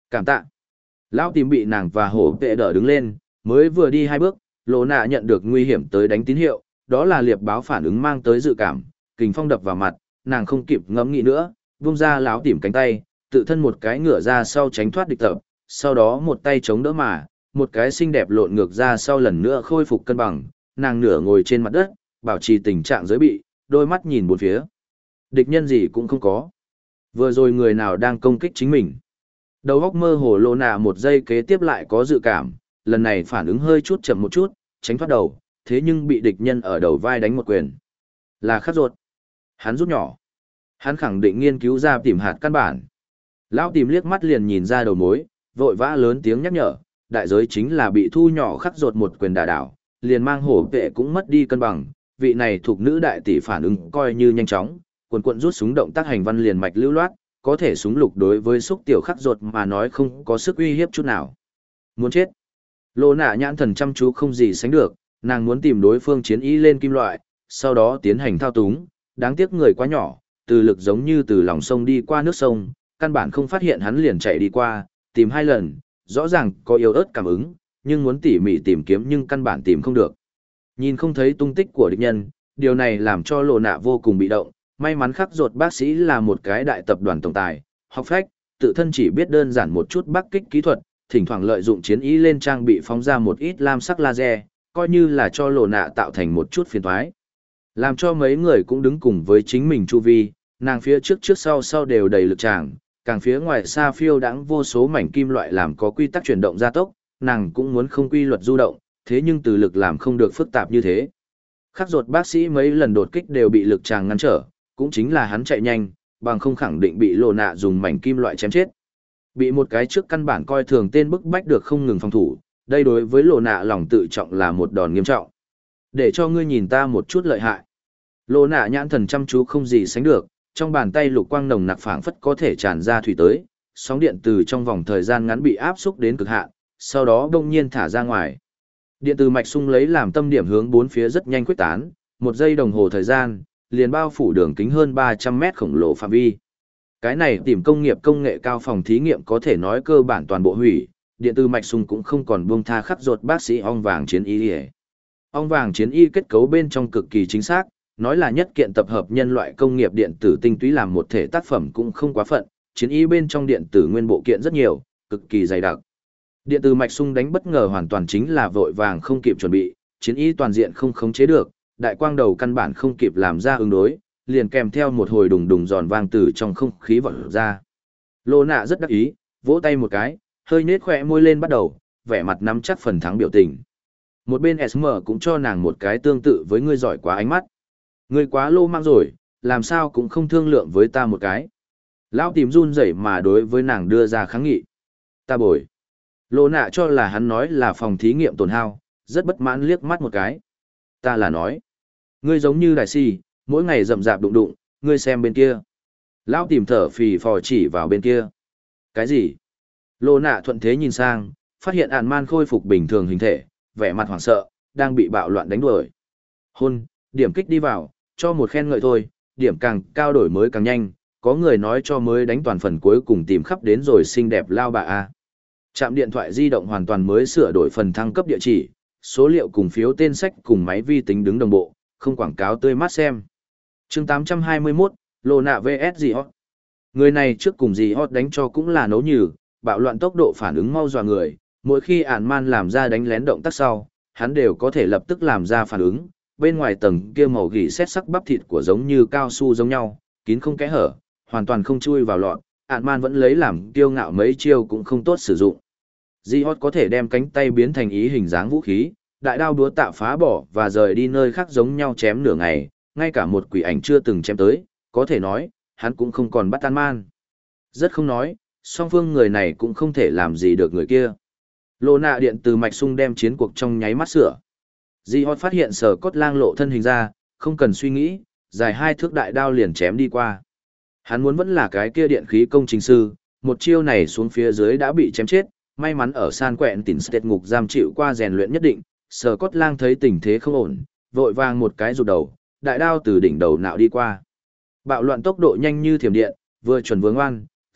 Cảm tạ. Lão tìm bị nàng và hổ vệ đỡ đứng lên, mới vừa đi hai bước, Lô Nạ nhận được nguy hiểm tới đánh tín hiệu, đó là liệp báo phản ứng mang tới dự cảm, kình phong đập vào mặt, nàng không kịp ngẫm nghĩ nữa, vung ra lão tìm cánh tay, tự thân một cái ngửa ra sau tránh thoát địch tập, sau đó một tay chống đỡ mà, một cái xinh đẹp lộn ngược ra sau lần nữa khôi phục cân bằng, nàng nửa ngồi trên mặt đất, bảo trì tình trạng giới bị, đôi mắt nhìn bốn phía. Địch nhân gì cũng không có. Vừa rồi người nào đang công kích chính mình. Đầu óc mơ hồ Lô Nạ một giây kế tiếp lại có dự cảm, lần này phản ứng hơi chút chậm một chút, tránh thoát đầu, thế nhưng bị địch nhân ở đầu vai đánh một quyền. Là Khắc Ruột. Hắn rút nhỏ. Hắn khẳng định nghiên cứu ra tìm hạt căn bản. Lão tìm liếc mắt liền nhìn ra đầu mối, vội vã lớn tiếng nhắc nhở, đại giới chính là bị thu nhỏ Khắc Ruột một quyền đả đảo, liền mang hổ vệ cũng mất đi cân bằng, vị này thuộc nữ đại tỷ phản ứng coi như nhanh chóng, quần quận rút súng động tác hành văn liền mạch lưu loát, có thể súng lục đối với xúc tiểu Khắc Ruột mà nói không có sức uy hiếp chút nào. Muốn chết. Lô Nạ nhãn thần chăm chú không gì sánh được, nàng muốn tìm đối phương chiến ý lên kim loại, sau đó tiến hành thao túng, đáng tiếc người quá nhỏ, từ lực giống như từ lòng sông đi qua nước sông, căn bản không phát hiện hắn liền chạy đi qua, tìm hai lần, rõ ràng có yếu ớt cảm ứng, nhưng muốn tỉ mỉ tìm kiếm nhưng căn bản tìm không được. Nhìn không thấy tung tích của địch nhân, điều này làm cho Lô Nạ vô cùng bị động, may mắn Khắc Ruột bác sĩ là một cái đại tập đoàn tổng tài, học phách, tự thân chỉ biết đơn giản một chút bắc kích kỹ thuật, thỉnh thoảng lợi dụng chiến ý lên trang bị phóng ra một ít lam sắc laser, coi như là cho Lô Nạ tạo thành một chút phiền toái. Làm cho mấy người cũng đứng cùng với chính mình chu vi, nàng phía trước trước sau sau đều đầy lực tràng, càng phía ngoài xa phiêu đãng vô số mảnh kim loại làm có quy tắc chuyển động gia tốc, nàng cũng muốn không quy luật du động, thế nhưng từ lực làm không được phức tạp như thế. Khắc Ruột bác sĩ mấy lần đột kích đều bị lực tràng ngăn trở, cũng chính là hắn chạy nhanh, bằng không khẳng định bị Lô Nạ dùng mảnh kim loại chém chết. Bị một cái trước căn bản coi thường tên bức bách được không ngừng phòng thủ, đây đối với Lô Nạ lòng tự trọng là một đòn nghiêm trọng. Để cho ngươi nhìn ta một chút lợi hại. Lô Nạ nhãn thần chăm chú không gì sánh được, trong bàn tay lục quang nồng nặc phảng phất có thể tràn ra thủy tới, sóng điện từ trong vòng thời gian ngắn bị áp xúc đến cực hạn, sau đó bỗng nhiên thả ra ngoài. Điện từ mạch sung lấy làm tâm điểm hướng bốn phía rất nhanh quyết tán, một giây đồng hồ thời gian, liền bao phủ đường kính hơn ba trăm mét khổng lồ phạm vi. Cái này tìm công nghiệp công nghệ cao phòng thí nghiệm có thể nói cơ bản toàn bộ hủy, điện từ mạch sung cũng không còn buông tha Khắc Ruột bác sĩ ong vàng chiến y. Ong vàng chiến y kết cấu bên trong cực kỳ chính xác, nói là nhất kiện tập hợp nhân loại công nghiệp điện tử tinh túy làm một thể tác phẩm cũng không quá phận, chiến y bên trong điện tử nguyên bộ kiện rất nhiều, cực kỳ dày đặc. Điện từ mạch sung đánh bất ngờ hoàn toàn chính là vội vàng không kịp chuẩn bị, chiến y toàn diện không khống chế được, đại quang đầu căn bản không kịp làm ra ứng đối, liền kèm theo một hồi đùng đùng giòn vang từ trong không khí vọt ra. Lô Nạ rất đắc ý, vỗ tay một cái, hơi nết khỏe môi lên bắt đầu, vẻ mặt nắm chắc phần thắng biểu tình. Một bên ét em cũng cho nàng một cái tương tự với ngươi giỏi quá ánh mắt. Ngươi quá lô mang rồi, làm sao cũng không thương lượng với ta một cái. Lão tìm run rẩy mà đối với nàng đưa ra kháng nghị. Ta bồi. Lô Nạ cho là hắn nói là phòng thí nghiệm tổn hao, rất bất mãn liếc mắt một cái. Ta là nói. Ngươi giống như đại si, mỗi ngày rậm rạp đụng đụng, ngươi xem bên kia. Lão tìm thở phì phò chỉ vào bên kia. Cái gì? Lô Nạ thuận thế nhìn sang, phát hiện ản man khôi phục bình thường hình thể, vẻ mặt hoảng sợ, đang bị bạo loạn đánh đuổi. Hôn, điểm kích đi vào, cho một khen ngợi thôi, điểm càng cao đổi mới càng nhanh, có người nói cho mới đánh toàn phần cuối cùng tìm khắp đến rồi xinh đẹp lao bà A. Trạm điện thoại di động hoàn toàn mới sửa đổi phần thăng cấp địa chỉ, số liệu cùng phiếu tên sách cùng máy vi tính đứng đồng bộ, không quảng cáo tươi mát xem. Chương tám trăm hai mươi mốt, Lô Nạ vs Dì Hót. Người này trước cùng Dì Hót đánh cho cũng là nấu nhừ, bạo loạn tốc độ phản ứng mau dọa người, mỗi khi ản man làm ra đánh lén động tác sau, hắn đều có thể lập tức làm ra phản ứng, bên ngoài tầng kia màu gỉ xét sắc bắp thịt của giống như cao su giống nhau, kín không kẽ hở, hoàn toàn không chui vào lọt, ản man vẫn lấy làm kiêu ngạo mấy chiêu cũng không tốt sử dụng. Dì Hót có thể đem cánh tay biến thành ý hình dáng vũ khí, đại đao đúa tạ phá bỏ và rời đi nơi khác giống nhau chém nửa ngày, ngay cả một quỷ ảnh chưa từng chém tới, có thể nói, hắn cũng không còn bắt ản man. Rất không nói, song phương người này cũng không thể làm gì được người kia. Lô Nạ điện từ mạch sung đem chiến cuộc trong nháy mắt sửa. Dì Hót phát hiện Sở Cốt Lang lộ thân hình ra, không cần suy nghĩ, dài hai thước đại đao liền chém đi qua. Hắn muốn vẫn là cái kia điện khí công trình sư, một chiêu này xuống phía dưới đã bị chém chết, may mắn ở San Quẹn Tỉnh State ngục giam chịu qua rèn luyện nhất định, Sở Cốt Lang thấy tình thế không ổn, vội vàng một cái rụt đầu, đại đao từ đỉnh đầu nạo đi qua. Bạo loạn tốc độ nhanh như thiểm điện, vừa chuẩn vừa ngoan,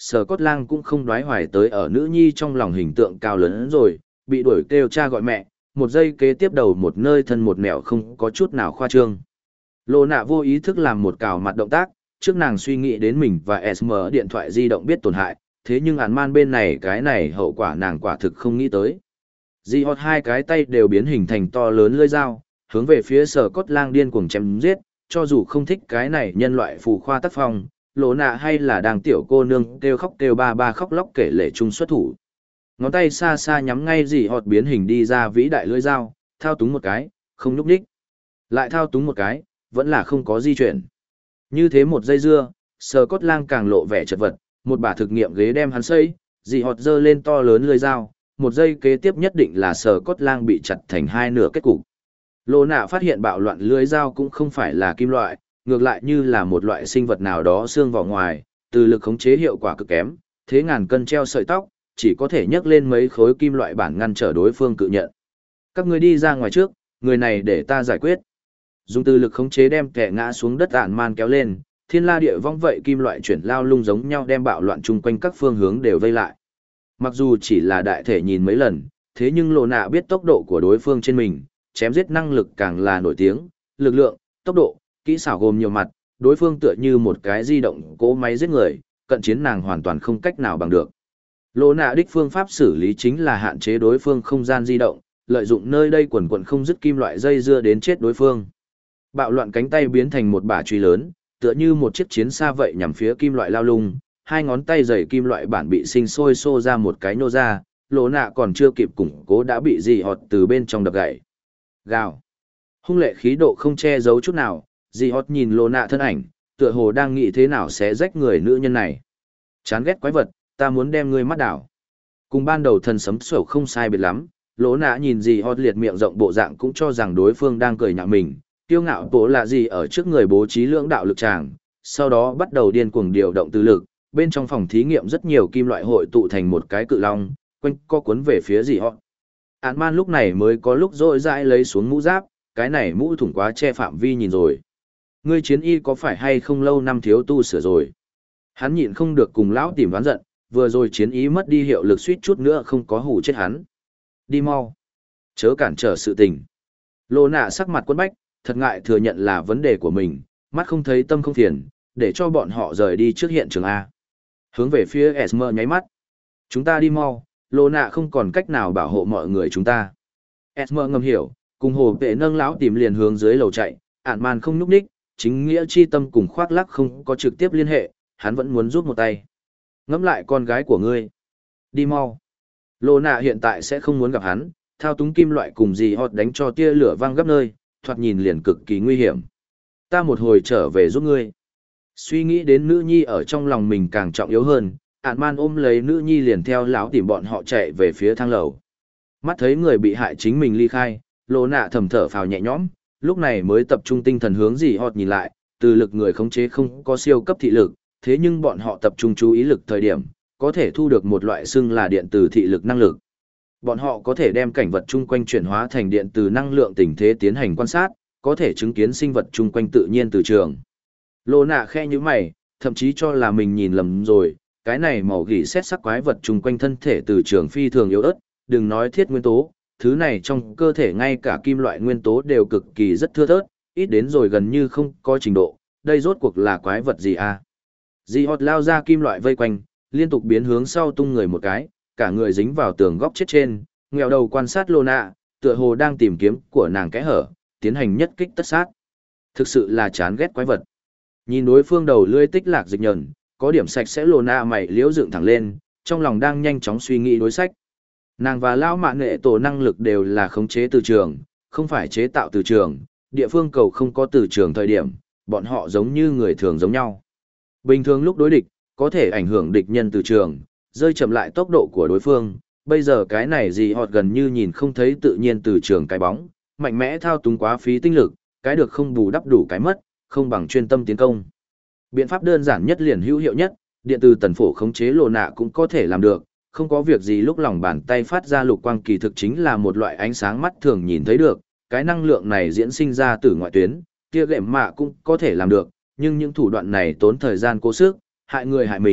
Sở Cốt Lang cũng không đoái hoài tới ở nữ nhi trong lòng hình tượng cao lớn rồi, bị đuổi kêu cha gọi mẹ, một giây kế tiếp đầu một nơi thân một nẻo không có chút nào khoa trương. Lô nạ vô ý thức làm một cào mặt động tác, trước nàng suy nghĩ đến mình và ét em điện thoại di động biết tổn hại, thế nhưng án man bên này cái này hậu quả nàng quả thực không nghĩ tới. Di hot hai cái tay đều biến hình thành to lớn lưỡi dao, hướng về phía Sở Cốt Lang điên cuồng chém giết, cho dù không thích cái này nhân loại phù khoa tác phong, lỗ nạ hay là đang tiểu cô nương kêu khóc kêu ba ba khóc lóc kể lể chung xuất thủ. Ngón tay xa xa nhắm ngay Di hot biến hình đi ra vĩ đại lưỡi dao, thao túng một cái, không nhúc nhích. Lại thao túng một cái, vẫn là không có di chuyển. Như thế một giây dưa, Sở Cốt Lang càng lộ vẻ chật vật, một bả thực nghiệm ghế đem hắn xây, Di hot giơ lên to lớn lưỡi dao, một giây kế tiếp nhất định là Sở Cốt Lang bị chặt thành hai nửa kết cục. Lô nạ phát hiện bạo loạn lưỡi dao cũng không phải là kim loại, ngược lại như là một loại sinh vật nào đó xương vỏ ngoài, từ lực khống chế hiệu quả cực kém, thế ngàn cân treo sợi tóc, chỉ có thể nhấc lên mấy khối kim loại bản ngăn trở đối phương cự nhận. Các người đi ra ngoài trước, người này để ta giải quyết. Dùng từ lực khống chế đem kẻ ngã xuống đất ạn man kéo lên, thiên la địa vong vậy kim loại chuyển lao lung giống nhau đem bạo loạn chung quanh các phương hướng đều vây lại. Mặc dù chỉ là đại thể nhìn mấy lần, thế nhưng lộ nạ biết tốc độ của đối phương trên mình, chém giết năng lực càng là nổi tiếng, lực lượng, tốc độ, kỹ xảo gồm nhiều mặt, đối phương tựa như một cái di động cỗ máy giết người, cận chiến nàng hoàn toàn không cách nào bằng được. Lộ nạ đích phương pháp xử lý chính là hạn chế đối phương không gian di động, lợi dụng nơi đây quần quần không dứt kim loại dây dưa đến chết đối phương. Bạo loạn cánh tay biến thành một bả truy lớn, tựa như một chiếc chiến xa vậy nhằm phía kim loại lao lung, hai ngón tay dày kim loại bản bị sinh sôi xô ra một cái nô ra, lộ nạ còn chưa kịp củng cố đã bị dì họt từ bên trong đập gãy. Gào. Hung lệ khí độ không che giấu chút nào, dì họt nhìn lộ nạ thân ảnh, tựa hồ đang nghĩ thế nào sẽ rách người nữ nhân này. Chán ghét quái vật, ta muốn đem ngươi mắt đảo. Cùng ban đầu thần sấm sổ không sai biệt lắm, lộ nạ nhìn dì họt liệt miệng rộng bộ dạng cũng cho rằng đối phương đang cười nhạo mình. Tiêu ngạo bố là gì ở trước người bố trí lưỡng đạo lực tràng, sau đó bắt đầu điên cuồng điều động tư lực, bên trong phòng thí nghiệm rất nhiều kim loại hội tụ thành một cái cự long, quanh co cuốn về phía gì họ. Án man lúc này mới có lúc rỗi rãi lấy xuống mũ giáp, cái này mũ thủng quá che phạm vi nhìn rồi. Ngươi chiến y có phải hay không lâu năm thiếu tu sửa rồi? Hắn nhịn không được cùng lão tìm đoán giận, vừa rồi chiến ý mất đi hiệu lực suýt chút nữa không có hù chết hắn. Đi mau. Chớ cản trở sự tình. Lô nạ sắc mặt quấn bách, thật ngại thừa nhận là vấn đề của mình, mắt không thấy tâm không phiền, để cho bọn họ rời đi trước hiện trường A. Hướng về phía Esmer nháy mắt. Chúng ta đi mau, Lô nạ không còn cách nào bảo hộ mọi người chúng ta. Esmer ngầm hiểu, cùng hồ vệ nâng lão tìm liền hướng dưới lầu chạy, ản man không nhúc đích, chính nghĩa chi tâm cùng khoác lắc không có trực tiếp liên hệ, hắn vẫn muốn giúp một tay. Ngẫm lại con gái của ngươi. Đi mau. Lô nạ hiện tại sẽ không muốn gặp hắn, thao túng kim loại cùng gì hot đánh cho tia lửa vang gấp nơi, thoạt nhìn liền cực kỳ nguy hiểm. Ta một hồi trở về giúp ngươi. Suy nghĩ đến nữ nhi ở trong lòng mình càng trọng yếu hơn, ản man ôm lấy nữ nhi liền theo lão tìm bọn họ chạy về phía thang lầu. Mắt thấy người bị hại chính mình ly khai, Lô nạ thầm thở phào nhẹ nhõm, lúc này mới tập trung tinh thần hướng gì hot nhìn lại, từ lực người khống chế không có siêu cấp thị lực, thế nhưng bọn họ tập trung chú ý lực thời điểm, có thể thu được một loại xưng là điện từ thị lực năng lực. Bọn họ có thể đem cảnh vật chung quanh chuyển hóa thành điện từ năng lượng tình thế tiến hành quan sát, có thể chứng kiến sinh vật chung quanh tự nhiên từ trường. Lô nạ khe như mày, thậm chí cho là mình nhìn lầm rồi, cái này màu gỉ xét sắc quái vật chung quanh thân thể từ trường phi thường yếu ớt, đừng nói thiết nguyên tố, thứ này trong cơ thể ngay cả kim loại nguyên tố đều cực kỳ rất thưa thớt, ít đến rồi gần như không có trình độ, đây rốt cuộc là quái vật gì à? Di hot lao ra kim loại vây quanh, liên tục biến hướng sau tung người một cái, cả người dính vào tường góc chết trên, nghèo đầu quan sát Lô nạ, tựa hồ đang tìm kiếm của nàng kẽ hở, tiến hành nhất kích tất sát. Thực sự là chán ghét quái vật. Nhìn đối phương đầu lưỡi tích lạc dịch nhờn, có điểm sạch sẽ Lô nạ mày liễu dựng thẳng lên, trong lòng đang nhanh chóng suy nghĩ đối sách. Nàng và lão mạn nghệ tổ năng lực đều là khống chế từ trường, không phải chế tạo từ trường, địa phương cầu không có từ trường thời điểm, bọn họ giống như người thường giống nhau. Bình thường lúc đối địch, có thể ảnh hưởng địch nhân từ trường, rơi chậm lại tốc độ của đối phương, bây giờ cái này gì họt gần như nhìn không thấy tự nhiên từ trường cái bóng, mạnh mẽ thao túng quá phí tinh lực, cái được không bù đắp đủ cái mất, không bằng chuyên tâm tiến công. Biện pháp đơn giản nhất liền hữu hiệu nhất, điện từ tần phổ khống chế Lô nạ cũng có thể làm được, không có việc gì lúc lòng bàn tay phát ra lục quang kỳ thực chính là một loại ánh sáng mắt thường nhìn thấy được, cái năng lượng này diễn sinh ra từ ngoại tuyến, kia gệm mạ cũng có thể làm được, nhưng những thủ đoạn này tốn thời gian cố sức, hại người hại mình,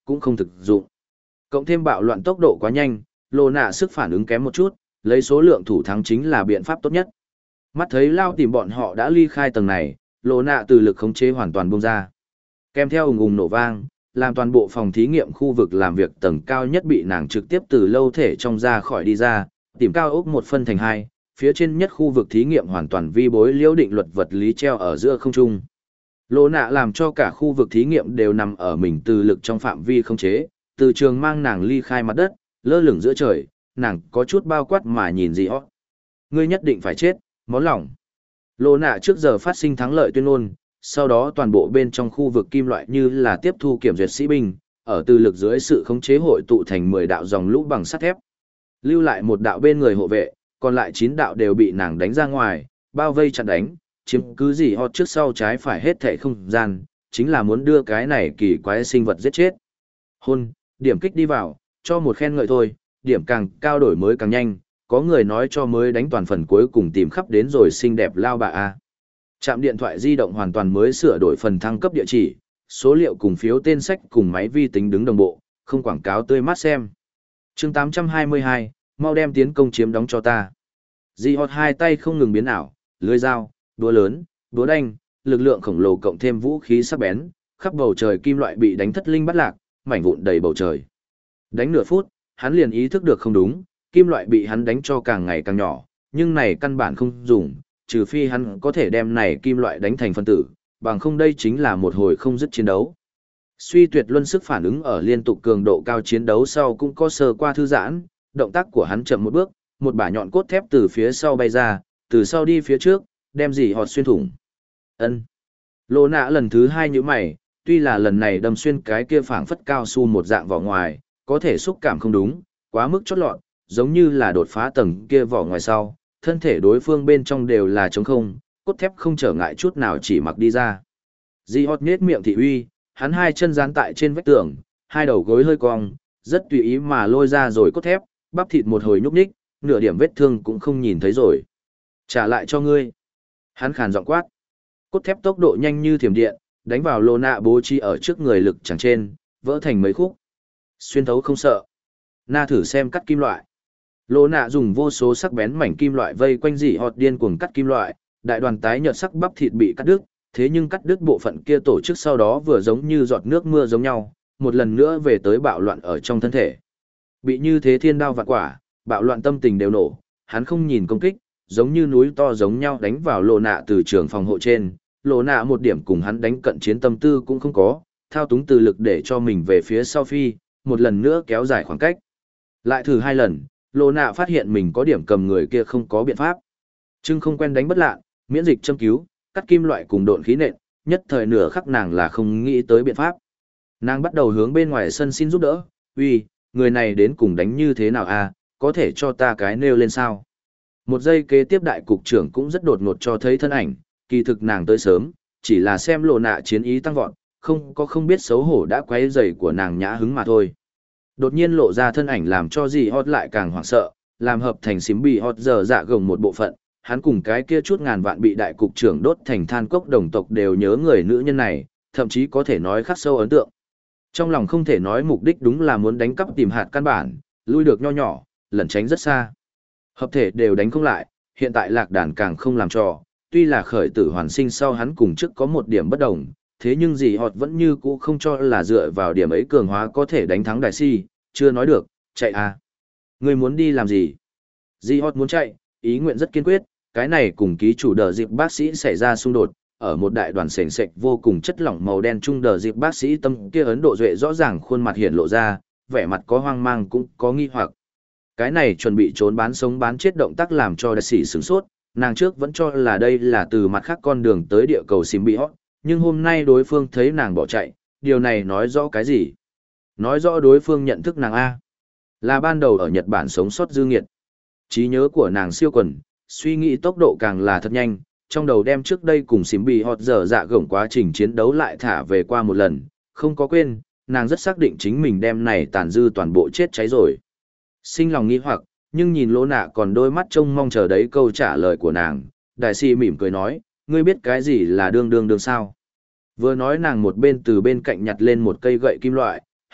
cũng không thực dụng. Cộng thêm bạo loạn tốc độ quá nhanh, Lô Nạ sức phản ứng kém một chút, lấy số lượng thủ thắng chính là biện pháp tốt nhất. Mắt thấy lao tìm bọn họ đã ly khai tầng này, Lô Nạ từ lực khống chế hoàn toàn buông ra. Kèm theo ùng ùng nổ vang, làm toàn bộ phòng thí nghiệm khu vực làm việc tầng cao nhất bị nàng trực tiếp từ lâu thể trong ra khỏi đi ra, tìm cao ốc một phân thành hai, phía trên nhất khu vực thí nghiệm hoàn toàn vi bối liễu định luật vật lý treo ở giữa không trung. Lô Nạ làm cho cả khu vực thí nghiệm đều nằm ở mình từ lực trong phạm vi khống chế, từ trường mang nàng ly khai mặt đất, lơ lửng giữa trời, nàng có chút bao quát mà nhìn gì hót. Ngươi nhất định phải chết, món lòng. Lô Nạ trước giờ phát sinh thắng lợi tuyên ngôn, sau đó toàn bộ bên trong khu vực kim loại như là tiếp thu kiểm duyệt sĩ binh, ở từ lực dưới sự khống chế hội tụ thành mười đạo dòng lũ bằng sắt thép. Lưu lại một đạo bên người hộ vệ, còn lại chín đạo đều bị nàng đánh ra ngoài, bao vây chặn đánh, chiếm cứ gì hót trước sau trái phải hết thảy không gian, chính là muốn đưa cái này kỳ quái sinh vật giết chết. Hôn, điểm kích đi vào, cho một khen ngợi thôi, điểm càng cao đổi mới càng nhanh, có người nói cho mới đánh toàn phần cuối cùng tìm khắp đến rồi xinh đẹp lao bà A. Trạm điện thoại di động hoàn toàn mới sửa đổi phần thăng cấp địa chỉ, số liệu cùng phiếu tên sách cùng máy vi tính đứng đồng bộ, không quảng cáo tươi mát xem. chương tám trăm hai mươi hai, mau đem tiến công chiếm đóng cho ta. Di hot hai tay không ngừng biến ảo, lưới dao, đũa lớn, đũa đanh, lực lượng khổng lồ cộng thêm vũ khí sắc bén, khắp bầu trời kim loại bị đánh thất linh bắt lạc, mảnh vụn đầy bầu trời. Đánh nửa phút, hắn liền ý thức được không đúng, kim loại bị hắn đánh cho càng ngày càng nhỏ, nhưng này căn bản không dùng, trừ phi hắn có thể đem này kim loại đánh thành phân tử, bằng không đây chính là một hồi không dứt chiến đấu. Suy tuyệt luân sức phản ứng ở liên tục cường độ cao chiến đấu sau cũng có sơ qua thư giãn, động tác của hắn chậm một bước, một bả nhọn cốt thép từ phía sau bay ra, từ sau đi phía trước, đem gì họt xuyên thủng. Ân. Lô Nạ lần thứ hai như mày, tuy là lần này đâm xuyên cái kia phảng phất cao su một dạng vỏ ngoài, có thể xúc cảm không đúng, quá mức chót lọt, giống như là đột phá tầng kia vỏ ngoài sau, thân thể đối phương bên trong đều là trống không, cốt thép không trở ngại chút nào chỉ mặc đi ra. Di hót nhết miệng thị uy, hắn hai chân dán tại trên vách tường, hai đầu gối hơi cong, rất tùy ý mà lôi ra rồi cốt thép, bắp thịt một hồi nhúc nhích, nửa điểm vết thương cũng không nhìn thấy rồi. Trả lại cho ngươi. Hắn khàn giọng quát. Cốt thép tốc độ nhanh như thiểm điện, đánh vào Lô Nạ bố trí ở trước người lực chẳng trên, vỡ thành mấy khúc. Xuyên thấu không sợ. Na thử xem cắt kim loại. Lô Nạ dùng vô số sắc bén mảnh kim loại vây quanh dị họt điên cuồng cắt kim loại, đại đoàn tái nhợt sắc bắp thịt bị cắt đứt, thế nhưng cắt đứt bộ phận kia tổ chức sau đó vừa giống như giọt nước mưa giống nhau, một lần nữa về tới bạo loạn ở trong thân thể. Bị như thế thiên đao vạn quả, bạo loạn tâm tình đều nổ, hắn không nhìn công kích, giống như núi to giống nhau đánh vào Lô Nạ từ trường phòng hộ trên, Lô Nạ một điểm cùng hắn đánh cận chiến tâm tư cũng không có, thao túng từ lực để cho mình về phía sau phi, một lần nữa kéo dài khoảng cách. Lại thử hai lần, Lô Nạ phát hiện mình có điểm cầm người kia không có biện pháp. Trưng không quen đánh bất lạ, miễn dịch châm cứu, cắt kim loại cùng độn khí nện, nhất thời nửa khắc nàng là không nghĩ tới biện pháp. Nàng bắt đầu hướng bên ngoài sân xin giúp đỡ, uy, người này đến cùng đánh như thế nào à, có thể cho ta cái nêu lên sao. Một giây kế tiếp đại cục trưởng cũng rất đột ngột cho thấy thân ảnh, kỳ thực nàng tới sớm, chỉ là xem Lô Nạ chiến ý tăng vọt, không có không biết xấu hổ đã quấy rầy của nàng nhã hứng mà thôi. Đột nhiên lộ ra thân ảnh làm cho dì hót lại càng hoảng sợ, làm hợp thành xím bị hót giờ dạ gồng một bộ phận, hắn cùng cái kia chút ngàn vạn bị đại cục trưởng đốt thành than cốc đồng tộc đều nhớ người nữ nhân này, thậm chí có thể nói khắc sâu ấn tượng. Trong lòng không thể nói mục đích đúng là muốn đánh cắp tìm hạt căn bản, lui được nho nhỏ, lẩn tránh rất xa. Hợp thể đều đánh không lại, hiện tại lạc đàn càng không làm trò, tuy là khởi tử hoàn sinh sau hắn cùng trước có một điểm bất đồng, thế nhưng dì họt vẫn như cũ không cho là dựa vào điểm ấy cường hóa có thể đánh thắng đại si, chưa nói được, chạy à. Người muốn đi làm gì? Dì họt muốn chạy, ý nguyện rất kiên quyết, cái này cùng ký chủ đờ dịp bác sĩ xảy ra xung đột, ở một đại đoàn sền sệt vô cùng chất lỏng màu đen trung đờ dịp bác sĩ tâm kia Ấn Độ duệ rõ ràng khuôn mặt hiện lộ ra, vẻ mặt có hoang mang cũng có nghi hoặc. Cái này chuẩn bị trốn bán sống bán chết động tác làm cho đại sĩ sửng sốt, nàng trước vẫn cho là đây là từ mặt khác con đường tới địa cầu xìm bị hót, nhưng hôm nay đối phương thấy nàng bỏ chạy, điều này nói rõ cái gì? Nói rõ đối phương nhận thức nàng A. Là ban đầu ở Nhật Bản sống sót dư nghiệt. Trí nhớ của nàng siêu quần, suy nghĩ tốc độ càng là thật nhanh, trong đầu đem trước đây cùng xìm bị hót giờ dạ gổng quá trình chiến đấu lại thả về qua một lần, không có quên, nàng rất xác định chính mình đem này tàn dư toàn bộ chết cháy rồi. Sinh lòng nghi hoặc, nhưng nhìn Lô Nạ còn đôi mắt trông mong chờ đấy câu trả lời của nàng, đại si mỉm cười nói, ngươi biết cái gì là đương đương đương sao? Vừa nói nàng một bên từ bên cạnh nhặt lên một cây gậy kim loại,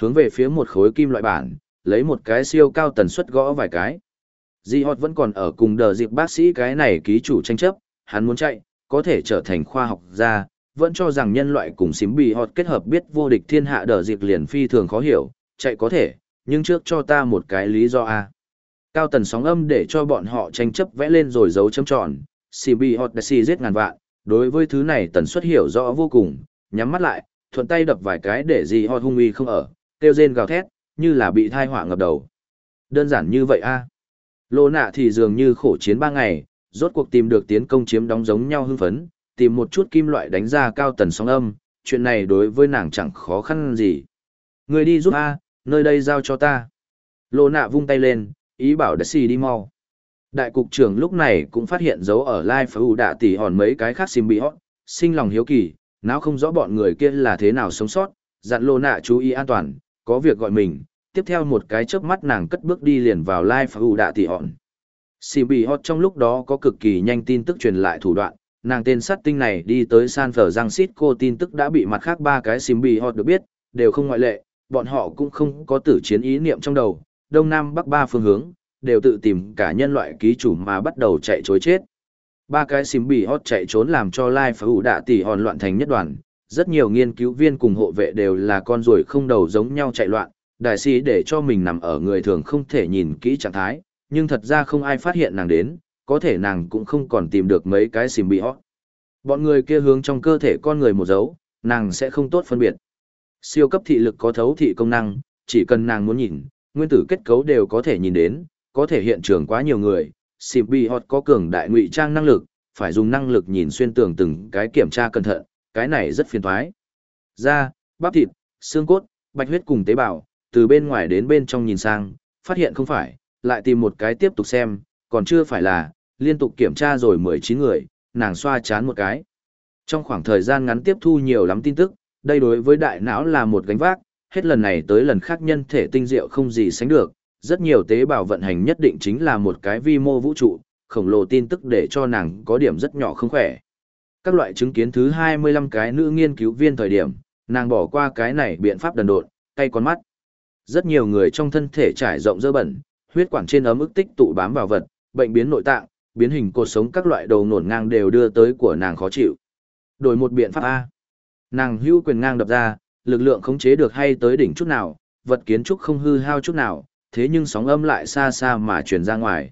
hướng về phía một khối kim loại bản, lấy một cái siêu cao tần suất gõ vài cái. Di Hot vẫn còn ở cùng đờ dịp bác sĩ cái này ký chủ tranh chấp, hắn muốn chạy, có thể trở thành khoa học gia, vẫn cho rằng nhân loại cùng xím bị Hot kết hợp biết vô địch thiên hạ đờ dịp liền phi thường khó hiểu, chạy có thể, nhưng trước cho ta một cái lý do a. Cao tần sóng âm để cho bọn họ tranh chấp vẽ lên rồi dấu chấm tròn, xím bị Hot đã xì giết ngàn vạn, đối với thứ này tần suất hiểu rõ vô cùng, nhắm mắt lại, thuận tay đập vài cái để Di Hot hung uy không ở, kêu rên gào thét, như là bị thai họa ngập đầu. Đơn giản như vậy a. Lô nạ thì dường như khổ chiến ba ngày, rốt cuộc tìm được tiến công chiếm đóng giống nhau hưng phấn, tìm một chút kim loại đánh ra cao tần sóng âm, chuyện này đối với nàng chẳng khó khăn gì. Người đi giúp A, nơi đây giao cho ta. Lô nạ vung tay lên, ý bảo Đại Sĩ đi mau. Đại cục trưởng lúc này cũng phát hiện dấu ở Lai Phú Đạ Tỷ hòn mấy cái khác xìm bị hót, sinh lòng hiếu kỳ, não không rõ bọn người kia là thế nào sống sót, dặn Lô nạ chú ý an toàn, có việc gọi mình. Tiếp theo một cái chớp mắt nàng cất bước đi liền vào Lai Phú Đạ Tỷ hòn. Xìm bị hót trong lúc đó có cực kỳ nhanh tin tức truyền lại thủ đoạn, nàng tên sát tinh này đi tới San Francisco tin tức đã bị mặt khác ba cái xìm bị hót được biết, đều không ngoại lệ, bọn họ cũng không có tử chiến ý niệm trong đầu, đông nam bắc ba phương hướng, đều tự tìm cả nhân loại ký chủ mà bắt đầu chạy trối chết. Ba cái xìm bị hót chạy trốn làm cho Lai Phú Đạ Tỷ hòn loạn thành nhất đoàn, rất nhiều nghiên cứu viên cùng hộ vệ đều là con ruồi không đầu giống nhau chạy loạn. Đại sĩ để cho mình nằm ở người thường không thể nhìn kỹ trạng thái, nhưng thật ra không ai phát hiện nàng đến, có thể nàng cũng không còn tìm được mấy cái xìm bị hót. Bọn người kia hướng trong cơ thể con người một dấu, nàng sẽ không tốt phân biệt. Siêu cấp thị lực có thấu thị công năng, chỉ cần nàng muốn nhìn, nguyên tử kết cấu đều có thể nhìn đến, có thể hiện trường quá nhiều người. Xìm bị hót có cường đại ngụy trang năng lực, phải dùng năng lực nhìn xuyên tường từng cái kiểm tra cẩn thận, cái này rất phiền toái. Da, bắp thịt, xương cốt, bạch huyết cùng tế bào, từ bên ngoài đến bên trong nhìn sang, phát hiện không phải, lại tìm một cái tiếp tục xem, còn chưa phải là, liên tục kiểm tra rồi mười chín người, nàng xoa chán một cái. Trong khoảng thời gian ngắn tiếp thu nhiều lắm tin tức, đây đối với đại não là một gánh vác, hết lần này tới lần khác nhân thể tinh diệu không gì sánh được, rất nhiều tế bào vận hành nhất định chính là một cái vi mô vũ trụ, khổng lồ tin tức để cho nàng có điểm rất nhỏ không khỏe. Các loại chứng kiến thứ hai mươi lăm cái nữ nghiên cứu viên thời điểm, nàng bỏ qua cái này biện pháp đần độn, cay con mắt. Rất nhiều người trong thân thể trải rộng dơ bẩn, huyết quản trên ấm ức tích tụ bám vào vật, bệnh biến nội tạng, biến hình cột sống các loại đầu nổn ngang đều đưa tới của nàng khó chịu. Đổi một biện pháp A. Nàng hưu quyền ngang đập ra, lực lượng khống chế được hay tới đỉnh chút nào, vật kiến trúc không hư hao chút nào, thế nhưng sóng âm lại xa xa mà truyền ra ngoài.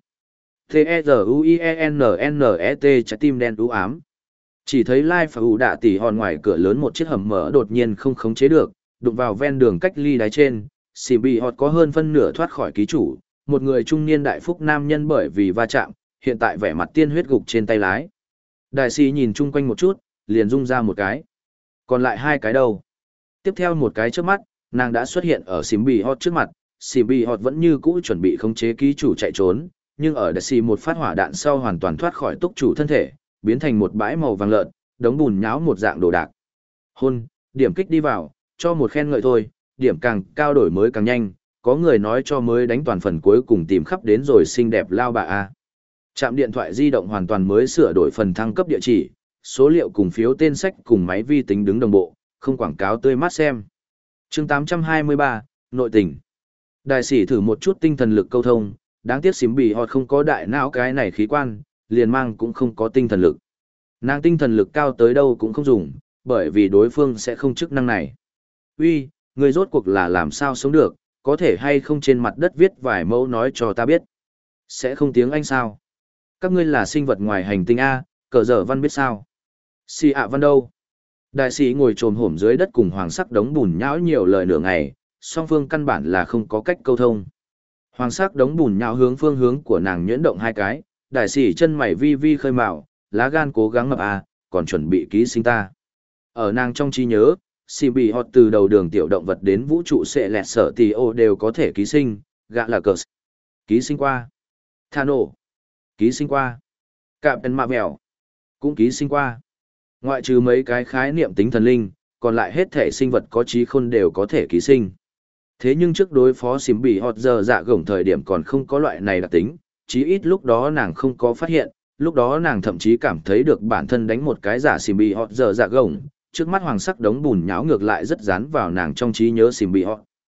T-E-Z-U-I-E-N-N-E-T trái tim đen u ám. Chỉ thấy Lai Phú Đạ Tỷ hòn ngoài cửa lớn một chiếc hầm mở đột nhiên không khống chế được, đụng vào ven đường cách ly đáy trên, xìm bị hót có hơn phân nửa thoát khỏi ký chủ, một người trung niên đại phúc nam nhân bởi vì va chạm, hiện tại vẻ mặt tiên huyết gục trên tay lái. Đại sĩ nhìn chung quanh một chút, liền rung ra một cái. Còn lại hai cái đâu? Tiếp theo một cái trước mắt, nàng đã xuất hiện ở xìm bị hót trước mặt, xìm bị hót vẫn như cũ chuẩn bị khống chế ký chủ chạy trốn, nhưng ở đại sĩ một phát hỏa đạn sau hoàn toàn thoát khỏi túc chủ thân thể, biến thành một bãi màu vàng lợn, đống bùn nháo một dạng đồ đạc. Hôn, điểm kích đi vào, cho một khen ngợi thôi, điểm càng cao đổi mới càng nhanh, có người nói cho mới đánh toàn phần cuối cùng tìm khắp đến rồi xinh đẹp lao bà A. Trạm điện thoại di động hoàn toàn mới sửa đổi phần thăng cấp địa chỉ, số liệu cùng phiếu tên sách cùng máy vi tính đứng đồng bộ, không quảng cáo tươi mát xem. chương tám trăm hai mươi ba, nội tình. Đại sĩ thử một chút tinh thần lực câu thông, đáng tiếc xím bị họ không có đại não cái này khí quan, liền mang cũng không có tinh thần lực. Nàng tinh thần lực cao tới đâu cũng không dùng, bởi vì đối phương sẽ không chức năng này. Uy, người rốt cuộc là làm sao sống được, có thể hay không trên mặt đất viết vài mẫu nói cho ta biết. Sẽ không tiếng Anh sao? Các ngươi là sinh vật ngoài hành tinh A, cờ dở văn biết sao? Xì ạ văn đâu? Đại sĩ ngồi trồm hổm dưới đất cùng hoàng sắc đống bùn nhão nhiều lời nửa ngày, song phương căn bản là không có cách câu thông. Hoàng sắc đống bùn nhão hướng phương hướng của nàng nhuyễn động hai cái, đại sĩ chân mày vi vi khơi mào, lá gan cố gắng mập A, còn chuẩn bị ký sinh ta. Ở nàng trong trí nhớ, xì bị họt từ đầu đường tiểu động vật đến vũ trụ sẽ lẹt sở tì ô đều có thể ký sinh, gạ là cờ ký sinh qua. Thano, ký sinh qua. Cạm pen mạ mèo, cũng ký sinh qua. Ngoại trừ mấy cái khái niệm tính thần linh, còn lại hết thể sinh vật có trí khôn đều có thể ký sinh. Thế nhưng trước đối phó xìm bị họt giờ dạ gổng thời điểm còn không có loại này đặc tính, chí ít lúc đó nàng không có phát hiện, lúc đó nàng thậm chí cảm thấy được bản thân đánh một cái giả xìm bị họt giờ dạ gổng, trước mắt hoàng sắc đống bùn nháo ngược lại rất dán vào nàng trong trí nhớ xìm bị họt.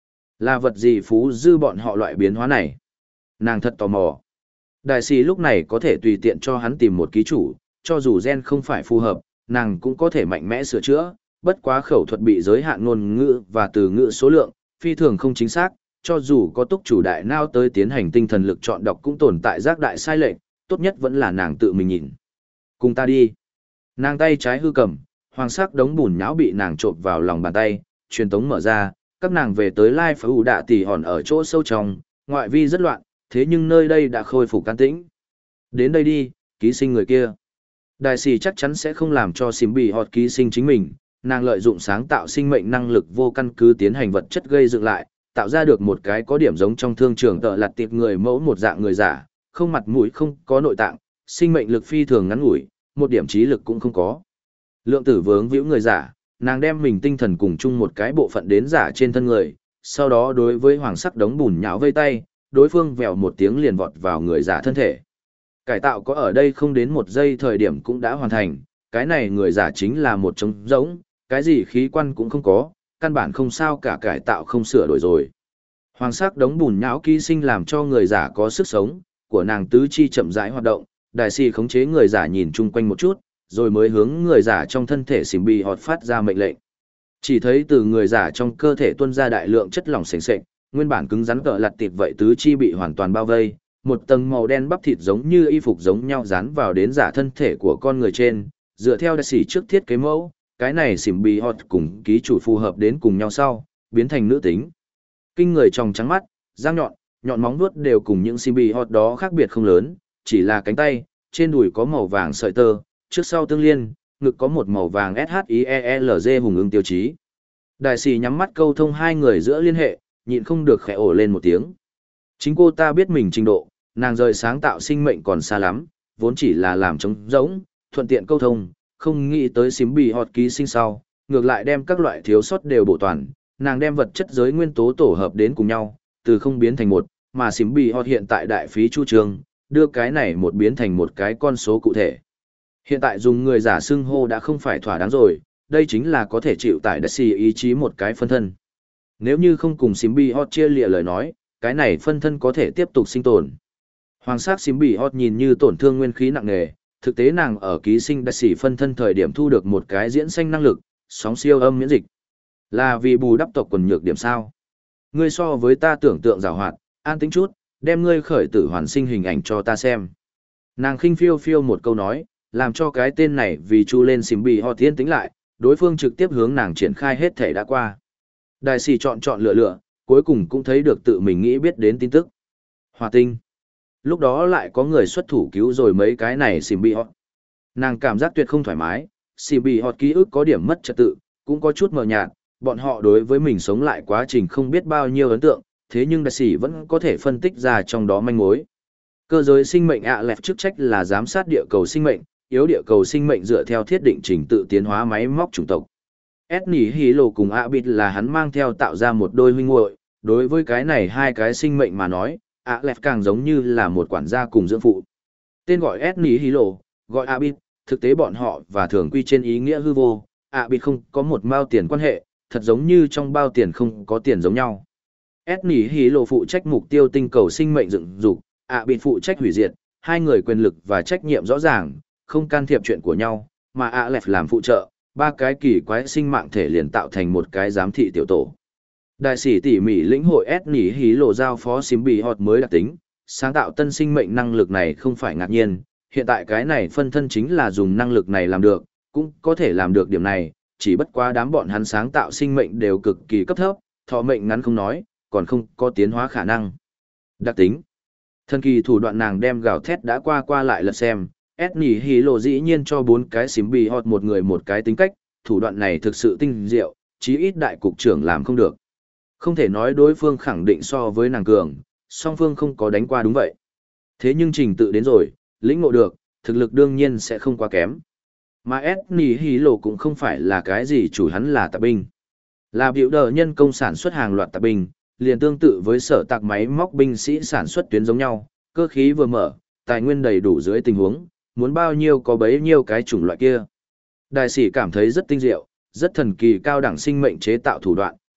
Là vật gì phú dư bọn họ loại biến hóa này? Nàng thật tò mò. Đại sĩ lúc này có thể tùy tiện cho hắn tìm một ký chủ, cho dù gen không phải phù hợp, nàng cũng có thể mạnh mẽ sửa chữa, bất quá khẩu thuật bị giới hạn ngôn ngữ và từ ngữ số lượng, phi thường không chính xác, cho dù có túc chủ đại não tới tiến hành tinh thần lực chọn đọc cũng tồn tại giác đại sai lệch, tốt nhất vẫn là nàng tự mình nhìn. Cùng ta đi. Nàng tay trái hư cầm, hoàng sắc đống bùn nhão bị nàng trộn vào lòng bàn tay, truyền tống mở ra, các nàng về tới Lai Phá Ủ Đạ Tỷ Hòn ở chỗ sâu trong, ngoại vi rất loạn, thế nhưng nơi đây đã khôi phục can tĩnh. Đến đây đi, ký sinh người kia. Đại sĩ chắc chắn sẽ không làm cho xím bị họt ký sinh chính mình, nàng lợi dụng sáng tạo sinh mệnh năng lực vô căn cứ tiến hành vật chất gây dựng lại, tạo ra được một cái có điểm giống trong thương trường tợ lặt tiệp người mẫu một dạng người giả, không mặt mũi không có nội tạng, sinh mệnh lực phi thường ngắn ngủi, một điểm trí lực cũng không có. Lượng tử vướng víu người giả, nàng đem mình tinh thần cùng chung một cái bộ phận đến giả trên thân người, sau đó đối với hoàng sắc đống bùn nhão vây tay, đối phương vèo một tiếng liền vọt vào người giả thân thể. Cải tạo có ở đây không đến một giây thời điểm cũng đã hoàn thành, cái này người giả chính là một trống rỗng, cái gì khí quan cũng không có, căn bản không sao cả cải tạo không sửa đổi rồi. Hoàng sắc đống bùn nhão ký sinh làm cho người giả có sức sống, của nàng tứ chi chậm rãi hoạt động, đại sĩ khống chế người giả nhìn chung quanh một chút, rồi mới hướng người giả trong thân thể xỉm bị họt phát ra mệnh lệnh. Chỉ thấy từ người giả trong cơ thể tuôn ra đại lượng chất lỏng sền sệt, nguyên bản cứng rắn cỡ lặt thịt vậy tứ chi bị hoàn toàn bao vây, một tầng màu đen bắp thịt giống như y phục giống nhau dán vào đến giả thân thể của con người trên, dựa theo đại sĩ trước thiết kế mẫu, cái này xỉm bị họt cùng ký chủ phù hợp đến cùng nhau sau, biến thành nữ tính. Kinh người tròng trắng mắt, răng nhọn, nhọn móng vuốt đều cùng những xỉm bị họt đó khác biệt không lớn, chỉ là cánh tay, trên đùi có màu vàng sợi tơ, trước sau tương liên, ngực có một màu vàng ét hát i e lờ giê hùng ứng tiêu chí. Đại sĩ nhắm mắt câu thông hai người giữa liên hệ, nhịn không được khẽ ổ lên một tiếng. Chính cô ta biết mình trình độ, nàng rời sáng tạo sinh mệnh còn xa lắm, vốn chỉ là làm trống rỗng, thuận tiện câu thông, không nghĩ tới xím bị họt ký sinh sau, ngược lại đem các loại thiếu sót đều bổ toàn, nàng đem vật chất giới nguyên tố tổ hợp đến cùng nhau, từ không biến thành một, mà xím bị họt hiện tại đại phí chu trường, đưa cái này một biến thành một cái con số cụ thể. Hiện tại dùng người giả xưng hô đã không phải thỏa đáng rồi, đây chính là có thể chịu tải đại sĩ ý chí một cái phân thân. Nếu như không cùng xím bị họt chia lịa lời nói, cái này phân thân có thể tiếp tục sinh tồn. Hoàng sắc xím bị họt nhìn như tổn thương nguyên khí nặng nề, thực tế nàng ở ký sinh đại sĩ phân thân thời điểm thu được một cái diễn sinh năng lực, sóng siêu âm miễn dịch. Là vì bù đắp tộc quần nhược điểm sao? Ngươi so với ta tưởng tượng giàu hoạt, an tĩnh chút, đem ngươi khởi tử hoàn sinh hình ảnh cho ta xem. Nàng khinh phiêu phiêu một câu nói, làm cho cái tên này vì chu lên xím bị họt yên tĩnh lại, đối phương trực tiếp hướng nàng triển khai hết thể đã qua. Đại sĩ chọn chọn lựa lựa, cuối cùng cũng thấy được tự mình nghĩ biết đến tin tức. Hòa tinh. Lúc đó lại có người xuất thủ cứu rồi mấy cái này xìm bị họt. Nàng cảm giác tuyệt không thoải mái, xìm bị họt ký ức có điểm mất trật tự, cũng có chút mờ nhạt, bọn họ đối với mình sống lại quá trình không biết bao nhiêu ấn tượng, thế nhưng đại sĩ vẫn có thể phân tích ra trong đó manh mối. Cơ giới sinh mệnh ạ lẹt chức trách là giám sát địa cầu sinh mệnh, yếu địa cầu sinh mệnh dựa theo thiết định trình tự tiến hóa máy móc chủng tộc. Etni Hilo cùng Abit là hắn mang theo tạo ra một đôi huynh muội, đối với cái này hai cái sinh mệnh mà nói, Aleph càng giống như là một quản gia cùng dưỡng phụ. Tên gọi Etni Hilo, gọi Abit, thực tế bọn họ và thường quy trên ý nghĩa hư vô, Abit không có một mao tiền quan hệ, thật giống như trong bao tiền không có tiền giống nhau. Etni Hilo phụ trách mục tiêu tinh cầu sinh mệnh dựng dục, Abit phụ trách hủy diệt, hai người quyền lực và trách nhiệm rõ ràng, không can thiệp chuyện của nhau, mà Aleph làm phụ trợ, ba cái kỳ quái sinh mạng thể liền tạo thành một cái giám thị tiểu tổ. Đại sĩ tỉ mỉ lĩnh hội ép nỉ hí lộ giao phó xím bị họt mới đặc tính, sáng tạo tân sinh mệnh năng lực này không phải ngạc nhiên, hiện tại cái này phân thân chính là dùng năng lực này làm được, cũng có thể làm được điểm này, chỉ bất quá đám bọn hắn sáng tạo sinh mệnh đều cực kỳ cấp thấp, thọ mệnh ngắn không nói, còn không có tiến hóa khả năng. Đặc tính. Thần kỳ thủ đoạn nàng đem gào thét đã qua qua lại lật xem, ép nỉ hí lộ dĩ nhiên cho bốn cái xím bị họt một người một cái tính cách, thủ đoạn này thực sự tinh diệu, chí ít đại cục trưởng làm không được. Không thể nói đối phương khẳng định so với nàng cường, song phương không có đánh qua đúng vậy. Thế nhưng trình tự đến rồi, lĩnh ngộ được, thực lực đương nhiên sẽ không quá kém. Mà Etni Hilo cũng không phải là cái gì chủ hắn là tạp binh. Là biểu đờ nhân công sản xuất hàng loạt tạp binh, liền tương tự với sở tạc máy móc binh sĩ sản xuất tuyến giống nhau, cơ khí vừa mở, tài nguyên đầy đủ dưới tình huống, muốn bao nhiêu có bấy nhiêu cái chủng loại kia. Đại sĩ cảm thấy rất tinh diệu, rất thần kỳ cao đẳng sinh mệnh chế tạo thủ đoạn,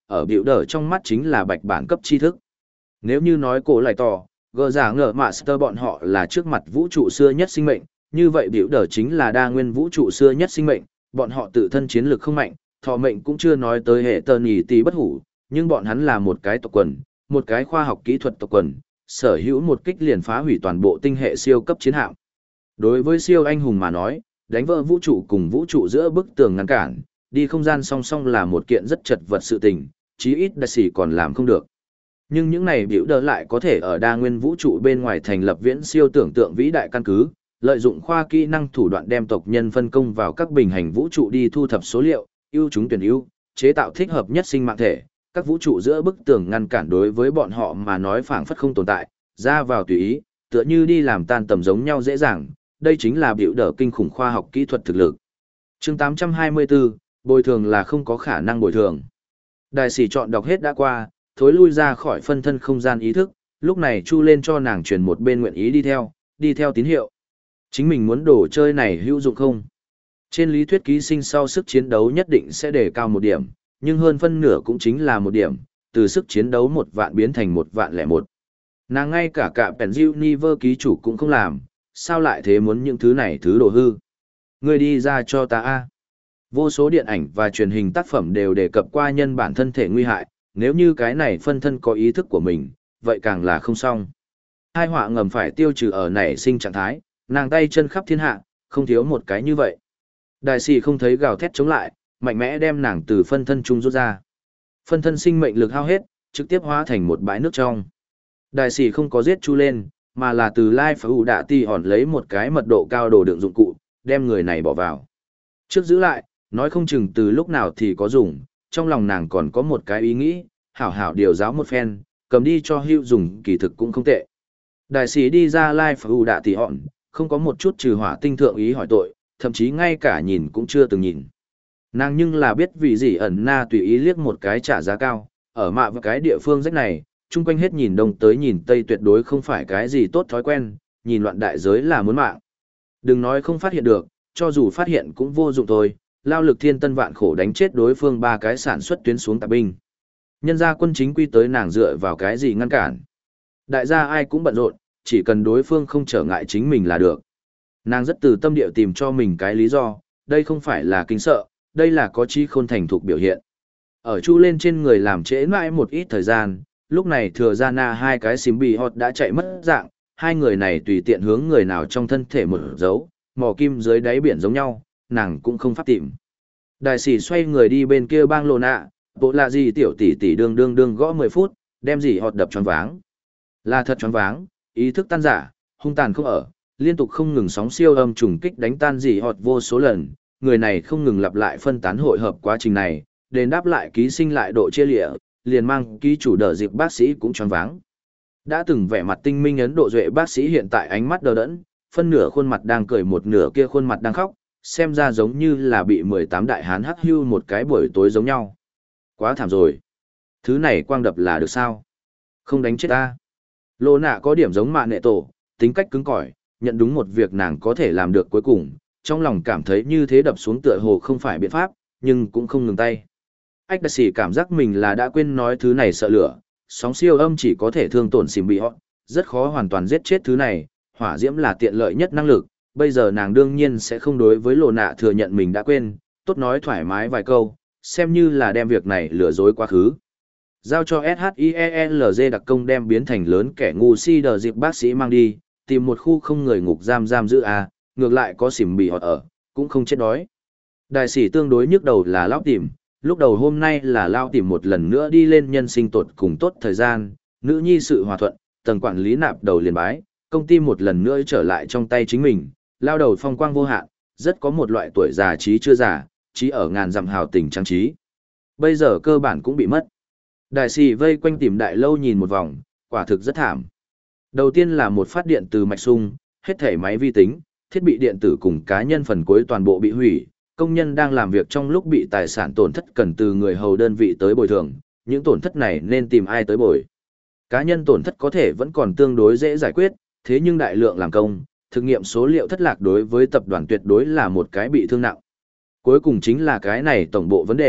ở biểu đờ trong mắt chính là bạch bản cấp tri thức. Nếu như nói cổ lại tỏ, gờ giả ngờ Master bọn họ là trước mặt vũ trụ xưa nhất sinh mệnh, như vậy biểu đờ chính là đa nguyên vũ trụ xưa nhất sinh mệnh, bọn họ tự thân chiến lược không mạnh, thọ mệnh cũng chưa nói tới hệ tờ nhì tí bất hủ, nhưng bọn hắn là một cái tộc quần, một cái khoa học kỹ thuật tộc quần, sở hữu một kích liền phá hủy toàn bộ tinh hệ siêu cấp chiến hạm. Đối với siêu anh hùng mà nói, đánh vỡ vũ trụ cùng vũ trụ giữa bức tường ngăn cản, đi không gian song song là một kiện rất chật vật sự tình, chí ít đại sĩ còn làm không được. Nhưng những này biểu đỡ lại có thể ở đa nguyên vũ trụ bên ngoài thành lập viễn siêu tưởng tượng vĩ đại căn cứ, lợi dụng khoa kỹ năng thủ đoạn đem tộc nhân phân công vào các bình hành vũ trụ đi thu thập số liệu, ưu chúng tuyển ưu, chế tạo thích hợp nhất sinh mạng thể. Các vũ trụ giữa bức tường ngăn cản đối với bọn họ mà nói phảng phất không tồn tại, ra vào tùy ý, tựa như đi làm tan tầm giống nhau dễ dàng, đây chính là biểu đỡ kinh khủng khoa học kỹ thuật thực lực. Chương tám trăm hai mươi bốn, bồi thường là không có khả năng bồi thường. Đại sĩ chọn đọc hết đã qua, thối lui ra khỏi phân thân không gian ý thức, lúc này chu lên cho nàng truyền một bên nguyện ý đi theo, đi theo tín hiệu. Chính mình muốn đồ chơi này hữu dụng không? Trên lý thuyết ký sinh sau sức chiến đấu nhất định sẽ đề cao một điểm, nhưng hơn phân nửa cũng chính là một điểm, từ sức chiến đấu một vạn biến thành một vạn lẻ một. Nàng ngay cả cả Penziuniver ký chủ cũng không làm, sao lại thế muốn những thứ này thứ đồ hư? Ngươi đi ra cho ta a. Vô số điện ảnh và truyền hình tác phẩm đều đề cập qua nhân bản thân thể nguy hại, nếu như cái này phân thân có ý thức của mình, vậy càng là không xong. Hai họa ngầm phải tiêu trừ ở nảy sinh trạng thái, nàng tay chân khắp thiên hạ, không thiếu một cái như vậy. Đại sĩ không thấy gào thét chống lại, mạnh mẽ đem nàng từ phân thân trung rút ra. Phân thân sinh mệnh lực hao hết, trực tiếp hóa thành một bãi nước trong. Đại sĩ không có giết chu lên, mà là từ lai phải ủ đạ ti hòn lấy một cái mật độ cao đồ đựng dụng cụ, đem người này bỏ vào. Trước giữ lại, nói không chừng từ lúc nào thì có dùng, trong lòng nàng còn có một cái ý nghĩ, hảo hảo điều giáo một phen, cầm đi cho hữu dùng kỳ thực cũng không tệ. Đại sĩ đi ra lai phải ủ đạ ti hòn, không có một chút trừ hỏa tinh thượng ý hỏi tội, thậm chí ngay cả nhìn cũng chưa từng nhìn. Nàng nhưng là biết vì gì ẩn na tùy ý liếc một cái trả giá cao, ở mạ và cái địa phương rách này, chung quanh hết nhìn đông tới nhìn tây tuyệt đối không phải cái gì tốt thói quen, nhìn loạn đại giới là muốn mạng. Đừng nói không phát hiện được, cho dù phát hiện cũng vô dụng thôi, lao lực thiên tân vạn khổ đánh chết đối phương ba cái sản xuất tuyến xuống tạp binh. Nhân gia quân chính quy tới nàng dựa vào cái gì ngăn cản. Đại gia ai cũng bận rộn, chỉ cần đối phương không trở ngại chính mình là được. Nàng rất từ tâm địa tìm cho mình cái lý do, đây không phải là kinh sợ, đây là có trí khôn thành thục biểu hiện. Ở chu lên trên người làm trễ mãi một ít thời gian, lúc này thừa ra na hai cái xím bì hot đã chạy mất dạng, hai người này tùy tiện hướng người nào trong thân thể một dấu, mò kim dưới đáy biển giống nhau, nàng cũng không pháp tìm. Đại sĩ xoay người đi bên kia bang lô nạ, bộ là gì tiểu tỷ tỷ đương đương đương gõ mười phút, đem gì hot đập choáng váng. Là thật choáng váng, ý thức tan giả, hung tàn không ở, liên tục không ngừng sóng siêu âm trùng kích đánh tan gì hot vô số lần, người này không ngừng lặp lại phân tán hội hợp quá trình này, đền đáp lại ký sinh lại độ chia lịa, liền mang ký chủ đỡ dịp bác sĩ cũng choáng váng. Đã từng vẻ mặt tinh minh Ấn Độ duệ bác sĩ hiện tại ánh mắt đờ đẫn, phân nửa khuôn mặt đang cười một nửa kia khuôn mặt đang khóc, xem ra giống như là bị mười tám đại hán hắc hưu một cái buổi tối giống nhau. Quá thảm rồi. Thứ này quang đập là được sao? Không đánh chết ta. Lô nạ có điểm giống mạ nệ tổ, tính cách cứng cỏi, nhận đúng một việc nàng có thể làm được cuối cùng, trong lòng cảm thấy như thế đập xuống tựa hồ không phải biện pháp, nhưng cũng không ngừng tay. Ách đại sĩ cảm giác mình là đã quên nói thứ này sợ lửa, sóng siêu âm chỉ có thể thương tổn xìm bị họ, rất khó hoàn toàn giết chết thứ này, hỏa diễm là tiện lợi nhất năng lực, bây giờ nàng đương nhiên sẽ không đối với lộ nạ thừa nhận mình đã quên, tốt nói thoải mái vài câu, xem như là đem việc này lừa dối quá khứ. Giao cho ét hát i e lờ giê đặc công đem biến thành lớn kẻ ngu si đờ dịp bác sĩ mang đi, tìm một khu không người ngục giam giam giữ a, ngược lại có xỉm bị họ ở, cũng không chết đói. Đại sĩ tương đối nhức đầu là lao tìm, lúc đầu hôm nay là lao tìm một lần nữa đi lên nhân sinh tột cùng tốt thời gian, nữ nhi sự hòa thuận, tầng quản lý nạp đầu liền bái, công ty một lần nữa trở lại trong tay chính mình, lao đầu phong quang vô hạn, rất có một loại tuổi già trí chưa già, trí ở ngàn dặm hào tình trang trí. Bây giờ cơ bản cũng bị mất. Đại sĩ vây quanh tìm đại lâu nhìn một vòng, quả thực rất thảm. Đầu tiên là một phát điện từ mạch sung, hết thể máy vi tính, thiết bị điện tử cùng cá nhân phần cuối toàn bộ bị hủy, công nhân đang làm việc trong lúc bị tài sản tổn thất cần từ người hầu đơn vị tới bồi thường, những tổn thất này nên tìm ai tới bồi. Cá nhân tổn thất có thể vẫn còn tương đối dễ giải quyết, thế nhưng đại lượng làm công, thực nghiệm số liệu thất lạc đối với tập đoàn tuyệt đối là một cái bị thương nặng. Cuối cùng chính là cái này tổng bộ vấn đề,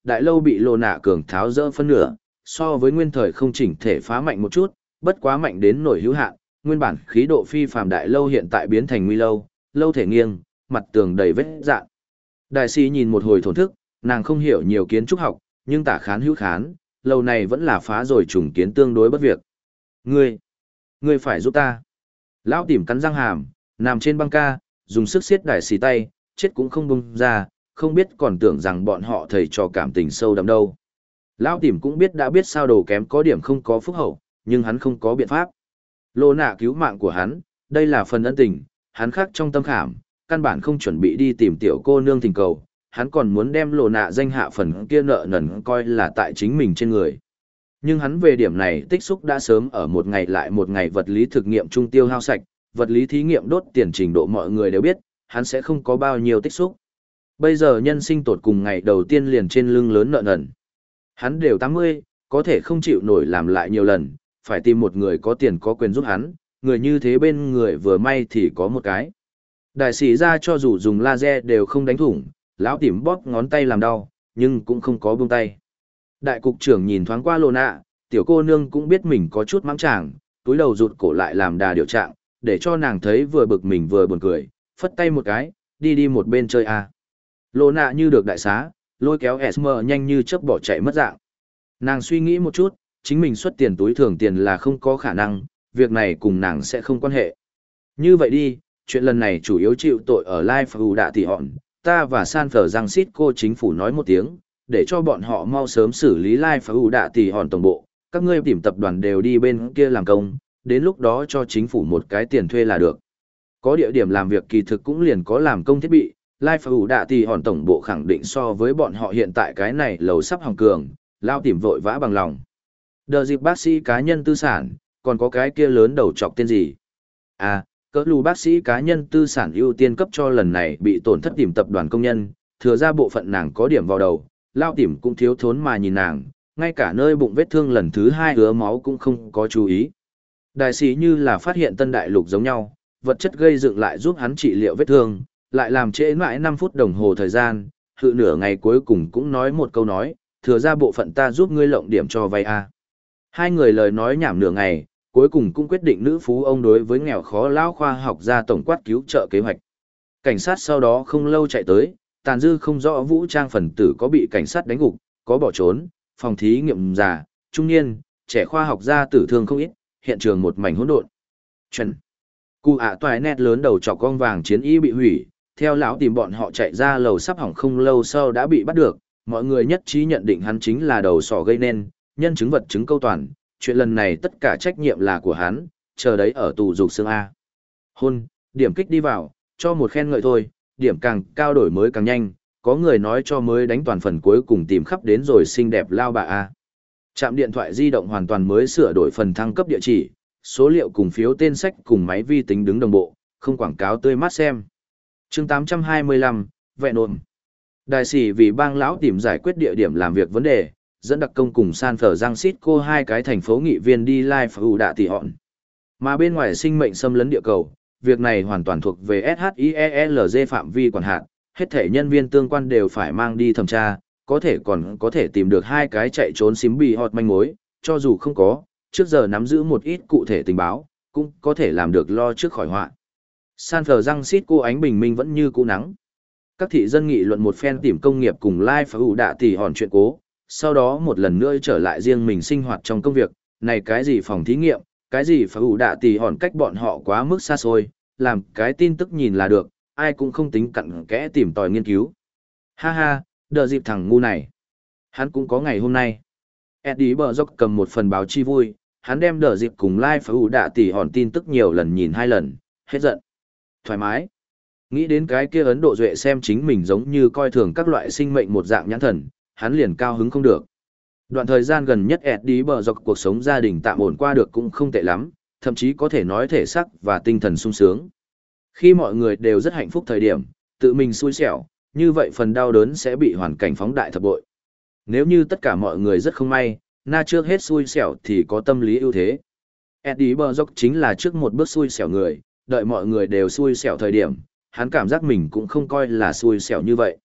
đại lâu bị Lô Nạ cường tháo rỡ phân nửa, so với nguyên thời không chỉnh thể phá mạnh một chút, bất quá mạnh đến nổi hữu hạn, nguyên bản khí độ phi phàm đại lâu hiện tại biến thành nguy lâu, lâu thể nghiêng, mặt tường đầy vết dạn. Đại sĩ nhìn một hồi thổn thức, nàng không hiểu nhiều kiến trúc học, nhưng tả khán hữu khán, lâu này vẫn là phá rồi trùng kiến tương đối bất việc. Ngươi, ngươi phải giúp ta. Lão tìm cắn răng hàm, nằm trên băng ca, dùng sức siết đại sĩ tay, chết cũng không buông ra, không biết còn tưởng rằng bọn họ thầy trò cảm tình sâu đậm đâu. Lão tìm cũng biết đã biết sao đồ kém có điểm không có phúc hậu, nhưng hắn không có biện pháp. Lô nạ cứu mạng của hắn, đây là phần ân tình, hắn khắc trong tâm khảm, căn bản không chuẩn bị đi tìm tiểu cô nương tình cầu, hắn còn muốn đem lô nạ danh hạ phần kia nợ nần coi là tại chính mình trên người. Nhưng hắn về điểm này tích xúc đã sớm ở một ngày lại một ngày vật lý thực nghiệm trung tiêu hao sạch, vật lý thí nghiệm đốt tiền trình độ mọi người đều biết, hắn sẽ không có bao nhiêu tích xúc. Bây giờ nhân sinh tột cùng ngày đầu tiên liền trên lưng lớn nợ nần. Hắn đều tám mươi, có thể không chịu nổi làm lại nhiều lần, phải tìm một người có tiền có quyền giúp hắn, người như thế bên người vừa may thì có một cái. Đại sĩ ra cho dù dùng laser đều không đánh thủng, lão tìm bóp ngón tay làm đau, nhưng cũng không có buông tay. Đại cục trưởng nhìn thoáng qua Lô Nạ, tiểu cô nương cũng biết mình có chút mắng chàng, túi đầu rụt cổ lại làm đà điều trạng, để cho nàng thấy vừa bực mình vừa buồn cười, phất tay một cái, đi đi một bên chơi à. Lô Nạ như được đại xá, lôi kéo Esmer nhanh như chớp bỏ chạy mất dạng. Nàng suy nghĩ một chút, chính mình xuất tiền túi thường tiền là không có khả năng, việc này cùng nàng sẽ không quan hệ. Như vậy đi, chuyện lần này chủ yếu chịu tội ở Life of Đạ Tỷ Hòn, ta và San Francisco chính phủ nói một tiếng, để cho bọn họ mau sớm xử lý Life of Đạ Tỷ Hòn tổng bộ, các ngươi tìm tập đoàn đều đi bên kia làm công, đến lúc đó cho chính phủ một cái tiền thuê là được. Có địa điểm làm việc kỳ thực cũng liền có làm công thiết bị, Life of Đạ Tỷ Hòn tổng bộ khẳng định so với bọn họ hiện tại cái này lầu sắp hỏng cường, lao tìm vội vã bằng lòng. Đờ dịp bác sĩ cá nhân tư sản, còn có cái kia lớn đầu chọc tên gì? À, cỡ lù bác sĩ cá nhân tư sản ưu tiên cấp cho lần này bị tổn thất tìm tập đoàn công nhân, thừa ra bộ phận nàng có điểm vào đầu, lao tìm cũng thiếu thốn mà nhìn nàng, ngay cả nơi bụng vết thương lần thứ hai ứa máu cũng không có chú ý. Đại sĩ như là phát hiện tân đại lục giống nhau, vật chất gây dựng lại giúp hắn trị liệu vết thương, lại làm trễ mãi năm phút đồng hồ thời gian, hự nửa ngày cuối cùng cũng nói một câu nói, thừa ra bộ phận ta giúp ngươi lộng điểm cho vay a. Hai người lời nói nhảm nửa ngày, cuối cùng cũng quyết định nữ phú ông đối với nghèo khó lão khoa học ra tổng quát cứu trợ kế hoạch. Cảnh sát sau đó không lâu chạy tới, tàn dư không rõ vũ trang phần tử có bị cảnh sát đánh gục, có bỏ trốn, phòng thí nghiệm già, trung niên, trẻ khoa học gia tử thương không ít, hiện trường một mảnh hỗn độn. Chuẩn. Cụ ạ toài nét lớn đầu chọc con vàng chiến y bị hủy, theo lão tìm bọn họ chạy ra lầu sắp hỏng không lâu sau đã bị bắt được, mọi người nhất trí nhận định hắn chính là đầu sỏ gây nên, nhân chứng vật chứng câu toàn, chuyện lần này tất cả trách nhiệm là của hắn, chờ đấy ở tù dục xương A. Hôn, điểm kích đi vào, cho một khen ngợi thôi, điểm càng cao đổi mới càng nhanh, có người nói cho mới đánh toàn phần cuối cùng tìm khắp đến rồi xinh đẹp lao bà A. Trạm điện thoại di động hoàn toàn mới sửa đổi phần thăng cấp địa chỉ, số liệu cùng phiếu tên sách cùng máy vi tính đứng đồng bộ, không quảng cáo tươi mát xem. chương tám trăm hai mươi lăm, vẹn ổn. Đại sĩ vì bang lão tìm giải quyết địa điểm làm việc vấn đề, dẫn đặc công cùng San Francisco hai cái thành phố nghị viên đi Life of Đạ Tỷ Hòn. Mà bên ngoài sinh mệnh xâm lấn địa cầu, việc này hoàn toàn thuộc về ét hát i e lờ giê phạm vi quản hạt, hết thể nhân viên tương quan đều phải mang đi thẩm tra, có thể còn có thể tìm được hai cái chạy trốn xím bì họt manh mối, cho dù không có, trước giờ nắm giữ một ít cụ thể tình báo, cũng có thể làm được lo trước khỏi họa. San Francisco ánh bình minh vẫn như cũ nắng. Các thị dân nghị luận một phen tìm công nghiệp cùng Life of Đạ Tỷ Hòn chuyện cố, sau đó một lần nữa trở lại riêng mình sinh hoạt trong công việc, này cái gì phòng thí nghiệm, cái gì phải ủ Đạ Tỷ Hòn cách bọn họ quá mức xa xôi, làm cái tin tức nhìn là được, ai cũng không tính cặn kẽ tìm tòi nghiên cứu. Ha ha, đợi dịp thằng ngu này. Hắn cũng có ngày hôm nay. Eddie bờ dốc cầm một phần báo chi vui, hắn đem đợi dịp cùng Life of Đạ Tỷ Hòn tin tức nhiều lần nhìn hai lần, hết giận. Thoải mái. Nghĩ đến cái kia Ấn Độ Duệ xem chính mình giống như coi thường các loại sinh mệnh một dạng nhãn thần, hắn liền cao hứng không được. Đoạn thời gian gần nhất Eddie bờ dọc cuộc sống gia đình tạm ổn qua được cũng không tệ lắm, thậm chí có thể nói thể sắc và tinh thần sung sướng. Khi mọi người đều rất hạnh phúc thời điểm, tự mình xui xẻo, như vậy phần đau đớn sẽ bị hoàn cảnh phóng đại thập bội. Nếu như tất cả mọi người rất không may, na trước hết xui xẻo thì có tâm lý ưu thế. Eddie bờ dọc chính là trước một bước xui xẻo người, đợi mọi người đều xui xẻo thời điểm, hắn cảm giác mình cũng không coi là xui xẻo như vậy.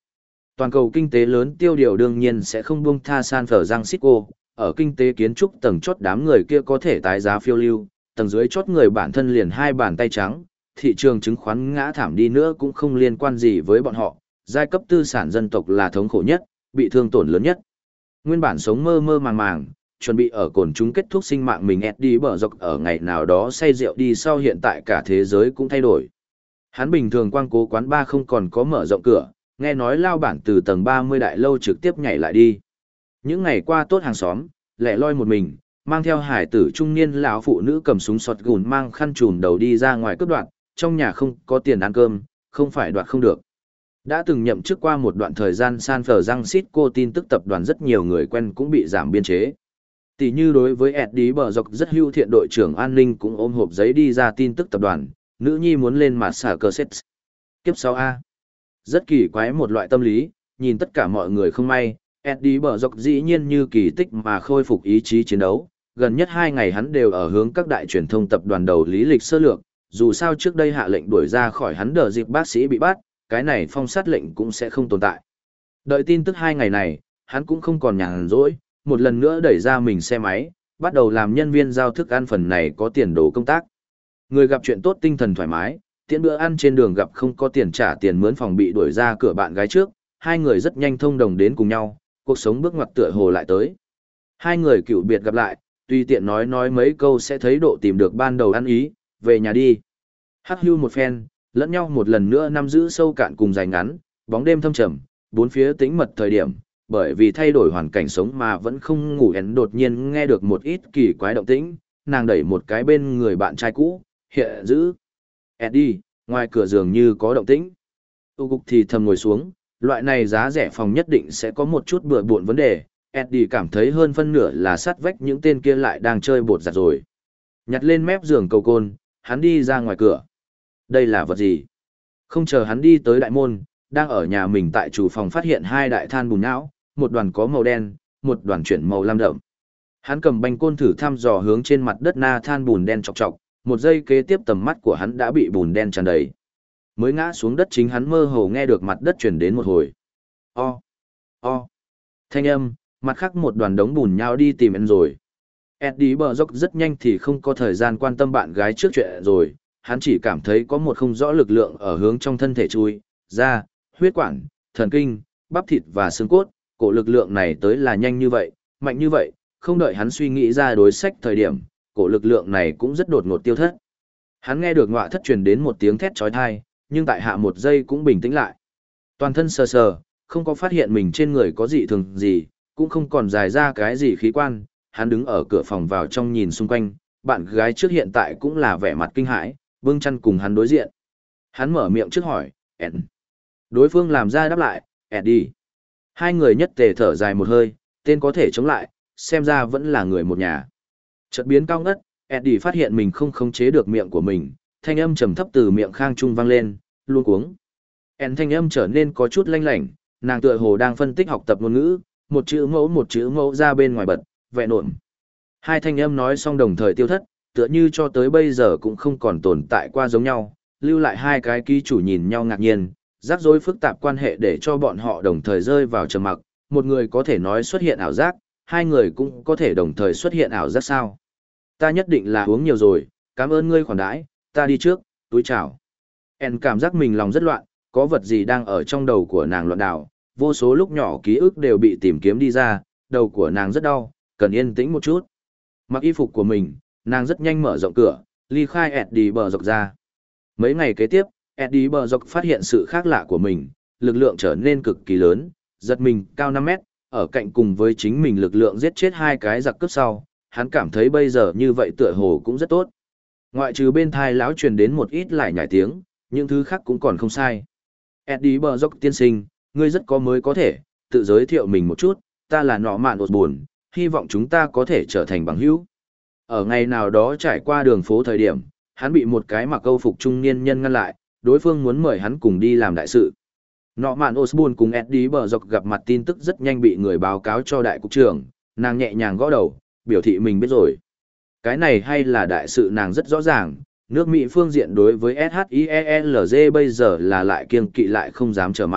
Toàn cầu kinh tế lớn tiêu điều đương nhiên sẽ không buông tha San Francisco, ở kinh tế kiến trúc tầng chót đám người kia có thể tái giá phiêu lưu, tầng dưới chót người bản thân liền hai bàn tay trắng, thị trường chứng khoán ngã thảm đi nữa cũng không liên quan gì với bọn họ, giai cấp tư sản dân tộc là thống khổ nhất, bị thương tổn lớn nhất. Nguyên bản sống mơ mơ màng màng, chuẩn bị ở cồn chúng kết thúc sinh mạng mình Eddie bở dọc ở ngày nào đó say rượu đi sau hiện tại cả thế giới cũng thay đổi. Hắn bình thường quang cố quán ba không còn có mở rộng cửa, nghe nói lao bản từ tầng ba mươi đại lâu trực tiếp nhảy lại đi. Những ngày qua tốt hàng xóm, lẻ loi một mình, mang theo hải tử trung niên lão phụ nữ cầm súng sọt gùn mang khăn trùm đầu đi ra ngoài cướp đoạt, trong nhà không có tiền ăn cơm, không phải đoạt không được. Đã từng nhậm chức qua một đoạn thời gian San Francisco tin tức tập đoàn rất nhiều người quen cũng bị giảm biên chế. Tỷ như đối với Eddie bở dọc rất hưu thiện đội trưởng an ninh cũng ôm hộp giấy đi ra tin tức tập đoàn, nữ nhi muốn lên mặt xả cờ xét. Kiếp sau A. Rất kỳ quái một loại tâm lý, nhìn tất cả mọi người không may, Eddie bở dọc dĩ nhiên như kỳ tích mà khôi phục ý chí chiến đấu. Gần nhất hai ngày hắn đều ở hướng các đại truyền thông tập đoàn đầu lý lịch sơ lược, dù sao trước đây hạ lệnh đuổi ra khỏi hắn đờ dịp bác sĩ bị bắt, cái này phong sát lệnh cũng sẽ không tồn tại. Đợi tin tức hai ngày này, hắn cũng không còn nhàn rỗi, một lần nữa đẩy ra mình xe máy, bắt đầu làm nhân viên giao thức ăn phần này có tiền đồ công tác. Người gặp chuyện tốt tinh thần thoải mái, tiễn bữa ăn trên đường gặp không có tiền trả tiền mướn phòng bị đuổi ra cửa bạn gái trước, hai người rất nhanh thông đồng đến cùng nhau, cuộc sống bước ngoặt tựa hồ lại tới. Hai người cựu biệt gặp lại, tùy tiện nói nói mấy câu sẽ thấy độ tìm được ban đầu ăn ý, về nhà đi. Hắc hưu một phen, lẫn nhau một lần nữa nắm giữ sâu cạn cùng dài ngắn, bóng đêm thâm trầm, bốn phía tĩnh mật thời điểm, bởi vì thay đổi hoàn cảnh sống mà vẫn không ngủ én đột nhiên nghe được một ít kỳ quái động tĩnh, nàng đẩy một cái bên người bạn trai cũ, hiện giữ. Eddie, ngoài cửa giường như có động tĩnh. Tu cục thì thầm ngồi xuống, loại này giá rẻ phòng nhất định sẽ có một chút bừa bộn vấn đề, Eddie cảm thấy hơn phân nửa là sát vách những tên kia lại đang chơi bột giặt rồi. Nhặt lên mép giường cầu côn, hắn đi ra ngoài cửa. Đây là vật gì? Không chờ hắn đi tới đại môn, đang ở nhà mình tại chủ phòng phát hiện hai đại than bùn nhão, một đoàn có màu đen, một đoàn chuyển màu lam đậm. Hắn cầm banh côn thử thăm dò hướng trên mặt đất na than bùn đen chọc chọc, một giây kế tiếp tầm mắt của hắn đã bị bùn đen tràn đầy. Mới ngã xuống đất chính hắn mơ hồ nghe được mặt đất chuyển đến một hồi. O, o, thanh âm, mặt khác một đoàn đống bùn nhão đi tìm em rồi. Eddie bở dốc rất nhanh thì không có thời gian quan tâm bạn gái trước chuyện rồi, hắn chỉ cảm thấy có một không rõ lực lượng ở hướng trong thân thể chui, da, huyết quản, thần kinh, bắp thịt và xương cốt, cổ lực lượng này tới là nhanh như vậy, mạnh như vậy, không đợi hắn suy nghĩ ra đối sách thời điểm, cổ lực lượng này cũng rất đột ngột tiêu thất. Hắn nghe được ngọa thất truyền đến một tiếng thét chói tai, nhưng tại hạ một giây cũng bình tĩnh lại. Toàn thân sờ sờ, không có phát hiện mình trên người có dị thường gì, cũng không còn dài ra cái gì khí quan, hắn đứng ở cửa phòng vào trong nhìn xung quanh, bạn gái trước hiện tại cũng là vẻ mặt kinh hãi, vương chăn cùng hắn đối diện. Hắn mở miệng trước hỏi, Ed. Đối phương làm ra đáp lại, Eddie. Hai người nhất tề thở dài một hơi, tên có thể chống lại, xem ra vẫn là người một nhà. Chợt biến cao ngất, Eddie phát hiện mình không khống chế được miệng của mình, thanh âm trầm thấp từ miệng khang trung vang lên, luôn cuống. Ed thanh âm trở nên có chút lanh lảnh, nàng tựa hồ đang phân tích học tập ngôn ngữ, một chữ mẫu một chữ mẫu ra bên ngoài bật, vẹn ổn. Hai thanh âm nói xong đồng thời tiêu thất, tựa như cho tới bây giờ cũng không còn tồn tại qua giống nhau, lưu lại hai cái ký chủ nhìn nhau ngạc nhiên, rắc rối phức tạp quan hệ để cho bọn họ đồng thời rơi vào trầm mặc, một người có thể nói xuất hiện ảo giác, hai người cũng có thể đồng thời xuất hiện ảo giác sao. Ta nhất định là uống nhiều rồi, cảm ơn ngươi khoản đãi, ta đi trước, túi chào. En cảm giác mình lòng rất loạn, có vật gì đang ở trong đầu của nàng loạn đảo, vô số lúc nhỏ ký ức đều bị tìm kiếm đi ra, đầu của nàng rất đau, cần yên tĩnh một chút. Mặc y phục của mình, nàng rất nhanh mở rộng cửa, ly khai Eddie bờ dọc ra. Mấy ngày kế tiếp, Eddie bờ dọc phát hiện sự khác lạ của mình, lực lượng trở nên cực kỳ lớn, giật mình cao năm mét, ở cạnh cùng với chính mình lực lượng giết chết hai cái giặc cướp sau, hắn cảm thấy bây giờ như vậy tựa hồ cũng rất tốt. Ngoại trừ bên thai lão truyền đến một ít lại nhảy tiếng, những thứ khác cũng còn không sai. Eddie bờ dọc tiên sinh, ngươi rất có mới có thể, tự giới thiệu mình một chút, ta là nọ mạn buồn, hy vọng chúng ta có thể trở thành bằng hữu. Ở ngày nào đó trải qua đường phố thời điểm, hắn bị một cái mặc câu phục trung niên nhân ngăn lại, đối phương muốn mời hắn cùng đi làm đại sự. Nọ mạn Osborne cùng Eddie bờ dọc gặp mặt tin tức rất nhanh bị người báo cáo cho đại cục trưởng, nàng nhẹ nhàng gõ đầu, biểu thị mình biết rồi. Cái này hay là đại sự nàng rất rõ ràng, nước Mỹ phương diện đối với ét hát i e lờ giê bây giờ là lại kiêng kỵ lại không dám trở mặt,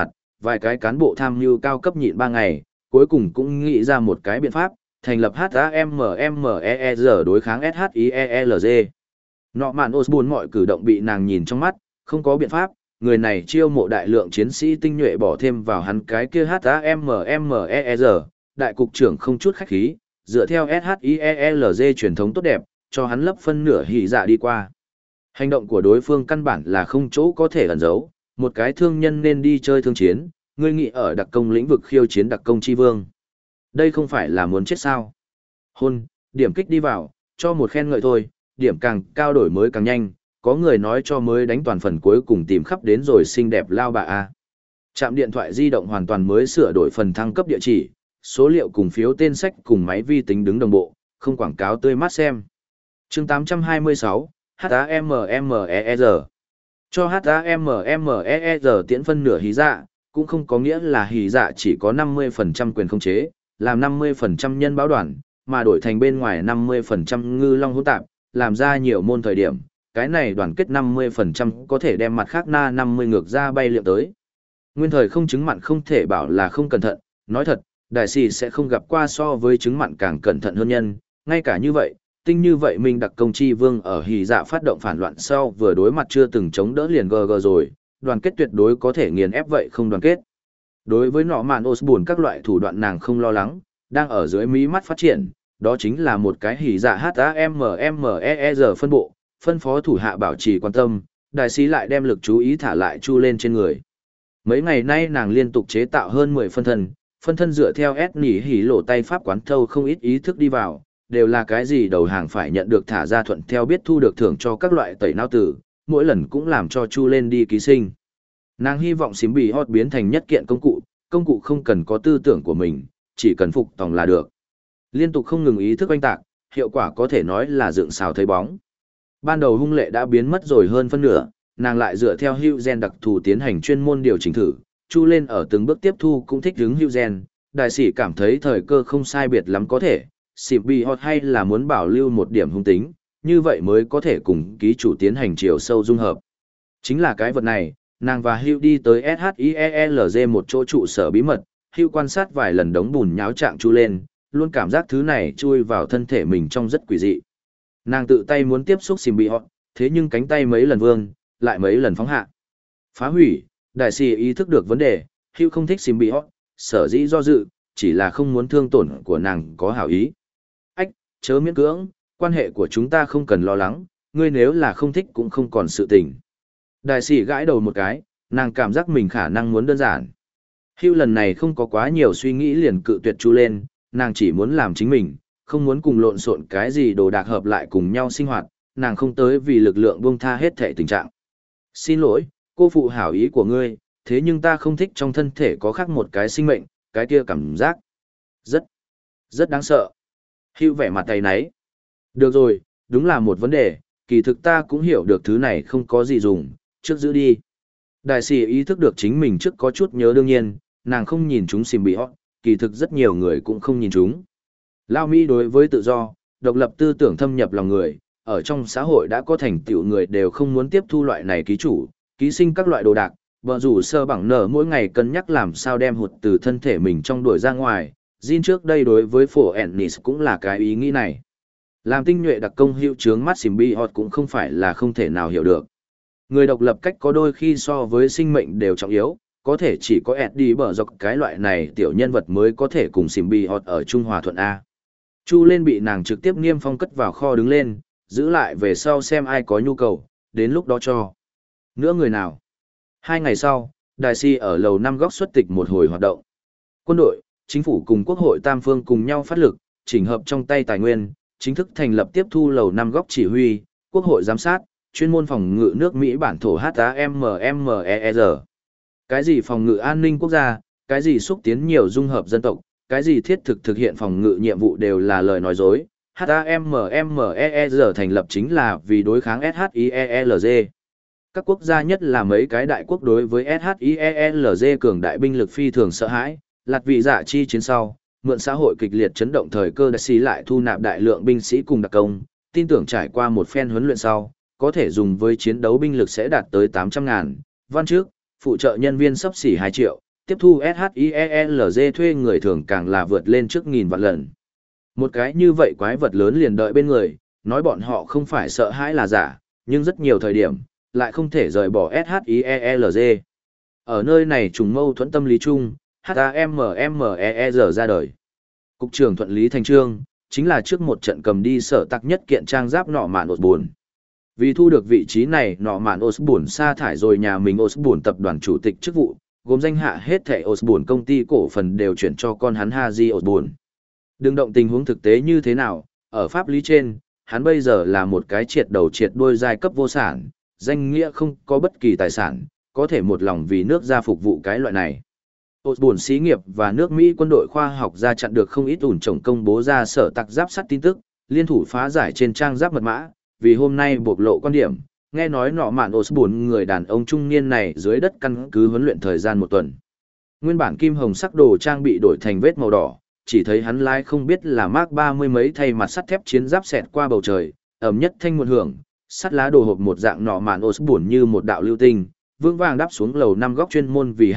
vài cái cán bộ tham mưu cao cấp nhịn ba ngày, cuối cùng cũng nghĩ ra một cái biện pháp, thành lập hát a em em e e rờ đối kháng ét hát i e lờ giê. Nọ mạn Osborne mọi cử động bị nàng nhìn trong mắt, không có biện pháp, người này chiêu mộ đại lượng chiến sĩ tinh nhuệ bỏ thêm vào hắn cái kia hát a em em e e rờ, đại cục trưởng không chút khách khí, dựa theo ét hát i e lờ giê truyền thống tốt đẹp, cho hắn lấp phân nửa hỉ dạ đi qua. Hành động của đối phương căn bản là không chỗ có thể ẩn giấu, một cái thương nhân nên đi chơi thương chiến, ngươi nghĩ ở đặc công lĩnh vực khiêu chiến đặc công chi vương. Đây không phải là muốn chết sao. Hôn, điểm kích đi vào, cho một khen ngợi thôi, điểm càng cao đổi mới càng nhanh, có người nói cho mới đánh toàn phần cuối cùng tìm khắp đến rồi xinh đẹp lao bà A. Trạm điện thoại di động hoàn toàn mới sửa đổi phần thăng cấp địa chỉ, số liệu cùng phiếu tên sách cùng máy vi tính đứng đồng bộ, không quảng cáo tươi mát xem. Chương tám trăm hai mươi sáu, hát a em em e e rờ. Cho hát a em em e e rờ tiễn phân nửa hí dạ, cũng không có nghĩa là hí dạ chỉ có năm mươi phần trăm quyền khống chế, làm năm mươi phần trăm nhân báo đoàn, mà đổi thành bên ngoài năm mươi phần trăm ngư long hỗn tạp, làm ra nhiều môn thời điểm, cái này đoàn kết năm mươi phần trăm có thể đem mặt khác na năm mươi ngược ra bay liệm tới. Nguyên thời không chứng mặn không thể bảo là không cẩn thận, nói thật, đại sĩ sẽ không gặp qua so với chứng mặn càng cẩn thận hơn nhân, ngay cả như vậy, tinh như vậy mình đặc công chi vương ở hỉ dạ phát động phản loạn sau vừa đối mặt chưa từng chống đỡ liền gờ gờ rồi, đoàn kết tuyệt đối có thể nghiền ép vậy không đoàn kết. Đối với nọ mạn Osborne các loại thủ đoạn nàng không lo lắng, đang ở dưới mí mắt phát triển, đó chính là một cái hỉ dạ hát a em em e e rờ phân bộ, phân phó thủ hạ bảo trì quan tâm, đại sĩ lại đem lực chú ý thả lại chu lên trên người. Mấy ngày nay nàng liên tục chế tạo hơn mười phân thân, phân thân dựa theo ép nỉ hỉ lộ tay pháp quán thâu không ít ý thức đi vào, đều là cái gì đầu hàng phải nhận được thả ra thuận theo biết thu được thưởng cho các loại tẩy não tử, mỗi lần cũng làm cho chu lên đi ký sinh. Nàng hy vọng xím bị hot biến thành nhất kiện công cụ, công cụ không cần có tư tưởng của mình, chỉ cần phục tòng là được. Liên tục không ngừng ý thức oanh tạc, hiệu quả có thể nói là dựng xào thấy bóng. Ban đầu hung lệ đã biến mất rồi hơn phân nửa, nàng lại dựa theo hữu gen đặc thù tiến hành chuyên môn điều chỉnh thử, chu lên ở từng bước tiếp thu cũng thích ứng hữu gen, đại sĩ cảm thấy thời cơ không sai biệt lắm có thể, xịp bị hot hay là muốn bảo lưu một điểm hung tính, như vậy mới có thể cùng ký chủ tiến hành chiều sâu dung hợp. Chính là cái vật này, nàng và hữu đi tới ét hát i e lờ giê một chỗ trụ sở bí mật, hữu quan sát vài lần đống bùn nháo trạng chu lên, luôn cảm giác thứ này chui vào thân thể mình trong rất quỷ dị. Nàng tự tay muốn tiếp xúc xìm bị họ, thế nhưng cánh tay mấy lần vương, lại mấy lần phóng hạ. Phá hủy, đại sĩ ý thức được vấn đề, hữu không thích xìm bị họ, sở dĩ do dự, chỉ là không muốn thương tổn của nàng có hảo ý. Ách, chớ miễn cưỡng, quan hệ của chúng ta không cần lo lắng, ngươi nếu là không thích cũng không còn sự tình. Đại sĩ gãi đầu một cái, nàng cảm giác mình khả năng muốn đơn giản. Hữu lần này không có quá nhiều suy nghĩ liền cự tuyệt chu lên, nàng chỉ muốn làm chính mình, không muốn cùng lộn xộn cái gì đồ đạc hợp lại cùng nhau sinh hoạt, nàng không tới vì lực lượng buông tha hết thể tình trạng. Xin lỗi, cô phụ hảo ý của ngươi, thế nhưng ta không thích trong thân thể có khác một cái sinh mệnh, cái kia cảm giác rất, rất đáng sợ. Hữu vẻ mặt tay náy. Được rồi, đúng là một vấn đề, kỳ thực ta cũng hiểu được thứ này không có gì dùng, trước giữ đi. Đại sĩ ý thức được chính mình trước có chút nhớ đương nhiên, nàng không nhìn chúng xìm bị hót, kỳ thực rất nhiều người cũng không nhìn chúng. Lao Mỹ đối với tự do, độc lập tư tưởng thâm nhập lòng người, ở trong xã hội đã có thành tựu người đều không muốn tiếp thu loại này ký chủ, ký sinh các loại đồ đạc, bờ rủ sơ bằng nở mỗi ngày cân nhắc làm sao đem hụt từ thân thể mình trong đuổi ra ngoài. Jin trước đây đối với phổ Ennis cũng là cái ý nghĩ này. Làm tinh nhuệ đặc công hữu trướng mắt xìm bị hót cũng không phải là không thể nào hiểu được. Người độc lập cách có đôi khi so với sinh mệnh đều trọng yếu, có thể chỉ có Eddie bở dọc cái loại này tiểu nhân vật mới có thể cùng xìm bị hót ở Trung Hòa Thuận A. Chu lên bị nàng trực tiếp niêm phong cất vào kho đứng lên, giữ lại về sau xem ai có nhu cầu, đến lúc đó cho. Nữa người nào? Hai ngày sau, đại sĩ ở lầu năm góc xuất tịch một hồi hoạt động. Quân đội, chính phủ cùng quốc hội tam phương cùng nhau phát lực, chỉnh hợp trong tay tài nguyên, chính thức thành lập tiếp thu lầu năm góc chỉ huy, quốc hội giám sát, chuyên môn phòng ngự nước Mỹ bản thổ hát a em em e e rờ. Cái gì phòng ngự an ninh quốc gia, cái gì xúc tiến nhiều dung hợp dân tộc, cái gì thiết thực thực hiện phòng ngự nhiệm vụ đều là lời nói dối. hát a em em e e rờ thành lập chính là vì đối kháng ét hát i e lờ giê. Các quốc gia nhất là mấy cái đại quốc đối với ét hát i e lờ giê cường đại binh lực phi thường sợ hãi, lạt vị dạ chi chiến sau, mượn xã hội kịch liệt chấn động thời cơ đại sĩ lại thu nạp đại lượng binh sĩ cùng đặc công, tin tưởng trải qua một phen huấn luyện sau, có thể dùng với chiến đấu binh lực sẽ đạt tới tám trăm ngàn, văn trước, phụ trợ nhân viên sắp xỉ hai triệu, tiếp thu SHIELZ thuê người thường càng là vượt lên trước nghìn vạn lần. Một cái như vậy quái vật lớn liền đợi bên người, nói bọn họ không phải sợ hãi là giả, nhưng rất nhiều thời điểm, lại không thể rời bỏ SHIELZ. Ở nơi này trùng mâu thuẫn tâm lý chung, HAMMER ra đời. Cục trưởng thuận lý thành trương, chính là trước một trận cầm đi sở tặc nhất kiện trang giáp nọ mạn Osborn. Vì thu được vị trí này nọ mạn Osborn sa thải rồi nhà mình Osborn tập đoàn chủ tịch chức vụ, gồm danh hạ hết thẻ Osborn công ty cổ phần đều chuyển cho con hắn Haji Osborn. Đừng động tình huống thực tế như thế nào, ở pháp lý trên, hắn bây giờ là một cái triệt đầu triệt đuôi giai cấp vô sản, danh nghĩa không có bất kỳ tài sản, có thể một lòng vì nước ra phục vụ cái loại này. Osborn xí nghiệp và nước Mỹ quân đội khoa học ra chặn được không ít ủn trồng công bố ra sở tặc giáp sắt tin tức, liên thủ phá giải trên trang giáp mật mã, vì hôm nay bộc lộ quan điểm, nghe nói nọ mạn Osborn người đàn ông trung niên này dưới đất căn cứ huấn luyện thời gian một tuần. Nguyên bản kim hồng sắc đồ trang bị đổi thành vết màu đỏ, chỉ thấy hắn lái không biết là Mark ba mươi mấy thay mặt sắt thép chiến giáp xẹt qua bầu trời, ẩm nhất thanh một hưởng, sắt lá đồ hộp một dạng nọ mạn Osborn như một đạo lưu tinh, vững vàng đáp xuống lầu năm góc chuyên môn vì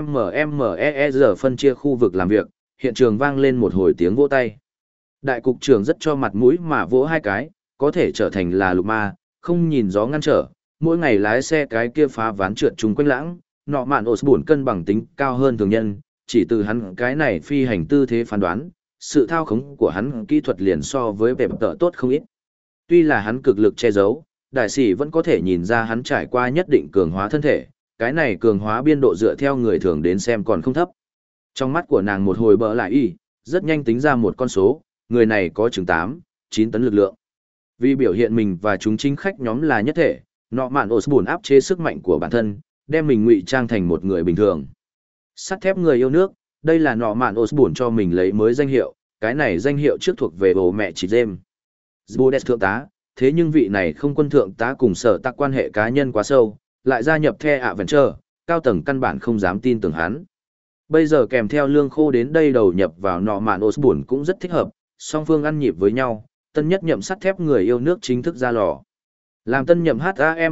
HAMMER phân chia khu vực làm việc, hiện trường vang lên một hồi tiếng vỗ tay. Đại cục trưởng rất cho mặt mũi mà vỗ hai cái, có thể trở thành là lục ma, không nhìn gió ngăn trở, mỗi ngày lái xe cái kia phá ván trượt chung quanh lãng, nọ mạn Osborn cân bằng tính cao hơn thường nhân, chỉ từ hắn cái này phi hành tư thế phán đoán, sự thao khống của hắn kỹ thuật liền so với bẹp tợ tốt không ít. Tuy là hắn cực lực che giấu, đại sĩ vẫn có thể nhìn ra hắn trải qua nhất định cường hóa thân thể, cái này cường hóa biên độ dựa theo người thường đến xem còn không thấp. Trong mắt của nàng một hồi bỡ lại y, rất nhanh tính ra một con số, người này có chừng tám, chín tấn lực lượng. Vì biểu hiện mình và chúng chính khách nhóm là nhất thể, nọ mạn Osborn áp chế sức mạnh của bản thân, đem mình ngụy trang thành một người bình thường. Sắt thép người yêu nước, đây là nọ mạn Osborn cho mình lấy mới danh hiệu, cái này danh hiệu trước thuộc về bố mẹ chị James. Zbodes thượng tá, thế nhưng vị này không quân thượng tá cùng sở tắc quan hệ cá nhân quá sâu, lại gia nhập The Adventure, cao tầng căn bản không dám tin tưởng hắn. Bây giờ kèm theo lương khô đến đây đầu nhập vào nọ mạn Osborn cũng rất thích hợp, song phương ăn nhịp với nhau, tân nhất nhậm sắt thép người yêu nước chính thức ra lò. Làm tân nhậm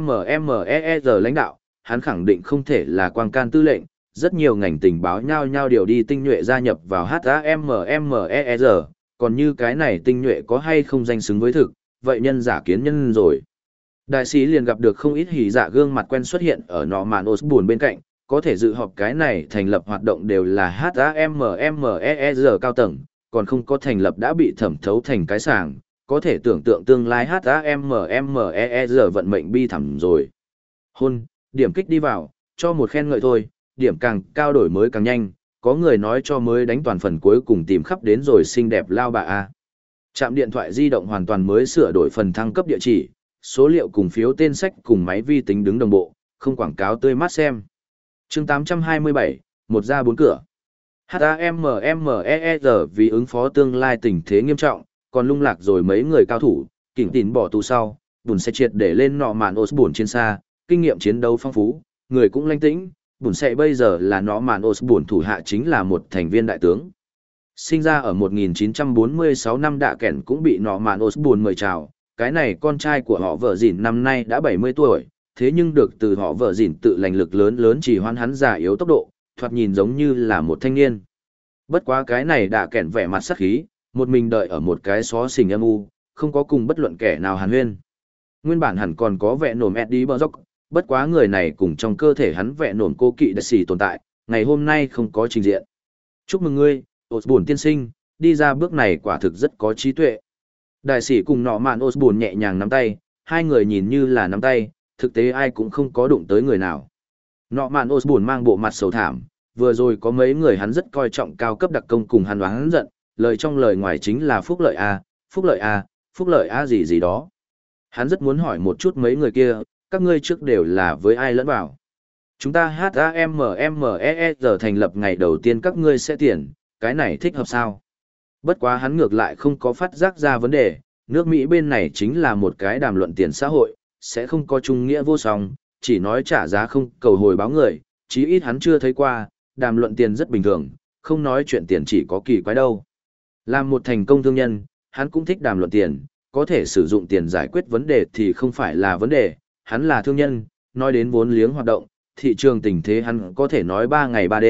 HAMMER lãnh đạo, hắn khẳng định không thể là quang can tư lệnh, rất nhiều ngành tình báo nhau nhau điều đi tinh nhuệ gia nhập vào HAMMER, còn như cái này tinh nhuệ có hay không danh xứng với thực, vậy nhân giả kiến nhân rồi. Đại sĩ liền gặp được không ít hỉ dạ gương mặt quen xuất hiện ở nọ mạn Osborn bên cạnh, có thể dự họp cái này thành lập hoạt động đều là HAMMER cao tầng, còn không có thành lập đã bị thẩm thấu thành cái sàng, có thể tưởng tượng tương lai HAMMER vận mệnh bi thẳm rồi. Hôn, điểm kích đi vào, cho một khen ngợi thôi, điểm càng cao đổi mới càng nhanh, có người nói cho mới đánh toàn phần cuối cùng tìm khắp đến rồi xinh đẹp lao bà A. Trạm điện thoại di động hoàn toàn mới sửa đổi phần thăng cấp địa chỉ, số liệu cùng phiếu tên sách cùng máy vi tính đứng đồng bộ, không quảng cáo tươi mát xem. Chương tám trăm hai mươi bảy, một ra bốn cửa. HAMMER vì ứng phó tương lai tình thế nghiêm trọng, còn lung lạc rồi mấy người cao thủ, kỉnh tín bỏ tù sau, bùn sẽ triệt để lên nọ mạn Osborn trên xa, kinh nghiệm chiến đấu phong phú, người cũng lanh tĩnh, bùn sẽ bây giờ là nọ mạn Osborn thủ hạ chính là một thành viên đại tướng. Sinh ra ở một nghìn chín trăm bốn mươi sáu năm đạ kẻn cũng bị nọ mạn Osborn mời chào, cái này con trai của họ vợ dỉn năm nay đã bảy mươi tuổi, thế nhưng được từ họ vợ dỉn tự lành lực lớn lớn chỉ hoan hắn già yếu tốc độ, thoạt nhìn giống như là một thanh niên. Bất quá cái này đạ kẻn vẻ mặt sắc khí, một mình đợi ở một cái xó xỉnh âm u, không có cùng bất luận kẻ nào hàn huyên. Nguyên bản hẳn còn có vẻ nổm Eddie Brock, bất quá người này cùng trong cơ thể hắn vẻ nổm cô kỵ đặc xì tồn tại, ngày hôm nay không có trình diện. Chúc mừng ngươi, Osborn tiên sinh, đi ra bước này quả thực rất có trí tuệ. Đại sĩ cùng nọ mạn Osborn nhẹ nhàng nắm tay, hai người nhìn như là nắm tay, thực tế ai cũng không có đụng tới người nào. Nọ mạn Osborn mang bộ mặt sầu thảm, vừa rồi có mấy người hắn rất coi trọng cao cấp đặc công cùng hắn oán giận, lời trong lời ngoài chính là phúc lợi A, phúc lợi A, phúc lợi A gì gì đó. Hắn rất muốn hỏi một chút mấy người kia, các ngươi trước đều là với ai lẫn vào. Chúng ta HAMMER thành lập ngày đầu tiên các ngươi sẽ tiền, cái này thích hợp sao? Bất quá hắn ngược lại không có phát giác ra vấn đề, nước Mỹ bên này chính là một cái đàm luận tiền xã hội, sẽ không có chung nghĩa vô song, chỉ nói trả giá không cầu hồi báo người, chí ít hắn chưa thấy qua, đàm luận tiền rất bình thường, không nói chuyện tiền chỉ có kỳ quái đâu. Làm một thành công thương nhân, hắn cũng thích đàm luận tiền, có thể sử dụng tiền giải quyết vấn đề thì không phải là vấn đề, hắn là thương nhân, nói đến vốn liếng hoạt động, thị trường tình thế hắn có thể nói ba ngày ba đêm,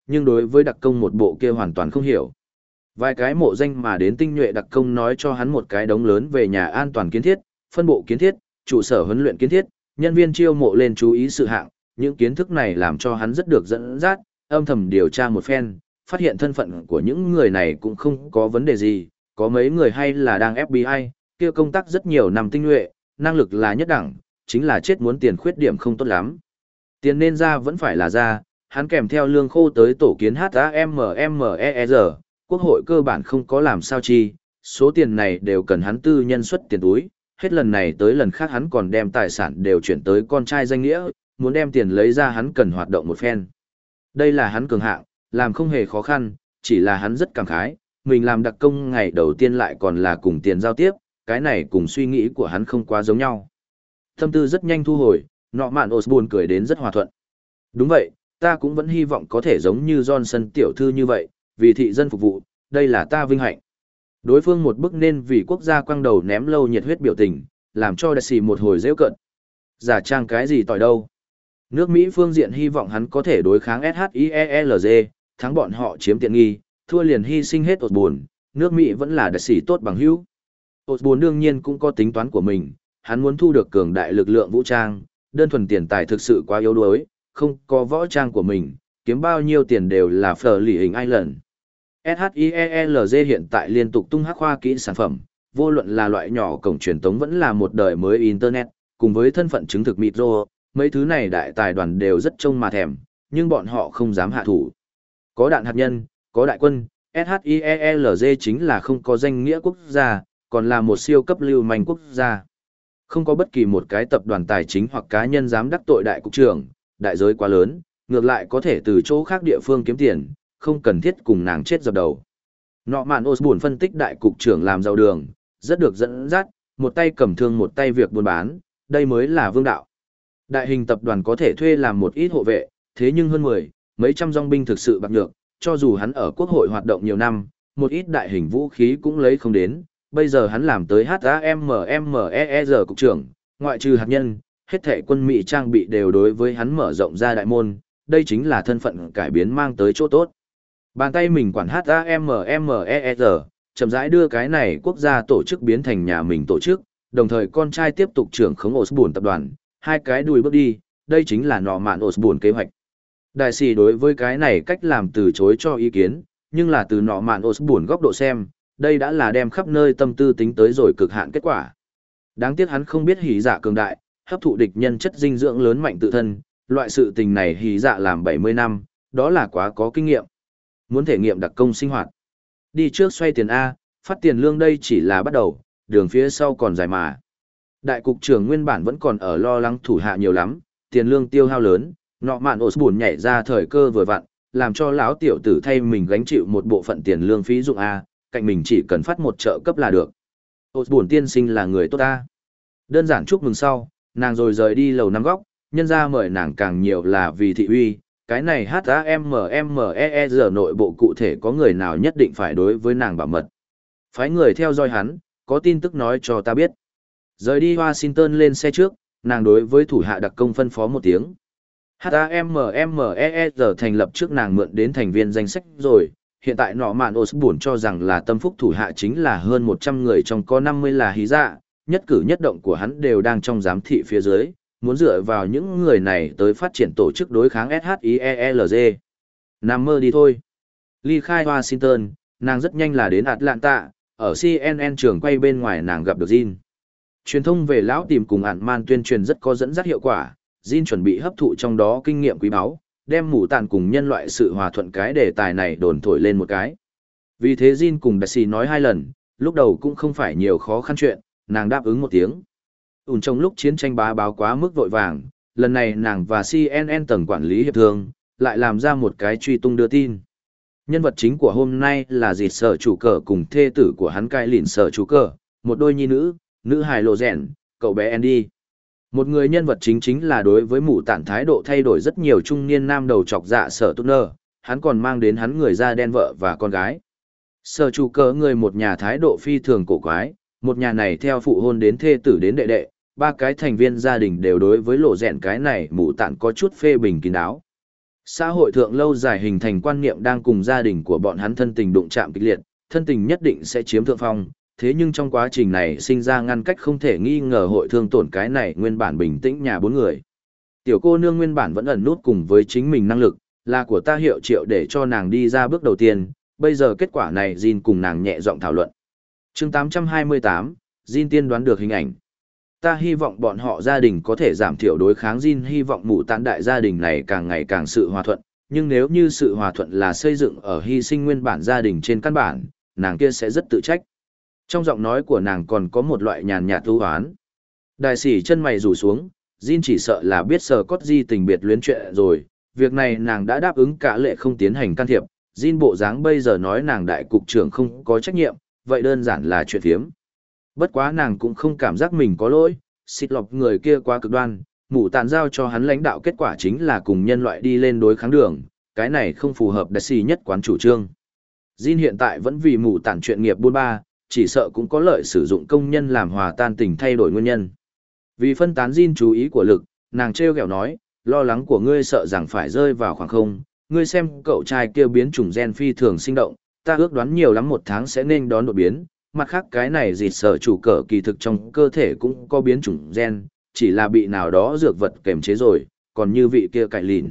nhưng đối với đặc công một bộ kia hoàn toàn không hiểu. Vài cái mộ danh mà đến tinh nhuệ đặc công nói cho hắn một cái đống lớn về nhà an toàn kiến thiết, phân bộ kiến thiết, trụ sở huấn luyện kiến thiết, nhân viên chiêu mộ lên chú ý sự hạng, những kiến thức này làm cho hắn rất được dẫn dắt, âm thầm điều tra một phen, phát hiện thân phận của những người này cũng không có vấn đề gì, có mấy người hay là đang ép bê i, kia công tác rất nhiều năm tinh nhuệ, năng lực là nhất đẳng, chính là chết muốn tiền khuyết điểm không tốt lắm. Tiền nên ra vẫn phải là ra, hắn kèm theo lương khô tới tổ kiến hát a em em e e rờ, quốc hội cơ bản không có làm sao chi, số tiền này đều cần hắn tư nhân xuất tiền túi, hết lần này tới lần khác hắn còn đem tài sản đều chuyển tới con trai danh nghĩa, muốn đem tiền lấy ra hắn cần hoạt động một phen. Đây là hắn cường hạng, làm không hề khó khăn, chỉ là hắn rất cảm khái, mình làm đặc công ngày đầu tiên lại còn là cùng tiền giao tiếp, cái này cùng suy nghĩ của hắn không quá giống nhau. Tâm tư rất nhanh thu hồi, nọ mạn Osborne cười đến rất hòa thuận. Đúng vậy, ta cũng vẫn hy vọng có thể giống như Johnson tiểu thư như vậy, vì thị dân phục vụ, đây là ta vinh hạnh. Đối phương một bức nên vì quốc gia quăng đầu ném lâu nhiệt huyết biểu tình, làm cho đại sĩ một hồi rêu cận. Giả trang cái gì tỏi đâu. Nước Mỹ phương diện hy vọng hắn có thể đối kháng ét hát i e lờ giê, thắng bọn họ chiếm tiện nghi, thua liền hy sinh hết Osborne, nước Mỹ vẫn là đại sĩ tốt bằng hữu. Osborne đương nhiên cũng có tính toán của mình, hắn muốn thu được cường đại lực lượng vũ trang, đơn thuần tiền tài thực sự quá yếu đuối, không có võ trang của mình, kiếm bao nhiêu tiền đều là phở lì hình Island. ét hát i e lờ giê hiện tại liên tục tung hắc khoa kỹ sản phẩm, vô luận là loại nhỏ cổng truyền tống vẫn là một đời mới Internet, cùng với thân phận chứng thực micro, mấy thứ này đại tài đoàn đều rất trông mà thèm, nhưng bọn họ không dám hạ thủ. Có đạn hạt nhân, có đại quân, ét hát i e lờ giê chính là không có danh nghĩa quốc gia, còn là một siêu cấp lưu manh quốc gia. Không có bất kỳ một cái tập đoàn tài chính hoặc cá nhân dám đắc tội đại cục trưởng, đại giới quá lớn, ngược lại có thể từ chỗ khác địa phương kiếm tiền, không cần thiết cùng nàng chết dập đầu. Nọ mạn Osborne phân tích đại cục trưởng làm giàu đường, rất được dẫn dắt, một tay cầm thương một tay việc buôn bán, đây mới là vương đạo. Đại hình tập đoàn có thể thuê làm một ít hộ vệ, thế nhưng hơn mười, mấy trăm dòng binh thực sự bạc nhược, cho dù hắn ở quốc hội hoạt động nhiều năm, một ít đại hình vũ khí cũng lấy không đến, bây giờ hắn làm tới hát a em em e e rờ cục trưởng, ngoại trừ hạt nhân, hết thảy quân Mỹ trang bị đều đối với hắn mở rộng ra đại môn, đây chính là thân phận cải biến mang tới chỗ tốt. Bàn tay mình quản hát a em em e e rờ, chậm rãi đưa cái này quốc gia tổ chức biến thành nhà mình tổ chức, đồng thời con trai tiếp tục trưởng khống Osborne tập đoàn, hai cái đùi bước đi, đây chính là nọ mạn Osborne kế hoạch. Đại sĩ đối với cái này cách làm từ chối cho ý kiến, nhưng là từ nọ mạn Osborne góc độ xem, đây đã là đem khắp nơi tâm tư tính tới rồi cực hạn kết quả. Đáng tiếc hắn không biết hỉ dạ cường đại, hấp thụ địch nhân chất dinh dưỡng lớn mạnh tự thân, loại sự tình này hỉ dạ làm bảy mươi năm, đó là quá có kinh nghiệm. Muốn thể nghiệm đặc công sinh hoạt. Đi trước xoay tiền A, phát tiền lương đây chỉ là bắt đầu, đường phía sau còn dài mà. Đại cục trưởng nguyên bản vẫn còn ở lo lắng thủ hạ nhiều lắm, tiền lương tiêu hao lớn, nọ mạn Osborne nhảy ra thời cơ vừa vặn, làm cho lão tiểu tử thay mình gánh chịu một bộ phận tiền lương phí dụng A, cạnh mình chỉ cần phát một trợ cấp là được. Osborne tiên sinh là người tốt A. Đơn giản chúc mừng sau, nàng rồi rời đi lầu năm góc, nhân ra mời nàng càng nhiều là vì thị uy, cái này hát a em em e e rờ nội bộ cụ thể có người nào nhất định phải đối với nàng bảo mật. Phái người theo dõi hắn, có tin tức nói cho ta biết. Rời đi Washington lên xe trước, nàng đối với thủ hạ đặc công phân phó một tiếng. hát a em em e e rờ thành lập trước nàng mượn đến thành viên danh sách rồi, hiện tại nọ mạn Osborne cho rằng là tâm phúc thủ hạ chính là hơn một trăm người trong có năm mươi là hí dạ, nhất cử nhất động của hắn đều đang trong giám thị phía dưới, muốn dựa vào những người này tới phát triển tổ chức đối kháng ét hát i e lờ giê. Nằm mơ đi thôi. Ly khai Washington, nàng rất nhanh là đến Atlanta, ở xê en en trường quay bên ngoài nàng gặp được Jin. Truyền thông về lão tìm cùng ản man tuyên truyền rất có dẫn dắt hiệu quả, Jin chuẩn bị hấp thụ trong đó kinh nghiệm quý báu, đem mù tàn cùng nhân loại sự hòa thuận cái đề tài này đồn thổi lên một cái. Vì thế Jin cùng Đại sĩ nói hai lần, lúc đầu cũng không phải nhiều khó khăn chuyện, nàng đáp ứng một tiếng. Ủn trong lúc chiến tranh bá báo quá mức vội vàng, lần này nàng và xê en en tầng quản lý hiệp thương, lại làm ra một cái truy tung đưa tin. Nhân vật chính của hôm nay là dịt sở chủ cờ cùng thê tử của hắn cai lìn sở chủ cờ, một đôi nhi nữ, nữ hài lộ rèn, cậu bé Andy. Một người nhân vật chính chính là đối với mụ tản thái độ thay đổi rất nhiều trung niên nam đầu chọc dạ sở tốt nơ, hắn còn mang đến hắn người da đen vợ và con gái. Sở chủ cờ người một nhà thái độ phi thường cổ quái, một nhà này theo phụ hôn đến thê tử đến đệ đệ, ba cái thành viên gia đình đều đối với lộ rèn cái này mụ tản có chút phê bình kín đáo. Xã hội thượng lâu dài hình thành quan niệm đang cùng gia đình của bọn hắn thân tình đụng chạm kịch liệt, thân tình nhất định sẽ chiếm thượng phong, thế nhưng trong quá trình này sinh ra ngăn cách không thể nghi ngờ hội thương tổn cái này nguyên bản bình tĩnh nhà bốn người. Tiểu cô nương nguyên bản vẫn ẩn nút cùng với chính mình năng lực, là của ta hiệu triệu để cho nàng đi ra bước đầu tiên, bây giờ kết quả này Jin cùng nàng nhẹ giọng thảo luận. chương tám trăm hai mươi tám, Jin tiên đoán được hình ảnh. Ta hy vọng bọn họ gia đình có thể giảm thiểu đối kháng Jin, hy vọng mụ tán đại gia đình này càng ngày càng sự hòa thuận, nhưng nếu như sự hòa thuận là xây dựng ở hy sinh nguyên bản gia đình trên căn bản, nàng kia sẽ rất tự trách. Trong giọng nói của nàng còn có một loại nhàn nhạt ưu hoán. Đại sĩ chân mày rủ xuống, Jin chỉ sợ là biết sờ cốt di tình biệt luyến chuyện rồi, việc này nàng đã đáp ứng cả lệ không tiến hành can thiệp, Jin bộ dáng bây giờ nói nàng đại cục trưởng không có trách nhiệm, vậy đơn giản là chuyện phiếm. Bất quá nàng cũng không cảm giác mình có lỗi, xịt lọc người kia quá cực đoan, mụ tàn giao cho hắn lãnh đạo kết quả chính là cùng nhân loại đi lên đối kháng đường, cái này không phù hợp đại sĩ nhất quán chủ trương. Jin hiện tại vẫn vì mụ tàn chuyện nghiệp buôn ba, chỉ sợ cũng có lợi sử dụng công nhân làm hòa tan tình thay đổi nguyên nhân. Vì phân tán Jin chú ý của lực, nàng treo kẹo nói, lo lắng của ngươi sợ rằng phải rơi vào khoảng không, ngươi xem cậu trai kia biến chủng gen phi thường sinh động, ta ước đoán nhiều lắm một tháng sẽ nên đón đột biến, mặt khác cái này dịt sở chủ cờ kỳ thực trong cơ thể cũng có biến chủng gen, chỉ là bị nào đó dược vật kềm chế rồi, còn như vị kia cải lìn.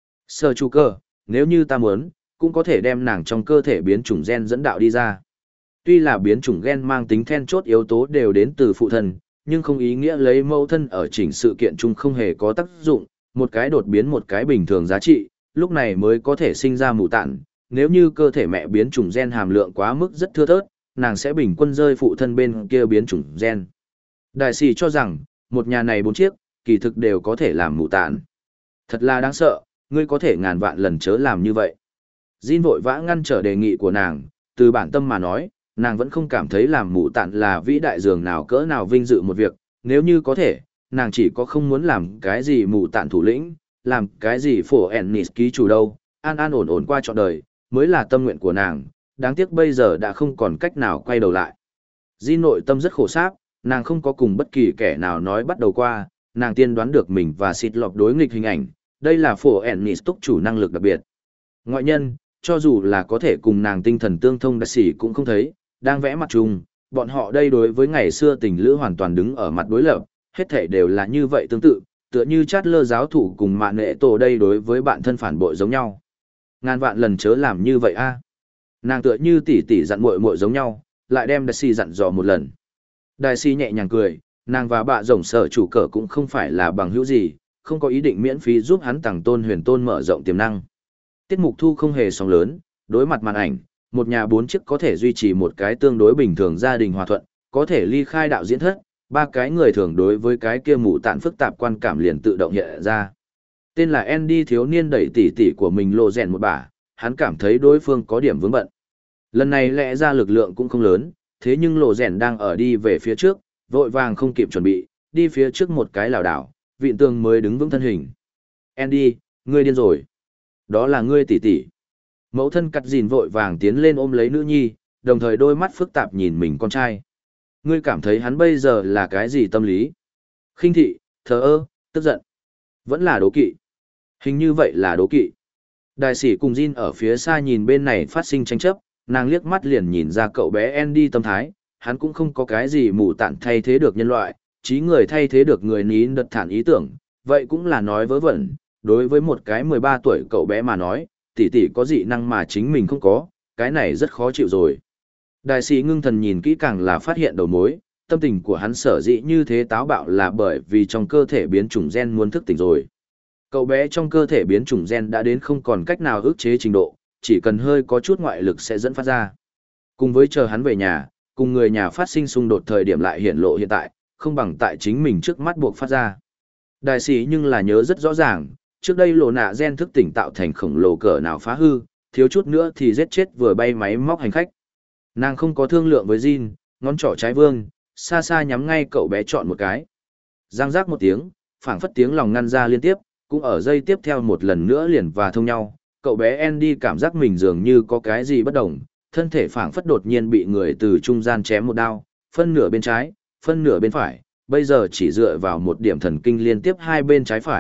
Sở chủ cờ, nếu như ta muốn, cũng có thể đem nàng trong cơ thể biến chủng gen dẫn đạo đi ra. Tuy là biến chủng gen mang tính then chốt yếu tố đều đến từ phụ thân, nhưng không ý nghĩa lấy mẫu thân ở chỉnh sự kiện chung không hề có tác dụng, một cái đột biến một cái bình thường giá trị, lúc này mới có thể sinh ra mù tản. Nếu như cơ thể mẹ biến chủng gen hàm lượng quá mức rất thưa thớt, nàng sẽ bình quân rơi phụ thân bên kia biến chủng gen. Đại sĩ cho rằng, một nhà này bốn chiếc, kỳ thực đều có thể làm mù tản. Thật là đáng sợ, ngươi có thể ngàn vạn lần chớ làm như vậy. Jin vội vã ngăn trở đề nghị của nàng, từ bản tâm mà nói, nàng vẫn không cảm thấy làm mụ tạn là vĩ đại dường nào cỡ nào vinh dự một việc, nếu như có thể, nàng chỉ có không muốn làm cái gì mụ tạn thủ lĩnh, làm cái gì phổ ennis ký chủ đâu, an an ổn ổn qua trọn đời, mới là tâm nguyện của nàng, đáng tiếc bây giờ đã không còn cách nào quay đầu lại. Di nội tâm rất khổ sáp, nàng không có cùng bất kỳ kẻ nào nói bắt đầu qua, nàng tiên đoán được mình và xịt lọc đối nghịch hình ảnh, đây là phổ ennis túc chủ năng lực đặc biệt. Ngoại nhân, cho dù là có thể cùng nàng tinh thần tương thông đặc sĩ cũng không thấy, đang vẽ mặt chung, bọn họ đây đối với ngày xưa tình lữ hoàn toàn đứng ở mặt đối lập, hết thể đều là như vậy tương tự, tựa như chát lơ giáo thủ cùng mạn nệ tổ đây đối với bạn thân phản bội giống nhau. Ngàn vạn lần chớ làm như vậy a. Nàng tựa như tỷ tỷ dặn muội muội giống nhau, lại đem đại si dặn dò một lần. Đại si nhẹ nhàng cười, nàng và bạ rồng sở chủ cờ cũng không phải là bằng hữu gì, không có ý định miễn phí giúp hắn tàng tôn huyền tôn mở rộng tiềm năng. Tiết mục thu không hề sóng lớn, đối mặt màn ảnh, một nhà bốn chiếc có thể duy trì một cái tương đối bình thường gia đình hòa thuận, có thể ly khai đạo diễn thất, ba cái người thường đối với cái kia mụ tạn phức tạp quan cảm liền tự động hiện ra. Tên là Andy thiếu niên đẩy tỉ tỉ của mình lộ rèn một bả, hắn cảm thấy đối phương có điểm vướng bận. Lần này lẽ ra lực lượng cũng không lớn, thế nhưng lộ rèn đang ở đi về phía trước, vội vàng không kịp chuẩn bị, đi phía trước một cái lảo đảo, vịn tường mới đứng vững thân hình. Andy, ngươi điên rồi. Đó là ngươi tỷ tỷ. Mẫu thân cắt gìn vội vàng tiến lên ôm lấy nữ nhi, đồng thời đôi mắt phức tạp nhìn mình con trai. Ngươi cảm thấy hắn bây giờ là cái gì tâm lý? Khinh thị, thờ ơ, tức giận. Vẫn là đố kỵ. Hình như vậy là đố kỵ. Đại sĩ cùng Jin ở phía xa nhìn bên này phát sinh tranh chấp, nàng liếc mắt liền nhìn ra cậu bé Andy tâm thái, hắn cũng không có cái gì mù tản thay thế được nhân loại, trí người thay thế được người nín đật thản ý tưởng, vậy cũng là nói vớ vẩn. Đối với một cái mười ba tuổi cậu bé mà nói, tỷ tỷ có dị năng mà chính mình không có, cái này rất khó chịu rồi. Đại sĩ ngưng thần nhìn kỹ càng là phát hiện đầu mối, tâm tình của hắn sở dĩ như thế táo bạo là bởi vì trong cơ thể biến chủng gen muốn thức tỉnh rồi. Cậu bé trong cơ thể biến chủng gen đã đến không còn cách nào ức chế trình độ, chỉ cần hơi có chút ngoại lực sẽ dẫn phát ra. Cùng với chờ hắn về nhà, cùng người nhà phát sinh xung đột thời điểm lại hiện lộ hiện tại, không bằng tại chính mình trước mắt buộc phát ra. Đại sĩ nhưng là nhớ rất rõ ràng, trước đây lộ nạ gen thức tỉnh tạo thành khổng lồ cỡ nào phá hư, thiếu chút nữa thì giết chết vừa bay máy móc hành khách. Nàng không có thương lượng với Jin, ngón trỏ trái vương, xa xa nhắm ngay cậu bé chọn một cái. Giang giác một tiếng, phảng phất tiếng lòng ngăn ra liên tiếp, cũng ở dây tiếp theo một lần nữa liền và thông nhau. Cậu bé Andy cảm giác mình dường như có cái gì bất đồng, thân thể phảng phất đột nhiên bị người từ trung gian chém một đao, phân nửa bên trái, phân nửa bên phải, bây giờ chỉ dựa vào một điểm thần kinh liên tiếp hai bên trái phải,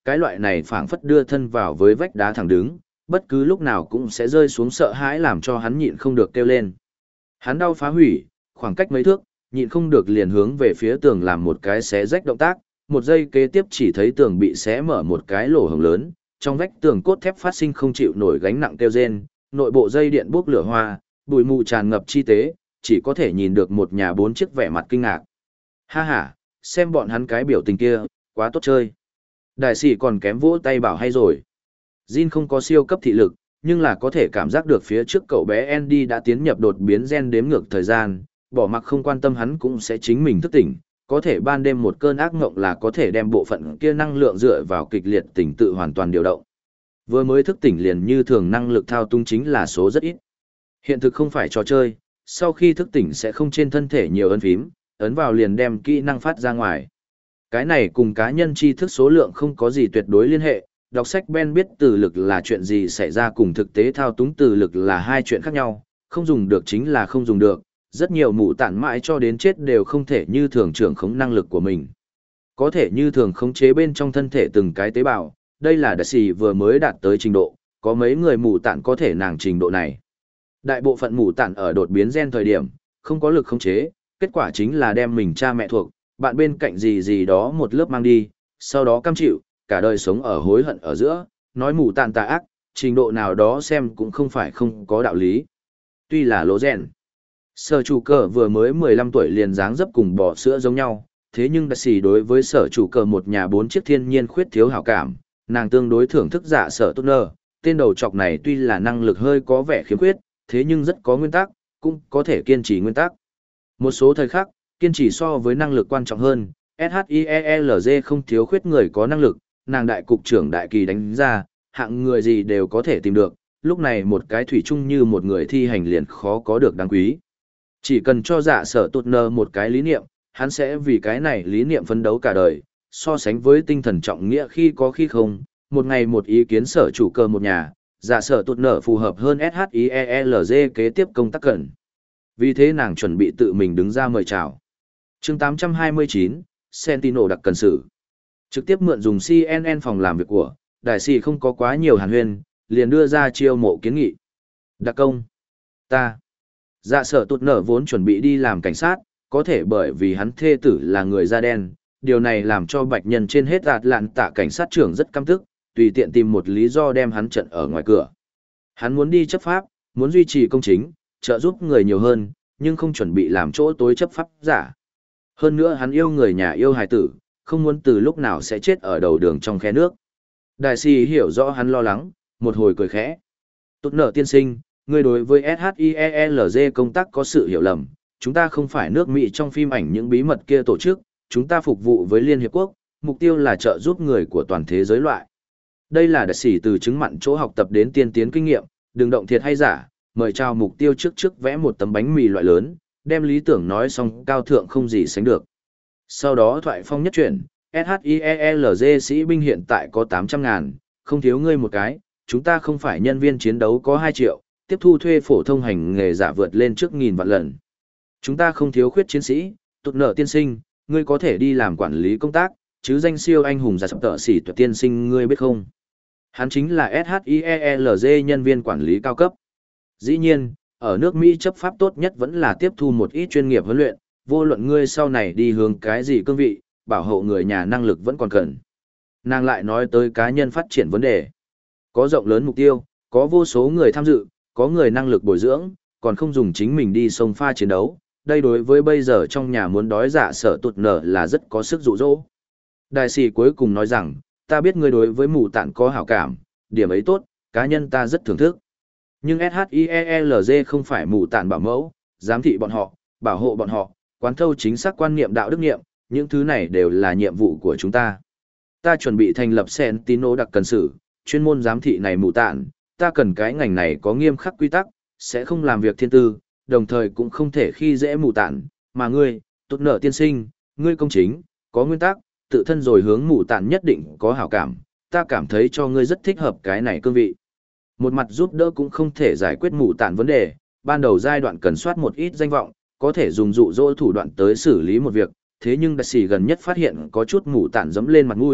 cái loại này phảng phất đưa thân vào với vách đá thẳng đứng, bất cứ lúc nào cũng sẽ rơi xuống sợ hãi làm cho hắn nhịn không được kêu lên. Hắn đau phá hủy, khoảng cách mấy thước, nhịn không được liền hướng về phía tường làm một cái xé rách động tác, một giây kế tiếp chỉ thấy tường bị xé mở một cái lỗ hổng lớn, trong vách tường cốt thép phát sinh không chịu nổi gánh nặng kêu rên, nội bộ dây điện bốc lửa hoa, bụi mù tràn ngập chi tế, chỉ có thể nhìn được một nhà bốn chiếc vẻ mặt kinh ngạc. Ha ha, xem bọn hắn cái biểu tình kia, quá tốt chơi. Đại sĩ còn kém vỗ tay bảo hay rồi. Jin không có siêu cấp thị lực, nhưng là có thể cảm giác được phía trước cậu bé Andy đã tiến nhập đột biến gen đếm ngược thời gian, bỏ mặc không quan tâm hắn cũng sẽ chính mình thức tỉnh, có thể ban đêm một cơn ác ngộng là có thể đem bộ phận kia năng lượng dựa vào kịch liệt tỉnh tự hoàn toàn điều động. Vừa mới thức tỉnh liền như thường năng lực thao túng chính là số rất ít. Hiện thực không phải trò chơi, sau khi thức tỉnh sẽ không trên thân thể nhiều ấn phím, ấn vào liền đem kỹ năng phát ra ngoài. Cái này cùng cá nhân tri thức số lượng không có gì tuyệt đối liên hệ, đọc sách Ben biết từ lực là chuyện gì xảy ra cùng thực tế thao túng từ lực là hai chuyện khác nhau, không dùng được chính là không dùng được, rất nhiều mụ tản mãi cho đến chết đều không thể như thường trưởng khống năng lực của mình. Có thể như thường khống chế bên trong thân thể từng cái tế bào, đây là đại sĩ vừa mới đạt tới trình độ, có mấy người mụ tản có thể nàng trình độ này. Đại bộ phận mụ tản ở đột biến gen thời điểm, không có lực khống chế, kết quả chính là đem mình cha mẹ thuộc, bạn bên cạnh gì gì đó một lớp mang đi, sau đó cam chịu, cả đời sống ở hối hận ở giữa, nói mù tàn tà ác, trình độ nào đó xem cũng không phải không có đạo lý. Tuy là lỗ rèn, sở chủ cờ vừa mới mười lăm tuổi liền dáng dấp cùng bò sữa giống nhau, thế nhưng đại sĩ đối với sở chủ cờ một nhà bốn chiếc thiên nhiên khuyết thiếu hảo cảm, nàng tương đối thưởng thức giả sở tốt nơ, tên đầu trọc này tuy là năng lực hơi có vẻ khiếm khuyết, thế nhưng rất có nguyên tắc, cũng có thể kiên trì nguyên tắc. Một số thời khắc, kiên trì so với năng lực quan trọng hơn, SHIELZ không thiếu khuyết người có năng lực, nàng đại cục trưởng đại kỳ đánh ra, hạng người gì đều có thể tìm được, lúc này một cái thủy chung như một người thi hành liền khó có được đáng quý. Chỉ cần cho dạ sở tụt nơ một cái lý niệm, hắn sẽ vì cái này lý niệm phấn đấu cả đời, so sánh với tinh thần trọng nghĩa khi có khi không, một ngày một ý kiến sở chủ cơ một nhà, dạ sở tụt nơ phù hợp hơn SHIELZ kế tiếp công tác cận. Vì thế nàng chuẩn bị tự mình đứng ra mời chào. Chương tám trăm hai mươi chín, Sentinel đặc cần sự. Trực tiếp mượn dùng xê en en phòng làm việc của, đại sĩ không có quá nhiều hàn huyên, liền đưa ra chiêu mộ kiến nghị. Đặc công. Ta. Dạ sở tụt nở vốn chuẩn bị đi làm cảnh sát, có thể bởi vì hắn thê tử là người da đen, điều này làm cho bạch nhân trên hết ạt lạn tạ cảnh sát trưởng rất căm tức, tùy tiện tìm một lý do đem hắn trận ở ngoài cửa. Hắn muốn đi chấp pháp, muốn duy trì công chính, trợ giúp người nhiều hơn, nhưng không chuẩn bị làm chỗ tối chấp pháp giả. Hơn nữa hắn yêu người nhà yêu hài tử, không muốn từ lúc nào sẽ chết ở đầu đường trong khe nước. Đại sĩ hiểu rõ hắn lo lắng, một hồi cười khẽ. Tốt nở tiên sinh, người đối với SHIELZ công tác có sự hiểu lầm, chúng ta không phải nước Mỹ trong phim ảnh những bí mật kia tổ chức, chúng ta phục vụ với Liên Hiệp Quốc, mục tiêu là trợ giúp người của toàn thế giới loại. Đây là đại sĩ từ chứng mặn chỗ học tập đến tiên tiến kinh nghiệm, đừng động thiệt hay giả, mời chào mục tiêu trước trước vẽ một tấm bánh mì loại lớn, đem lý tưởng nói xong cao thượng không gì sánh được. Sau đó thoại phong nhất chuyển, SHIELZ sĩ binh hiện tại có tám trăm ngàn, không thiếu ngươi một cái, chúng ta không phải nhân viên chiến đấu có hai triệu, tiếp thu thuê phổ thông hành nghề giả vượt lên trước nghìn vạn lần. Chúng ta không thiếu khuyết chiến sĩ, tụt nợ tiên sinh, ngươi có thể đi làm quản lý công tác, chứ danh siêu anh hùng giả sập tợ sĩ tuyệt tiên sinh ngươi biết không? Hắn chính là SHIELZ nhân viên quản lý cao cấp. Dĩ nhiên, ở nước Mỹ chấp pháp tốt nhất vẫn là tiếp thu một ít chuyên nghiệp huấn luyện, vô luận ngươi sau này đi hướng cái gì cương vị, bảo hộ người nhà năng lực vẫn còn cần. Nàng lại nói tới cá nhân phát triển vấn đề. Có rộng lớn mục tiêu, có vô số người tham dự, có người năng lực bồi dưỡng, còn không dùng chính mình đi sông pha chiến đấu. Đây đối với bây giờ trong nhà muốn đói dạ sở tụt nở là rất có sức dụ dỗ. Đại sĩ cuối cùng nói rằng, ta biết ngươi đối với mù tạn có hảo cảm, điểm ấy tốt, cá nhân ta rất thưởng thức. Nhưng SHIELZ không phải mù tạn bảo mẫu, giám thị bọn họ, bảo hộ bọn họ, quán thâu chính xác quan niệm đạo đức niệm, những thứ này đều là nhiệm vụ của chúng ta. Ta chuẩn bị thành lập Sentinel đặc cần sự, chuyên môn giám thị này mù tạn, ta cần cái ngành này có nghiêm khắc quy tắc, sẽ không làm việc thiên tư, đồng thời cũng không thể khi dễ mù tạn, mà ngươi, tốt nợ tiên sinh, ngươi công chính, có nguyên tắc, tự thân rồi hướng mù tạn nhất định có hảo cảm, ta cảm thấy cho ngươi rất thích hợp cái này cương vị. Một mặt giúp đỡ cũng không thể giải quyết mù tạn vấn đề, ban đầu giai đoạn cần soát một ít danh vọng, có thể dùng dụ dỗ thủ đoạn tới xử lý một việc, thế nhưng đại sĩ gần nhất phát hiện có chút mù tạn dẫm lên mặt mũi,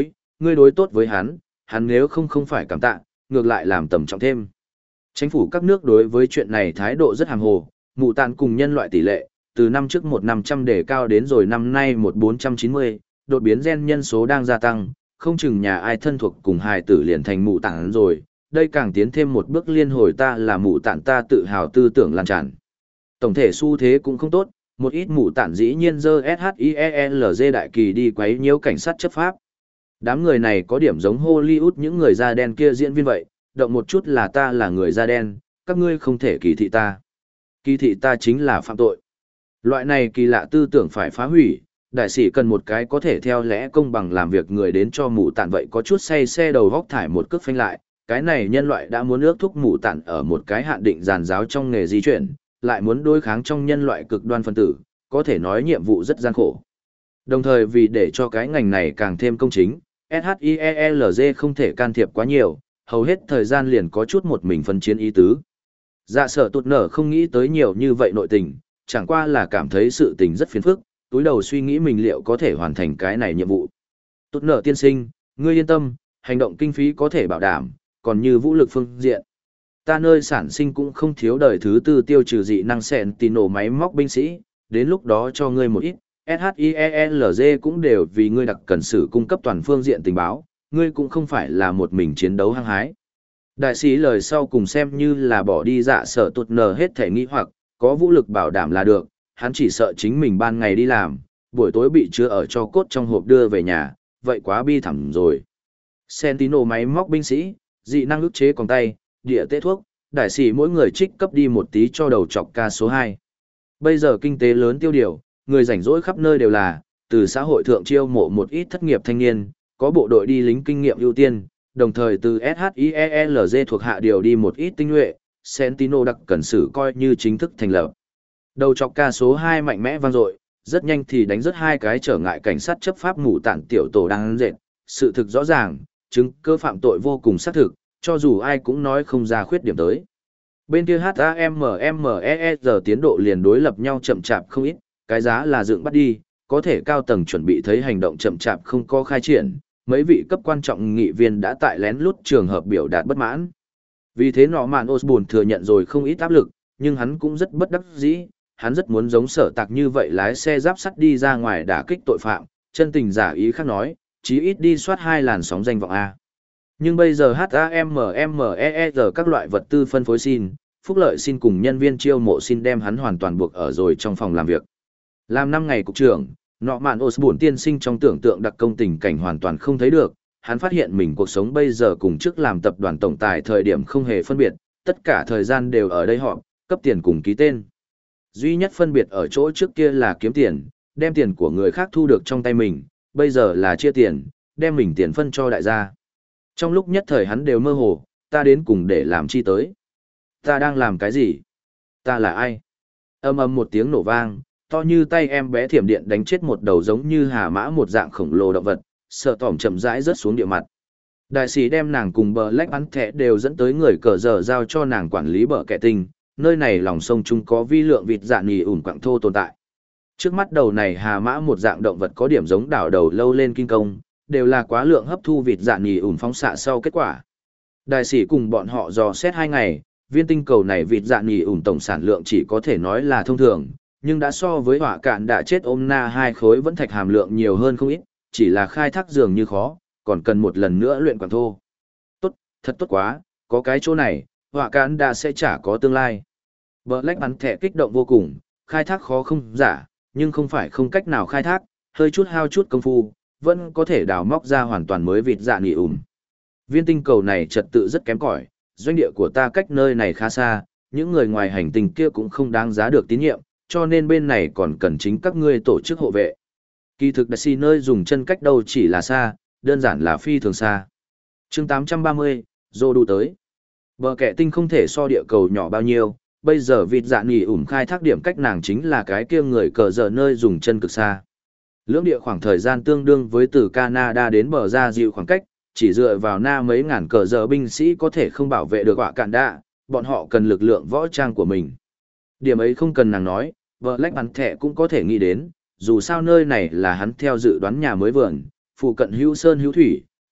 ngươi đối tốt với hắn, hắn nếu không không phải cảm tạ, ngược lại làm tầm trọng thêm. Chính phủ các nước đối với chuyện này thái độ rất hàm hồ, mụ tạn cùng nhân loại tỷ lệ, từ năm trước một năm trăm đề cao đến rồi năm nay một bốn trăm chín mươi, đột biến gen nhân số đang gia tăng, không chừng nhà ai thân thuộc cùng hài tử liền thành mụ tạn rồi, đây càng tiến thêm một bước liên hồi ta là mụ tạn ta tự hào tư tưởng lan tràn. Tổng thể xu thế cũng không tốt, một ít mụ tạn dĩ nhiên dơ ét hát i e lờ giê đại kỳ đi quấy nhiễu cảnh sát chấp pháp. Đám người này có điểm giống Hollywood những người da đen kia diễn viên vậy, động một chút là ta là người da đen, các ngươi không thể kỳ thị ta. Kỳ thị ta chính là phạm tội. Loại này kỳ lạ tư tưởng phải phá hủy, đại sĩ cần một cái có thể theo lẽ công bằng làm việc người đến cho mụ tạn vậy có chút say xe đầu góc thải một cước phanh lại. Cái này nhân loại đã muốn ước thúc mụ tạn ở một cái hạn định giàn giáo trong nghề di chuyển, lại muốn đối kháng trong nhân loại cực đoan phân tử, có thể nói nhiệm vụ rất gian khổ. Đồng thời vì để cho cái ngành này càng thêm công chính, ét hát i e lờ giê không thể can thiệp quá nhiều, hầu hết thời gian liền có chút một mình phân chiến ý tứ. Dạ sở tụt nở không nghĩ tới nhiều như vậy nội tình, chẳng qua là cảm thấy sự tình rất phiền phức, túi đầu suy nghĩ mình liệu có thể hoàn thành cái này nhiệm vụ. Tụt nở tiên sinh, ngươi yên tâm, hành động kinh phí có thể bảo đảm, còn như vũ lực phương diện. Ta nơi sản sinh cũng không thiếu đời thứ tư tiêu trừ dị năng sẹn tì nổ máy móc binh sĩ, đến lúc đó cho ngươi một ít, ét hát i e lờ giê cũng đều vì ngươi đặc cần sử cung cấp toàn phương diện tình báo, ngươi cũng không phải là một mình chiến đấu hăng hái. Đại sĩ lời sau cùng xem như là bỏ đi dạ sở tụt nở hết thể nghi hoặc, có vũ lực bảo đảm là được, hắn chỉ sợ chính mình ban ngày đi làm, buổi tối bị chứa ở cho cốt trong hộp đưa về nhà, vậy quá bi thảm rồi. Sentinel máy móc binh sĩ, dị năng ức chế còn tay, địa tế thuốc, đại sĩ mỗi người trích cấp đi một tí cho đầu chọc ca số hai. Bây giờ kinh tế lớn tiêu điều, người rảnh rỗi khắp nơi đều là, từ xã hội thượng chiêu mộ một ít thất nghiệp thanh niên, có bộ đội đi lính kinh nghiệm ưu tiên, đồng thời từ ét hát i e lờ giê thuộc hạ điều đi một ít tinh nhuệ, Sentinel đặc cần sử coi như chính thức thành lập. Đầu chọc ca số hai mạnh mẽ vang dội, rất nhanh thì đánh rất hai cái trở ngại cảnh sát chấp pháp mù tản tiểu tổ đang dệt, sự thực rõ ràng, chứng cơ phạm tội vô cùng xác thực, cho dù ai cũng nói không ra khuyết điểm tới. Bên kia hát a em em e e giờ tiến độ liền đối lập nhau chậm chạp không ít, cái giá là dựng bắt đi, có thể cao tầng chuẩn bị thấy hành động chậm chạp không có khai triển, mấy vị cấp quan trọng nghị viên đã tại lén lút trường hợp biểu đạt bất mãn. Vì thế nọ mạn Osborn thừa nhận rồi không ít áp lực, nhưng hắn cũng rất bất đắc dĩ, hắn rất muốn giống sở tạc như vậy lái xe giáp sắt đi ra ngoài đả kích tội phạm, chân tình giả ý khác nói, chí ít đi soát hai làn sóng danh vọng A. Nhưng bây giờ hát a em em e e giờ các loại vật tư phân phối xin, phúc lợi xin cùng nhân viên chiêu mộ xin đem hắn hoàn toàn buộc ở rồi trong phòng làm việc. Làm năm ngày cục trưởng, nọ mạn Osborn tiên sinh trong tưởng tượng đặc công tình cảnh hoàn toàn không thấy được, hắn phát hiện mình cuộc sống bây giờ cùng trước làm tập đoàn tổng tài thời điểm không hề phân biệt, tất cả thời gian đều ở đây họp, cấp tiền cùng ký tên. Duy nhất phân biệt ở chỗ trước kia là kiếm tiền, đem tiền của người khác thu được trong tay mình, bây giờ là chia tiền, đem mình tiền phân cho đại gia. Trong lúc nhất thời hắn đều mơ hồ, ta đến cùng để làm chi tới. Ta đang làm cái gì? Ta là ai? Âm ầm một tiếng nổ vang, to như tay em bé thiểm điện đánh chết một đầu giống như hà mã một dạng khổng lồ động vật, sợ tỏm chậm rãi rớt xuống địa mặt. Đại sĩ đem nàng cùng bờ lách bắn thẻ đều dẫn tới người cờ giờ giao cho nàng quản lý bờ kẻ tinh, nơi này lòng sông chung có vi lượng vịt dạ nhì ủn quặng thô tồn tại. Trước mắt đầu này hà mã một dạng động vật có điểm giống đảo đầu lâu lên kinh công, đều là quá lượng hấp thu vịt dạ nhì ủn phóng xạ sau kết quả. Đại sĩ cùng bọn họ dò xét hai ngày, viên tinh cầu này vịt dạ nhì ủn tổng sản lượng chỉ có thể nói là thông thường, nhưng đã so với hỏa cạn đã chết ôm na hai khối vẫn thạch hàm lượng nhiều hơn không ít, chỉ là khai thác dường như khó, còn cần một lần nữa luyện quảng thô. Tốt, thật tốt quá, có cái chỗ này, hỏa cạn đã sẽ chả có tương lai. Black bắn thẻ kích động vô cùng, khai thác khó không giả, nhưng không phải không cách nào khai thác, hơi chút hao chút công phu, vẫn có thể đào móc ra hoàn toàn mới vịt dạ nhì ủn. Viên tinh cầu này trật tự rất kém cỏi, doanh địa của ta cách nơi này khá xa, những người ngoài hành tinh kia cũng không đáng giá được tín nhiệm, cho nên bên này còn cần chính các ngươi tổ chức hộ vệ. Kỳ thực đại si nơi dùng chân cách đâu chỉ là xa, đơn giản là phi thường xa. chương tám trăm ba mươi, Dô đủ tới. Bờ kẻ tinh không thể so địa cầu nhỏ bao nhiêu, bây giờ vịt dạ nhì ủn khai thác điểm cách nàng chính là cái kia người cờ giờ nơi dùng chân cực xa. Lưỡng địa khoảng thời gian tương đương với từ Canada đến bờ ra dịu khoảng cách, chỉ dựa vào na mấy ngàn cờ giờ binh sĩ có thể không bảo vệ được họa cạn đạ, bọn họ cần lực lượng võ trang của mình. Điểm ấy không cần nàng nói, Black bắn thẻ cũng có thể nghĩ đến, dù sao nơi này là hắn theo dự đoán nhà mới vườn, phụ cận hữu sơn hữu thủy,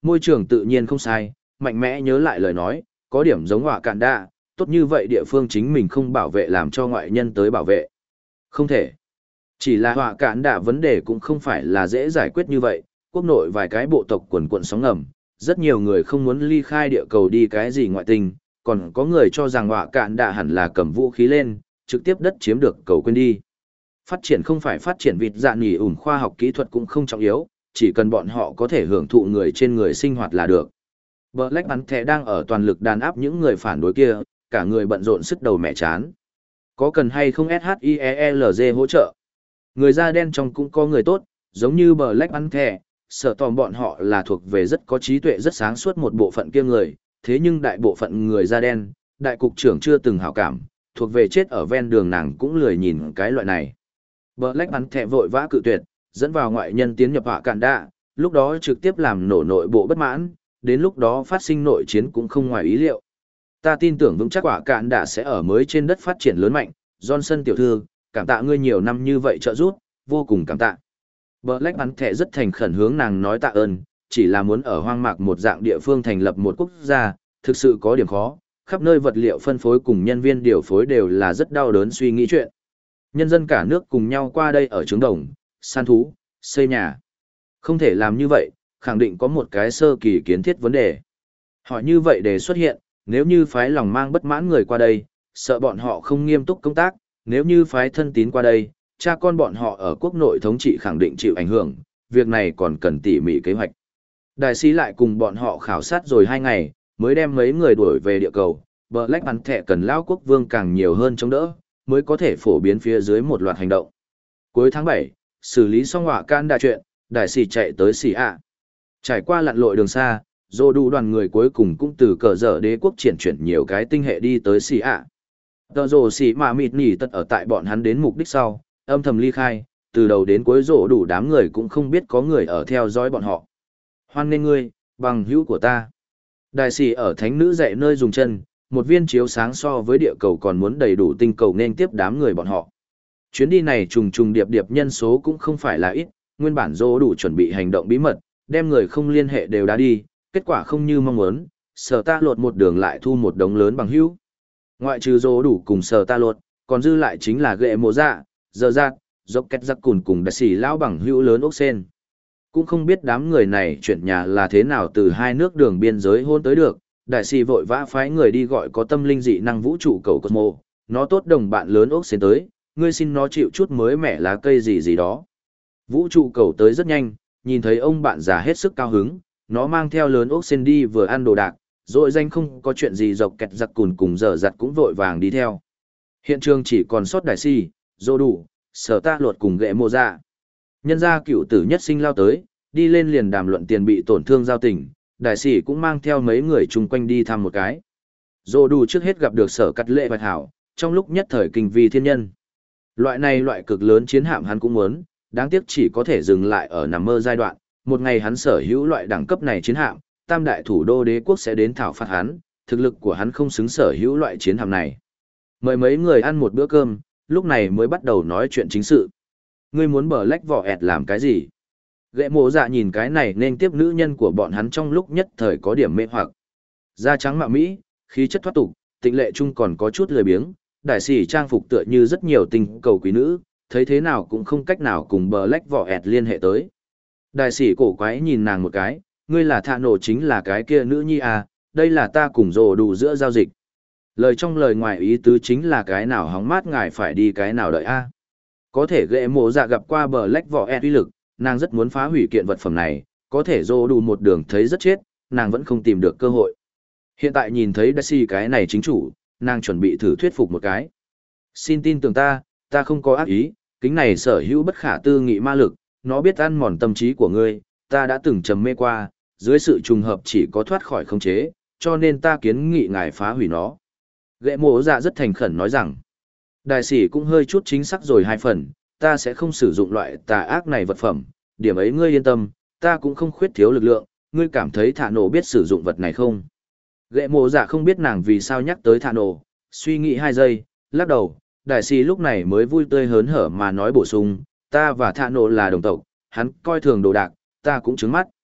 môi trường tự nhiên không sai, mạnh mẽ nhớ lại lời nói, có điểm giống họa cạn đạ, tốt như vậy địa phương chính mình không bảo vệ làm cho ngoại nhân tới bảo vệ. Không thể. Chỉ là họa cạn đạ vấn đề cũng không phải là dễ giải quyết như vậy, quốc nội vài cái bộ tộc quần quận sóng ngầm, rất nhiều người không muốn ly khai địa cầu đi cái gì ngoại tình, còn có người cho rằng họa cạn đạ hẳn là cầm vũ khí lên, trực tiếp đất chiếm được cầu quên đi. Phát triển không phải phát triển vịt dạ nghỉ ủn khoa học kỹ thuật cũng không trọng yếu, chỉ cần bọn họ có thể hưởng thụ người trên người sinh hoạt là được. Black Panther đang ở toàn lực đàn áp những người phản đối kia, cả người bận rộn sức đầu mẹ chán. Có cần hay không ét hát i e lờ giê hỗ trợ? Người da đen trong cũng có người tốt, giống như Black Panther, sợ tòm bọn họ là thuộc về rất có trí tuệ rất sáng suốt một bộ phận kia người, thế nhưng đại bộ phận người da đen, đại cục trưởng chưa từng hảo cảm, thuộc về chết ở ven đường nàng cũng lười nhìn cái loại này. Black Panther vội vã cự tuyệt, dẫn vào ngoại nhân tiến nhập họa cạn đạ, lúc đó trực tiếp làm nổ nội bộ bất mãn, đến lúc đó phát sinh nội chiến cũng không ngoài ý liệu. Ta tin tưởng vững chắc họa cạn đạ sẽ ở mới trên đất phát triển lớn mạnh, Johnson tiểu thư, cảm tạ ngươi nhiều năm như vậy trợ giúp, vô cùng cảm tạ. Black Panther rất thành khẩn hướng nàng nói tạ ơn, chỉ là muốn ở hoang mạc một dạng địa phương thành lập một quốc gia, thực sự có điểm khó, khắp nơi vật liệu phân phối cùng nhân viên điều phối đều là rất đau đớn suy nghĩ chuyện. Nhân dân cả nước cùng nhau qua đây ở trứng đồng, săn thú, xây nhà. Không thể làm như vậy, khẳng định có một cái sơ kỳ kiến thiết vấn đề. Hỏi như vậy để xuất hiện, nếu như phái lòng mang bất mãn người qua đây, sợ bọn họ không nghiêm túc công tác, nếu như phái thân tín qua đây, cha con bọn họ ở quốc nội thống trị khẳng định chịu ảnh hưởng, việc này còn cần tỉ mỉ kế hoạch. Đại sĩ lại cùng bọn họ khảo sát rồi hai ngày, mới đem mấy người đuổi về địa cầu, Black Panther cần lao quốc vương càng nhiều hơn chống đỡ, mới có thể phổ biến phía dưới một loạt hành động. Cuối tháng bảy, xử lý xong họa can đa chuyện, đại sĩ chạy tới xì ạ. Trải qua lặn lội đường xa, dô đủ đoàn người cuối cùng cũng từ cờ dở đế quốc triển chuyển nhiều cái tinh hệ đi tới xì ạ. Tờ rồ xì mà mịt nỉ tật ở tại bọn hắn đến mục đích sau, âm thầm ly khai, từ đầu đến cuối rổ đủ đám người cũng không biết có người ở theo dõi bọn họ. Hoan nghênh ngươi, bằng hữu của ta. Đại sĩ ở thánh nữ dạy nơi dùng chân, một viên chiếu sáng so với địa cầu còn muốn đầy đủ tinh cầu nên tiếp đám người bọn họ. Chuyến đi này trùng trùng điệp điệp nhân số cũng không phải là ít, nguyên bản rổ đủ chuẩn bị hành động bí mật, đem người không liên hệ đều đã đi, kết quả không như mong muốn, sở ta lột một đường lại thu một đống lớn bằng hữu. Ngoại trừ rổ đủ cùng sở ta lột, còn dư lại chính là ghệ mộ dạ, giờ giạt, dốc kết giặc cùn cùng đại sĩ lão bằng hữu lớn ốc sen. Cũng không biết đám người này chuyển nhà là thế nào từ hai nước đường biên giới hôn tới được, đại sĩ vội vã phái người đi gọi có tâm linh dị năng vũ trụ cầu Cosmo, nó tốt đồng bạn lớn ốc sen tới, ngươi xin nó chịu chút mới mẻ lá cây gì gì đó. Vũ trụ cầu tới rất nhanh, nhìn thấy ông bạn già hết sức cao hứng, nó mang theo lớn ốc sen đi vừa ăn đồ đạc, rồi danh không có chuyện gì dọc kẹt giặc cùn cùng giờ giặt cũng vội vàng đi theo. Hiện trường chỉ còn sót đại sĩ, dô đủ, sở ta luật cùng ghệ mộ dạ. Nhân gia cựu tử nhất sinh lao tới, đi lên liền đàm luận tiền bị tổn thương giao tình, đại sĩ cũng mang theo mấy người chung quanh đi thăm một cái. Dô đủ trước hết gặp được sở cắt lệ bạch hảo, trong lúc nhất thời kinh vi thiên nhân. Loại này loại cực lớn chiến hạm hắn cũng muốn, đáng tiếc chỉ có thể dừng lại ở nằm mơ giai đoạn, một ngày hắn sở hữu loại đẳng cấp này chiến hạm, tam đại thủ đô đế quốc sẽ đến thảo phạt hắn, thực lực của hắn không xứng sở hữu loại chiến hạm này. Mời mấy người ăn một bữa cơm, lúc này mới bắt đầu nói chuyện chính sự. Ngươi muốn bờ lách vỏ ẹt làm cái gì? Ghệ mộ dạ nhìn cái này nên tiếp nữ nhân của bọn hắn trong lúc nhất thời có điểm mê hoặc. Da trắng mạ Mỹ, khí chất thoát tục, tịnh lệ chung còn có chút lười biếng, đại sĩ trang phục tựa như rất nhiều tình cầu quý nữ, thấy thế nào cũng không cách nào cùng bờ lách vỏ ẹt liên hệ tới. Đại sĩ cổ quái nhìn nàng một cái, ngươi là thạ nổ chính là cái kia nữ nhi à, đây là ta cùng rồ đủ giữa giao dịch. Lời trong lời ngoài ý tứ chính là cái nào hóng mát ngài phải đi cái nào đợi a. Có thể ghệ mộ dạ gặp qua bờ lách vỏ ẹt uy lực, nàng rất muốn phá hủy kiện vật phẩm này, có thể rồ đủ một đường thấy rất chết, nàng vẫn không tìm được cơ hội. Hiện tại nhìn thấy Daisy cái này chính chủ, nàng chuẩn bị thử thuyết phục một cái. Xin tin tưởng ta, ta không có ác ý, kính này sở hữu bất khả tư nghị ma lực, nó biết ăn mòn tâm trí của ngươi, ta đã từng trầm mê qua, dưới sự trùng hợp chỉ có thoát khỏi khống chế, cho nên ta kiến nghị ngài phá hủy nó. Ghệ mộ dạ rất thành khẩn nói rằng, đại sĩ cũng hơi chút chính xác rồi hai phần, ta sẽ không sử dụng loại tà ác này vật phẩm, điểm ấy ngươi yên tâm, ta cũng không khuyết thiếu lực lượng, ngươi cảm thấy thả nổ biết sử dụng vật này không? Ghệ mộ dạ không biết nàng vì sao nhắc tới thả nổ, suy nghĩ hai giây, lắc đầu, đại sĩ lúc này mới vui tươi hớn hở mà nói bổ sung, ta và thả nổ là đồng tộc, hắn coi thường đồ đạc, ta cũng trứng mắt.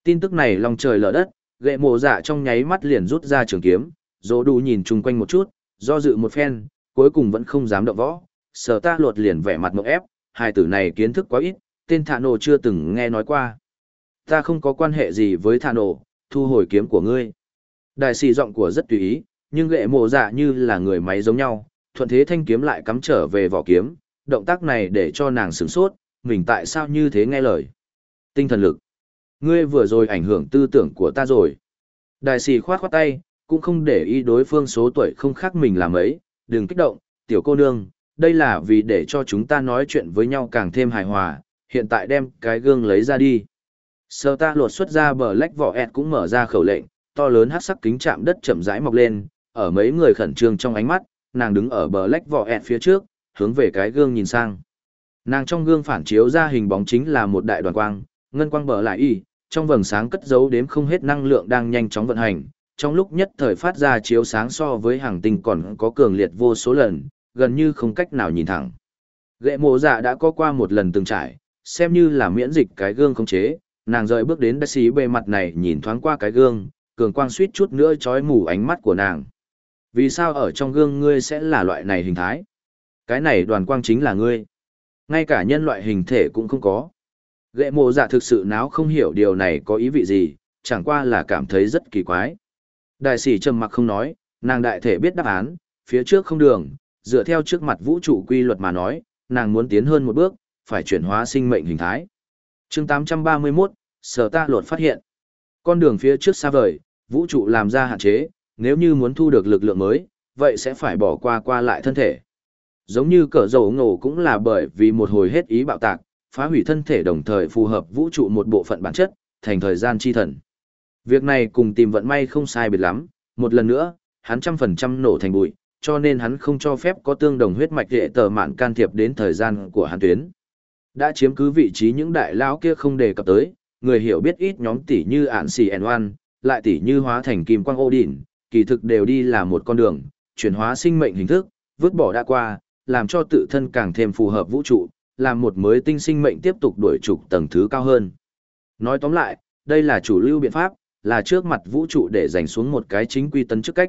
Tin tức này long trời lở đất, ghệ mộ dạ trong nháy mắt liền rút ra trường kiếm, dỗ đủ nhìn chung quanh một chút, do dự một phen, cuối cùng vẫn không dám động võ. Sở ta lột liền vẻ mặt mộng ép, hai tử này kiến thức quá ít, tên thạ nổ chưa từng nghe nói qua. Ta không có quan hệ gì với thạ nổ, thu hồi kiếm của ngươi. Đại sĩ giọng của rất tùy ý, nhưng ghệ mộ dạ như là người máy giống nhau, thuận thế thanh kiếm lại cắm trở về vỏ kiếm, động tác này để cho nàng sửng sốt, mình tại sao như thế nghe lời. Tinh thần lực. Ngươi vừa rồi ảnh hưởng tư tưởng của ta rồi. Đại sĩ khoát khoát tay, cũng không để ý đối phương số tuổi không khác mình làm ấy, đừng kích động, tiểu cô nương, đây là vì để cho chúng ta nói chuyện với nhau càng thêm hài hòa, hiện tại đem cái gương lấy ra đi. Sơ ta lột xuất ra bờ lách vỏ ẹt cũng mở ra khẩu lệnh, to lớn hát sắc kính chạm đất chậm rãi mọc lên, ở mấy người khẩn trương trong ánh mắt, nàng đứng ở bờ lách vỏ ẹt phía trước, hướng về cái gương nhìn sang. Nàng trong gương phản chiếu ra hình bóng chính là một đại đoàn quang, ngân quang bờ lại y, trong vầng sáng cất giấu đếm không hết năng lượng đang nhanh chóng vận hành, trong lúc nhất thời phát ra chiếu sáng so với hàng tinh còn có cường liệt vô số lần, gần như không cách nào nhìn thẳng. Ghệ mộ dạ đã có qua một lần từng trải, xem như là miễn dịch cái gương khống chế, nàng rời bước đến đại sĩ bề mặt này nhìn thoáng qua cái gương, cường quang suýt chút nữa chói mù ánh mắt của nàng. Vì sao ở trong gương ngươi sẽ là loại này hình thái? Cái này đoàn quang chính là ngươi. Ngay cả nhân loại hình thể cũng không có. Ghệ mộ dạ thực sự náo không hiểu điều này có ý vị gì, chẳng qua là cảm thấy rất kỳ quái. Đại sĩ trầm mặc không nói, nàng đại thể biết đáp án, phía trước không đường, dựa theo trước mặt vũ trụ quy luật mà nói, nàng muốn tiến hơn một bước, phải chuyển hóa sinh mệnh hình thái. Chương tám trăm ba mươi mốt, Sở ta lột phát hiện. Con đường phía trước xa vời, vũ trụ làm ra hạn chế, nếu như muốn thu được lực lượng mới, vậy sẽ phải bỏ qua qua lại thân thể. Giống như cỡ dầu ngổ cũng là bởi vì một hồi hết ý bạo tạc, phá hủy thân thể đồng thời phù hợp vũ trụ một bộ phận bản chất, thành thời gian chi thần. Việc này cùng tìm vận may không sai biệt lắm, một lần nữa, hắn trăm phần trăm nổ thành bụi, cho nên hắn không cho phép có tương đồng huyết mạch hệ tờ mạn can thiệp đến thời gian của hắn tuyến. Đã chiếm cứ vị trí những đại lão kia không đề cập tới, người hiểu biết ít nhóm tỷ như ản xì en oan, lại tỷ như hóa thành kim quang Odin, kỳ thực đều đi là một con đường, chuyển hóa sinh mệnh hình thức, vứt bỏ đã qua, làm cho tự thân càng thêm phù hợp vũ trụ, làm một mới tinh sinh mệnh tiếp tục đuổi trục tầng thứ cao hơn. Nói tóm lại, đây là chủ lưu biện pháp, là trước mặt vũ trụ để giành xuống một cái chính quy tấn chức cách.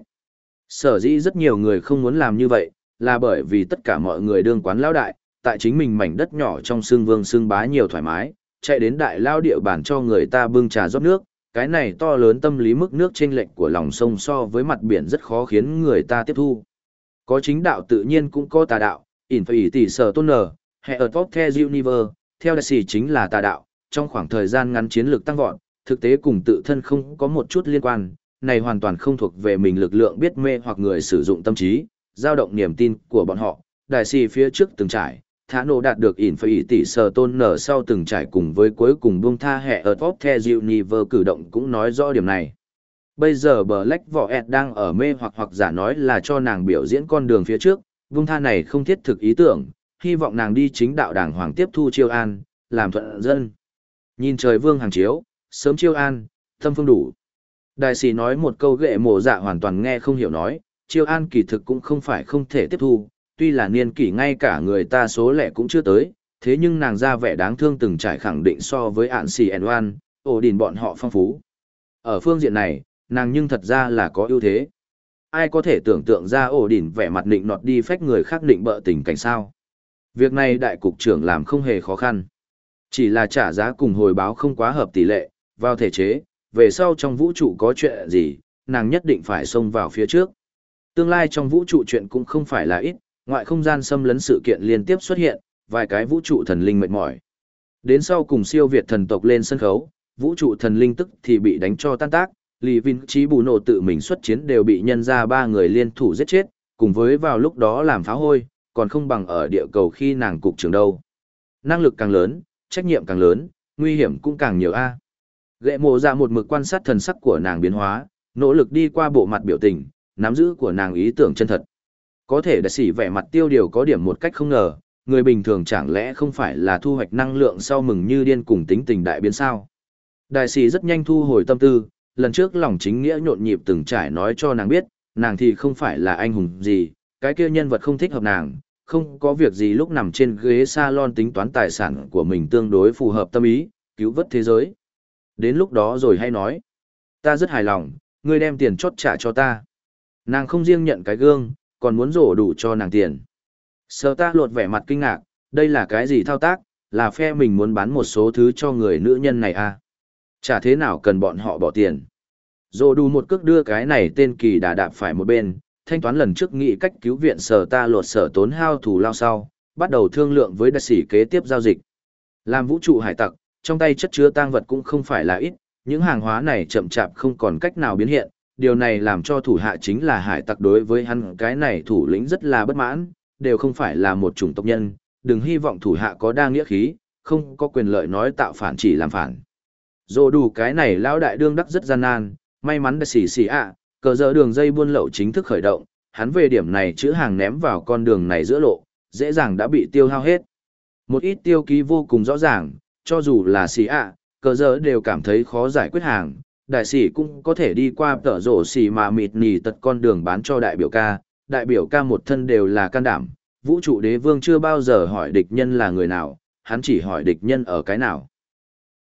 Sở dĩ rất nhiều người không muốn làm như vậy, là bởi vì tất cả mọi người đương quán lão đại, tại chính mình mảnh đất nhỏ trong xương vương xương bá nhiều thoải mái, chạy đến đại lao địa bàn cho người ta bưng trà rót nước, cái này to lớn tâm lý mức nước chênh lệch của lòng sông so với mặt biển rất khó khiến người ta tiếp thu. Có chính đạo tự nhiên cũng có tà đạo, ỉn phải tỷ sở tôn nở, hệ ở top the universe, theo đại sĩ chính là tà đạo, trong khoảng thời gian ngắn chiến lược tăng vọt, thực tế cùng tự thân không có một chút liên quan, này hoàn toàn không thuộc về mình lực lượng biết mê hoặc người sử dụng tâm trí, dao động niềm tin của bọn họ. Đại sĩ phía trước từng trải, thả nổ đạt được ỉn phải tỷ sở tôn nở sau từng trải cùng với cuối cùng buông tha hệ ở top the universe cử động cũng nói rõ điểm này. Bây giờ Black Void đang ở mê hoặc hoặc giả nói là cho nàng biểu diễn con đường phía trước, buông tha này không thiết thực ý tưởng, hy vọng nàng đi chính đạo đảng hoàng tiếp thu chiêu an, làm thuận dân. Nhìn trời vương hàng chiếu, sớm chiêu an, tâm phương đủ. Đại sĩ nói một câu ghệ mộ dạ hoàn toàn nghe không hiểu nói, chiêu an kỳ thực cũng không phải không thể tiếp thu, tuy là niên kỷ ngay cả người ta số lẻ cũng chưa tới, thế nhưng nàng ra vẻ đáng thương từng trải khẳng định so với ạn xì en oan, ổ đình bọn họ phong phú. Ở phương diện này, nàng nhưng thật ra là có ưu thế. Ai có thể tưởng tượng ra ổ đình vẻ mặt định nọt đi phách người khác định bợ tình cảnh sao. Việc này đại cục trưởng làm không hề khó khăn. Chỉ là trả giá cùng hồi báo không quá hợp tỷ lệ, vào thể chế, về sau trong vũ trụ có chuyện gì, nàng nhất định phải xông vào phía trước. Tương lai trong vũ trụ chuyện cũng không phải là ít, ngoại không gian xâm lấn sự kiện liên tiếp xuất hiện, vài cái vũ trụ thần linh mệt mỏi. Đến sau cùng siêu việt thần tộc lên sân khấu, vũ trụ thần linh tức thì bị đánh cho tan tác, Lý Vinh Trí Bù Nổ tự mình xuất chiến đều bị nhân ra ba người liên thủ giết chết, cùng với vào lúc đó làm phá hôi, còn không bằng ở địa cầu khi nàng cục trưởng đâu. Năng lực càng lớn, trách nhiệm càng lớn, nguy hiểm cũng càng nhiều a. Gệ mộ ra một mực quan sát thần sắc của nàng biến hóa, nỗ lực đi qua bộ mặt biểu tình, nắm giữ của nàng ý tưởng chân thật. Có thể đại sĩ vẻ mặt tiêu điều có điểm một cách không ngờ, người bình thường chẳng lẽ không phải là thu hoạch năng lượng sau mừng như điên cùng tính tình đại biến sao. Đại sĩ rất nhanh thu hồi tâm tư, lần trước lòng chính nghĩa nhộn nhịp từng trải nói cho nàng biết, nàng thì không phải là anh hùng gì, cái kia nhân vật không thích hợp nàng, không có việc gì lúc nằm trên ghế salon tính toán tài sản của mình tương đối phù hợp tâm ý, cứu vớt thế giới. Đến lúc đó rồi hay nói. Ta rất hài lòng, ngươi đem tiền chốt trả cho ta. Nàng không riêng nhận cái gương, còn muốn rổ đủ cho nàng tiền. Sở ta lột vẻ mặt kinh ngạc, đây là cái gì thao tác, là phe mình muốn bán một số thứ cho người nữ nhân này à? Chả thế nào cần bọn họ bỏ tiền. Rổ đủ một cước đưa cái này tên kỳ đà đạp phải một bên, thanh toán lần trước nghĩ cách cứu viện sở ta lột sở tốn hao thủ lao sau, bắt đầu thương lượng với đại sĩ kế tiếp giao dịch. Làm vũ trụ hải tặc, trong tay chất chứa tang vật cũng không phải là ít, những hàng hóa này chậm chạp không còn cách nào biến hiện, điều này làm cho thủ hạ chính là hải tặc đối với hắn cái này thủ lĩnh rất là bất mãn, đều không phải là một chủng tộc nhân, đừng hy vọng thủ hạ có đa nghĩa khí, không có quyền lợi nói tạo phản chỉ làm phản. Dù đủ cái này lão đại đương đắc rất gian nan, may mắn đã xỉ xỉ ạ, cờ giờ đường dây buôn lậu chính thức khởi động, hắn về điểm này chữ hàng ném vào con đường này giữa lộ, dễ dàng đã bị tiêu hao hết. Một ít tiêu ký vô cùng rõ ràng, cho dù là xỉ ạ, cờ giờ đều cảm thấy khó giải quyết hàng, đại sĩ cũng có thể đi qua tở rổ xỉ mà mịt nì tật con đường bán cho đại biểu ca, đại biểu ca một thân đều là can đảm, vũ trụ đế vương chưa bao giờ hỏi địch nhân là người nào, hắn chỉ hỏi địch nhân ở cái nào.